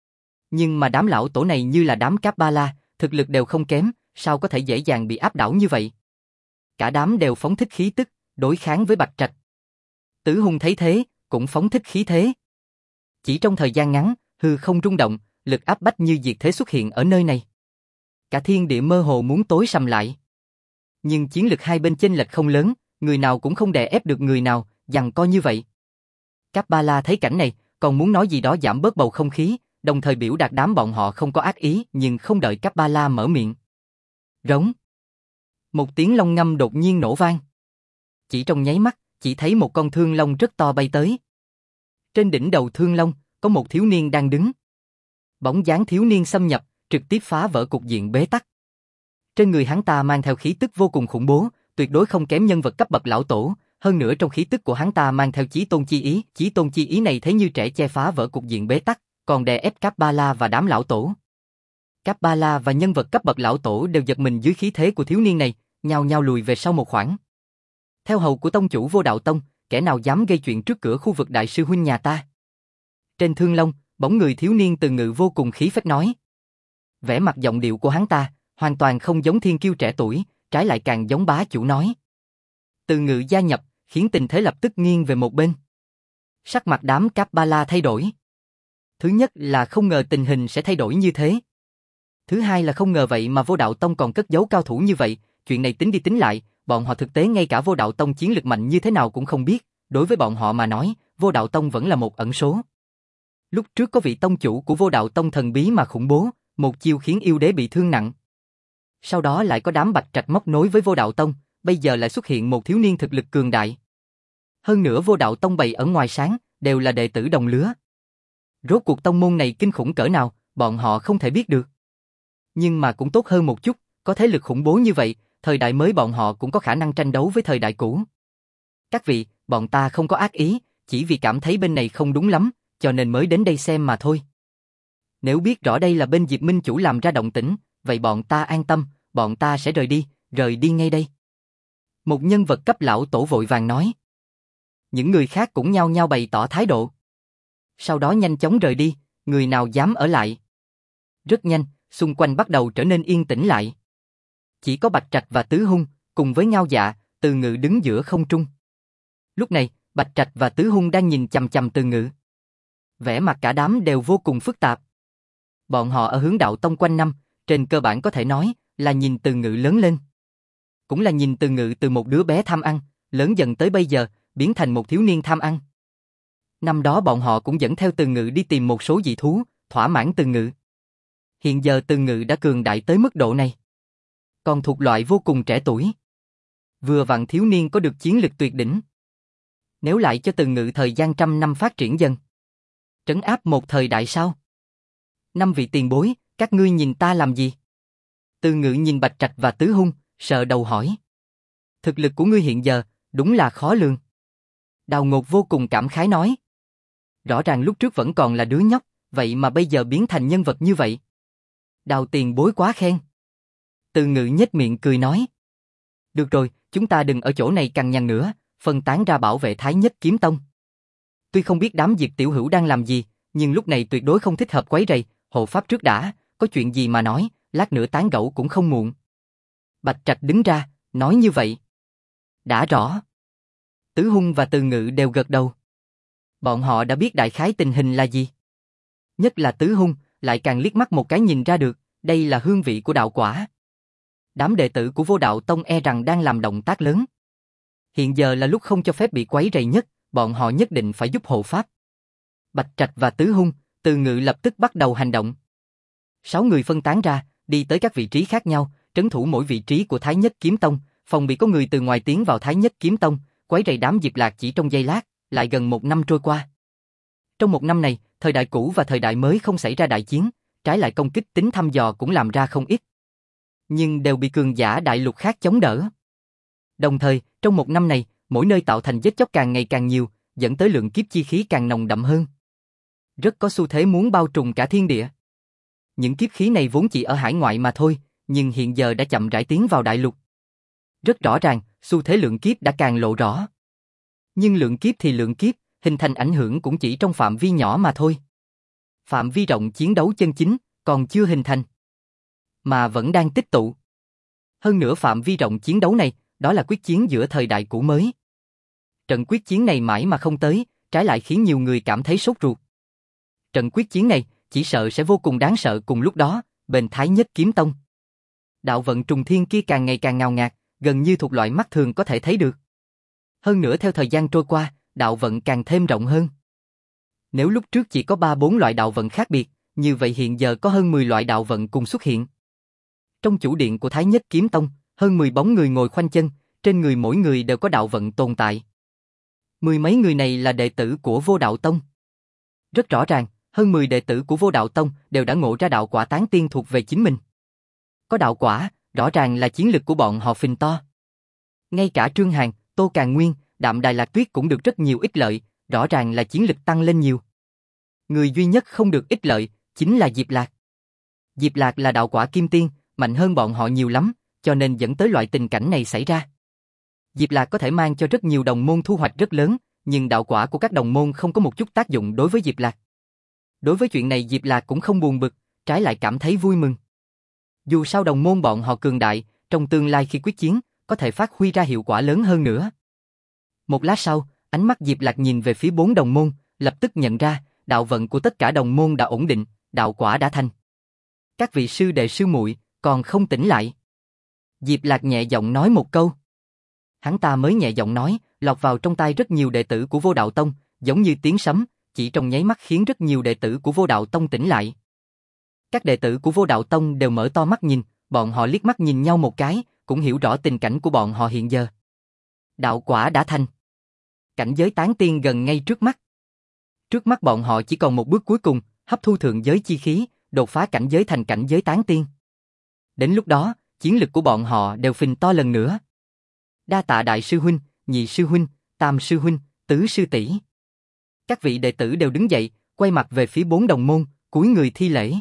[SPEAKER 1] Nhưng mà đám lão tổ này như là đám Cáp Ba La, thực lực đều không kém, sao có thể dễ dàng bị áp đảo như vậy? Cả đám đều phóng thích khí tức, đối kháng với bạch trạch. Tứ Hung thấy thế, cũng phóng thích khí thế. Chỉ trong thời gian ngắn, hư không rung động, lực áp bách như diệt thế xuất hiện ở nơi này. Cả thiên địa mơ hồ muốn tối sầm lại. Nhưng chiến lực hai bên chênh lệch không lớn, người nào cũng không đè ép được người nào, giằng co như vậy. Cáp Ba La thấy cảnh này, còn muốn nói gì đó giảm bớt bầu không khí, đồng thời biểu đạt đám bọn họ không có ác ý, nhưng không đợi Cáp Ba La mở miệng. Rống. Một tiếng long ngâm đột nhiên nổ vang. Chỉ trong nháy mắt, chỉ thấy một con thương long rất to bay tới. Trên đỉnh đầu thương long, có một thiếu niên đang đứng. Bóng dáng thiếu niên xâm nhập, trực tiếp phá vỡ cục diện bế tắc. Trên người hắn ta mang theo khí tức vô cùng khủng bố, tuyệt đối không kém nhân vật cấp bậc lão tổ, hơn nữa trong khí tức của hắn ta mang theo chí tôn chi ý này thế như trẻ che phá vỡ cục diện bế tắc, còn đè ép Cáp Ba La và đám lão tổ. Cáp Ba La và nhân vật cấp bậc lão tổ đều giật mình dưới khí thế của thiếu niên này, nhao nhao lùi về sau một khoảng. Theo hầu của tông chủ Vô Đạo Tông, kẻ nào dám gây chuyện trước cửa khu vực đại sư huynh nhà ta? Trên thương long, bóng người thiếu niên Từ Ngự vô cùng khí phách nói. Vẻ mặt giọng điệu của hắn ta, hoàn toàn không giống thiên kiêu trẻ tuổi, trái lại càng giống bá chủ nói. Từ Ngự gia nhập, khiến tình thế lập tức nghiêng về một bên. Sắc mặt đám Cáp Ba La thay đổi. Thứ nhất là không ngờ tình hình sẽ thay đổi như thế. Thứ hai là không ngờ vậy mà Vô Đạo Tông còn cất giấu cao thủ như vậy, chuyện này tính đi tính lại, bọn họ thực tế ngay cả Vô Đạo Tông chiến lực mạnh như thế nào cũng không biết, đối với bọn họ mà nói, Vô Đạo Tông vẫn là một ẩn số. Lúc trước có vị tông chủ của Vô Đạo Tông thần bí mà khủng bố, một chiêu khiến yêu đế bị thương nặng. Sau đó lại có đám bạch trạch móc nối với Vô Đạo Tông, bây giờ lại xuất hiện một thiếu niên thực lực cường đại. Hơn nữa Vô Đạo Tông bày ở ngoài sáng, đều là đệ tử đồng lứa. Rốt cuộc tông môn này kinh khủng cỡ nào, bọn họ không thể biết được. Nhưng mà cũng tốt hơn một chút, có thế lực khủng bố như vậy, thời đại mới bọn họ cũng có khả năng tranh đấu với thời đại cũ. Các vị, bọn ta không có ác ý, chỉ vì cảm thấy bên này không đúng lắm, cho nên mới đến đây xem mà thôi. Nếu biết rõ đây là bên Diệp Minh Chủ làm ra động tĩnh, vậy bọn ta an tâm, bọn ta sẽ rời đi ngay đây. Một nhân vật cấp lão tổ vội vàng nói. Những người khác cũng nhao nhao bày tỏ thái độ. Sau đó nhanh chóng rời đi, người nào dám ở lại. Rất nhanh, xung quanh bắt đầu trở nên yên tĩnh lại. Chỉ có Bạch Trạch và Tứ Hung, cùng với Ngao Dạ, Từ Ngự đứng giữa không trung. Lúc này, Bạch Trạch và Tứ Hung đang nhìn chằm chằm Từ Ngự. Vẻ mặt cả đám đều vô cùng phức tạp. Bọn họ ở hướng đạo tông quanh năm, trên cơ bản có thể nói là nhìn Từ Ngự lớn lên. Cũng là nhìn Từ Ngự từ một đứa bé tham ăn, lớn dần tới bây giờ, biến thành một thiếu niên tham ăn. Năm đó bọn họ cũng dẫn theo Từ Ngự đi tìm một số dị thú, thỏa mãn Từ Ngự. Hiện giờ Từ Ngự đã cường đại tới mức độ này. Còn thuộc loại vô cùng trẻ tuổi. Vừa vặn thiếu niên có được chiến lực tuyệt đỉnh. Nếu lại cho Từ Ngự thời gian trăm năm phát triển dần. Trấn áp một thời đại sao? Năm vị tiền bối, các ngươi nhìn ta làm gì? Từ Ngự nhìn Bạch Trạch và Tứ Hung, sợ đầu hỏi. Thực lực của ngươi hiện giờ, đúng là khó lường. Đào Ngột vô cùng cảm khái nói. Rõ ràng lúc trước vẫn còn là đứa nhóc, vậy mà bây giờ biến thành nhân vật như vậy. Đào tiền bối quá khen. Từ Ngự nhếch miệng cười nói. Được rồi, chúng ta đừng ở chỗ này cằn nhằn nữa, phân tán ra bảo vệ Thái Nhất Kiếm Tông. Tuy không biết đám Diệp Tiểu Hữu đang làm gì, nhưng lúc này tuyệt đối không thích hợp quấy rầy, hộ pháp trước đã, có chuyện gì mà nói, lát nữa tán gẫu cũng không muộn. Bạch Trạch đứng ra, nói như vậy. Đã rõ. Tứ Hung và Từ Ngự đều gật đầu. Bọn họ đã biết đại khái tình hình là gì. Nhất là Tứ Hung, lại càng liếc mắt một cái nhìn ra được, đây là hương vị của đạo quả. Đám đệ tử của Vô Đạo Tông e rằng đang làm động tác lớn. Hiện giờ là lúc không cho phép bị quấy rầy nhất, bọn họ nhất định phải giúp hộ pháp. Bạch Trạch và Tứ Hung, Từ Ngự lập tức bắt đầu hành động. 6 người phân tán ra, đi tới các vị trí khác nhau, trấn thủ mỗi vị trí của Thái Nhất Kiếm Tông, phòng bị có người từ ngoài tiến vào Thái Nhất Kiếm Tông, quấy rầy đám Diệp Lạc chỉ trong giây lát, lại gần 1 năm trôi qua. Trong 1 năm này, thời đại cũ và thời đại mới không xảy ra đại chiến, trái lại công kích tính thăm dò cũng làm ra không ít. Nhưng đều bị cường giả đại lục khác chống đỡ. Đồng thời, trong 1 năm này, mỗi nơi tạo thành giết chóc càng ngày càng nhiều, dẫn tới lượng kiếp chi khí càng nồng đậm hơn. Rất có xu thế muốn bao trùm cả thiên địa. Những kiếp khí này vốn chỉ ở hải ngoại mà thôi, nhưng hiện giờ đã chậm rãi tiến vào đại lục. Rất rõ ràng, xu thế lượng kiếp đã càng lộ rõ. Nhưng lượng kiếp thì lượng kiếp, hình thành ảnh hưởng cũng chỉ trong phạm vi nhỏ mà thôi. Phạm vi rộng chiến đấu chân chính, còn chưa hình thành, mà vẫn đang tích tụ. Hơn nữa phạm vi rộng chiến đấu này, đó là quyết chiến giữa thời đại cũ mới. Trận quyết chiến này mãi mà không tới, trái lại khiến nhiều người cảm thấy sốt ruột. Trận quyết chiến này, chỉ sợ sẽ vô cùng đáng sợ cùng lúc đó, bên Thái Nhất Kiếm Tông. Đạo vận trùng thiên kia càng ngày càng ngào ngạt, gần như thuộc loại mắt thường có thể thấy được. Hơn nữa theo thời gian trôi qua, đạo vận càng thêm rộng hơn. Nếu lúc trước chỉ có 3-4 loại đạo vận khác biệt, như vậy hiện giờ có hơn 10 loại đạo vận cùng xuất hiện. Trong chủ điện của Thái Nhất Kiếm Tông, hơn 10 bóng người ngồi khoanh chân, trên người mỗi người đều có đạo vận tồn tại. Mười mấy người này là đệ tử của Vô Đạo Tông. Rất rõ ràng, hơn 10 đệ tử của Vô Đạo Tông đều đã ngộ ra đạo quả tán tiên thuộc về chính mình. Có đạo quả, rõ ràng là chiến lực của bọn họ phình to. Ngay cả Trương Hàn, Tô Càn Nguyên, Đạm Đài Lạc Tuyết cũng được rất nhiều ích lợi, rõ ràng là chiến lực tăng lên nhiều. Người duy nhất không được ích lợi, chính là Diệp Lạc. Diệp Lạc là đạo quả kim tiên, mạnh hơn bọn họ nhiều lắm, cho nên dẫn tới loại tình cảnh này xảy ra. Diệp Lạc có thể mang cho rất nhiều đồng môn thu hoạch rất lớn, nhưng đạo quả của các đồng môn không có một chút tác dụng đối với Diệp Lạc. Đối với chuyện này Diệp Lạc cũng không buồn bực, trái lại cảm thấy vui mừng. Dù sao đồng môn bọn họ cường đại, trong tương lai khi quyết chiến, có thể phát huy ra hiệu quả lớn hơn nữa. Một lát sau, ánh mắt Diệp Lạc nhìn về phía 4 đồng môn, lập tức nhận ra, đạo vận của tất cả đồng môn đã ổn định, đạo quả đã thành. Các vị sư đệ sư muội còn không tỉnh lại. Diệp Lạc nhẹ giọng nói một câu. Hắn ta mới nhẹ giọng nói, lọt vào trong tai rất nhiều đệ tử của Vô Đạo Tông, giống như tiếng sấm, chỉ trong nháy mắt khiến rất nhiều đệ tử của Vô Đạo Tông tỉnh lại. Các đệ tử của Vô Đạo Tông đều mở to mắt nhìn, bọn họ liếc mắt nhìn nhau một cái, cũng hiểu rõ tình cảnh của bọn họ hiện giờ. Đạo quả đã thành. Cảnh giới tán tiên gần ngay trước mắt. Trước mắt bọn họ chỉ còn một bước cuối cùng, hấp thu thượng giới chi khí, đột phá cảnh giới thành cảnh giới tán tiên. Đến lúc đó, chiến lực của bọn họ đều phình to lần nữa. Đa tạ đại sư huynh, nhị sư huynh, tam sư huynh, tứ sư tỷ. Các vị đệ tử đều đứng dậy, quay mặt về phía 4 đồng môn, cúi người thi lễ.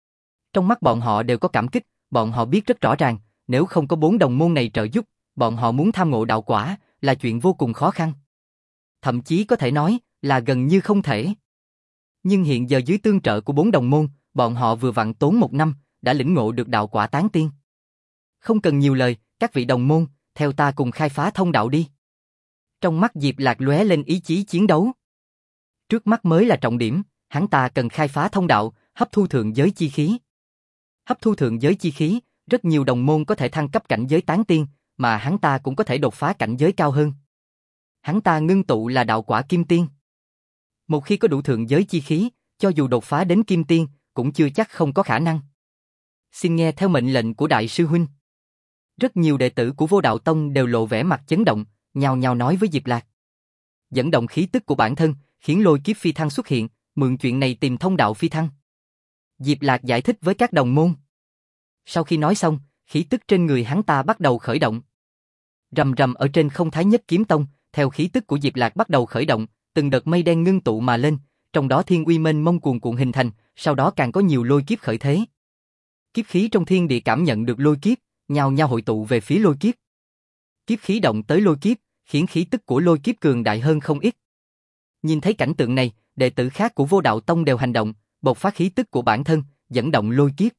[SPEAKER 1] Trong mắt bọn họ đều có cảm kích, bọn họ biết rất rõ ràng, nếu không có 4 đồng môn này trợ giúp, bọn họ muốn tham ngộ đạo quả là chuyện vô cùng khó khăn. Thậm chí có thể nói là gần như không thể. Nhưng hiện giờ dưới tương trợ của 4 đồng môn, bọn họ vừa vặn tốn 1 năm, đã lĩnh ngộ được đạo quả tán tiên. Không cần nhiều lời, các vị đồng môn, theo ta cùng khai phá thông đạo đi. Trong mắt Diệp Lạc lóe lên ý chí chiến đấu. Trước mắt mới là trọng điểm, hắn ta cần khai phá thông đạo, hấp thu thượng giới chi khí. Hấp thu thượng giới chi khí, rất nhiều đồng môn có thể thăng cấp cảnh giới tán tiên, mà hắn ta cũng có thể đột phá cảnh giới cao hơn. Hắn ta ngưng tụ là đạo quả kim tiên. Một khi có đủ thượng giới chi khí, cho dù đột phá đến kim tiên, cũng chưa chắc không có khả năng. Xin nghe theo mệnh lệnh của đại sư huynh. Rất nhiều đệ tử của Vô Đạo Tông đều lộ vẻ mặt chấn động, nhao nhao nói với Diệp Lạc. Dẫn động khí tức của bản thân, khiến lôi kiếp phi thăng xuất hiện, mượn chuyện này tìm thông đạo phi thăng. Diệp Lạc giải thích với các đồng môn. Sau khi nói xong, khí tức trên người hắn ta bắt đầu khởi động. Rầm rầm ở trên không Thái Nhất Kiếm Tông, theo khí tức của Diệp Lạc bắt đầu khởi động, từng đợt mây đen ngưng tụ mà lên, trong đó thiên uy mênh mông cuồn cuộn hình thành, sau đó càng có nhiều lôi kiếp khởi thế. Kiếp khí trong thiên địa cảm nhận được lôi kiếp, nhao nhao hội tụ về phía lôi kiếp. Kiếp khí động tới lôi kiếp, khiến khí tức của lôi kiếp cường đại hơn không ít. Nhìn thấy cảnh tượng này, đệ tử khác của Vô Đạo Tông đều hành động, bộc phát khí tức của bản thân, dẫn động lôi kiếp.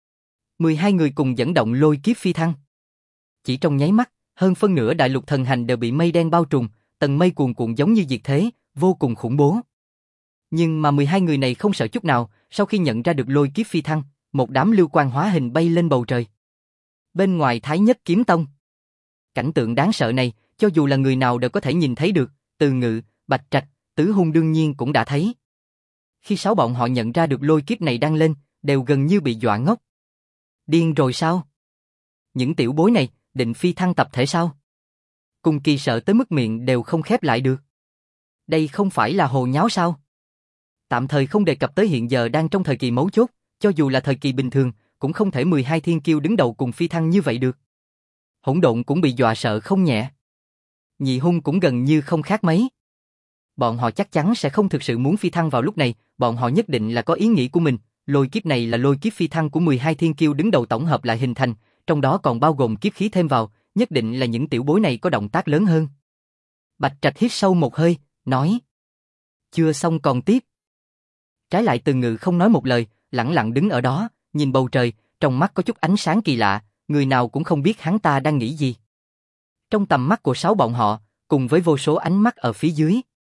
[SPEAKER 1] 12 người cùng dẫn động lôi kiếp phi thăng. Chỉ trong nháy mắt, hơn phân nửa đại lục thần hành đều bị mây đen bao trùm, tầng mây cuồn cuộn giống như diệt thế, vô cùng khủng bố. Nhưng mà 12 người này không sợ chút nào, sau khi nhận ra được lôi kiếp phi thăng, một đám lưu quang hóa hình bay lên bầu trời. Bên ngoài Thái Nhất Kiếm Tông, cảnh tượng đáng sợ này, cho dù là người nào đều có thể nhìn thấy được, Từ Ngự, Bạch Trạch, Tứ Hung đương nhiên cũng đã thấy. Khi 6 bọn họ nhận ra được lôi kiếp này đang lên, đều gần như bị dọa ngốc. Điên rồi sao? Những tiểu bối này, định phi thăng tập thể sao? Cùng Kỳ sợ tới mức miệng đều không khép lại được. Đây không phải là hồ nháo sao? Tạm thời không đề cập tới hiện giờ đang trong thời kỳ mấu chốt, cho dù là thời kỳ bình thường, cũng không thể 12 thiên kiêu đứng đầu cùng phi thăng như vậy được. Hỗn Độn cũng bị dọa sợ không nhẹ. Nhị Hung cũng gần như không khác mấy. Bọn họ chắc chắn sẽ không thực sự muốn phi thăng vào lúc này, bọn họ nhất định là có ý nghĩ của mình. Lôi kiếp này là lôi kiếp phi thăng của 12 thiên kiêu đứng đầu tổng hợp lại hình thành, trong đó còn bao gồm kiếp khí thêm vào, nhất định là những tiểu bối này có động tác lớn hơn. Bạch Trạch hít sâu một hơi, nói. Chưa xong còn tiếp. Trái lại Từ Ngự không nói một lời, lẳng lặng đứng ở đó, nhìn bầu trời, trong mắt có chút ánh sáng kỳ lạ, người nào cũng không biết hắn ta đang nghĩ gì. Trong tầm mắt của 6 bọn họ, cùng với vô số ánh mắt ở phía dưới.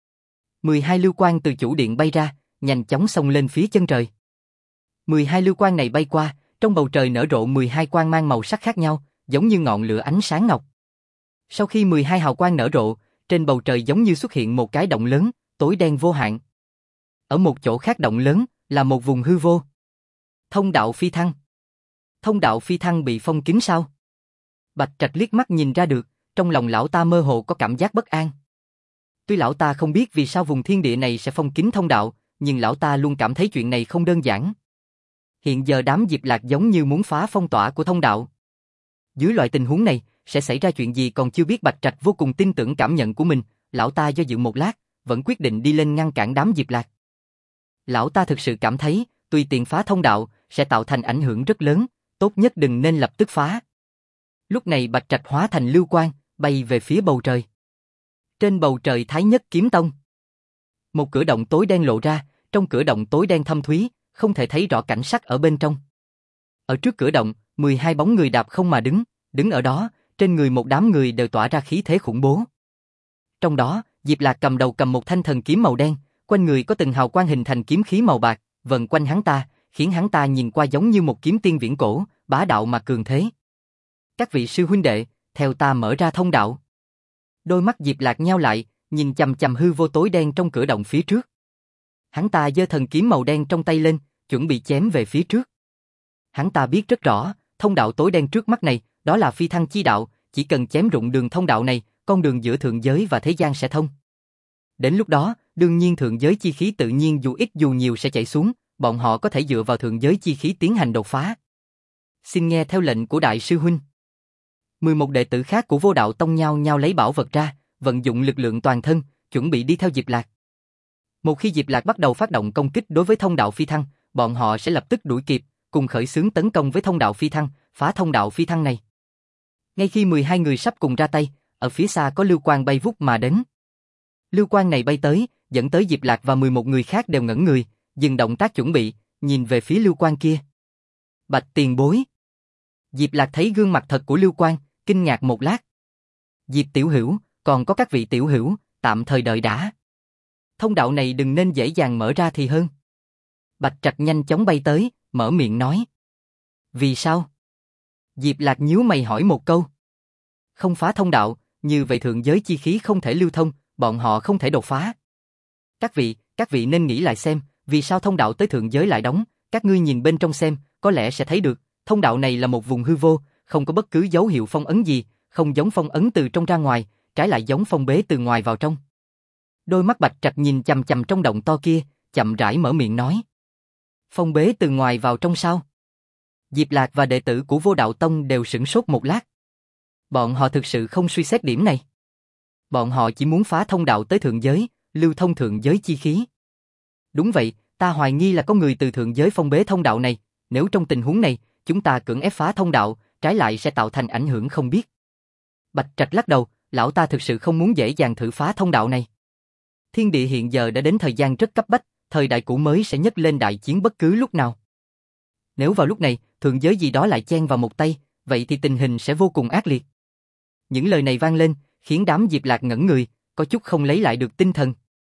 [SPEAKER 1] 12 lưu quang từ chủ điện bay ra, nhanh chóng xông lên phía chân trời. 12 lưu quang này bay qua, trong bầu trời nở rộ 12 quang mang màu sắc khác nhau, giống như ngọn lửa ánh sáng ngọc. Sau khi 12 hào quang nở rộ, trên bầu trời giống như xuất hiện một cái động lớn, tối đen vô hạn. Ở một chỗ khác động lớn, là một vùng hư vô. Thông đạo phi thăng. Thông đạo phi thăng bị phong kín sao? Bạch Trạch liếc mắt nhìn ra được, trong lòng lão ta mơ hồ có cảm giác bất an. Tuy lão ta không biết vì sao vùng thiên địa này sẽ phong kín thông đạo, nhưng lão ta luôn cảm thấy chuyện này không đơn giản. Hiện giờ đám Diệp Lạc giống như muốn phá phong tỏa của thông đạo. Dưới loại tình huống này, sẽ xảy ra chuyện gì còn chưa biết. Bạch Trạch vô cùng tin tưởng cảm nhận của mình, lão ta do dự một lát, vẫn quyết định đi lên ngăn cản đám Diệp Lạc. Lão ta thực sự cảm thấy, tùy tiện phá thông đạo, sẽ tạo thành ảnh hưởng rất lớn, tốt nhất đừng nên lập tức phá. Lúc này Bạch Trạch hóa thành lưu quang, bay về phía bầu trời. Trên bầu trời Thái Nhất Kiếm Tông. Một cửa động tối đen lộ ra, trong cửa động tối đen thâm thúy, không thể thấy rõ cảnh sắc ở bên trong. Ở trước cửa động, 12 bóng người đạp không mà đứng ở đó, trên người một đám người đều tỏa ra khí thế khủng bố. Trong đó, Diệp Lạc cầm đầu cầm một thanh thần kiếm màu đen, quanh người có từng hào quang hình thành kiếm khí màu bạc, vần quanh hắn ta, khiến hắn ta nhìn qua giống như một kiếm tiên viễn cổ, bá đạo mà cường thế. Các vị sư huynh đệ, theo ta mở ra thông đạo. Đôi mắt Diệp Lạc nheo lại, nhìn chằm chằm hư vô tối đen trong cửa động phía trước. Hắn ta giơ thần kiếm màu đen trong tay lên, chuẩn bị chém về phía trước. Hắn ta biết rất rõ, thông đạo tối đen trước mắt này, đó là phi thăng chi đạo, chỉ cần chém rụng đường thông đạo này, con đường giữa thượng giới và thế gian sẽ thông. Đến lúc đó, đương nhiên thượng giới chi khí tự nhiên dù ít dù nhiều sẽ chảy xuống, bọn họ có thể dựa vào thượng giới chi khí tiến hành đột phá. Xin nghe theo lệnh của đại sư huynh. 11 đệ tử khác của Vô Đạo Tông nhao nhao lấy bảo vật ra, vận dụng lực lượng toàn thân, chuẩn bị đi theo Diệp Lạc. Một khi Diệp Lạc bắt đầu phát động công kích đối với thông đạo phi thăng, bọn họ sẽ lập tức đuổi kịp, cùng khởi xướng tấn công với thông đạo phi thăng, phá thông đạo phi thăng này. Ngay khi 12 người sắp cùng ra tay, ở phía xa có lưu quang bay vút mà đến. Lưu quang này bay tới, dẫn tới Diệp Lạc và 11 người khác đều ngẩn người, dừng động tác chuẩn bị, nhìn về phía lưu quang kia. Bạch tiền bối. Diệp Lạc thấy gương mặt thật của lưu quang, kinh ngạc một lát. Diệp tiểu hữu, còn có các vị tiểu hữu, tạm thời đợi đã. Thông đạo này đừng nên dễ dàng mở ra thì hơn. Bạch Trạch nhanh chóng bay tới, mở miệng nói. Vì sao? Diệp Lạc nhíu mày hỏi một câu. Không phá thông đạo, như vậy thượng giới chi khí không thể lưu thông, bọn họ không thể đột phá. Các vị nên nghĩ lại xem, vì sao thông đạo tới thượng giới lại đóng, các ngươi nhìn bên trong xem, có lẽ sẽ thấy được, thông đạo này là một vùng hư vô, không có bất cứ dấu hiệu phong ấn gì, không giống phong ấn từ trong ra ngoài, trái lại giống phong bế từ ngoài vào trong. Đôi mắt Bạch Trạch nhìn chằm chằm trong động to kia, chậm rãi mở miệng nói. Phong bế từ ngoài vào trong sao? Diệp Lạc và đệ tử của Vô Đạo Tông đều sửng sốt một lát. Bọn họ thực sự không suy xét điểm này. Bọn họ chỉ muốn phá thông đạo tới thượng giới, lưu thông thượng giới chi khí. Đúng vậy, ta hoài nghi là có người từ thượng giới phong bế thông đạo này, nếu trong tình huống này, chúng ta cưỡng ép phá thông đạo, trái lại sẽ tạo thành ảnh hưởng không biết. Bạch Trạch lắc đầu, lão ta thực sự không muốn dễ dàng thử phá thông đạo này. Thiên địa hiện giờ đã đến thời gian rất cấp bách, thời đại cũ mới sẽ nhấc lên đại chiến bất cứ lúc nào. Nếu vào lúc này, thượng giới gì đó lại chen vào một tay, vậy thì tình hình sẽ vô cùng ác liệt. Những lời này vang lên, khiến đám Diệp Lạc ngẩn người, có chút không lấy lại được tinh thần.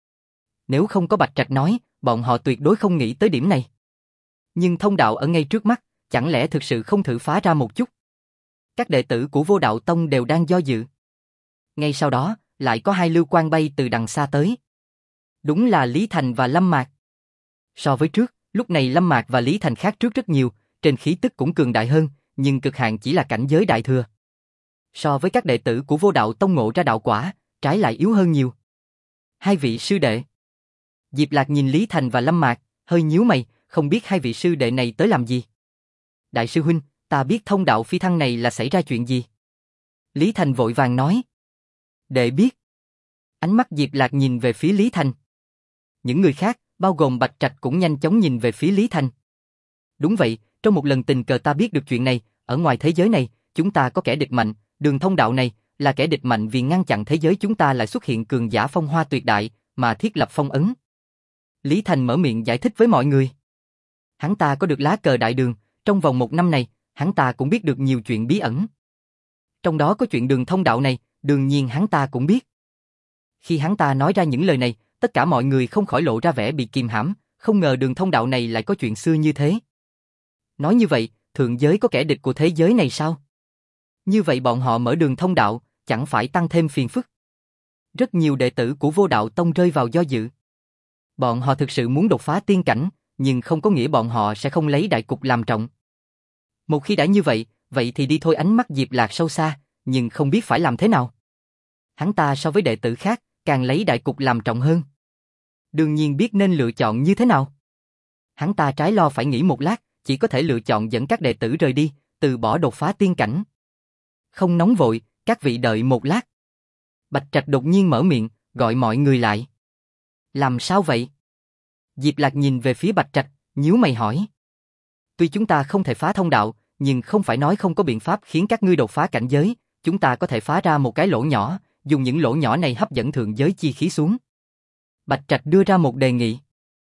[SPEAKER 1] Nếu không có Bạch Trạch nói, bọn họ tuyệt đối không nghĩ tới điểm này. Nhưng thông đạo ở ngay trước mắt, chẳng lẽ thực sự không thử phá ra một chút? Các đệ tử của Vô Đạo Tông đều đang do dự. Ngay sau đó, lại có 2 lưu quang bay từ đằng xa tới. Đúng là Lý Thành và Lâm Mạc. So với trước, lúc này Lâm Mạc và Lý Thành khác trước rất nhiều, trên khí tức cũng cường đại hơn, nhưng cực hạn chỉ là cảnh giới đại thừa. So với các đệ tử của Vô Đạo Tông ngộ ra đạo quả, trái lại yếu hơn nhiều. 2 vị sư đệ. Diệp Lạc nhìn Lý Thành và Lâm Mạc, hơi nhíu mày, không biết 2 vị sư đệ này tới làm gì. Đại sư huynh, ta biết thông đạo phi thăng này là xảy ra chuyện gì. Lý Thành vội vàng nói. Đệ biết. Ánh mắt Diệp Lạc nhìn về phía Lý Thành. Những người khác, bao gồm Bạch Trạch cũng nhanh chóng nhìn về phía Lý Thành. Đúng vậy, trong một lần tình cờ ta biết được chuyện này, ở ngoài thế giới này, chúng ta có kẻ địch mạnh, đường thông đạo này là kẻ địch mạnh vì ngăn chặn thế giới chúng ta lại xuất hiện cường giả phong hoa tuyệt đại, mà thiết lập phong ấn. Lý Thành mở miệng giải thích với mọi người. Hắn ta có được lá cờ đại đường, trong vòng 1 năm này, hắn ta cũng biết được nhiều chuyện bí ẩn. Trong đó có chuyện đường thông đạo này, đương nhiên hắn ta cũng biết. Khi hắn ta nói ra những lời này, tất cả mọi người không khỏi lộ ra vẻ bị kìm hãm, không ngờ đường thông đạo này lại có chuyện xưa như thế. Nói như vậy, thượng giới có kẻ địch của thế giới này sao? Như vậy bọn họ mở đường thông đạo, chẳng phải tăng thêm phiền phức. Rất nhiều đệ tử của Vô Đạo Tông rơi vào do dự. Bọn họ thực sự muốn đột phá tiên cảnh, nhưng không có nghĩa bọn họ sẽ không lấy đại cục làm trọng. Một khi đã như vậy, vậy thì đi thôi. Ánh mắt Diệp Lạc sâu xa, nhưng không biết phải làm thế nào. Hắn ta so với đệ tử khác, càng lấy đại cục làm trọng hơn. Đương nhiên biết nên lựa chọn như thế nào. Hắn ta trái lo phải nghĩ một lát, chỉ có thể lựa chọn dẫn các đệ tử rời đi, từ bỏ đột phá tiên cảnh. Không nóng vội, các vị đợi một lát. Bạch Trạch đột nhiên mở miệng, gọi mọi người lại. Làm sao vậy? Diệp Lạc nhìn về phía Bạch Trạch, nhíu mày hỏi. Tuy chúng ta không thể phá thông đạo, nhưng không phải nói không có biện pháp khiến các ngươi đột phá cảnh giới, chúng ta có thể phá ra một cái lỗ nhỏ, dùng những lỗ nhỏ này hấp dẫn thượng giới chi khí xuống. Bạch Trạch đưa ra một đề nghị.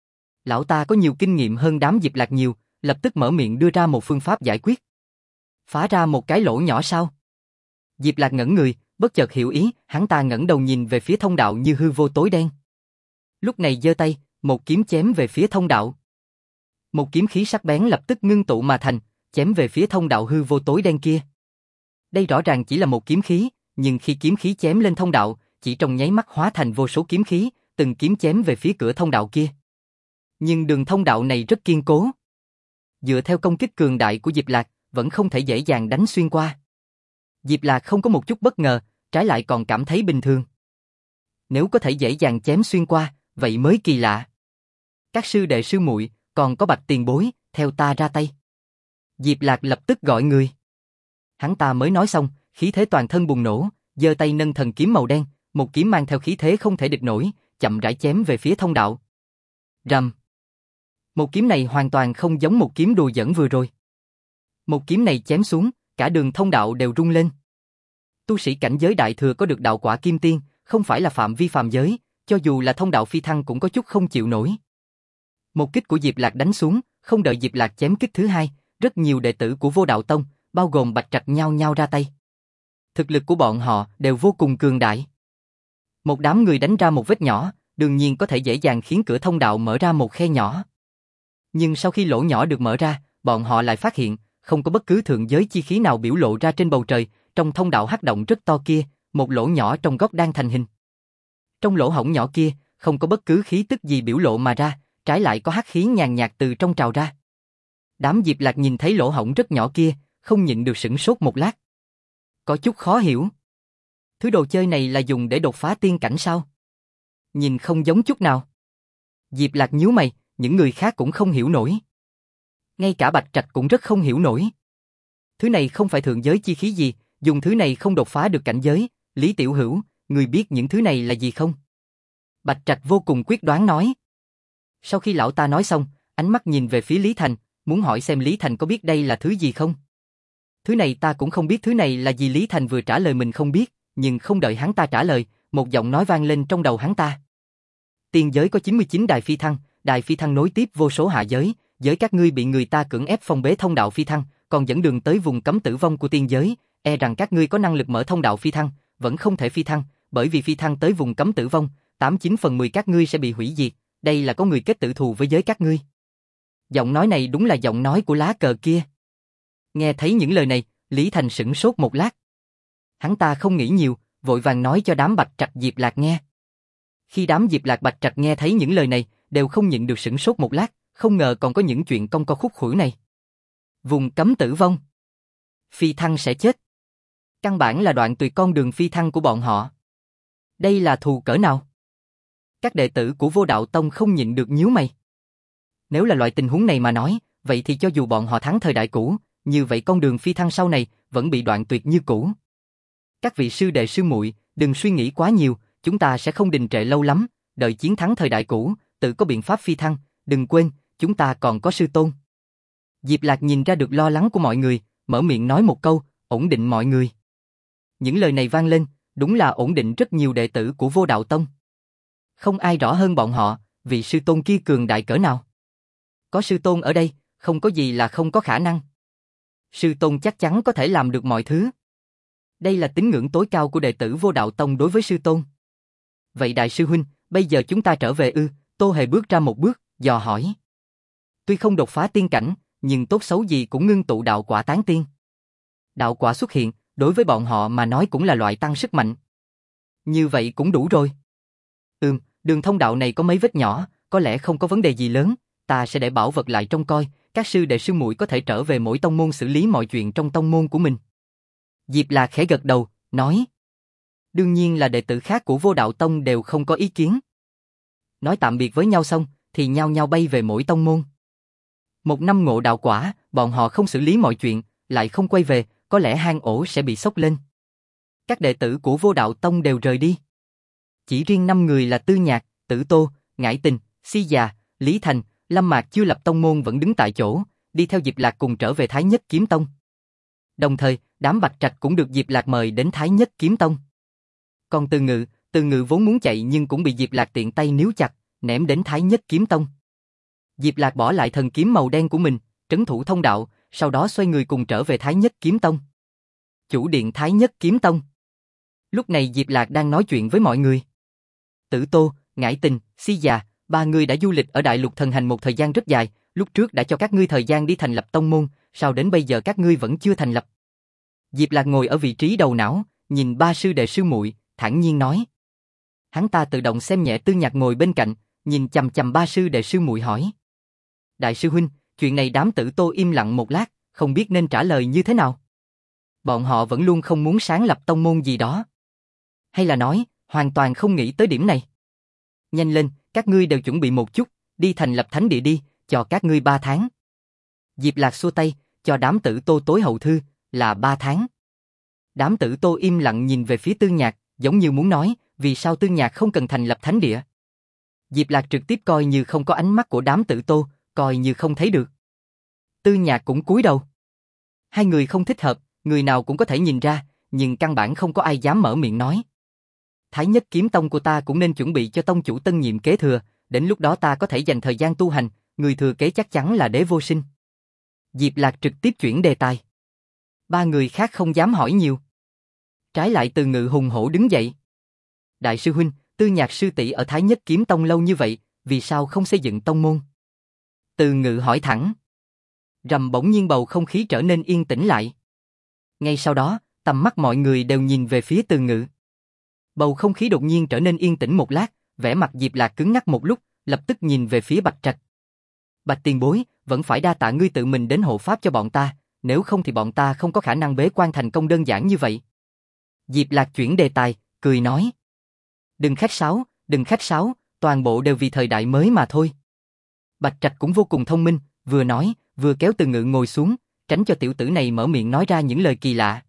[SPEAKER 1] Lão ta có nhiều kinh nghiệm hơn đám Diệp Lạc nhiều, lập tức mở miệng đưa ra một phương pháp giải quyết. Phá ra một cái lỗ nhỏ sao? Diệp Lạc ngẩn người, bất chợt hiểu ý, hắn ta ngẩng đầu nhìn về phía thông đạo như hư vô tối đen. Lúc này giơ tay, một kiếm chém về phía thông đạo. Một kiếm khí sắc bén lập tức ngưng tụ mà thành, chém về phía thông đạo hư vô tối đen kia. Đây rõ ràng chỉ là một kiếm khí, nhưng khi kiếm khí chém lên thông đạo, chỉ trong nháy mắt hóa thành vô số kiếm khí, từng kiếm chém về phía cửa thông đạo kia. Nhưng đường thông đạo này rất kiên cố. Dựa theo công kích cường đại của Diệp Lạc, vẫn không thể dễ dàng đánh xuyên qua. Diệp Lạc không có một chút bất ngờ, trái lại còn cảm thấy bình thường. Nếu có thể dễ dàng chém xuyên qua, vậy mới kỳ lạ. Các sư đệ sư muội, còn có Bạch tiền bối, theo ta ra tay. Diệp Lạc lập tức gọi người. Hắn ta mới nói xong, khí thế toàn thân bùng nổ, giơ tay nâng thần kiếm màu đen, một kiếm mang theo khí thế không thể địch nổi, chậm rãi chém về phía thông đạo. Rầm. Một kiếm này hoàn toàn không giống một kiếm đùa giỡn vừa rồi. Một kiếm này chém xuống, cả đường thông đạo đều rung lên. Tu sĩ cảnh giới đại thừa có được đạo quả kim tiên, không phải là phạm vi phàm giới, cho dù là thông đạo phi thăng cũng có chút không chịu nổi. Một kích của Diệp Lạc đánh xuống, không đợi Diệp Lạc chém kích thứ hai, rất nhiều đệ tử của Vô Đạo Tông, bao gồm Bạch Trạch nhao nhao ra tay. Thực lực của bọn họ đều vô cùng cường đại. Một đám người đánh ra một vết nhỏ, đương nhiên có thể dễ dàng khiến cửa thông đạo mở ra một khe nhỏ. Nhưng sau khi lỗ nhỏ được mở ra, bọn họ lại phát hiện, không có bất cứ thượng giới chi khí nào biểu lộ ra trên bầu trời, trong thông đạo hắc động rất to kia, một lỗ nhỏ trong góc đang thành hình. Trong lỗ hổng nhỏ kia, không có bất cứ khí tức gì biểu lộ mà ra, trái lại có hắc khí nhàn nhạt từ trong trào ra. Đám Diệp Lạc nhìn thấy lỗ hổng rất nhỏ kia, không nhịn được sửng sốt một lát. Có chút khó hiểu. Thứ đồ chơi này là dùng để đột phá tiên cảnh sao? Nhìn không giống chút nào. Diệp Lạc nhíu mày, những người khác cũng không hiểu nổi. Ngay cả Bạch Trạch cũng rất không hiểu nổi. Thứ này không phải thượng giới chi khí gì, dùng thứ này không đột phá được cảnh giới. Lý Tiểu Hữu, người biết những thứ này là gì không? Bạch Trạch vô cùng quyết đoán nói. Sau khi lão ta nói xong, ánh mắt nhìn về phía Lý Thành, muốn hỏi xem Lý Thành có biết đây là thứ gì không? Thứ này ta cũng không biết thứ này là gì. Lý Thành vừa trả lời mình không biết, nhưng không đợi hắn ta trả lời, một giọng nói vang lên trong đầu hắn ta. Tiên giới có 99 đài phi thăng nối tiếp vô số hạ giới, giới các ngươi bị người ta cưỡng ép phong bế thông đạo phi thăng, còn dẫn đường tới vùng cấm tử vong của tiên giới, e rằng các ngươi có năng lực mở thông đạo phi thăng, vẫn không thể phi thăng, bởi vì phi thăng tới vùng cấm tử vong, 89/10 các ngươi sẽ bị hủy diệt, đây là có người kết tử thù với giới các ngươi. Giọng nói này đúng là giọng nói của lá cờ kia. Nghe thấy những lời này, Lý Thành sửng sốt một lát. Hắn ta không nghĩ nhiều, vội vàng nói cho đám Bạch Trạch Diệp Lạc nghe. Khi đám Diệp Lạc Bạch Trạch nghe thấy những lời này, đều không nhịn được sửng sốt một lát, không ngờ còn có những chuyện cong co khúc khuỷu này. Vùng cấm tử vong. Phi thăng sẽ chết. Căn bản là đoạn tuyệt con đường phi thăng của bọn họ. Đây là thù cỡ nào? Các đệ tử của Vô Đạo Tông không nhịn được nhíu mày. Nếu là loại tình huống này mà nói, vậy thì cho dù bọn họ thắng thời đại cũ, như vậy con đường phi thăng sau này vẫn bị đoạn tuyệt như cũ. Các vị sư đệ sư muội, đừng suy nghĩ quá nhiều, chúng ta sẽ không đình trệ lâu lắm, đợi chiến thắng thời đại cũ, tự có biện pháp phi thăng, đừng quên, chúng ta còn có sư tôn. Diệp Lạc nhìn ra được lo lắng của mọi người, mở miệng nói một câu, ổn định mọi người. Những lời này vang lên, đúng là ổn định rất nhiều đệ tử của Vô Đạo Tông. Không ai rõ hơn bọn họ, vị sư tôn kia cường đại cỡ nào. Có sư tôn ở đây, không có gì là không có khả năng. Sư tôn chắc chắn có thể làm được mọi thứ. Đây là tín ngưỡng tối cao của đệ tử Vô Đạo Tông đối với sư tôn. Vậy đại sư huynh, bây giờ chúng ta trở về ư? Tô Hề bước ra một bước, dò hỏi. Tuy không đột phá tiên cảnh, nhưng tốt xấu gì cũng ngưng tụ đạo quả tán tiên. Đạo quả xuất hiện, đối với bọn họ mà nói cũng là loại tăng sức mạnh. Như vậy cũng đủ rồi. Đường thông đạo này có mấy vết nhỏ, có lẽ không có vấn đề gì lớn, ta sẽ để bảo vật lại trông coi, các sư đệ sư muội có thể trở về mỗi tông môn xử lý mọi chuyện trong tông môn của mình. Diệp Lạc khẽ gật đầu, nói. Đương nhiên là đệ tử khác của Vô Đạo Tông đều không có ý kiến. Nói tạm biệt với nhau xong, thì nhao nhao bay về mỗi tông môn. Một năm ngộ đạo quả, bọn họ không xử lý mọi chuyện, lại không quay về, có lẽ hang ổ sẽ bị sốc lên. Các đệ tử của Vô Đạo Tông đều rời đi. Chỉ riêng 5 người là Tư Nhạc, Tử Tô, Ngải Tình, Si Già, Lý Thành, Lâm Mạc chưa lập tông môn vẫn đứng tại chỗ, đi theo Diệp Lạc cùng trở về Thái Nhất Kiếm Tông. Đồng thời, đám Bạch Trạch cũng được Diệp Lạc mời đến Thái Nhất Kiếm Tông. Còn Từ Ngự vốn muốn chạy nhưng cũng bị Diệp Lạc tiện tay níu chặt, ném đến Thái Nhất Kiếm Tông. Diệp Lạc bỏ lại thần kiếm màu đen của mình, trấn thủ thông đạo, sau đó xoay người cùng trở về Thái Nhất Kiếm Tông. Chủ điện Thái Nhất Kiếm Tông. Lúc này Diệp Lạc đang nói chuyện với mọi người. Tử Tô, Ngải Tình, Si Già, ba người đã du lịch ở Đại Lục Thần Hành một thời gian rất dài, lúc trước đã cho các ngươi thời gian đi thành lập tông môn, sao đến bây giờ các ngươi vẫn chưa thành lập? Diệp Lạc ngồi ở vị trí đầu não, nhìn ba sư đệ sư muội, thản nhiên nói. Hắn ta tự động xem nhẹ Tư Nhạc ngồi bên cạnh, nhìn chằm chằm ba sư đệ sư muội hỏi. Đại sư huynh, chuyện này đám Tử Tô im lặng một lát, không biết nên trả lời như thế nào. Bọn họ vẫn luôn không muốn sáng lập tông môn gì đó. Hay là nói, hoàn toàn không nghĩ tới điểm này. Nhanh lên, các ngươi đều chuẩn bị một chút, đi thành lập thánh địa đi, cho các ngươi 3 tháng. Diệp Lạc xua tay, cho đám Tử Tô tối hậu thư, là 3 tháng. Đám Tử Tô im lặng nhìn về phía Tư Nhạc, giống như muốn nói, vì sao Tư Nhạc không cần thành lập thánh địa. Diệp Lạc trực tiếp coi như không có ánh mắt của đám Tử Tô, coi như không thấy được. Tư Nhạc cũng cúi đầu. Hai người không thích hợp, người nào cũng có thể nhìn ra, nhưng căn bản không có ai dám mở miệng nói. Thái Nhất Kiếm Tông của ta cũng nên chuẩn bị cho tông chủ tân nhiệm kế thừa, đến lúc đó ta có thể dành thời gian tu hành, người thừa kế chắc chắn là Đế Vô Sinh. Diệp Lạc trực tiếp chuyển đề tài. Ba người khác không dám hỏi nhiều. Trái lại Từ Ngự hùng hổ đứng dậy. Đại sư huynh, Tư Nhạc sư tỷ ở Thái Nhất Kiếm Tông lâu như vậy, vì sao không xây dựng tông môn? Từ Ngự hỏi thẳng. Rầm bỗng nhiên bầu không khí trở nên yên tĩnh lại. Ngay sau đó, tầm mắt mọi người đều nhìn về phía Từ Ngự. Bầu không khí đột nhiên trở nên yên tĩnh một lát, vẻ mặt Diệp Lạc cứng ngắc một lúc, lập tức nhìn về phía Bạch Trạch. Bạch tiền bối, vẫn phải đa tạ ngươi tự mình đến hộ pháp cho bọn ta, nếu không thì bọn ta không có khả năng bế quan thành công đơn giản như vậy. Diệp Lạc chuyển đề tài, cười nói. Đừng khách sáo, toàn bộ đều vì thời đại mới mà thôi. Bạch Trạch cũng vô cùng thông minh, vừa nói, vừa kéo Từ Ngự ngồi xuống, tránh cho tiểu tử này mở miệng nói ra những lời kỳ lạ.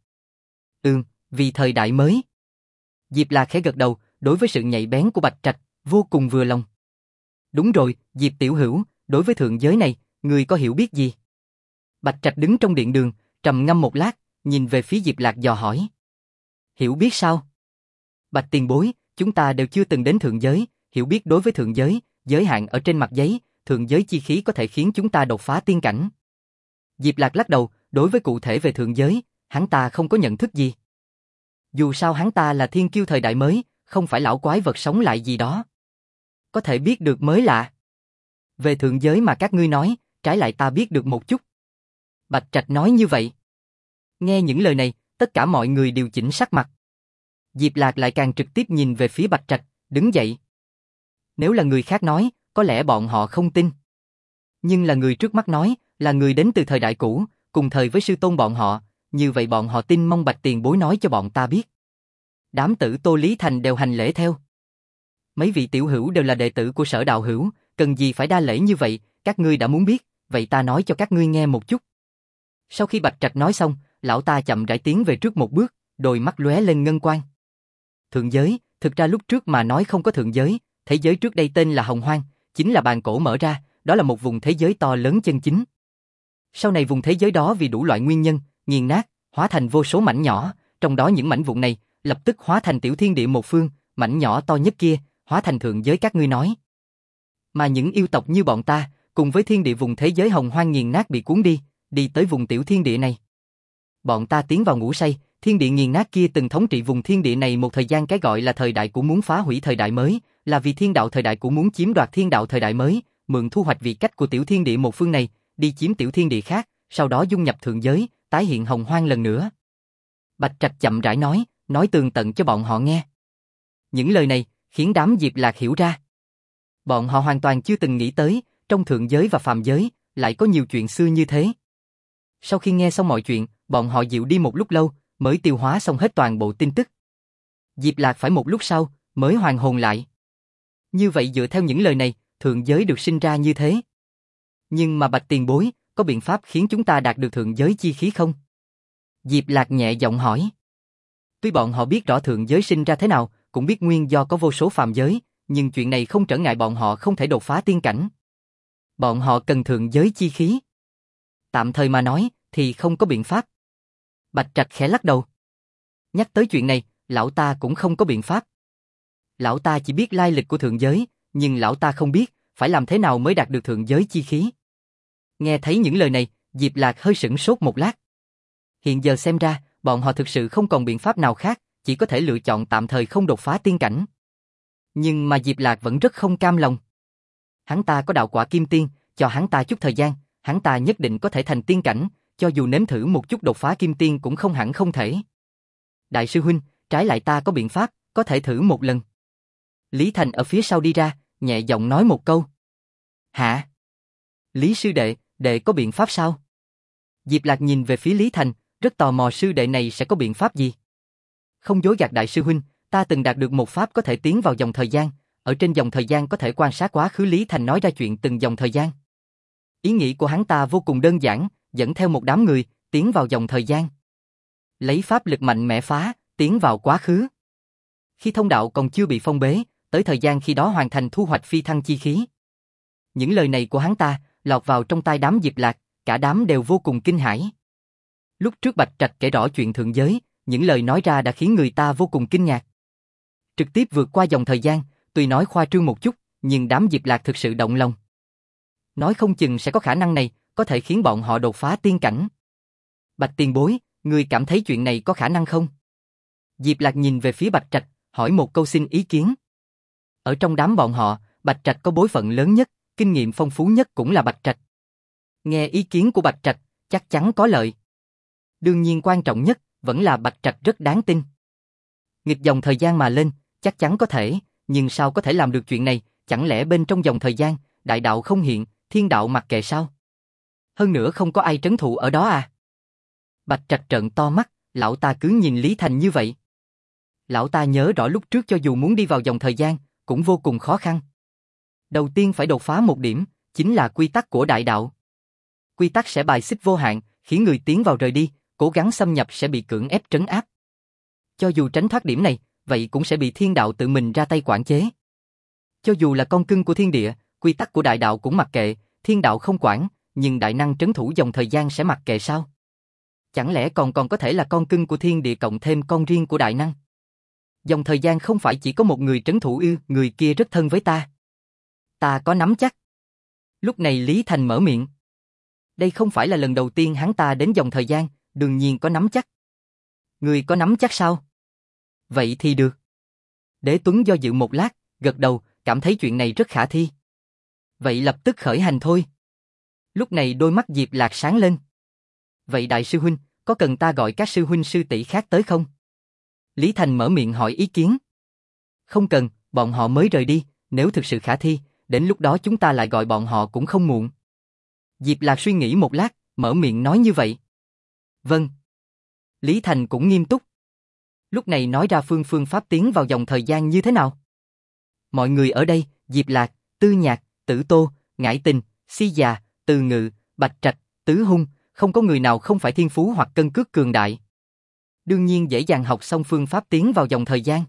[SPEAKER 1] Vì thời đại mới. Diệp Lạc khẽ gật đầu, đối với sự nhạy bén của Bạch Trạch, vô cùng vừa lòng. Đúng rồi, Diệp tiểu hữu, đối với thượng giới này, ngươi có hiểu biết gì? Bạch Trạch đứng trong điện đường, trầm ngâm một lát, nhìn về phía Diệp Lạc dò hỏi. Hiểu biết sao? Bạch tiền bối, chúng ta đều chưa từng đến thượng giới, hiểu biết đối với thượng giới, giới hạn ở trên mặt giấy, thượng giới chi khí có thể khiến chúng ta đột phá tiên cảnh. Diệp Lạc lắc đầu, đối với cụ thể về thượng giới, hắn ta không có nhận thức gì. Dù sao hắn ta là thiên kiêu thời đại mới, không phải lão quái vật sống lại gì đó. Có thể biết được mới lạ. Về thượng giới mà các ngươi nói, trái lại ta biết được một chút. Bạch Trạch nói như vậy. Nghe những lời này, tất cả mọi người điều chỉnh sắc mặt. Diệp Lạc lại càng trực tiếp nhìn về phía Bạch Trạch, đứng dậy. Nếu là người khác nói, có lẽ bọn họ không tin. Nhưng là người trước mắt nói, là người đến từ thời đại cũ, cùng thời với sư tôn bọn họ, như vậy bọn họ tin mong Bạch tiền bối nói cho bọn ta biết. Đám Tử Tô Lý Thành đều hành lễ theo. Mấy vị tiểu hữu đều là đệ tử của Sở đạo hữu, cần gì phải đa lễ như vậy, các ngươi đã muốn biết, vậy ta nói cho các ngươi nghe một chút. Sau khi Bạch Trạch nói xong, lão ta chậm rãi tiến về trước một bước, đôi mắt lóe lên ngân quang. Thượng giới, thực ra lúc trước mà nói không có thượng giới, thế giới trước đây tên là Hồng Hoang, chính là bàn cổ mở ra, đó là một vùng thế giới to lớn chân chính. Sau này vùng thế giới đó vì đủ loại nguyên nhân, nghiền nát, hóa thành vô số mảnh nhỏ, trong đó những mảnh vụn này lập tức hóa thành tiểu thiên địa một phương, mảnh nhỏ to nhất kia, hóa thành thượng giới các ngươi nói. Mà những yêu tộc như bọn ta, cùng với thiên địa vùng thế giới hồng hoang nghiền nát bị cuốn đi tới vùng tiểu thiên địa này. Bọn ta tiến vào ngủ say, thiên địa nghiền nát kia từng thống trị vùng thiên địa này một thời gian, cái gọi là thời đại cũ muốn phá hủy thời đại mới, là vì thiên đạo thời đại cũ muốn chiếm đoạt thiên đạo thời đại mới, mượn thu hoạch vị cách của tiểu thiên địa một phương này, đi chiếm tiểu thiên địa khác, sau đó dung nhập thượng giới, tái hiện hồng hoang lần nữa. Bạch Trạch chậm rãi nói tường tận cho bọn họ nghe. Những lời này khiến đám Diệp Lạc hiểu ra. Bọn họ hoàn toàn chưa từng nghĩ tới, trong thượng giới và phàm giới lại có nhiều chuyện xưa như thế. Sau khi nghe xong mọi chuyện, bọn họ dịu đi một lúc lâu, mới tiêu hóa xong hết toàn bộ tin tức. Diệp Lạc phải một lúc sau mới hoàn hồn lại. Như vậy dựa theo những lời này, thượng giới được sinh ra như thế. Nhưng mà Bạch tiền bối, có biện pháp khiến chúng ta đạt được thượng giới chi khí không? Diệp Lạc nhẹ giọng hỏi. Tuy bọn họ biết rõ thượng giới sinh ra thế nào, cũng biết nguyên do có vô số phàm giới, nhưng chuyện này không trở ngại bọn họ không thể đột phá tiên cảnh. Bọn họ cần thượng giới chi khí. Tạm thời mà nói, thì không có biện pháp. Bạch Trạch khẽ lắc đầu. Nhắc tới chuyện này, lão ta cũng không có biện pháp. Lão ta chỉ biết lai lịch của thượng giới, nhưng lão ta không biết phải làm thế nào mới đạt được thượng giới chi khí. Nghe thấy những lời này, Diệp Lạc hơi sửng sốt một lát. Hiện giờ xem ra, bọn họ thực sự không còn biện pháp nào khác, chỉ có thể lựa chọn tạm thời không đột phá tiên cảnh. Nhưng mà Diệp Lạc vẫn rất không cam lòng. Hắn ta có đạo quả kim tiên, cho hắn ta chút thời gian, hắn ta nhất định có thể thành tiên cảnh, cho dù nếm thử một chút đột phá kim tiên cũng không hẳn không thể. Đại sư huynh, trái lại ta có biện pháp, có thể thử một lần. Lý Thành ở phía sau đi ra, nhẹ giọng nói một câu. Hả? Lý sư đệ, đệ có biện pháp sao? Diệp Lạc nhìn về phía Lý Thành, rất tò mò sư đệ này sẽ có biện pháp gì. Không dối gạt đại sư huynh, ta từng đạt được một pháp có thể tiến vào dòng thời gian, ở trên dòng thời gian có thể quan sát quá khứ. Lý Thành nói ra chuyện từng dòng thời gian. Ý nghĩ của hắn ta vô cùng đơn giản, dẫn theo một đám người, tiến vào dòng thời gian. Lấy pháp lực mạnh mẽ phá, tiến vào quá khứ. Khi thông đạo còn chưa bị phong bế, tới thời gian khi đó hoàn thành thu hoạch phi thăng chi khí. Những lời này của hắn ta, lọt vào trong tai đám Diệp Lạc, cả đám đều vô cùng kinh hãi. Lúc trước Bạch Trạch kể rõ chuyện thượng giới, những lời nói ra đã khiến người ta vô cùng kinh ngạc. Trực tiếp vượt qua dòng thời gian, tuy nói khoa trương một chút, nhưng đám Diệp Lạc thực sự động lòng. Nói không chừng sẽ có khả năng này, có thể khiến bọn họ đột phá tiên cảnh. Bạch tiền bối, ngươi cảm thấy chuyện này có khả năng không? Diệp Lạc nhìn về phía Bạch Trạch, hỏi một câu xin ý kiến. Ở trong đám bọn họ, Bạch Trạch có bối phận lớn nhất, kinh nghiệm phong phú nhất cũng là Bạch Trạch. Nghe ý kiến của Bạch Trạch, chắc chắn có lợi. Đương nhiên quan trọng nhất, vẫn là Bạch Trạch rất đáng tin. Nghịch dòng thời gian mà lên, chắc chắn có thể, nhưng sao có thể làm được chuyện này, chẳng lẽ bên trong dòng thời gian, đại đạo không hiện, thiên đạo mặc kệ sao? Hơn nữa không có ai trấn thủ ở đó à? Bạch Trạch trợn to mắt, lão ta cứ nhìn Lý Thành như vậy. Lão ta nhớ rõ lúc trước cho dù muốn đi vào dòng thời gian, cũng vô cùng khó khăn. Đầu tiên phải đột phá một điểm, chính là quy tắc của đại đạo. Quy tắc sẽ bài xích vô hạn, khiến người tiến vào rời đi, cố gắng xâm nhập sẽ bị cưỡng ép trấn áp. Cho dù tránh thoát điểm này, vậy cũng sẽ bị thiên đạo tự mình ra tay quản chế. Cho dù là con cưng của thiên địa, quy tắc của đại đạo cũng mặc kệ, thiên đạo không quản, nhưng đại năng trấn thủ dòng thời gian sẽ mặc kệ sao? Chẳng lẽ còn có thể là con cưng của thiên địa cộng thêm con riêng của đại năng? Dòng thời gian không phải chỉ có một người trấn thủ ư, người kia rất thân với ta. Ta có nắm chắc. Lúc này Lý Thành mở miệng. Đây không phải là lần đầu tiên hắn ta đến dòng thời gian, đương nhiên có nắm chắc. Người có nắm chắc sao? Vậy thì được. Đế Tuấn do dự một lát, gật đầu, cảm thấy chuyện này rất khả thi. Vậy lập tức khởi hành thôi. Lúc này đôi mắt Diệp Lạc sáng lên. Vậy đại sư huynh, có cần ta gọi các sư huynh sư tỷ khác tới không? Lý Thành mở miệng hỏi ý kiến. Không cần, bọn họ mới rời đi, nếu thực sự khả thi, đến lúc đó chúng ta lại gọi bọn họ cũng không muộn. Diệp Lạc suy nghĩ một lát, mở miệng nói như vậy. Vâng. Lý Thành cũng nghiêm túc. Lúc này nói ra phương pháp tiến vào dòng thời gian như thế nào? Mọi người ở đây, Diệp Lạc, Tư Nhạc, Tử Tô, Ngải Tình, Si Già, Từ Ngự, Bạch Trạch, Tứ Hung, không có người nào không phải thiên phú hoặc cân cước cường đại. Đương nhiên dễ dàng học xong phương pháp tiến vào dòng thời gian.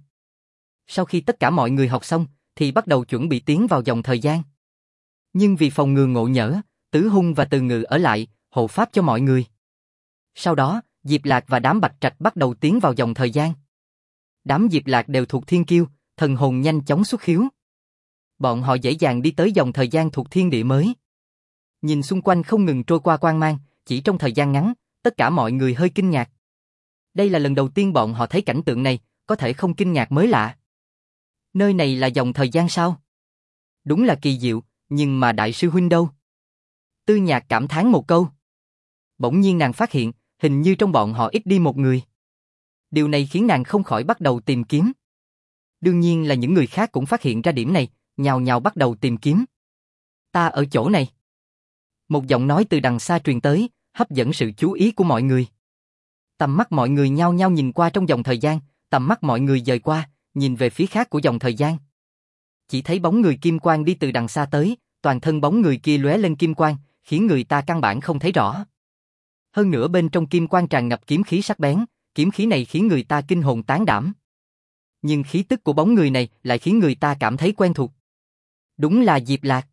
[SPEAKER 1] Sau khi tất cả mọi người học xong, thì bắt đầu chuẩn bị tiến vào dòng thời gian. Nhưng vì phòng ngừa ngộ nhỡ, Tứ Hung và Từ Ngự ở lại, hộ pháp cho mọi người. Sau đó, Diệp Lạc và đám Bạch Trạch bắt đầu tiến vào dòng thời gian. Đám Diệp Lạc đều thuộc thiên kiêu, thần hồn nhanh chóng xuất khiếu. Bọn họ dễ dàng đi tới dòng thời gian thuộc thiên địa mới. Nhìn xung quanh không ngừng trôi qua quang mang, chỉ trong thời gian ngắn, tất cả mọi người hơi kinh ngạc. Đây là lần đầu tiên bọn họ thấy cảnh tượng này, có thể không kinh ngạc mới lạ. Nơi này là dòng thời gian sao? Đúng là kỳ diệu, nhưng mà đại sư huynh đâu? Tư Nhạc cảm thán một câu. Bỗng nhiên nàng phát hiện, hình như trong bọn họ ít đi một người. Điều này khiến nàng không khỏi bắt đầu tìm kiếm. Đương nhiên là những người khác cũng phát hiện ra điểm này, nhào nhào bắt đầu tìm kiếm. Ta ở chỗ này. Một giọng nói từ đằng xa truyền tới, hấp dẫn sự chú ý của mọi người. Tầm mắt mọi người nhao nhao nhìn qua trong dòng thời gian, tầm mắt mọi người dời qua, nhìn về phía khác của dòng thời gian. Chỉ thấy bóng người kim quang đi từ đằng xa tới, toàn thân bóng người kia lóe lên kim quang, khiến người ta căn bản không thấy rõ. Hơn nữa bên trong kim quang tràn ngập kiếm khí sắc bén, kiếm khí này khiến người ta kinh hồn tán đảm. Nhưng khí tức của bóng người này lại khiến người ta cảm thấy quen thuộc. Đúng là Diệp Lạc.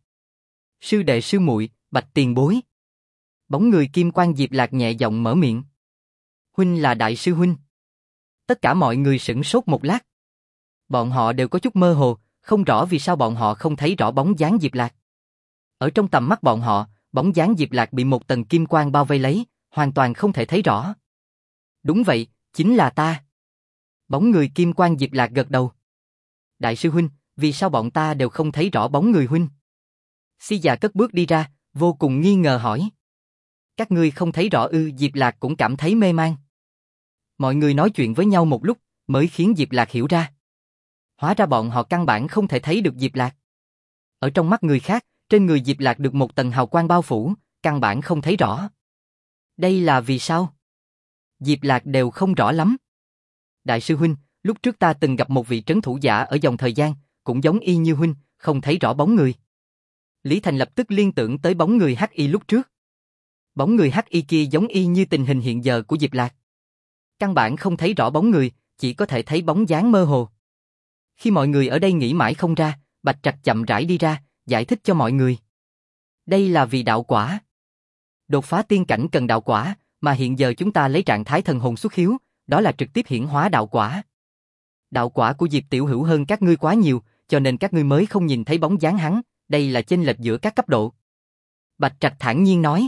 [SPEAKER 1] Sư đệ sư muội, Bạch tiền bối. Bóng người kim quang Diệp Lạc nhẹ giọng mở miệng. Huynh là đại sư huynh. Tất cả mọi người sửng sốt một lát. Bọn họ đều có chút mơ hồ, không rõ vì sao bọn họ không thấy rõ bóng dáng Diệp Lạc. Ở trong tầm mắt bọn họ, bóng dáng Diệp Lạc bị một tầng kim quang bao vây lấy, hoàn toàn không thể thấy rõ. Đúng vậy, chính là ta. Bóng người kim quang Diệp Lạc gật đầu. Đại sư huynh, vì sao bọn ta đều không thấy rõ bóng người huynh? Si già cất bước đi ra, vô cùng nghi ngờ hỏi. Các ngươi không thấy rõ ư? Diệp Lạc cũng cảm thấy mê man. Mọi người nói chuyện với nhau một lúc, mới khiến Diệp Lạc hiểu ra. Hóa ra bọn họ căn bản không thể thấy được Diệp Lạc. Ở trong mắt người khác, trên người Diệp Lạc được một tầng hào quang bao phủ, căn bản không thấy rõ. Đây là vì sao? Diệp Lạc đều không rõ lắm. Đại sư huynh, lúc trước ta từng gặp một vị trấn thủ giả ở dòng thời gian, cũng giống y như huynh, không thấy rõ bóng người. Lý Thành lập tức liên tưởng tới bóng người Hắc Y lúc trước. Bóng người Hắc Y kia giống y như tình hình hiện giờ của Diệp Lạc. Căn bản không thấy rõ bóng người, chỉ có thể thấy bóng dáng mơ hồ. Khi mọi người ở đây nghĩ mãi không ra, Bạch Trạch chậm rãi đi ra, giải thích cho mọi người. Đây là vì đạo quả. Đột phá tiên cảnh cần đạo quả, mà hiện giờ chúng ta lấy trạng thái thần hồn xuất hiếu, đó là trực tiếp hiển hóa đạo quả. Đạo quả của Diệp Tiểu Hữu hơn các ngươi quá nhiều, cho nên các ngươi mới không nhìn thấy bóng dáng hắn, đây là chênh lệch giữa các cấp độ. Bạch Trạch thản nhiên nói.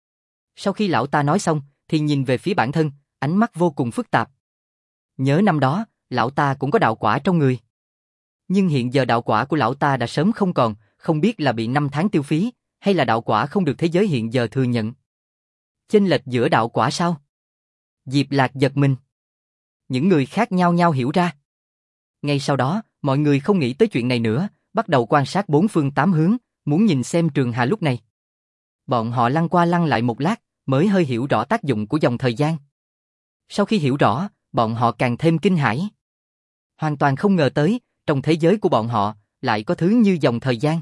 [SPEAKER 1] Sau khi lão ta nói xong, thì nhìn về phía bản thân, ánh mắt vô cùng phức tạp. Nhớ năm đó, lão ta cũng có đạo quả trong người. Nhưng hiện giờ đạo quả của lão ta đã sớm không còn, không biết là bị 5 tháng tiêu phí, hay là đạo quả không được thế giới hiện giờ thừa nhận. Chênh lệch giữa đạo quả sao? Diệp Lạc giật mình. Những người khác nhao nhao hiểu ra. Ngay sau đó, mọi người không nghĩ tới chuyện này nữa, bắt đầu quan sát bốn phương tám hướng, muốn nhìn xem Trường Hà lúc này. Bọn họ lăn qua lăn lại một lát, mới hơi hiểu rõ tác dụng của dòng thời gian. Sau khi hiểu rõ, bọn họ càng thêm kinh hãi. Hoàn toàn không ngờ tới, trong thế giới của bọn họ, lại có thứ như dòng thời gian.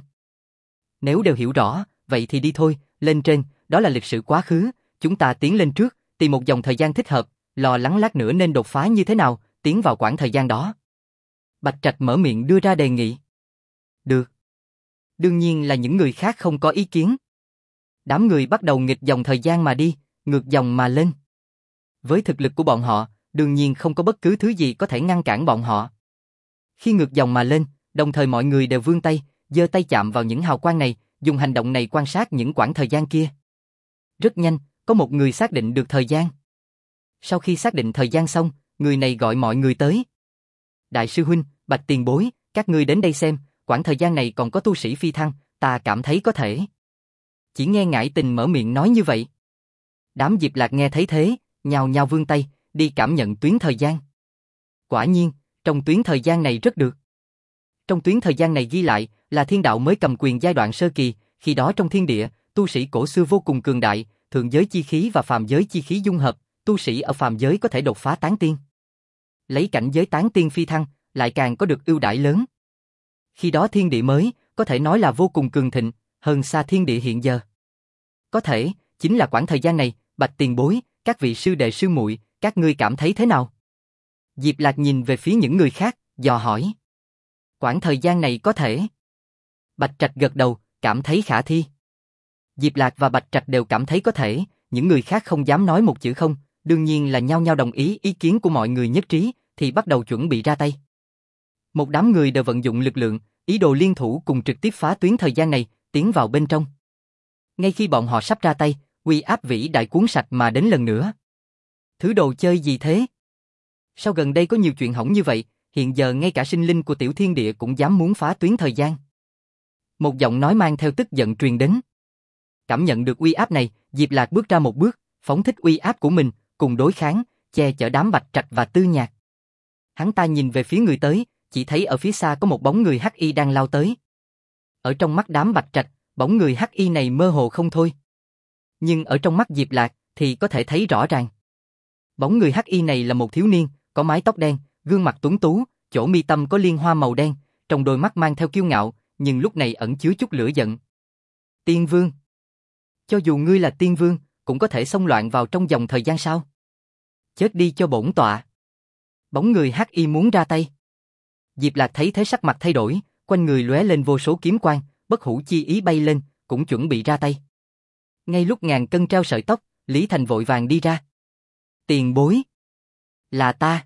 [SPEAKER 1] Nếu đều hiểu rõ, vậy thì đi thôi, lên trên, đó là lịch sử quá khứ, chúng ta tiến lên trước, tìm một dòng thời gian thích hợp, lo lắng lát nữa nên đột phá như thế nào, tiến vào quãng thời gian đó. Bạch Trạch mở miệng đưa ra đề nghị. Được. Đương nhiên là những người khác không có ý kiến. Đám người bắt đầu nghịch dòng thời gian mà đi, ngược dòng mà lên. Với thực lực của bọn họ, đương nhiên không có bất cứ thứ gì có thể ngăn cản bọn họ. Khi ngược dòng mà lên, đồng thời mọi người đều vươn tay, giơ tay chạm vào những hào quang này, dùng hành động này quan sát những quãng thời gian kia. Rất nhanh, có một người xác định được thời gian. Sau khi xác định thời gian xong, người này gọi mọi người tới. Đại sư huynh, Bạch tiền bối, các ngươi đến đây xem, quãng thời gian này còn có tu sĩ phi thăng, ta cảm thấy có thể. Chỉ nghe Ngải Tình mở miệng nói như vậy. Đám Diệp Lạc nghe thấy thế, nhao nhao vươn tay, đi cảm nhận tuyến thời gian. Quả nhiên, trong tuyến thời gian này rất được. Trong tuyến thời gian này ghi lại là thiên đạo mới cầm quyền giai đoạn sơ kỳ, khi đó trong thiên địa, tu sĩ cổ xưa vô cùng cường đại, thượng giới chi khí và phàm giới chi khí dung hợp, tu sĩ ở phàm giới có thể đột phá tán tiên. Lấy cảnh giới tán tiên phi thăng, lại càng có được ưu đãi lớn. Khi đó thiên địa mới, có thể nói là vô cùng cường thịnh, hơn xa thiên địa hiện giờ. Có thể, chính là quãng thời gian này, Bạch tiền bối, các vị sư đệ sư muội, các ngươi cảm thấy thế nào? Diệp Lạc nhìn về phía những người khác, dò hỏi. Quãng thời gian này có thể. Bạch Trạch gật đầu, cảm thấy khả thi. Diệp Lạc và Bạch Trạch đều cảm thấy có thể, những người khác không dám nói một chữ không, đương nhiên là nhao nhao đồng ý ý kiến của mọi người nhất trí, thì bắt đầu chuẩn bị ra tay. Một đám người đều vận dụng lực lượng, ý đồ liên thủ cùng trực tiếp phá tuyến thời gian này, tiến vào bên trong. Ngay khi bọn họ sắp ra tay, uy áp vĩ đại cuốn sạch mà đến lần nữa. Thứ đồ chơi gì thế? Sao gần đây có nhiều chuyện hỏng như vậy, hiện giờ ngay cả sinh linh của tiểu thiên địa cũng dám muốn phá tuyến thời gian. Một giọng nói mang theo tức giận truyền đến. Cảm nhận được uy áp này, Diệp Lạc bước ra một bước, phóng thích uy áp của mình, cùng đối kháng, che chở đám Bạch Trạch và Tư Nhạc. Hắn ta nhìn về phía người tới, chỉ thấy ở phía xa có một bóng người hắc y đang lao tới. Ở trong mắt đám Bạch Trạch, bóng người hắc y này mơ hồ không thôi. Nhưng ở trong mắt Diệp Lạc thì có thể thấy rõ ràng. Bóng người hắc y này là một thiếu niên, có mái tóc đen, gương mặt tuấn tú, chỗ mi tâm có liên hoa màu đen, trong đôi mắt mang theo kiêu ngạo, nhưng lúc này ẩn chứa chút lửa giận. Tiên Vương. Cho dù ngươi là Tiên Vương, cũng có thể xông loạn vào trong dòng thời gian sao? Chết đi cho bổn tọa. Bóng người hắc y muốn ra tay. Diệp Lạc thấy thế sắc mặt thay đổi, quanh người lóe lên vô số kiếm quang, bất hủ chi ý bay lên, cũng chuẩn bị ra tay. Ngay lúc ngàn cân treo sợi tóc, Lý Thành vội vàng đi ra. Tiền bối. Là ta.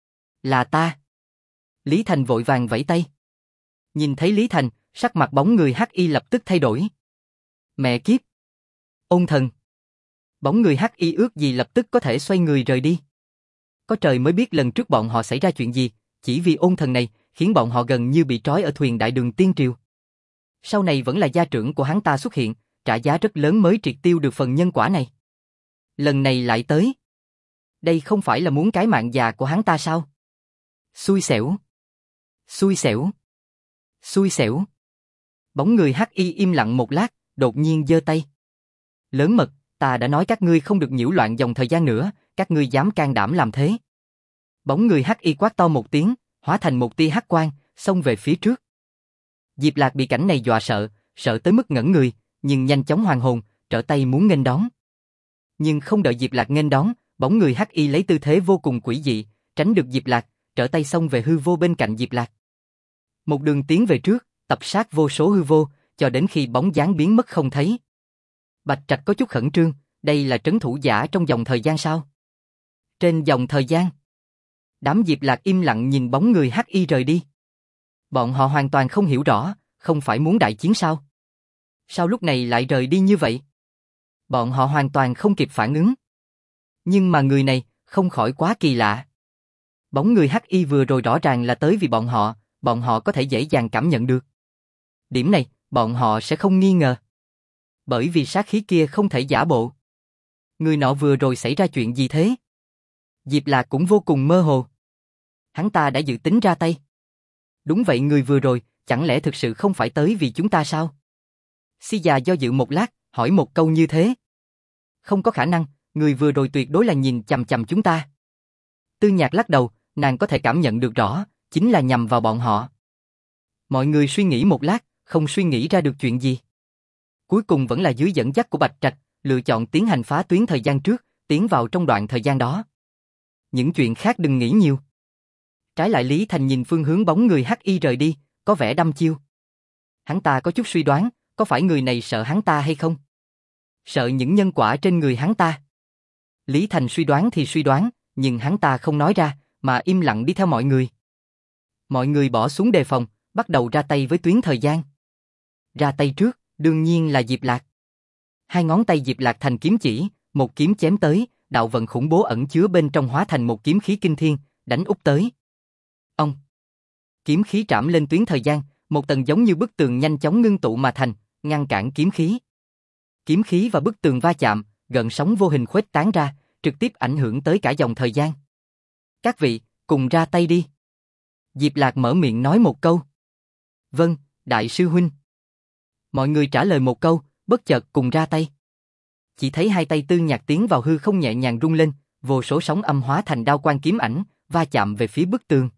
[SPEAKER 1] Là ta. Lý Thành vội vàng vẫy tay. Nhìn thấy Lý Thành, sắc mặt bóng người hắc y lập tức thay đổi. Mẹ kiếp. Ôn thần. Bóng người hắc y ước gì lập tức có thể xoay người rời đi. Có trời mới biết lần trước bọn họ xảy ra chuyện gì, chỉ vì ôn thần này, khiến bọn họ gần như bị trói ở thuyền đại đường tiên triều. Sau này vẫn là gia trưởng của hắn ta xuất hiện, trả giá rất lớn mới triệt tiêu được phần nhân quả này. Lần này lại tới. Đây không phải là muốn cái mạng già của hắn ta sao? Xui xẻo. Xui xẻo. Xui xẻo. Bóng người hắc y im lặng một lát, đột nhiên giơ tay. Lớn mật, ta đã nói các ngươi không được nhiễu loạn dòng thời gian nữa, các ngươi dám can đảm làm thế. Bóng người hắc y quát to một tiếng, hóa thành một tia hắc quang, xông về phía trước. Diệp Lạc bị cảnh này dọa sợ, sợ tới mức ngẩn người, nhưng nhanh chóng hoàn hồn, trở tay muốn nghênh đón. Nhưng không đợi Diệp Lạc nghênh đón, bóng người hắc y lấy tư thế vô cùng quỷ dị, tránh được Diệp Lạc, trở tay xông về hư vô bên cạnh Diệp Lạc. Một đường tiến về trước, tập sát vô số hư vô, cho đến khi bóng dáng biến mất không thấy. Bạch Trạch có chút khẩn trương, đây là trấn thủ giả trong dòng thời gian sao? Trên dòng thời gian. Đám Diệp Lạc im lặng nhìn bóng người hắc y rời đi. Bọn họ hoàn toàn không hiểu rõ, không phải muốn đại chiến sao? Sao lúc này lại rời đi như vậy? Bọn họ hoàn toàn không kịp phản ứng. Nhưng mà người này, không khỏi quá kỳ lạ. Bóng người hắc y vừa rồi rõ ràng là tới vì bọn họ có thể dễ dàng cảm nhận được. Điểm này, bọn họ sẽ không nghi ngờ. Bởi vì sát khí kia không thể giả bộ. Người nọ vừa rồi xảy ra chuyện gì thế? Diệp Lạc cũng vô cùng mơ hồ. Hắn ta đã dự tính ra tay. Đúng vậy, người vừa rồi, chẳng lẽ thực sự không phải tới vì chúng ta sao? Si già do dự một lát, hỏi một câu như thế. Không có khả năng, người vừa rồi tuyệt đối là nhìn chằm chằm chúng ta. Tư Nhạc lắc đầu, nàng có thể cảm nhận được rõ, chính là nhằm vào bọn họ. Mọi người suy nghĩ một lát, không suy nghĩ ra được chuyện gì. Cuối cùng vẫn là dưới dẫn dắt của Bạch Trạch, lựa chọn tiến hành phá tuyến thời gian trước, tiến vào trong đoạn thời gian đó. Những chuyện khác đừng nghĩ nhiều. Trái lại Lý Thành nhìn phương hướng bóng người hắc y rời đi, có vẻ đăm chiêu. Hắn ta có chút suy đoán, có phải người này sợ hắn ta hay không? Sợ những nhân quả trên người hắn ta. Lý Thành suy đoán thì suy đoán, nhưng hắn ta không nói ra, mà im lặng đi theo mọi người. Mọi người bỏ xuống đề phòng, bắt đầu ra tay với tuyến thời gian. Ra tay trước, đương nhiên là Diệp Lạc. Hai ngón tay Diệp Lạc thành kiếm chỉ, một kiếm chém tới, đạo vận khủng bố ẩn chứa bên trong hóa thành một kiếm khí kinh thiên, đánh úp tới. Ông! Kiếm khí trảm lên tuyến thời gian, một tầng giống như bức tường nhanh chóng ngưng tụ mà thành, ngăn cản kiếm khí. Kiếm khí và bức tường va chạm, gợn sóng vô hình khuếch tán ra, trực tiếp ảnh hưởng tới cả dòng thời gian. Các vị, cùng ra tay đi. Diệp Lạc mở miệng nói một câu. Vâng, đại sư huynh. Mọi người trả lời một câu, bất chợt cùng ra tay. Chỉ thấy hai tay Tư Nhạc tiến vào hư không nhẹ nhàng rung lên, vô số sóng âm hóa thành đao quang kiếm ảnh, va chạm về phía bức tường.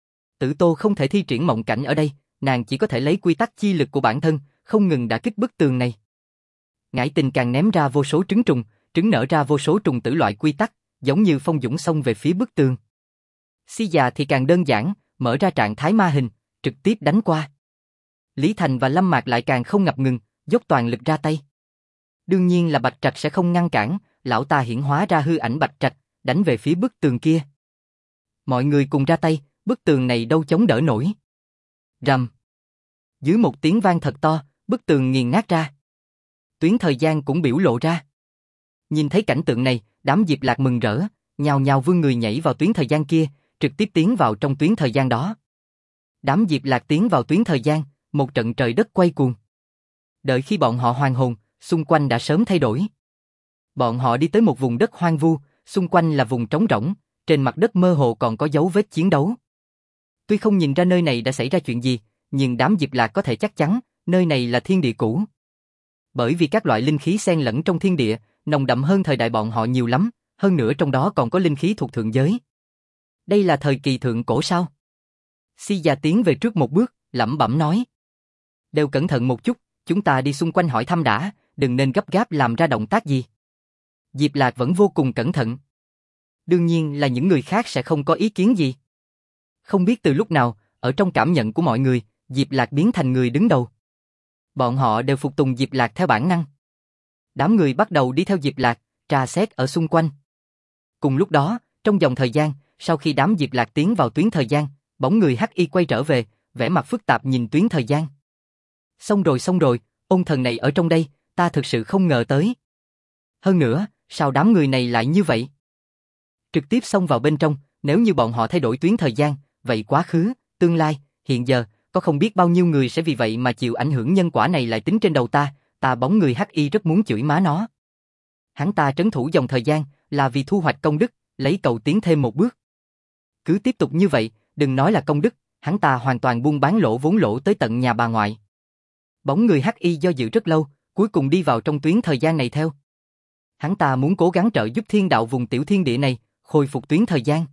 [SPEAKER 1] Tử Tô không thể thi triển mộng cảnh ở đây, nàng chỉ có thể lấy quy tắc chi lực của bản thân, không ngừng đả kích bức tường này. Ngải Tình càng ném ra vô số trứng trùng, trứng nở ra vô số trùng tử loại quy tắc, giống như phong dũng xông về phía bức tường. Si già thì càng đơn giản, mở ra trạng thái ma hình, trực tiếp đánh qua. Lý Thành và Lâm Mạc lại càng không ngập ngừng, dốc toàn lực ra tay. Đương nhiên là Bạch Trạch sẽ không ngăn cản, lão ta hiển hóa ra hư ảnh Bạch Trạch, đánh về phía bức tường kia. Mọi người cùng ra tay, bức tường này đâu chống đỡ nổi. Rầm. Dưới một tiếng vang thật to, bức tường nghiền nát ra. Tuyến thời gian cũng biểu lộ ra. Nhìn thấy cảnh tượng này, đám Diệp Lạc mừng rỡ, nhào nhào vươn người nhảy vào tuyến thời gian kia, trực tiếp tiến vào trong tuyến thời gian đó. Đám Diệp Lạc tiến vào tuyến thời gian, một trận trời đất quay cuồng. Đợi khi bọn họ hoàn hồn, xung quanh đã sớm thay đổi. Bọn họ đi tới một vùng đất hoang vu, xung quanh là vùng trống rỗng, trên mặt đất mơ hồ còn có dấu vết chiến đấu. Tuy không nhìn ra nơi này đã xảy ra chuyện gì, nhưng đám Diệp Lạc có thể chắc chắn, nơi này là thiên địa cũ. Bởi vì các loại linh khí xen lẫn trong thiên địa, nồng đậm hơn thời đại bọn họ nhiều lắm, hơn nữa trong đó còn có linh khí thuộc thượng giới. Đây là thời kỳ thượng cổ sao? Si già tiến về trước một bước, lẩm bẩm nói. Đều cẩn thận một chút, chúng ta đi xung quanh hỏi thăm đã, đừng nên gấp gáp làm ra động tác gì. Diệp Lạc vẫn vô cùng cẩn thận. Đương nhiên là những người khác sẽ không có ý kiến gì. Không biết từ lúc nào, ở trong cảm nhận của mọi người, Diệp Lạc biến thành người đứng đầu. Bọn họ đều phục tùng Diệp Lạc theo bản năng. Đám người bắt đầu đi theo Diệp Lạc, tra xét ở xung quanh. Cùng lúc đó, trong dòng thời gian, sau khi đám Diệp Lạc tiến vào tuyến thời gian, bóng người Hắc Y quay trở về, vẻ mặt phức tạp nhìn tuyến thời gian. Xong rồi, ôn thần này ở trong đây, ta thực sự không ngờ tới. Hơn nữa, sao đám người này lại như vậy? Trực tiếp xông vào bên trong, nếu như bọn họ thay đổi tuyến thời gian, vậy quá khứ, tương lai, hiện giờ, có không biết bao nhiêu người sẽ vì vậy mà chịu ảnh hưởng nhân quả này lại tính trên đầu ta, bóng người Hắc Y rất muốn chửi má nó. Hắn ta trấn thủ dòng thời gian, là vì thu hoạch công đức, lấy cầu tiến thêm một bước. Cứ tiếp tục như vậy, đừng nói là công đức, hắn ta hoàn toàn buôn bán lỗ vốn lỗ tới tận nhà bà ngoại. Bóng người Hắc Y do dự rất lâu, cuối cùng đi vào trong tuyến thời gian này theo. Hắn ta muốn cố gắng trợ giúp thiên đạo vùng tiểu thiên địa này, khôi phục tuyến thời gian.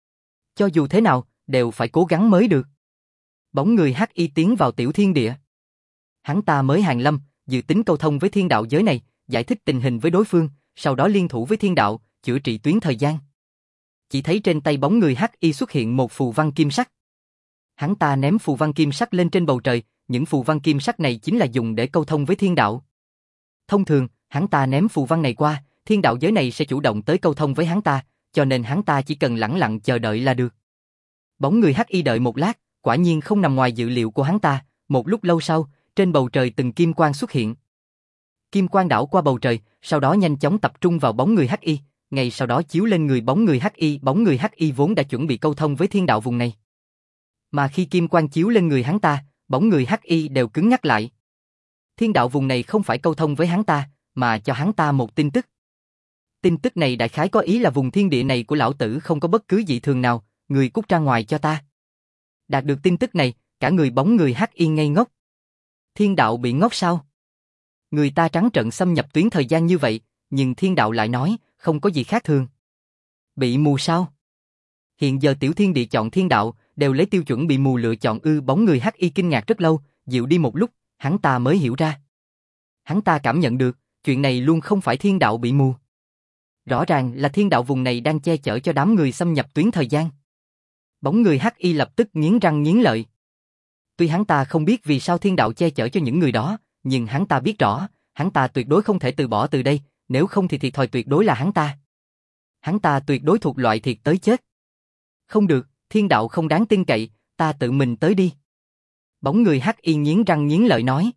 [SPEAKER 1] Cho dù thế nào, đều phải cố gắng mới được. Bóng người Hắc Y tiến vào tiểu thiên địa. Hắn ta mới hàng lâm, dự tính câu thông với thiên đạo giới này, giải thích tình hình với đối phương, sau đó liên thủ với thiên đạo, chữa trị tuyến thời gian. Chỉ thấy trên tay bóng người Hắc Y xuất hiện một phù văn kim sắc. Hắn ta ném phù văn kim sắc lên trên bầu trời, những phù văn kim sắc này chính là dùng để câu thông với thiên đạo. Thông thường, hắn ta ném phù văn này qua, thiên đạo giới này sẽ chủ động tới câu thông với hắn ta, cho nên hắn ta chỉ cần lẳng lặng chờ đợi là được. Bóng người Hắc Y đợi một lát, quả nhiên không nằm ngoài dự liệu của hắn ta, một lúc lâu sau, trên bầu trời từng kim quang xuất hiện. Kim quang đảo qua bầu trời, sau đó nhanh chóng tập trung vào bóng người Hắc Y, ngay sau đó chiếu lên người bóng người Hắc Y vốn đã chuẩn bị câu thông với thiên đạo vùng này. Mà khi kim quang chiếu lên người hắn ta, bóng người Hắc Y đều cứng ngắc lại. Thiên đạo vùng này không phải câu thông với hắn ta, mà cho hắn ta một tin tức. Tin tức này đại khái có ý là vùng thiên địa này của lão tử không có bất cứ dị thường nào, người cút ra ngoài cho ta. Đạt được tin tức này, cả người bóng người Hắc Y ngây ngốc. Thiên đạo bị ngốc sao? Người ta trắng trợn xâm nhập tuyến thời gian như vậy, nhưng thiên đạo lại nói, không có gì khác thường. Bị mù sao? Hiện giờ tiểu thiên địa chọn thiên đạo, đều lấy tiêu chuẩn bị mù lựa chọn ư. Bóng người Hắc Y kinh ngạc rất lâu, dịu đi một lúc, hắn ta mới hiểu ra. Hắn ta cảm nhận được, chuyện này luôn không phải thiên đạo bị mù. Rõ ràng là thiên đạo vùng này đang che chở cho đám người xâm nhập tuyến thời gian. Bóng người Hắc Y lập tức nghiến răng nghiến lợi. Tuy hắn ta không biết vì sao thiên đạo che chở cho những người đó, nhưng hắn ta biết rõ, hắn ta tuyệt đối không thể từ bỏ từ đây, nếu không thì thiệt thòi tuyệt đối là hắn ta. Hắn ta tuyệt đối thuộc loại thiệt tới chết. Không được, thiên đạo không đáng tin cậy, ta tự mình tới đi. Bóng người Hắc Y nghiến răng nghiến lợi nói.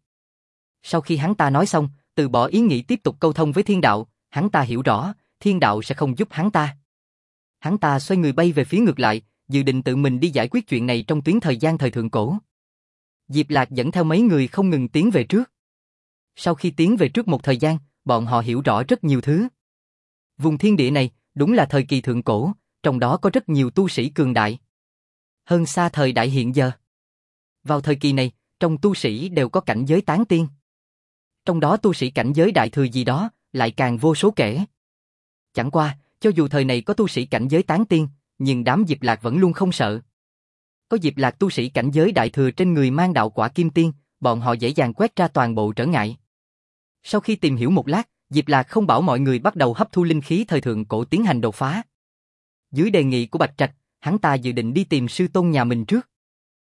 [SPEAKER 1] Sau khi hắn ta nói xong, từ bỏ ý nghĩ tiếp tục câu thông với thiên đạo, hắn ta hiểu rõ, thiên đạo sẽ không giúp hắn ta. Hắn ta xoay người bay về phía ngược lại, dự định tự mình đi giải quyết chuyện này trong tuyến thời gian thời thượng cổ. Diệp Lạc dẫn theo mấy người không ngừng tiến về trước. Sau khi tiến về trước một thời gian, bọn họ hiểu rõ rất nhiều thứ. Vùng thiên địa này đúng là thời kỳ thượng cổ, trong đó có rất nhiều tu sĩ cường đại. Hơn xa thời đại hiện giờ. Vào thời kỳ này, trong tu sĩ đều có cảnh giới tán tiên. Trong đó tu sĩ cảnh giới đại thừa gì đó, lại càng vô số kể. Chẳng qua, cho dù thời này có tu sĩ cảnh giới tán tiên, nhưng đám Diệp Lạc vẫn luôn không sợ. Có Diệp Lạc tu sĩ cảnh giới đại thừa trên người mang đạo quả kim tiên, bọn họ dễ dàng quét ra toàn bộ trở ngại. Sau khi tìm hiểu một lát, Diệp Lạc không bảo mọi người bắt đầu hấp thu linh khí thời thượng cổ tiến hành đột phá. Dưới đề nghị của Bạch Trạch, hắn ta dự định đi tìm sư tôn nhà mình trước.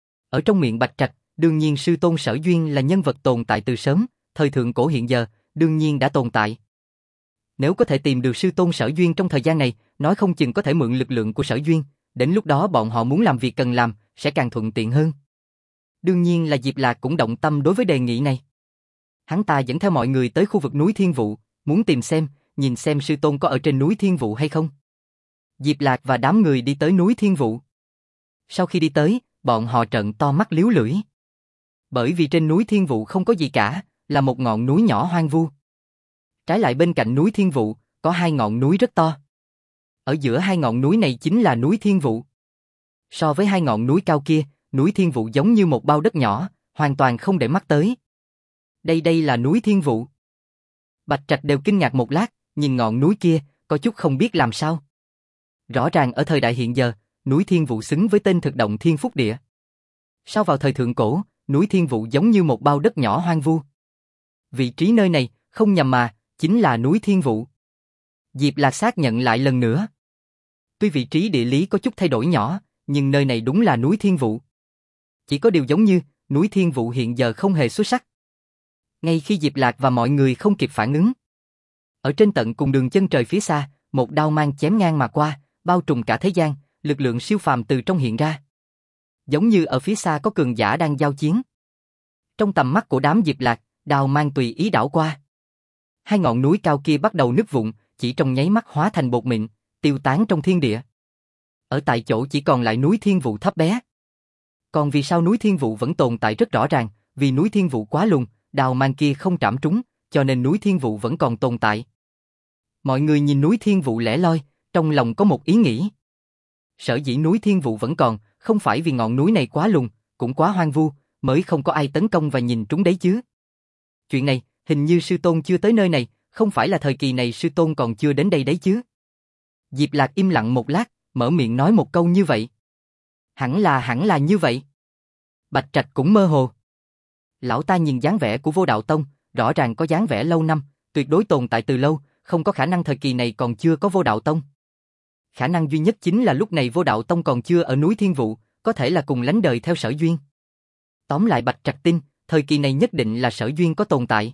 [SPEAKER 1] Ở trong miệng Bạch Trạch, đương nhiên sư tôn Sở Duyên là nhân vật tồn tại từ sớm, thời thượng cổ hiện giờ, đương nhiên đã tồn tại. Nếu có thể tìm được sư tôn Sở Duyên trong thời gian này, nói không chừng có thể mượn lực lượng của Sở Duyên, đến lúc đó bọn họ muốn làm việc cần làm, sẽ càng thuận tiện hơn. Đương nhiên là Diệp Lạc cũng động tâm đối với đề nghị này. Hắn ta dẫn theo mọi người tới khu vực núi Thiên Vụ, muốn tìm xem, nhìn xem sư tôn có ở trên núi Thiên Vụ hay không. Diệp Lạc và đám người đi tới núi Thiên Vụ. Sau khi đi tới, bọn họ trợn to mắt liếu lưỡi. Bởi vì trên núi Thiên Vụ không có gì cả, là một ngọn núi nhỏ hoang vu. Trái lại bên cạnh núi Thiên Vụ, có hai ngọn núi rất to. Ở giữa hai ngọn núi này chính là núi Thiên Vụ. So với hai ngọn núi cao kia, núi Thiên Vụ giống như một bao đất nhỏ, hoàn toàn không để mắt tới. Đây là núi Thiên Vụ. Bạch Trạch đều kinh ngạc một lát, nhìn ngọn núi kia, có chút không biết làm sao. Rõ ràng ở thời đại hiện giờ, núi Thiên Vụ xứng với tên thực động Thiên Phúc Địa. Sao vào thời thượng cổ, núi Thiên Vụ giống như một bao đất nhỏ hoang vu. Vị trí nơi này, không nhầm mà, chính là núi Thiên Vụ. Diệp Lạc xác nhận lại lần nữa. Tuy vị trí địa lý có chút thay đổi nhỏ, nhưng nơi này đúng là núi Thiên Vụ. Chỉ có điều giống như, núi Thiên Vụ hiện giờ không hề xuất sắc. Ngay khi Diệp Lạc và mọi người không kịp phản ứng, ở trên tận cùng đường chân trời phía xa, một đao mang chém ngang mà qua, bao trùm cả thế gian, lực lượng siêu phàm từ trong hiện ra. Giống như ở phía xa có cường giả đang giao chiến. Trong tầm mắt của đám Diệp Lạc, đao mang tùy ý đảo qua. Hai ngọn núi cao kia bắt đầu nứt vụn, chỉ trong nháy mắt hóa thành bột mịn, tiêu tán trong thiên địa. Ở tại chỗ chỉ còn lại núi Thiên Vụ thấp bé. Còn vì sao núi Thiên Vụ vẫn tồn tại rất rõ ràng, vì núi Thiên Vụ quá lùn, đao mang kia không trảm trúng, cho nên núi Thiên Vụ vẫn còn tồn tại. Mọi người nhìn núi Thiên Vụ lẻ loi, trong lòng có một ý nghĩ. Sở dĩ núi Thiên Vụ vẫn còn, không phải vì ngọn núi này quá lùn, cũng quá hoang vu, mới không có ai tấn công và nhìn trúng đấy chứ. Chuyện này, hình như sư tôn chưa tới nơi này, không phải là thời kỳ này sư tôn còn chưa đến đây đấy chứ. Diệp Lạc im lặng một lát, mở miệng nói một câu như vậy. Hẳn là như vậy. Bạch Trạch cũng mơ hồ. Lão ta nhìn dáng vẻ của Vô Đạo Tông, rõ ràng có dáng vẻ lâu năm, tuyệt đối tồn tại từ lâu, không có khả năng thời kỳ này còn chưa có Vô Đạo Tông. Khả năng duy nhất chính là lúc này Vô Đạo Tông còn chưa ở núi Thiên Vụ, có thể là cùng lánh đời theo Sở Duyên. Tóm lại Bạch Trạch tin, thời kỳ này nhất định là Sở Duyên có tồn tại.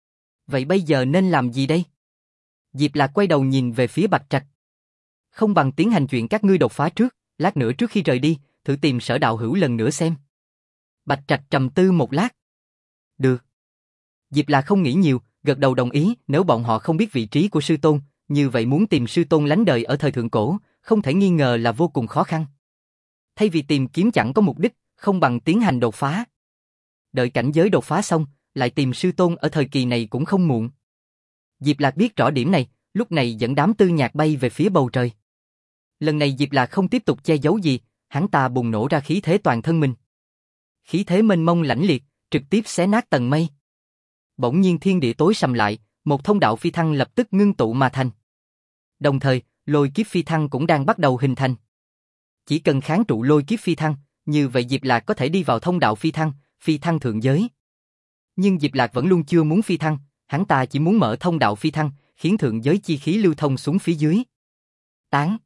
[SPEAKER 1] Vậy bây giờ nên làm gì đây? Diệp Lạc quay đầu nhìn về phía Bạch Trạch. Không bằng tiến hành chuyện các ngươi đột phá trước, lát nữa trước khi rời đi, thử tìm Sở đạo hữu lần nữa xem. Bạch Trạch trầm tư một lát. Được. Diệp Lạc không nghĩ nhiều, gật đầu đồng ý, nếu bọn họ không biết vị trí của sư tôn, như vậy muốn tìm sư tôn lánh đời ở thời thượng cổ, không thể nghi ngờ là vô cùng khó khăn. Thay vì tìm kiếm chẳng có mục đích, không bằng tiến hành đột phá. Đợi cảnh giới đột phá xong, lại tìm sư tôn ở thời kỳ này cũng không muộn. Diệp Lạc biết rõ điểm này, lúc này dẫn đám Tư Nhạc bay về phía bầu trời. Lần này Diệp Lạc không tiếp tục che giấu gì, hắn ta bùng nổ ra khí thế toàn thân mình. Khí thế mênh mông lãnh liệt, trực tiếp xé nát tầng mây. Bỗng nhiên thiên địa tối sầm lại, một thông đạo phi thăng lập tức ngưng tụ mà thành. Đồng thời, lôi kiếp phi thăng cũng đang bắt đầu hình thành. Chỉ cần kháng trụ lôi kiếp phi thăng, như vậy Diệp Lạc có thể đi vào thông đạo phi thăng thượng giới. Nhưng Diệp Lạc vẫn luôn chưa muốn phi thăng, hắn ta chỉ muốn mở thông đạo phi thăng, khiến thượng giới chi khí lưu thông xuống phía dưới. Tán.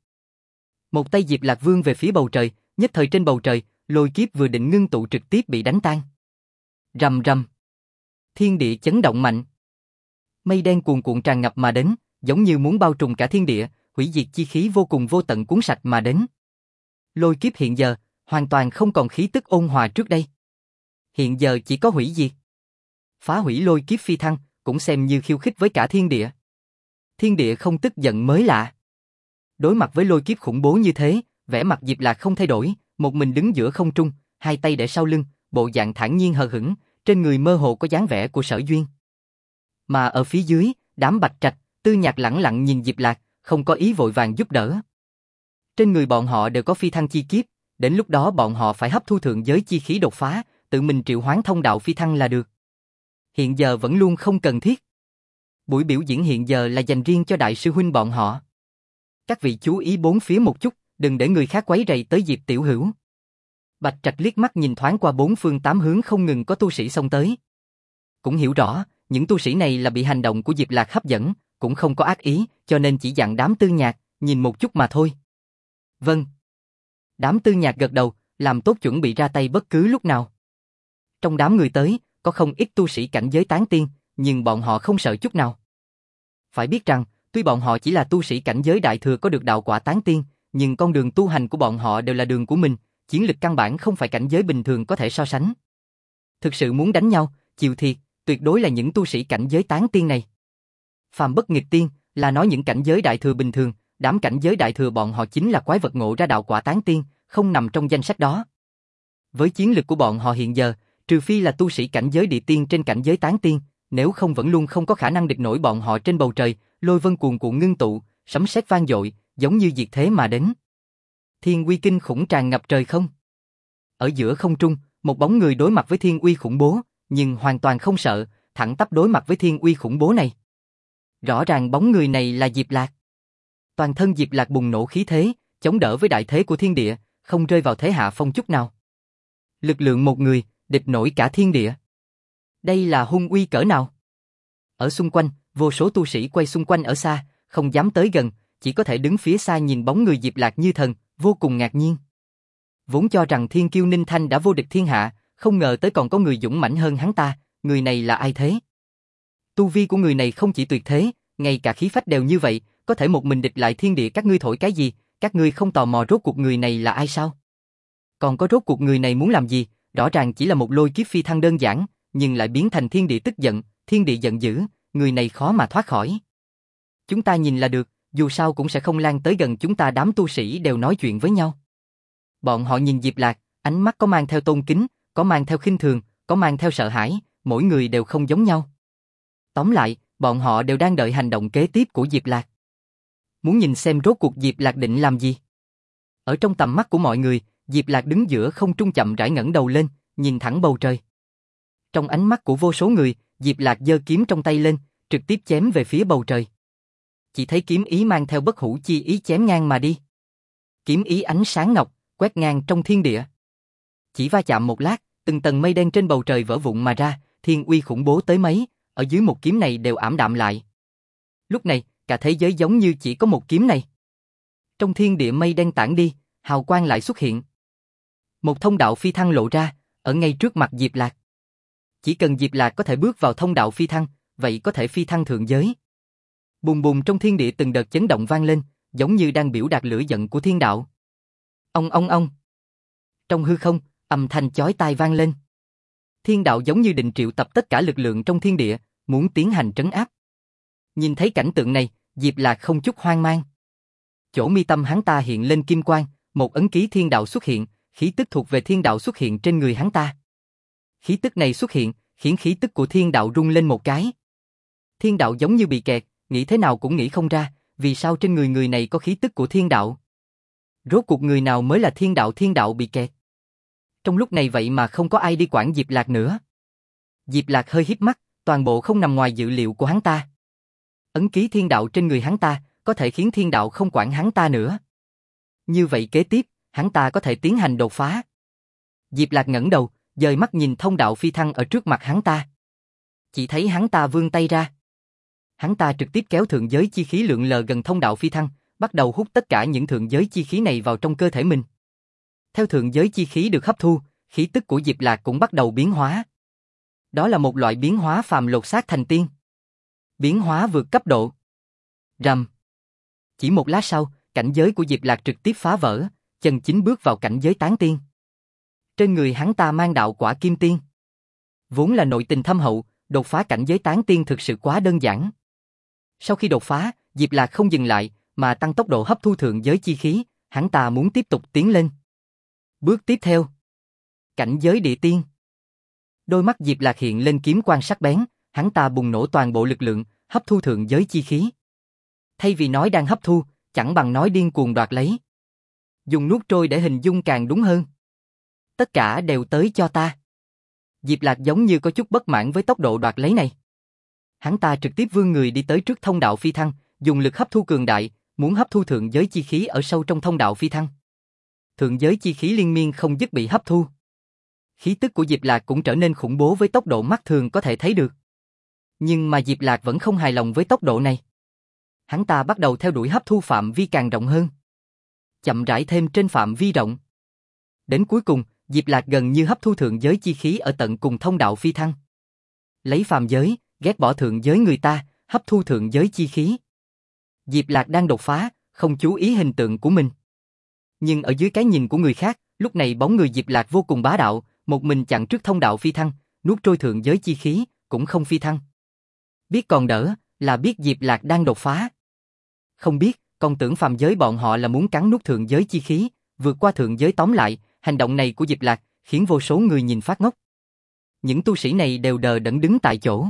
[SPEAKER 1] Một tay Diệp Lạc vươn về phía bầu trời, nhất thời trên bầu trời, lôi kiếp vừa định ngưng tụ trực tiếp bị đánh tan. Rầm rầm. Thiên địa chấn động mạnh. Mây đen cuồn cuộn tràn ngập mà đến, giống như muốn bao trùm cả thiên địa, hủy diệt chi khí vô cùng vô tận cuốn sạch mà đến. Lôi kiếp hiện giờ, hoàn toàn không còn khí tức ôn hòa trước đây. Hiện giờ chỉ có hủy diệt. Phá hủy lôi kiếp phi thăng, cũng xem như khiêu khích với cả thiên địa. Thiên địa không tức giận mới lạ. Đối mặt với lôi kiếp khủng bố như thế, vẻ mặt Diệp Lạc không thay đổi, một mình đứng giữa không trung, hai tay để sau lưng, bộ dạng thản nhiên hờ hững, trên người mơ hồ có dáng vẻ của Sở Duyên. Mà ở phía dưới, đám Bạch Trạch, Tư Nhạc lẳng lặng nhìn Diệp Lạc, không có ý vội vàng giúp đỡ. Trên người bọn họ đều có phi thăng chi kiếp, đến lúc đó bọn họ phải hấp thu thượng giới chi khí đột phá, tự mình triệu hoán thông đạo phi thăng là được. Hiện giờ vẫn luôn không cần thiết. Buổi biểu diễn hiện giờ là dành riêng cho đại sư huynh bọn họ. Các vị chú ý bốn phía một chút, đừng để người khác quấy rầy tới Diệp tiểu hữu. Bạch Trạch liếc mắt nhìn thoáng qua bốn phương tám hướng không ngừng có tu sĩ xông tới. Cũng hiểu rõ, những tu sĩ này là bị hành động của Diệp Lạc hấp dẫn, cũng không có ác ý, cho nên chỉ dặn đám Tư Nhạc, nhìn một chút mà thôi. Vâng. Đám Tư Nhạc gật đầu, làm tốt chuẩn bị ra tay bất cứ lúc nào. Trong đám người tới, có không ít tu sĩ cảnh giới tán tiên, nhưng bọn họ không sợ chút nào. Phải biết rằng, tuy bọn họ chỉ là tu sĩ cảnh giới đại thừa có được đạo quả tán tiên, nhưng con đường tu hành của bọn họ đều là đường của mình, chiến lực căn bản không phải cảnh giới bình thường có thể so sánh. Thực sự muốn đánh nhau, chịu thiệt, tuyệt đối là những tu sĩ cảnh giới tán tiên này. Phàm bất nghịch tiên, là nói những cảnh giới đại thừa bình thường, đám cảnh giới đại thừa bọn họ chính là quái vật ngộ ra đạo quả tán tiên, không nằm trong danh sách đó. Với chiến lực của bọn họ hiện giờ, trừ phi là tu sĩ cảnh giới địa tiên trên cảnh giới tán tiên, nếu không vẫn luôn không có khả năng địch nổi bọn họ trên bầu trời, lôi vân cuồn cuộn ngưng tụ, sấm sét vang dội, giống như diệt thế mà đến. Thiên uy kinh khủng tràn ngập trời không. Ở giữa không trung, một bóng người đối mặt với thiên uy khủng bố, nhưng hoàn toàn không sợ, thẳng tắp đối mặt với thiên uy khủng bố này. Rõ ràng bóng người này là Diệp Lạc. Toàn thân Diệp Lạc bùng nổ khí thế, chống đỡ với đại thế của thiên địa, không rơi vào thế hạ phong chút nào. Lực lượng một người, địch nổi cả thiên địa. Đây là hung uy cỡ nào? Ở xung quanh, vô số tu sĩ quay xung quanh ở xa, không dám tới gần, chỉ có thể đứng phía xa nhìn bóng người Diệp Lạc như thần, vô cùng ngạc nhiên. Vốn cho rằng Thiên Kiêu Ninh Thanh đã vô địch thiên hạ, không ngờ tới còn có người dũng mãnh hơn hắn ta, người này là ai thế? Tu vi của người này không chỉ tuyệt thế, ngay cả khí phách đều như vậy, có thể một mình địch lại thiên địa, các ngươi thổi cái gì, các ngươi không tò mò rốt cuộc người này là ai sao? Còn có rốt cuộc người này muốn làm gì, rõ ràng chỉ là một lôi kiếp phi thăng đơn giản, nhưng lại biến thành thiên địa tức giận, thiên địa giận dữ, người này khó mà thoát khỏi. Chúng ta nhìn là được, dù sao cũng sẽ không lan tới gần chúng ta, đám tu sĩ đều nói chuyện với nhau. Bọn họ nhìn Diệp Lạc, ánh mắt có mang theo tôn kính, có mang theo khinh thường, có mang theo sợ hãi, mỗi người đều không giống nhau. Tóm lại, bọn họ đều đang đợi hành động kế tiếp của Diệp Lạc. Muốn nhìn xem rốt cuộc Diệp Lạc định làm gì. Ở trong tầm mắt của mọi người, Diệp Lạc đứng giữa không trung chậm rãi ngẩng đầu lên, nhìn thẳng bầu trời. Trong ánh mắt của vô số người, Diệp Lạc giơ kiếm trong tay lên, trực tiếp chém về phía bầu trời. Chỉ thấy kiếm ý mang theo bất hủ chi ý chém ngang mà đi. Kiếm ý ánh sáng ngọc, quét ngang trong thiên địa. Chỉ va chạm một lát, từng tầng mây đen trên bầu trời vỡ vụn mà ra, thiên uy khủng bố tới mấy, ở dưới một kiếm này đều ảm đạm lại. Lúc này, cả thế giới giống như chỉ có một kiếm này. Trong thiên địa mây đen tản đi, hào quang lại xuất hiện. Một thông đạo phi thăng lộ ra, ở ngay trước mặt Diệp Lạc. Chỉ cần Diệp Lạc có thể bước vào thông đạo phi thăng, vậy có thể phi thăng thượng giới. Bùng bùng trong thiên địa từng đợt chấn động vang lên, giống như đang biểu đạt lửa giận của thiên đạo. Ong ong ong. Trong hư không, âm thanh chói tai vang lên. Thiên đạo giống như định triệu tập tất cả lực lượng trong thiên địa, muốn tiến hành trấn áp. Nhìn thấy cảnh tượng này, Diệp Lạc không chút hoang mang. Chỗ mi tâm hắn ta hiện lên kim quang, một ấn ký thiên đạo xuất hiện, khí tức thuộc về thiên đạo xuất hiện trên người hắn ta. Khí tức này xuất hiện, khiến khí tức của thiên đạo rung lên một cái. Thiên đạo giống như bị kẹt, nghĩ thế nào cũng nghĩ không ra, vì sao trên người người này có khí tức của thiên đạo. Rốt cuộc người nào mới là thiên đạo bị kẹt. Trong lúc này vậy mà không có ai đi quản Diệp Lạc nữa. Diệp Lạc hơi híp mắt, toàn bộ không nằm ngoài dự liệu của hắn ta. Ấn ký thiên đạo trên người hắn ta, có thể khiến thiên đạo không quản hắn ta nữa. Như vậy kế tiếp, hắn ta có thể tiến hành đột phá. Diệp Lạc ngẩng đầu, dời mắt nhìn thông đạo phi thăng ở trước mặt hắn ta. Chỉ thấy hắn ta vươn tay ra. Hắn ta trực tiếp kéo thượng giới chi khí lượn lờ gần thông đạo phi thăng, bắt đầu hút tất cả những thượng giới chi khí này vào trong cơ thể mình. Theo thượng giới chi khí được hấp thu, khí tức của Diệp Lạc cũng bắt đầu biến hóa. Đó là một loại biến hóa phàm lột xác thành tiên. Biến hóa vượt cấp độ. Rầm. Chỉ một lát sau, cảnh giới của Diệp Lạc trực tiếp phá vỡ, chân chính bước vào cảnh giới tán tiên. Trên người hắn ta mang đạo quả kim tiên. Vốn là nội tình thâm hậu, đột phá cảnh giới tán tiên thực sự quá đơn giản. Sau khi đột phá, Diệp Lạc không dừng lại, mà tăng tốc độ hấp thu thượng giới chi khí, hắn ta muốn tiếp tục tiến lên. Bước tiếp theo. Cảnh giới địa tiên. Đôi mắt Diệp Lạc hiện lên kiếm quang sắc bén, hắn ta bùng nổ toàn bộ lực lượng, hấp thu thượng giới chi khí. Thay vì nói đang hấp thu, chẳng bằng nói điên cuồng đoạt lấy. Dùng nuốt trôi để hình dung càng đúng hơn. Tất cả đều tới cho ta. Diệp Lạc giống như có chút bất mãn với tốc độ đoạt lấy này. Hắn ta trực tiếp vươn người đi tới trước thông đạo phi thăng, dùng lực hấp thu cường đại, muốn hấp thu thượng giới chi khí ở sâu trong thông đạo phi thăng. Thượng giới chi khí liên miên không dứt bị hấp thu. Khí tức của Diệp Lạc cũng trở nên khủng bố với tốc độ mắt thường có thể thấy được. Nhưng mà Diệp Lạc vẫn không hài lòng với tốc độ này. Hắn ta bắt đầu theo đuổi hấp thu phạm vi càng rộng hơn. Chậm rãi thêm trên phạm vi rộng. Đến cuối cùng, Diệp Lạc gần như hấp thu thượng giới chi khí ở tận cùng thông đạo phi thăng. Lấy phàm giới, ghét bỏ thượng giới người ta, hấp thu thượng giới chi khí. Diệp Lạc đang đột phá, không chú ý hình tượng của mình. Nhưng ở dưới cái nhìn của người khác, lúc này bóng người Diệp Lạc vô cùng bá đạo, một mình chặn trước thông đạo phi thăng, nuốt trôi thượng giới chi khí, cũng không phi thăng. Biết còn đỡ, là biết Diệp Lạc đang đột phá. Không biết, còn tưởng phàm giới bọn họ là muốn cắn nuốt thượng giới chi khí, vượt qua thượng giới tóm lại, hành động này của Diệp Lạc khiến vô số người nhìn phát ngốc. Những tu sĩ này đều đờ đẫn đứng tại chỗ.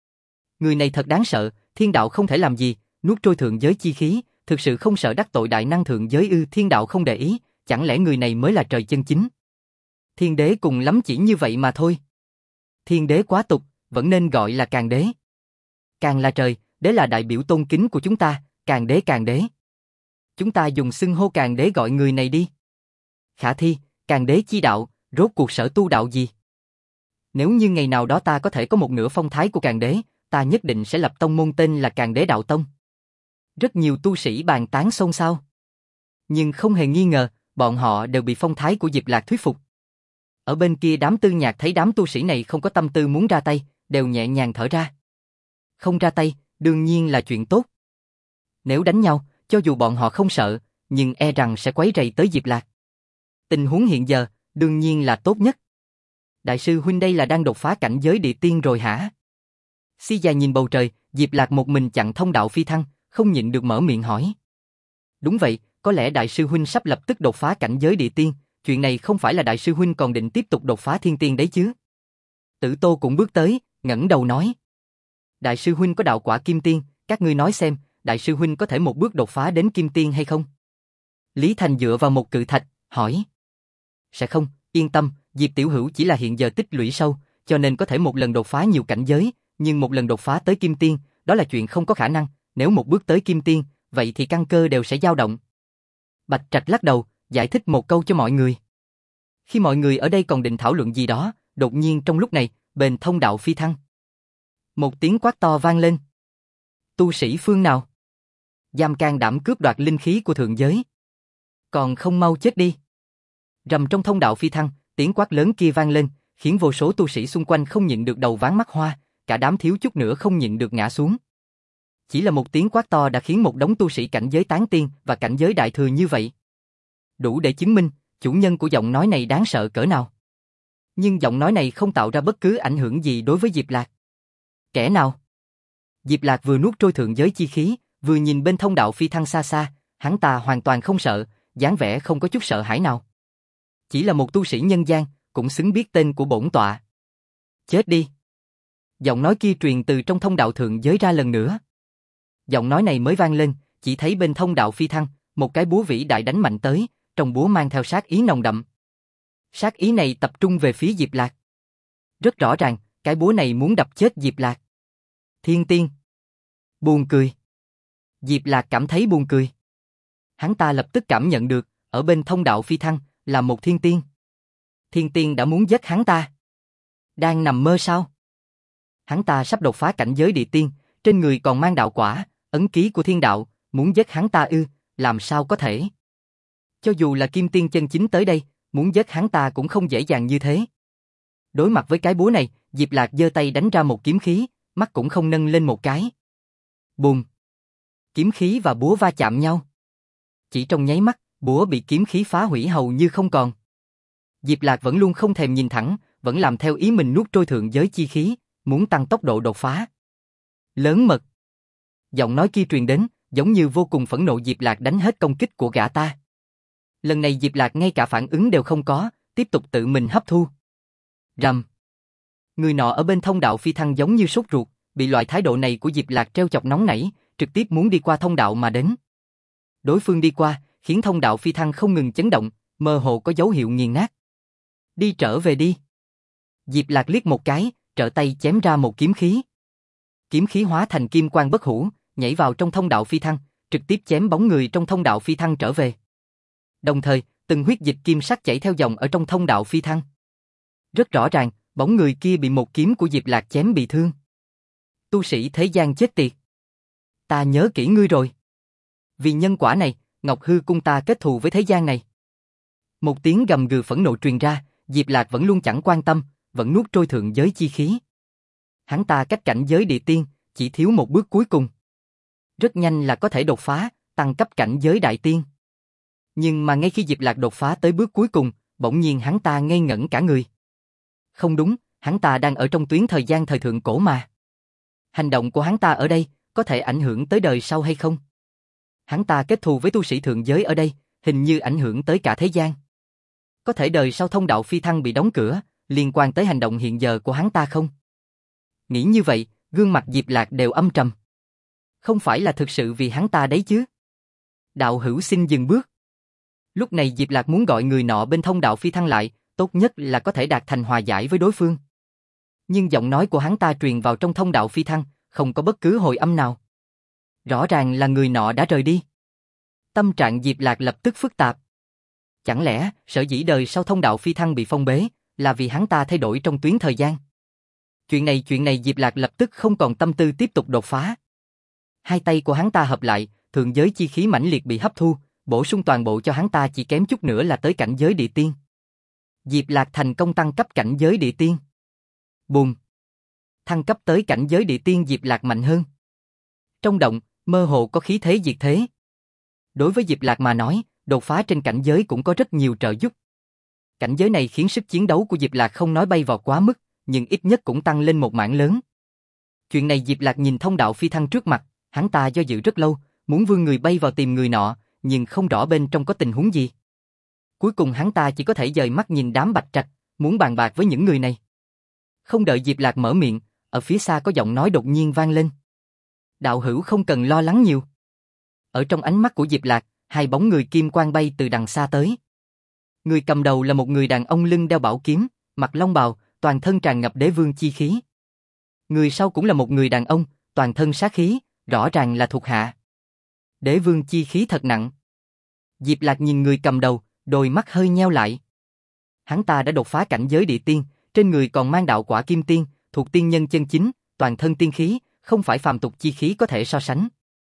[SPEAKER 1] Người này thật đáng sợ, thiên đạo không thể làm gì, nuốt trôi thượng giới chi khí, thực sự không sợ đắc tội đại năng thượng giới ư? Thiên đạo không để ý, chẳng lẽ người này mới là trời chân chính? Thiên đế cùng lắm chỉ như vậy mà thôi. Thiên đế quá tục, vẫn nên gọi là càng đế. Càng là trời, đế là đại biểu tôn kính của chúng ta, càng đế càng đế. Chúng ta dùng xưng hô càng đế gọi người này đi. Khả thi, càng đế chi đạo, rốt cuộc sở tu đạo gì? Nếu như ngày nào đó ta có thể có một nửa phong thái của càng đế, ta nhất định sẽ lập tông môn tên là Càng Đế Đạo Tông. Rất nhiều tu sĩ bàn tán xôn xao. Nhưng không hề nghi ngờ, bọn họ đều bị phong thái của Diệp Lạc thuyết phục. Ở bên kia đám Tư Nhạc thấy đám tu sĩ này không có tâm tư muốn ra tay, đều nhẹ nhàng thở ra. Không ra tay, đương nhiên là chuyện tốt. Nếu đánh nhau, cho dù bọn họ không sợ, nhưng e rằng sẽ quấy rầy tới Diệp Lạc. Tình huống hiện giờ, đương nhiên là tốt nhất. Đại sư huynh đây là đang đột phá cảnh giới địa tiên rồi hả? Si già nhìn bầu trời, Diệp Lạc một mình chặn thông đạo phi thăng, không nhịn được mở miệng hỏi. Đúng vậy, có lẽ đại sư huynh sắp lập tức đột phá cảnh giới địa tiên, chuyện này không phải là đại sư huynh còn định tiếp tục đột phá thiên tiên đấy chứ? Tử Tô cũng bước tới, ngẩng đầu nói. Đại sư huynh có đạo quả kim tiên, các ngươi nói xem, đại sư huynh có thể một bước đột phá đến kim tiên hay không? Lý Thành dựa vào một cự thạch, hỏi. Sẽ không, yên tâm, Diệp Tiểu Hữu chỉ là hiện giờ tích lũy sâu, cho nên có thể một lần đột phá nhiều cảnh giới, nhưng một lần đột phá tới kim tiên, đó là chuyện không có khả năng, nếu một bước tới kim tiên, vậy thì căn cơ đều sẽ dao động. Bạch Trạch lắc đầu, giải thích một câu cho mọi người. Khi mọi người ở đây còn định thảo luận gì đó, đột nhiên trong lúc này, bên thông đạo phi thăng. Một tiếng quát to vang lên. Tu sĩ phương nào? Dám can đảm cướp đoạt linh khí của thượng giới. Còn không mau chết đi. Rầm trong thông đạo phi thăng, tiếng quát lớn kia vang lên, khiến vô số tu sĩ xung quanh không nhịn được đầu váng mắt hoa, cả đám thiếu chút nữa không nhịn được ngã xuống. Chỉ là một tiếng quát to đã khiến một đống tu sĩ cảnh giới tán tiên và cảnh giới đại thừa như vậy. Đủ để chứng minh, chủ nhân của giọng nói này đáng sợ cỡ nào. Nhưng giọng nói này không tạo ra bất cứ ảnh hưởng gì đối với Diệp Lạc. Kẻ nào? Diệp Lạc vừa nuốt trôi thượng giới chi khí, vừa nhìn bên thông đạo phi thăng xa xa, hắn ta hoàn toàn không sợ, dáng vẻ không có chút sợ hãi nào. Chỉ là một tu sĩ nhân gian, cũng xứng biết tên của bổn tọa. Chết đi! Giọng nói kia truyền từ trong thông đạo thượng giới ra lần nữa. Giọng nói này mới vang lên, chỉ thấy bên thông đạo phi thăng, một cái búa vĩ đại đánh mạnh tới, trong búa mang theo sát ý nồng đậm. Sát ý này tập trung về phía Diệp Lạc. Rất rõ ràng, cái búa này muốn đập chết Diệp Lạc. Thiên tiên! Buồn cười! Diệp Lạc cảm thấy buồn cười. Hắn ta lập tức cảm nhận được, ở bên thông đạo phi thăng, là một thiên tiên. Thiên tiên đã muốn giết hắn ta. Đang nằm mơ sao? Hắn ta sắp đột phá cảnh giới địa tiên, trên người còn mang đạo quả, ấn ký của thiên đạo, muốn giết hắn ta ư, làm sao có thể? Cho dù là kim tiên chân chính tới đây, muốn giết hắn ta cũng không dễ dàng như thế. Đối mặt với cái búa này, Diệp Lạc giơ tay đánh ra một kiếm khí, mắt cũng không nâng lên một cái. Bùm! Kiếm khí và búa va chạm nhau. Chỉ trong nháy mắt, búa bị kiếm khí phá hủy hầu như không còn. Diệp Lạc vẫn luôn không thèm nhìn thẳng, vẫn làm theo ý mình nuốt trôi thượng giới chi khí, muốn tăng tốc độ đột phá. Lớn mật! Giọng nói kia truyền đến, giống như vô cùng phẫn nộ. Diệp Lạc đánh hết công kích của gã ta. Lần này Diệp Lạc ngay cả phản ứng đều không có, tiếp tục tự mình hấp thu. Rầm! Người nọ ở bên thông đạo phi thăng giống như sốt ruột, bị loại thái độ này của Diệp Lạc trêu chọc nóng nảy, trực tiếp muốn đi qua thông đạo mà đến. Đối phương đi qua, khiến thông đạo phi thăng không ngừng chấn động, mơ hồ có dấu hiệu nghiền nát. Đi trở về đi. Diệp Lạc liếc một cái, trở tay chém ra một kiếm khí. Kiếm khí hóa thành kim quang bất hủ, nhảy vào trong thông đạo phi thăng, trực tiếp chém bóng người trong thông đạo phi thăng trở về. Đồng thời, từng huyết dịch kim sắc chảy theo dòng ở trong thông đạo phi thăng. Rất rõ ràng, bóng người kia bị một kiếm của Diệp Lạc chém bị thương. Tu sĩ thế gian chết tiệt. Ta nhớ kỹ ngươi rồi. Vì nhân quả này, Ngọc Hư cung ta kết thù với thế gian này. Một tiếng gầm gừ phẫn nộ truyền ra, Diệp Lạc vẫn luôn chẳng quan tâm, vẫn nuốt trôi thượng giới chi khí. Hắn ta cách cảnh giới địa tiên, chỉ thiếu một bước cuối cùng. rất nhanh là có thể đột phá, tăng cấp cảnh giới đại tiên. Nhưng mà ngay khi Diệp Lạc đột phá tới bước cuối cùng, bỗng nhiên hắn ta ngây ngẩn cả người. Không đúng, hắn ta đang ở trong tuyến thời gian thời thượng cổ mà. Hành động của hắn ta ở đây, có thể ảnh hưởng tới đời sau hay không? Hắn ta kết thù với tu sĩ thượng giới ở đây, hình như ảnh hưởng tới cả thế gian. Có thể đời sau thông đạo phi thăng bị đóng cửa, liên quan tới hành động hiện giờ của hắn ta không? Nghĩ như vậy, gương mặt Diệp Lạc đều âm trầm. Không phải là thực sự vì hắn ta đấy chứ? Đạo hữu xin dừng bước. Lúc này Diệp Lạc muốn gọi người nọ bên thông đạo phi thăng lại, tốt nhất là có thể đạt thành hòa giải với đối phương. Nhưng giọng nói của hắn ta truyền vào trong thông đạo phi thăng, không có bất cứ hồi âm nào. Rõ ràng là người nọ đã rời đi. Tâm trạng Diệp Lạc lập tức phức tạp. Chẳng lẽ sở dĩ đời sau thông đạo phi thăng bị phong bế là vì hắn ta thay đổi trong tuyến thời gian? Chuyện này Diệp Lạc lập tức không còn tâm tư tiếp tục đột phá. Hai tay của hắn ta hợp lại, thượng giới chi khí mãnh liệt bị hấp thu, bổ sung toàn bộ cho hắn ta, chỉ kém chút nữa là tới cảnh giới địa tiên. Diệp Lạc thành công tăng cấp cảnh giới địa tiên. Bùm! Thăng cấp tới cảnh giới địa tiên, Diệp Lạc mạnh hơn. Trong động, mơ hồ có khí thế diệt thế. Đối với Diệp Lạc mà nói, đột phá trên cảnh giới cũng có rất nhiều trợ giúp. Cảnh giới này khiến sức chiến đấu của Diệp Lạc không nói bay vọt quá mức, nhưng ít nhất cũng tăng lên một mảng lớn. Chuyện này Diệp Lạc nhìn thông đạo phi thăng trước mặt, hắn ta do dự rất lâu, muốn vươn người bay vào tìm người nọ, nhưng không rõ bên trong có tình huống gì. Cuối cùng hắn ta chỉ có thể dời mắt nhìn đám bạch trạch, muốn bàn bạc với những người này. Không đợi Diệp Lạc mở miệng, ở phía xa có giọng nói đột nhiên vang lên. Đạo hữu không cần lo lắng nhiều. Ở trong ánh mắt của Diệp Lạc, hai bóng người kim quang bay từ đằng xa tới. Người cầm đầu là một người đàn ông lưng đeo bảo kiếm, mặc long bào, toàn thân tràn ngập đế vương chi khí. Người sau cũng là một người đàn ông, toàn thân sát khí, rõ ràng là thuộc hạ. Đế vương chi khí thật nặng. Diệp Lạc nhìn người cầm đầu, đôi mắt hơi nheo lại. Hắn ta đã đột phá cảnh giới địa tiên, trên người còn mang đạo quả kim tiên, thuộc tiên nhân chân chính, toàn thân tiên khí, không phải phàm tục chi khí có thể so sánh.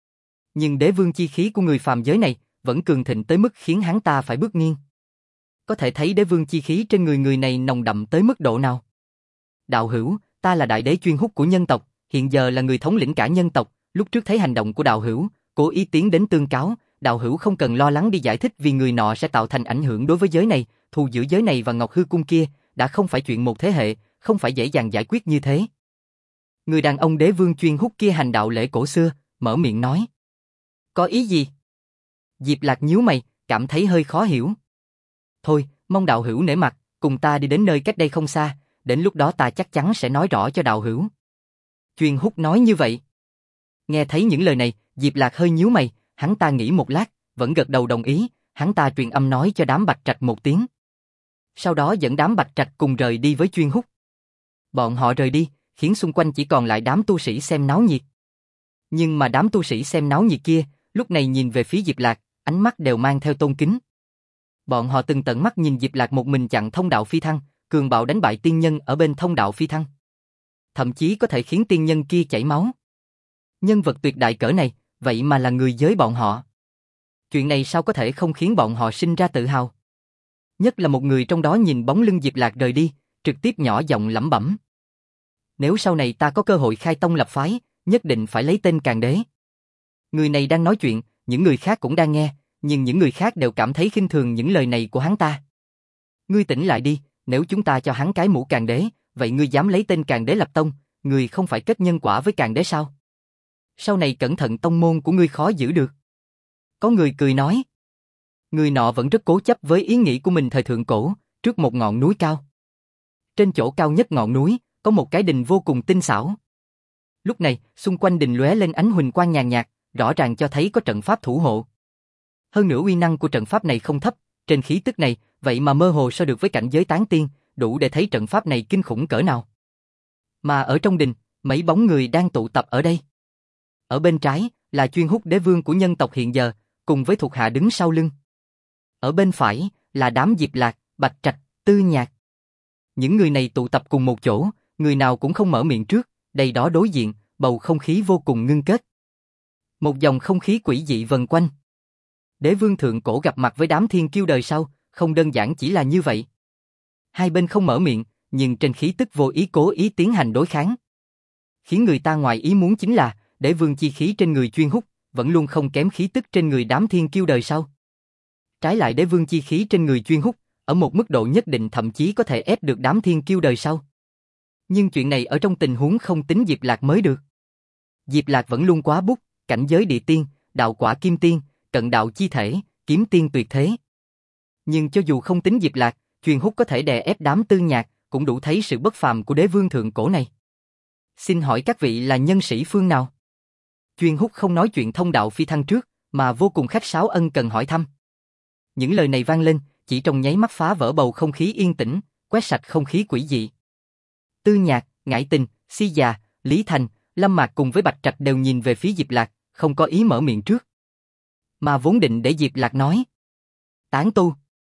[SPEAKER 1] Nhưng đế vương chi khí của người phàm giới này vẫn cường thịnh tới mức khiến hắn ta phải bước nghiêng. Có thể thấy đế vương chi khí trên người này nồng đậm tới mức độ nào. Đạo hữu, ta là đại đế chuyên hút của nhân tộc, hiện giờ là người thống lĩnh cả nhân tộc, lúc trước thấy hành động của đạo hữu, cố ý tiến đến tương cáo, đạo hữu không cần lo lắng đi giải thích vì người nọ sẽ tạo thành ảnh hưởng đối với giới này, thù giữa giới này và Ngọc Hư Cung kia, đã không phải chuyện một thế hệ, không phải dễ dàng giải quyết như thế. Người đàn ông đế vương chuyên hút kia hành đạo lễ cổ xưa, mở miệng nói. Có ý gì? Diệp Lạc nhíu mày, cảm thấy hơi khó hiểu. Thôi, mong đạo hữu nể mặt, cùng ta đi đến nơi cách đây không xa, đến lúc đó ta chắc chắn sẽ nói rõ cho đạo hữu. Chuyên hút nói như vậy. Nghe thấy những lời này, Diệp Lạc hơi nhíu mày, hắn ta nghĩ một lát, vẫn gật đầu đồng ý, hắn ta truyền âm nói cho đám bạch trạch một tiếng. Sau đó dẫn đám bạch trạch cùng rời đi với chuyên hút. Bọn họ rời đi, khiến xung quanh chỉ còn lại đám tu sĩ xem náo nhiệt. Nhưng mà đám tu sĩ xem náo nhiệt kia, lúc này nhìn về phía Diệp Lạc, ánh mắt đều mang theo tôn kính. Bọn họ từng tận mắt nhìn Diệp Lạc một mình chặn thông đạo phi thăng, cường bạo đánh bại tiên nhân ở bên thông đạo phi thăng. Thậm chí có thể khiến tiên nhân kia chảy máu. Nhân vật tuyệt đại cỡ này, vậy mà là người giới bọn họ. Chuyện này sao có thể không khiến bọn họ sinh ra tự hào? Nhất là một người trong đó nhìn bóng lưng Diệp Lạc rời đi, trực tiếp nhỏ giọng lẩm bẩm. Nếu sau này ta có cơ hội khai tông lập phái, nhất định phải lấy tên Càn Đế. Người này đang nói chuyện, những người khác cũng đang nghe, nhưng những người khác đều cảm thấy khinh thường những lời này của hắn ta. Ngươi tỉnh lại đi, nếu chúng ta cho hắn cái mũ Càn Đế, vậy ngươi dám lấy tên Càn Đế lập tông, ngươi không phải kết nhân quả với Càn Đế sao? Sau này cẩn thận tông môn của ngươi khó giữ được. Có người cười nói. Người nọ vẫn rất cố chấp với ý nghĩ của mình thời thượng cổ, trước một ngọn núi cao. Trên chỗ cao nhất ngọn núi, có một cái đình vô cùng tinh xảo. Lúc này, xung quanh đình lóe lên ánh huỳnh quang nhàn nhạt, rõ ràng cho thấy có trận pháp thủ hộ. Hơn nữa uy năng của trận pháp này không thấp, trên khí tức này, vậy mà mơ hồ so được với cảnh giới tán tiên, đủ để thấy trận pháp này kinh khủng cỡ nào. Mà ở trong đình, mấy bóng người đang tụ tập ở đây. Ở bên trái, là chuyên hút đế vương của nhân tộc hiện giờ, cùng với thuộc hạ đứng sau lưng. Ở bên phải, là đám Diệp Lạc, Bạch Trạch, Tư Nhạc. Những người này tụ tập cùng một chỗ, người nào cũng không mở miệng trước, đây đó đối diện, bầu không khí vô cùng ngưng kết. Một dòng không khí quỷ dị vần quanh. Đế vương thượng cổ gặp mặt với đám thiên kiêu đời sau, không đơn giản chỉ là như vậy. Hai bên không mở miệng, nhưng trên khí tức vô ý cố ý tiến hành đối kháng. Khiến người ta ngoài ý muốn chính là, đế vương chi khí trên người chuyên hút, vẫn luôn không kém khí tức trên người đám thiên kiêu đời sau. Trái lại đế vương chi khí trên người Chuyên Húc, ở một mức độ nhất định thậm chí có thể ép được đám thiên kiêu đời sau. Nhưng chuyện này ở trong tình huống không tính Diệp Lạc mới được. Diệp Lạc vẫn luôn quá bút, cảnh giới địa tiên, đạo quả kim tiên, cận đạo chi thể, kiếm tiên tuyệt thế. Nhưng cho dù không tính Diệp Lạc, Chuyên Húc có thể đè ép đám Tư Nhạc, cũng đủ thấy sự bất phàm của đế vương thượng cổ này. Xin hỏi các vị là nhân sĩ phương nào? Chuyên Húc không nói chuyện thông đạo phi thăng trước, mà vô cùng khách sáo ân cần hỏi thăm. Những lời này vang lên, chỉ trong nháy mắt phá vỡ bầu không khí yên tĩnh, quét sạch không khí quỷ dị. Tư Nhạc, Ngải Tình, Si Già, Lý Thành, Lâm Mạc cùng với Bạch Trạch đều nhìn về phía Diệp Lạc, không có ý mở miệng trước. Mà vốn định để Diệp Lạc nói. Tán tu.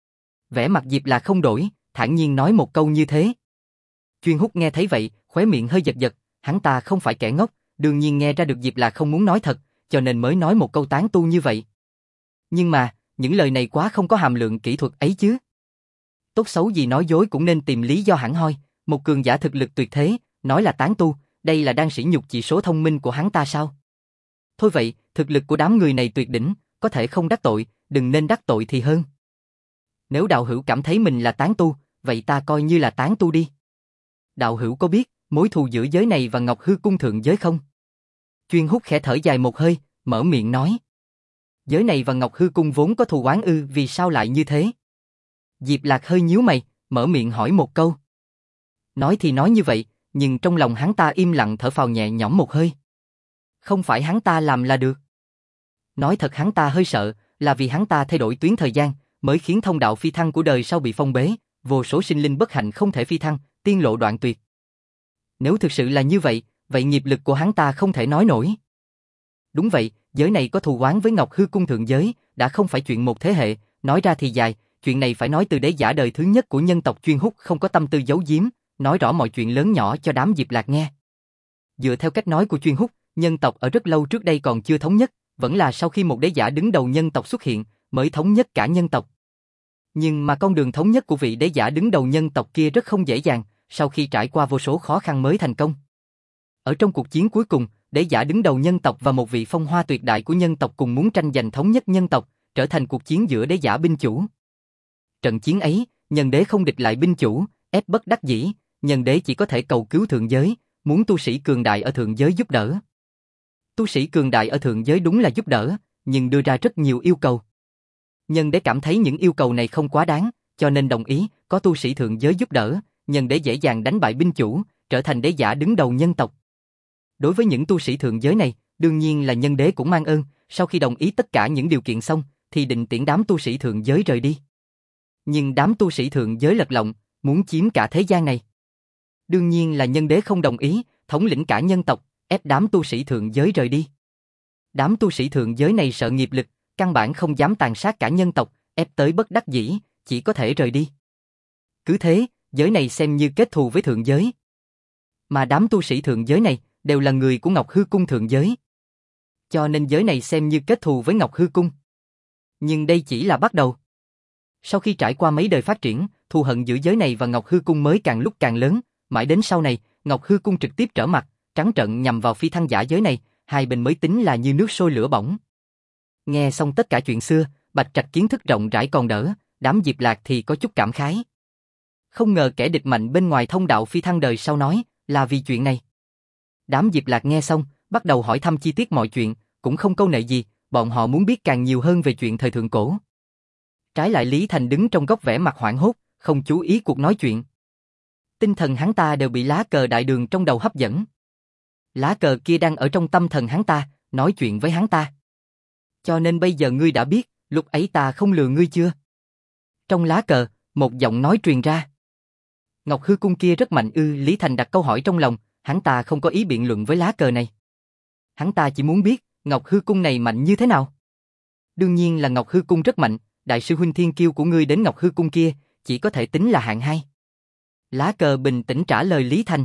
[SPEAKER 1] Vẻ mặt Diệp Lạc không đổi, thản nhiên nói một câu như thế. Chuyên Húc nghe thấy vậy, khóe miệng hơi giật giật, hắn ta không phải kẻ ngốc, đương nhiên nghe ra được Diệp Lạc không muốn nói thật, cho nên mới nói một câu tán tu như vậy. Nhưng mà, những lời này quá không có hàm lượng kỹ thuật ấy chứ. Tốt xấu gì nói dối cũng nên tìm lý do hẳn hoi, một cường giả thực lực tuyệt thế, nói là tán tu, đây là đang sỉ nhục chỉ số thông minh của hắn ta sao? Thôi vậy, thực lực của đám người này tuyệt đỉnh, có thể không đắc tội, đừng nên đắc tội thì hơn. Nếu đạo hữu cảm thấy mình là tán tu, vậy ta coi như là tán tu đi. Đạo hữu có biết mối thù giữa giới này và Ngọc Hư Cung thượng giới không? Chuyên Húc khẽ thở dài một hơi, mở miệng nói. Giới này và Ngọc Hư Cung vốn có thù oán ư, vì sao lại như thế? Diệp Lạc hơi nhíu mày, mở miệng hỏi một câu. Nói thì nói như vậy, nhưng trong lòng hắn ta im lặng thở phào nhẹ nhõm một hơi. Không phải hắn ta làm là được. Nói thật hắn ta hơi sợ, là vì hắn ta thay đổi tuyến thời gian, mới khiến thông đạo phi thăng của đời sau bị phong bế, vô số sinh linh bất hạnh không thể phi thăng, tiên lộ đoạn tuyệt. Nếu thực sự là như vậy, vậy nghiệp lực của hắn ta không thể nói nổi. Đúng vậy, giới này có thù oán với Ngọc Hư Cung thượng giới, đã không phải chuyện một thế hệ, nói ra thì dài, chuyện này phải nói từ đế giả đời thứ nhất của nhân tộc Chuyên Húc không có tâm tư giấu giếm, nói rõ mọi chuyện lớn nhỏ cho đám Diệp Lạc nghe. Dựa theo cách nói của Chuyên Húc, nhân tộc ở rất lâu trước đây còn chưa thống nhất, vẫn là sau khi một đế giả đứng đầu nhân tộc xuất hiện, mới thống nhất cả nhân tộc. Nhưng mà con đường thống nhất của vị đế giả đứng đầu nhân tộc kia rất không dễ dàng, sau khi trải qua vô số khó khăn mới thành công. Ở trong cuộc chiến cuối cùng, đế giả đứng đầu nhân tộc và một vị phong hoa tuyệt đại của nhân tộc cùng muốn tranh giành thống nhất nhân tộc, trở thành cuộc chiến giữa đế giả binh chủ. Trận chiến ấy, nhân đế không địch lại binh chủ, ép bất đắc dĩ, nhân đế chỉ có thể cầu cứu thượng giới, muốn tu sĩ cường đại ở thượng giới giúp đỡ. Tu sĩ cường đại ở thượng giới đúng là giúp đỡ, nhưng đưa ra rất nhiều yêu cầu. Nhân đế cảm thấy những yêu cầu này không quá đáng, cho nên đồng ý, có tu sĩ thượng giới giúp đỡ, nhân đế dễ dàng đánh bại binh chủ, trở thành đế giả đứng đầu nhân tộc. Đối với những tu sĩ thượng giới này, đương nhiên là nhân đế cũng mang ơn, sau khi đồng ý tất cả những điều kiện xong, thì định tiễn đám tu sĩ thượng giới rời đi. Nhưng đám tu sĩ thượng giới lật lọng, muốn chiếm cả thế gian này. Đương nhiên là nhân đế không đồng ý, thống lĩnh cả nhân tộc, ép đám tu sĩ thượng giới rời đi. Đám tu sĩ thượng giới này sợ nghiệp lực, căn bản không dám tàn sát cả nhân tộc, ép tới bất đắc dĩ, chỉ có thể rời đi. Cứ thế, giới này xem như kết thù với thượng giới. Mà đám tu sĩ thượng giới này đều là người của Ngọc Hư Cung thượng giới. Cho nên giới này xem như kết thù với Ngọc Hư Cung. Nhưng đây chỉ là bắt đầu. Sau khi trải qua mấy đời phát triển, thù hận giữa giới này và Ngọc Hư Cung mới càng lúc càng lớn, mãi đến sau này, Ngọc Hư Cung trực tiếp trở mặt, trắng trợn nhằm vào phi thăng giả giới này, hai bên mới tính là như nước sôi lửa bỏng. Nghe xong tất cả chuyện xưa, Bạch Trạch kiến thức rộng rãi còn đỡ, đám Diệp Lạc thì có chút cảm khái. Không ngờ kẻ địch mạnh bên ngoài thông đạo phi thăng đời sau nói, là vì chuyện này. Đám Diệp Lạc nghe xong, bắt đầu hỏi thăm chi tiết mọi chuyện, cũng không câu nệ gì, bọn họ muốn biết càng nhiều hơn về chuyện thời thượng cổ. Trái lại Lý Thành đứng trong góc vẻ mặt hoảng hốt, không chú ý cuộc nói chuyện. Tinh thần hắn ta đều bị lá cờ đại đường trong đầu hấp dẫn. Lá cờ kia đang ở trong tâm thần hắn ta, nói chuyện với hắn ta. Cho nên bây giờ ngươi đã biết, lúc ấy ta không lừa ngươi chưa? Trong lá cờ, một giọng nói truyền ra. Ngọc Hư Cung kia rất mạnh ư? Lý Thành đặt câu hỏi trong lòng, hắn ta không có ý biện luận với lá cờ này. Hắn ta chỉ muốn biết, Ngọc Hư Cung này mạnh như thế nào? Đương nhiên là Ngọc Hư Cung rất mạnh, đại sư huynh thiên kiêu của ngươi đến Ngọc Hư Cung kia, chỉ có thể tính là hạng 2. Lá cờ bình tĩnh trả lời Lý Thành.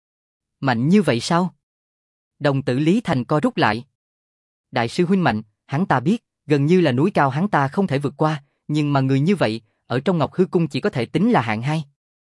[SPEAKER 1] Mạnh như vậy sao? Đồng tử Lý Thành co rút lại. Đại sư huynh mạnh, hắn ta biết, gần như là núi cao hắn ta không thể vượt qua, nhưng mà người như vậy, ở trong Ngọc Hư Cung chỉ có thể tính là hạng 2.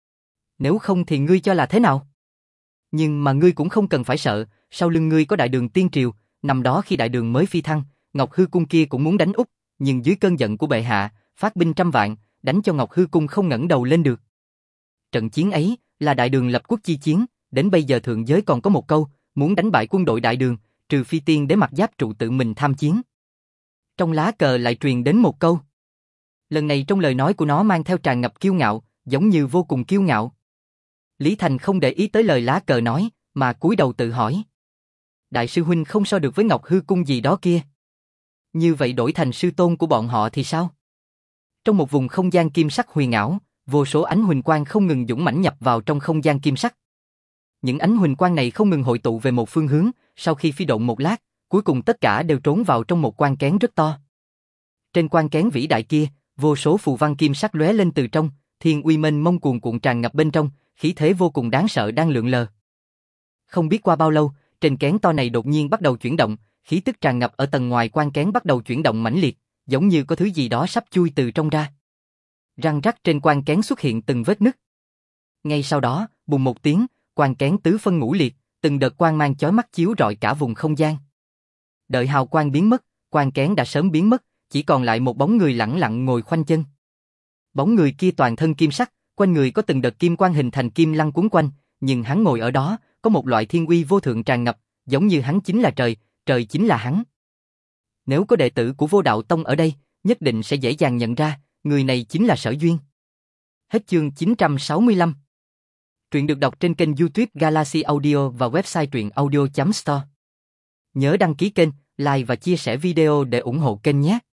[SPEAKER 1] Nếu không thì ngươi cho là thế nào? Nhưng mà ngươi cũng không cần phải sợ, sau lưng ngươi có đại đường tiên triều, năm đó khi đại đường mới phi thăng, Ngọc Hư Cung kia cũng muốn đánh úp, nhưng dưới cơn giận của bệ hạ, phát binh trăm vạn, đánh cho Ngọc Hư Cung không ngẩng đầu lên được. Trận chiến ấy là Đại Đường lập quốc chi chiến, đến bây giờ thượng giới còn có một câu, muốn đánh bại quân đội Đại Đường, trừ phi tiên đế Mặc Giáp Trụ tự mình tham chiến. Trong lá cờ lại truyền đến một câu. Lần này trong lời nói của nó mang theo tràn ngập kiêu ngạo, giống như vô cùng kiêu ngạo. Lý Thành không để ý tới lời lá cờ nói, mà cúi đầu tự hỏi. Đại sư huynh không so được với Ngọc Hư Cung gì đó kia. Như vậy đổi thành sư tôn của bọn họ thì sao? Trong một vùng không gian kim sắc huyền ảo, vô số ánh huỳnh quang không ngừng dũng mãnh nhập vào trong không gian kim sắc. Những ánh huỳnh quang này không ngừng hội tụ về một phương hướng, sau khi phi độn một lát, cuối cùng tất cả đều trốn vào trong một quan kén rất to. Trên quan kén vĩ đại kia, vô số phù văn kim sắc lóe lên từ trong, thiên uy mênh mông cuồn cuộn tràn ngập bên trong, khí thế vô cùng đáng sợ đang lượn lờ. Không biết qua bao lâu, trên kén to này đột nhiên bắt đầu chuyển động, khí tức tràn ngập ở tầng ngoài quan kén bắt đầu chuyển động mãnh liệt, giống như có thứ gì đó sắp chui từ trong ra. Răng rắc trên quan kén xuất hiện từng vết nứt. Ngay sau đó, bùng một tiếng, quan kén tứ phân ngũ liệt, từng đợt quang mang chói mắt chiếu rọi cả vùng không gian. Đợi hào quang biến mất, quan kén đã sớm biến mất, chỉ còn lại một bóng người lẳng lặng ngồi khoanh chân. Bóng người kia toàn thân kim sắc, quanh người có từng đợt kim quang hình thành kim lăng quấn quanh, nhưng hắn ngồi ở đó, có một loại thiên uy vô thượng tràn ngập, giống như hắn chính là trời, trời chính là hắn. Nếu có đệ tử của Vô Đạo Tông ở đây, nhất định sẽ dễ dàng nhận ra, người này chính là Sở Duyên. Hết chương 965. Truyện được đọc trên kênh YouTube Galaxy Audio và website truyệnaudio.store. Nhớ đăng ký kênh, like và chia sẻ video để ủng hộ kênh nhé.